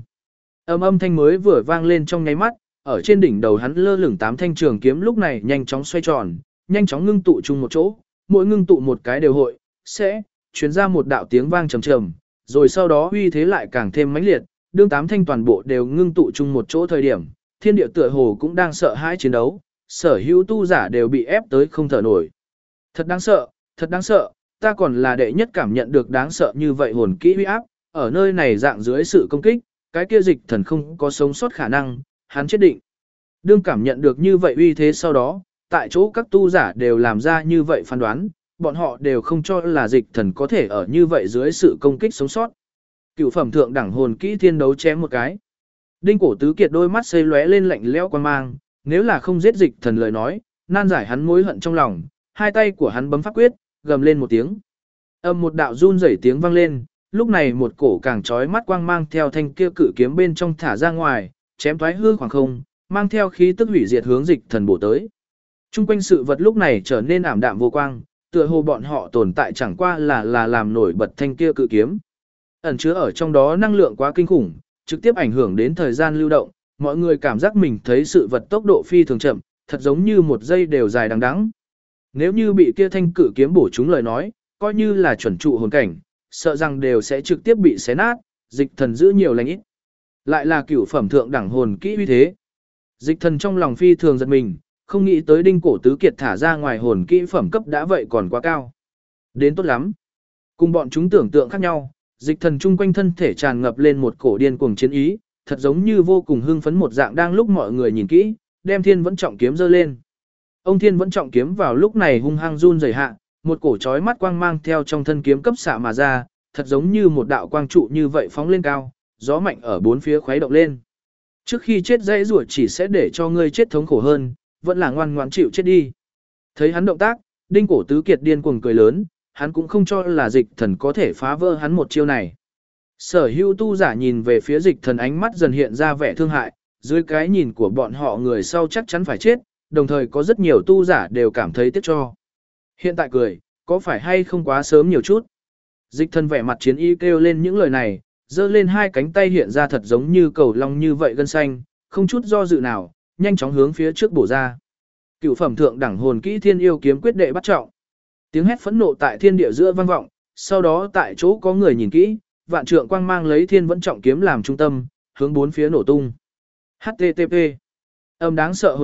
Âm thanh mới vừa vang lên trong nháy mắt, ở trên đỉnh đầu hắn lơ lửng 8 thanh trường kiếm lúc này nhanh chóng xoay tròn, nhanh chóng ngưng tụ chung một chỗ, mỗi ngưng tụ một cái đều hội, sẽ truyền ra một đạo tiếng vang trầm trầm, rồi sau đó uy thế lại càng thêm mãnh liệt, đương 8 thanh toàn bộ đều ngưng tụ chung một chỗ thời điểm, thiên địa tựa hồ cũng đang sợ hãi chiến đấu, sở hữu tu giả đều bị ép tới không thở nổi. Thật đáng sợ, ta còn là đệ nhất cảm nhận được đáng sợ như vậy hồn kỹ uy áp, ở nơi này dạng dưới sự công kích, cái kia Dịch Thần không có sống sót khả năng, hắn chết định. Đương cảm nhận được như vậy uy thế sau đó, tại chỗ các tu giả đều làm ra như vậy phán đoán, bọn họ đều không cho là Dịch Thần có thể ở như vậy dưới sự công kích sống sót. Cửu phẩm thượng đẳng hồn kỹ thiên đấu chém một cái. Đinh Cổ Tứ Kiệt đôi mắt xây lóe lên lạnh lẽo quan mang, nếu là không giết Dịch Thần lời nói, nan giải hắn mối hận trong lòng, hai tay của hắn bấm pháp quyết, gầm lên một tiếng. Một đạo run rẩy tiếng vang lên, lúc này một cổ càng chói mắt quang mang theo thanh kia cự kiếm bên trong thả ra ngoài, chém thoái hư khoảng không, mang theo khí tức hủy diệt hướng Dịch Thần bổ tới. Trung quanh sự vật lúc này trở nên ảm đạm vô quang, tựa hồ bọn họ tồn tại chẳng qua là làm nổi bật thanh kia cự kiếm. Ẩn chứa ở trong đó năng lượng quá kinh khủng, trực tiếp ảnh hưởng đến thời gian lưu động, mọi người cảm giác mình thấy sự vật tốc độ phi thường chậm, thật giống như một giây đều dài đằng đẵng. Nếu như bị kia thanh cự kiếm bổ trúng lời nói, coi như là chuẩn trụ hồn cảnh, sợ rằng đều sẽ trực tiếp bị xé nát, Dịch Thần giữ nhiều lành ít. Lại là cửu phẩm thượng đẳng hồn kỹ uy thế. Dịch Thần trong lòng phi thường giật mình, không nghĩ tới Đinh Cổ Tứ Kiệt thả ra ngoài hồn kỹ phẩm cấp đã vậy còn quá cao. Đến tốt lắm. Cùng bọn chúng tưởng tượng khác nhau, Dịch Thần chung quanh thân thể tràn ngập lên một cổ điên cuồng chiến ý, thật giống như vô cùng hưng phấn một dạng đang lúc mọi người nhìn kỹ, đem Thiên Vẫn Trọng kiếm giơ lên. Ông Thiên Vẫn Trọng kiếm vào lúc này hung hăng run rẩy hạ, một cổ chói mắt quang mang theo trong thân kiếm cấp xạ mà ra, thật giống như một đạo quang trụ như vậy phóng lên cao, gió mạnh ở bốn phía khuấy động lên. Trước khi chết dãy rủa chỉ sẽ để cho ngươi chết thống khổ hơn, vẫn là ngoan ngoãn chịu chết đi. Thấy hắn động tác, Đinh Cổ Tứ Kiệt điên cuồng cười lớn, hắn cũng không cho là Dịch Thần có thể phá vỡ hắn một chiêu này. Sở hữu tu giả nhìn về phía Dịch Thần ánh mắt dần hiện ra vẻ thương hại, dưới cái nhìn của bọn họ người sau chắc chắn phải chết, đồng thời có rất nhiều tu giả đều cảm thấy tiếc cho. Hiện tại cười, có phải hay không quá sớm nhiều chút? Dịch Thần vẻ mặt chiến ý kêu lên những lời này, giơ lên hai cánh tay hiện ra thật giống như cầu long như vậy gân xanh, không chút do dự nào, nhanh chóng hướng phía trước bổ ra. Cửu phẩm thượng đẳng hồn kỹ Thiên Yêu kiếm quyết đệ bắt trọng. Tiếng hét phẫn nộ tại thiên địa giữa vang vọng, sau đó tại chỗ có người nhìn kỹ, vạn trượng quang mang lấy Thiên Vẫn Trọng kiếm làm trung tâm, hướng bốn phía nổ tung. http. Đáng sợ hồn lực,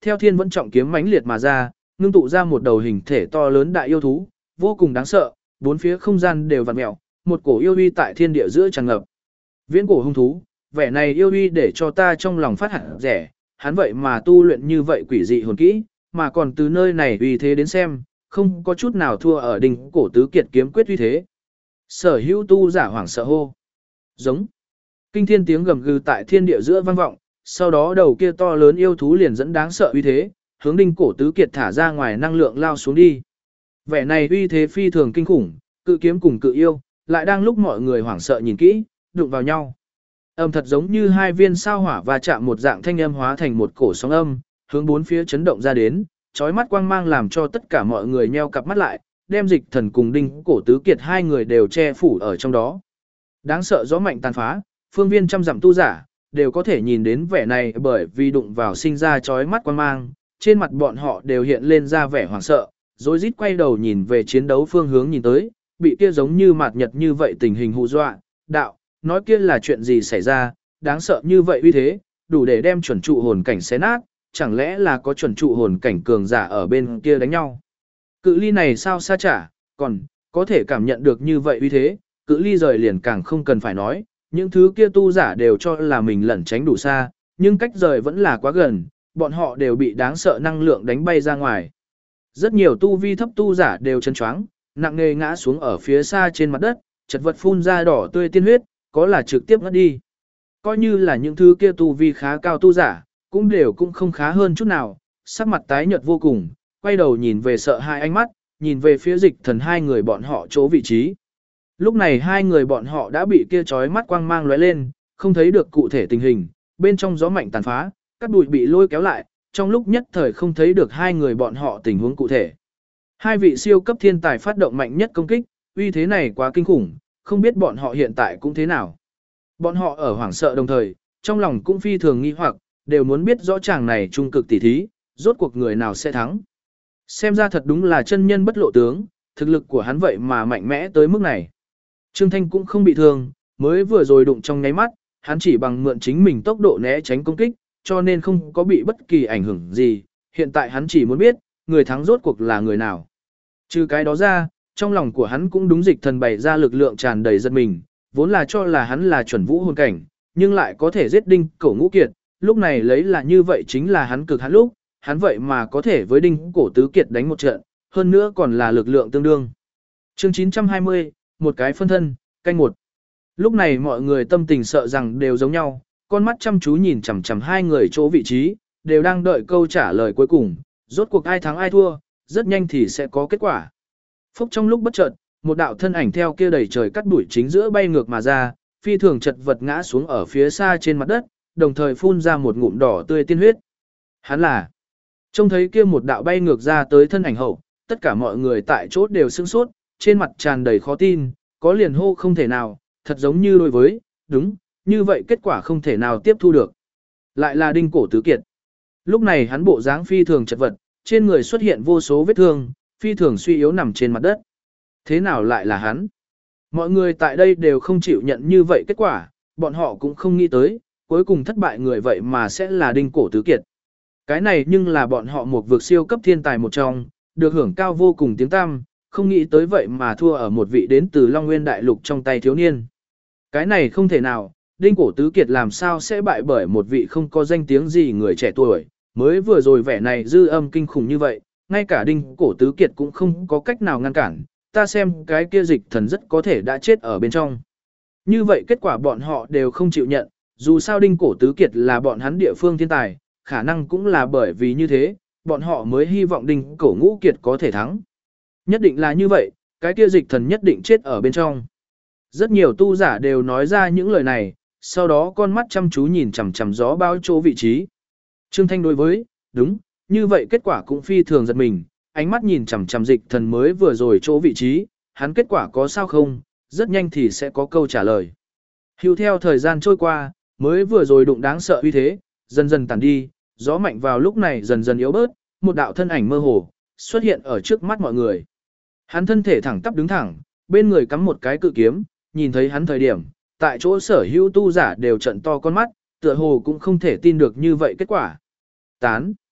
theo thiên vẫn trọng kiếm mãnh liệt mà ra, ngưng tụ ra một đầu hình thể to lớn đại yêu thú, vô cùng đáng sợ, bốn phía không gian đều vặn mèo, một cổ yêu uy tại thiên địa giữa tràn ngập. Viễn cổ hung thú, vẻ này yêu uy để cho ta trong lòng phát hẳn rẻ, hắn vậy mà tu luyện như vậy quỷ dị hồn kỹ, mà còn từ nơi này uy thế đến xem, không có chút nào thua ở đỉnh cổ tứ kiệt kiếm quyết uy thế. Sở hữu tu giả hoảng sợ hô. Giống. Kinh thiên tiếng gầm gừ tại thiên địa giữa vang vọng, sau đó đầu kia to lớn yêu thú liền dẫn đáng sợ uy thế, hướng đinh cổ tứ kiệt thả ra ngoài năng lượng lao xuống đi. Vẻ này uy thế phi thường kinh khủng, cự kiếm cùng cự yêu, lại đang lúc mọi người hoảng sợ nhìn kỹ, đụng vào nhau. Âm thật giống như hai viên sao hỏa va chạm một dạng thanh âm hóa thành một cổ sóng âm, hướng bốn phía chấn động ra đến, chói mắt quang mang làm cho tất cả mọi người nheo cặp mắt lại, đem Dịch Thần cùng đinh cổ tứ kiệt hai người đều che phủ ở trong đó. Đáng sợ gió mạnh tàn phá, phương viên trăm dặm tu giả, đều có thể nhìn đến vẻ này bởi vì đụng vào sinh ra chói mắt quang mang, trên mặt bọn họ đều hiện lên ra vẻ hoảng sợ, rối rít quay đầu nhìn về chiến đấu phương hướng nhìn tới, bị kia giống như mạt nhật như vậy tình hình hù dọa, đạo, nói kia là chuyện gì xảy ra, đáng sợ như vậy uy thế, đủ để đem chuẩn trụ hồn cảnh xé nát, chẳng lẽ là có chuẩn trụ hồn cảnh cường giả ở bên kia đánh nhau. Cự ly này sao xa chả, còn, có thể cảm nhận được như vậy uy thế, cự ly rời liền càng không cần phải nói, những thứ kia tu giả đều cho là mình lẩn tránh đủ xa, nhưng cách rời vẫn là quá gần, bọn họ đều bị đáng sợ năng lượng đánh bay ra ngoài. Rất nhiều tu vi thấp tu giả đều chân choáng, nặng nề ngã xuống ở phía xa trên mặt đất, chật vật phun ra đỏ tươi tiên huyết, có là trực tiếp ngất đi. Coi như là những thứ kia tu vi khá cao tu giả, cũng không khá hơn chút nào, sắc mặt tái nhợt vô cùng, quay đầu nhìn về sợ hai ánh mắt, nhìn về phía Dịch Thần hai người bọn họ chỗ vị trí. Lúc này hai người bọn họ đã bị kia chói mắt quang mang lóe lên, không thấy được cụ thể tình hình, bên trong gió mạnh tàn phá, các bụi bị lôi kéo lại, trong lúc nhất thời không thấy được hai người bọn họ tình huống cụ thể. Hai vị siêu cấp thiên tài phát động mạnh nhất công kích, uy thế này quá kinh khủng, không biết bọn họ hiện tại cũng thế nào. Bọn họ ở hoảng sợ đồng thời, trong lòng cũng phi thường nghi hoặc, đều muốn biết rõ chàng này trung cực tỉ thí, rốt cuộc người nào sẽ thắng. Xem ra thật đúng là chân nhân bất lộ tướng, thực lực của hắn vậy mà mạnh mẽ tới mức này. Trương Thanh cũng không bị thương, mới vừa rồi đụng trong nháy mắt, hắn chỉ bằng mượn chính mình tốc độ né tránh công kích, cho nên không có bị bất kỳ ảnh hưởng gì. Hiện tại hắn chỉ muốn biết, người thắng rốt cuộc là người nào. Trừ cái đó ra, trong lòng của hắn cũng đúng Dịch Thần bày ra lực lượng tràn đầy giật mình, vốn là cho là hắn là chuẩn vũ hồn cảnh, nhưng lại có thể giết đinh cổ ngũ kiệt, lúc này lấy là như vậy chính là hắn cực hắn lúc, hắn vậy mà có thể với đinh cổ tứ kiệt đánh một trận, hơn nữa còn là lực lượng tương đương. Chương 920, một cái phân thân, canh một. Lúc này mọi người tâm tình sợ rằng đều giống nhau, con mắt chăm chú nhìn chằm chằm hai người chỗ vị trí, đều đang đợi câu trả lời cuối cùng, rốt cuộc ai thắng ai thua, rất nhanh thì sẽ có kết quả. Phúc trong lúc bất chợt, một đạo thân ảnh theo kia đầy trời cắt đuổi chính giữa bay ngược mà ra, phi thường chật vật ngã xuống ở phía xa trên mặt đất, đồng thời phun ra một ngụm đỏ tươi tiên huyết. Hắn là. Trông thấy kia một đạo bay ngược ra tới thân ảnh hậu, tất cả mọi người tại chỗ đều sửng sốt, trên mặt tràn đầy khó tin, có liền hô không thể nào, thật giống như đối với, đúng, như vậy kết quả không thể nào tiếp thu được. Lại là đinh cổ tứ kiệt. Lúc này hắn bộ dáng phi thường chật vật, trên người xuất hiện vô số vết thương, phi thường suy yếu nằm trên mặt đất. Thế nào lại là hắn? Mọi người tại đây đều không chịu nhận như vậy kết quả, bọn họ cũng không nghĩ tới, cuối cùng thất bại người vậy mà sẽ là đinh cổ tứ kiệt. Cái này nhưng là bọn họ một vực siêu cấp thiên tài một trong, được hưởng cao vô cùng tiếng tăm, không nghĩ tới vậy mà thua ở một vị đến từ Long Nguyên Đại Lục trong tay thiếu niên. Cái này không thể nào, đinh cổ tứ kiệt làm sao sẽ bại bởi một vị không có danh tiếng gì người trẻ tuổi, mới vừa rồi vẻ này dư âm kinh khủng như vậy, ngay cả đinh cổ tứ kiệt cũng không có cách nào ngăn cản, ta xem cái kia Dịch Thần rất có thể đã chết ở bên trong. Như vậy kết quả bọn họ đều không chịu nhận, dù sao đinh cổ tứ kiệt là bọn hắn địa phương thiên tài, khả năng cũng là bởi vì như thế, bọn họ mới hy vọng đinh cổ ngũ kiệt có thể thắng. Nhất định là như vậy, cái kia Dịch Thần nhất định chết ở bên trong. Rất nhiều tu giả đều nói ra những lời này, sau đó con mắt chăm chú nhìn chằm chằm gió bao chỗ vị trí. Trương Thanh đối với, đúng, như vậy kết quả cũng phi thường giật mình, ánh mắt nhìn chằm chằm Dịch Thần mới vừa rồi chỗ vị trí, hắn kết quả có sao không, rất nhanh thì sẽ có câu trả lời. Hưu theo thời gian trôi qua, mới vừa rồi đụng đáng sợ uy thế, dần dần tàn đi, gió mạnh vào lúc này dần dần yếu bớt, một đạo thân ảnh mơ hồ xuất hiện ở trước mắt mọi người. Hắn thân thể thẳng tắp đứng thẳng, bên người cắm một cái cự kiếm, nhìn thấy hắn thời điểm, tại chỗ sở hữu tu giả đều trận to con mắt, tựa hồ cũng không thể tin được như vậy kết quả. Tán.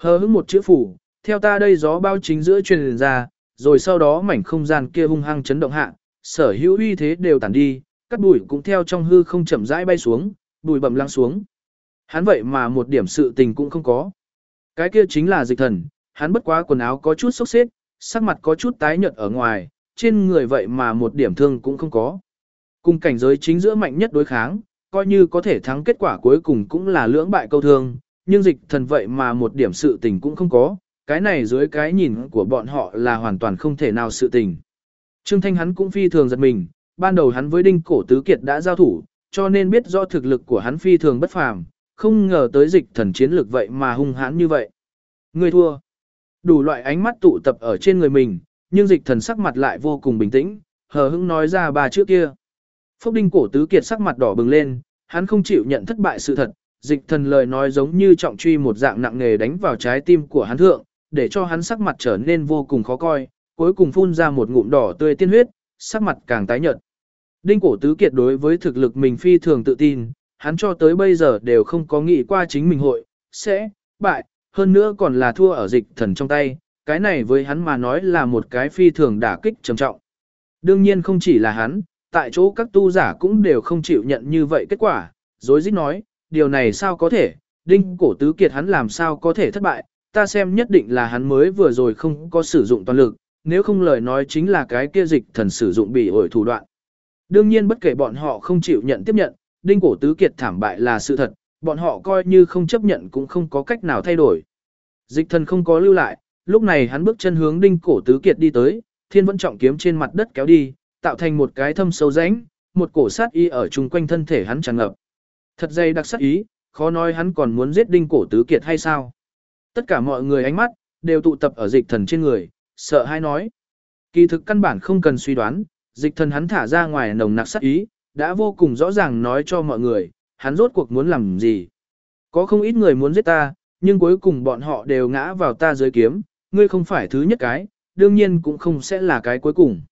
Hờ hững một chữ phủ, theo ta đây gió bao chính giữa truyền ra, rồi sau đó mảnh không gian kia hung hăng chấn động hạ, sở hữu uy thế đều tản đi, cát bụi cũng theo trong hư không chậm rãi bay xuống, bụi bẩm lắng xuống. Hắn vậy mà một điểm sự tình cũng không có. Cái kia chính là Dịch Thần, hắn bất quá quần áo có chút xốc xếch, sắc mặt có chút tái nhợt ở ngoài, trên người vậy mà một điểm thương cũng không có. Cùng cảnh giới chính giữa mạnh nhất đối kháng, coi như có thể thắng, kết quả cuối cùng cũng là lưỡng bại câu thương, nhưng Dịch Thần vậy mà một điểm sự tình cũng không có, cái này dưới cái nhìn của bọn họ là hoàn toàn không thể nào sự tình. Trương Thanh hắn cũng phi thường giật mình, ban đầu hắn với Đinh Cổ Tứ Kiệt đã giao thủ, cho nên biết rõ thực lực của hắn phi thường bất phàm, không ngờ tới Dịch Thần chiến lực vậy mà hung hãn như vậy. Người thua. Đủ loại ánh mắt tụ tập ở trên người mình, nhưng Dịch Thần sắc mặt lại vô cùng bình tĩnh, hờ hững nói ra ba chữ kia. Phúc Đinh Cổ Tứ Kiệt sắc mặt đỏ bừng lên, hắn không chịu nhận thất bại sự thật, Dịch Thần lời nói giống như trọng truy một dạng nặng nề đánh vào trái tim của hắn thượng, để cho hắn sắc mặt trở nên vô cùng khó coi, cuối cùng phun ra một ngụm đỏ tươi tiên huyết, sắc mặt càng tái nhợt. Đinh Cổ Tứ Kiệt đối với thực lực mình phi thường tự tin, hắn cho tới bây giờ đều không có nghĩ qua chính mình sẽ bại, hơn nữa còn là thua ở Dịch Thần trong tay, cái này với hắn mà nói là một cái phi thường đả kích trầm trọng. Đương nhiên không chỉ là hắn, tại chỗ các tu giả cũng đều không chịu nhận như vậy kết quả, rối rít nói, điều này sao có thể, Đinh Cổ Tứ Kiệt hắn làm sao có thể thất bại, ta xem nhất định là hắn mới vừa rồi không có sử dụng toàn lực, nếu không lời nói chính là cái kia Dịch Thần sử dụng bị ổi thủ đoạn. Đương nhiên bất kể bọn họ không chịu nhận tiếp nhận, Đinh Cổ Tứ Kiệt thảm bại là sự thật, bọn họ coi như không chấp nhận cũng không có cách nào thay đổi. Dịch Thần không có lưu lại, lúc này hắn bước chân hướng Đinh Cổ Tứ Kiệt đi tới, Thiên Vẫn trọng kiếm trên mặt đất kéo đi, tạo thành một cái thâm sâu rãnh, một cổ sát ý ở chung quanh thân thể hắn tràn ngập. Thật dày đặc sát ý, khó nói hắn còn muốn giết Đinh Cổ Tứ Kiệt hay sao? Tất cả mọi người ánh mắt đều tụ tập ở Dịch Thần trên người, sợ hãi nói. Kỳ thực căn bản không cần suy đoán, Dịch Thần hắn thả ra ngoài nồng nặc sát ý, đã vô cùng rõ ràng nói cho mọi người, hắn rốt cuộc muốn làm gì. Có không ít người muốn giết ta, nhưng cuối cùng bọn họ đều ngã vào ta dưới kiếm, ngươi không phải thứ nhất cái, đương nhiên cũng không sẽ là cái cuối cùng.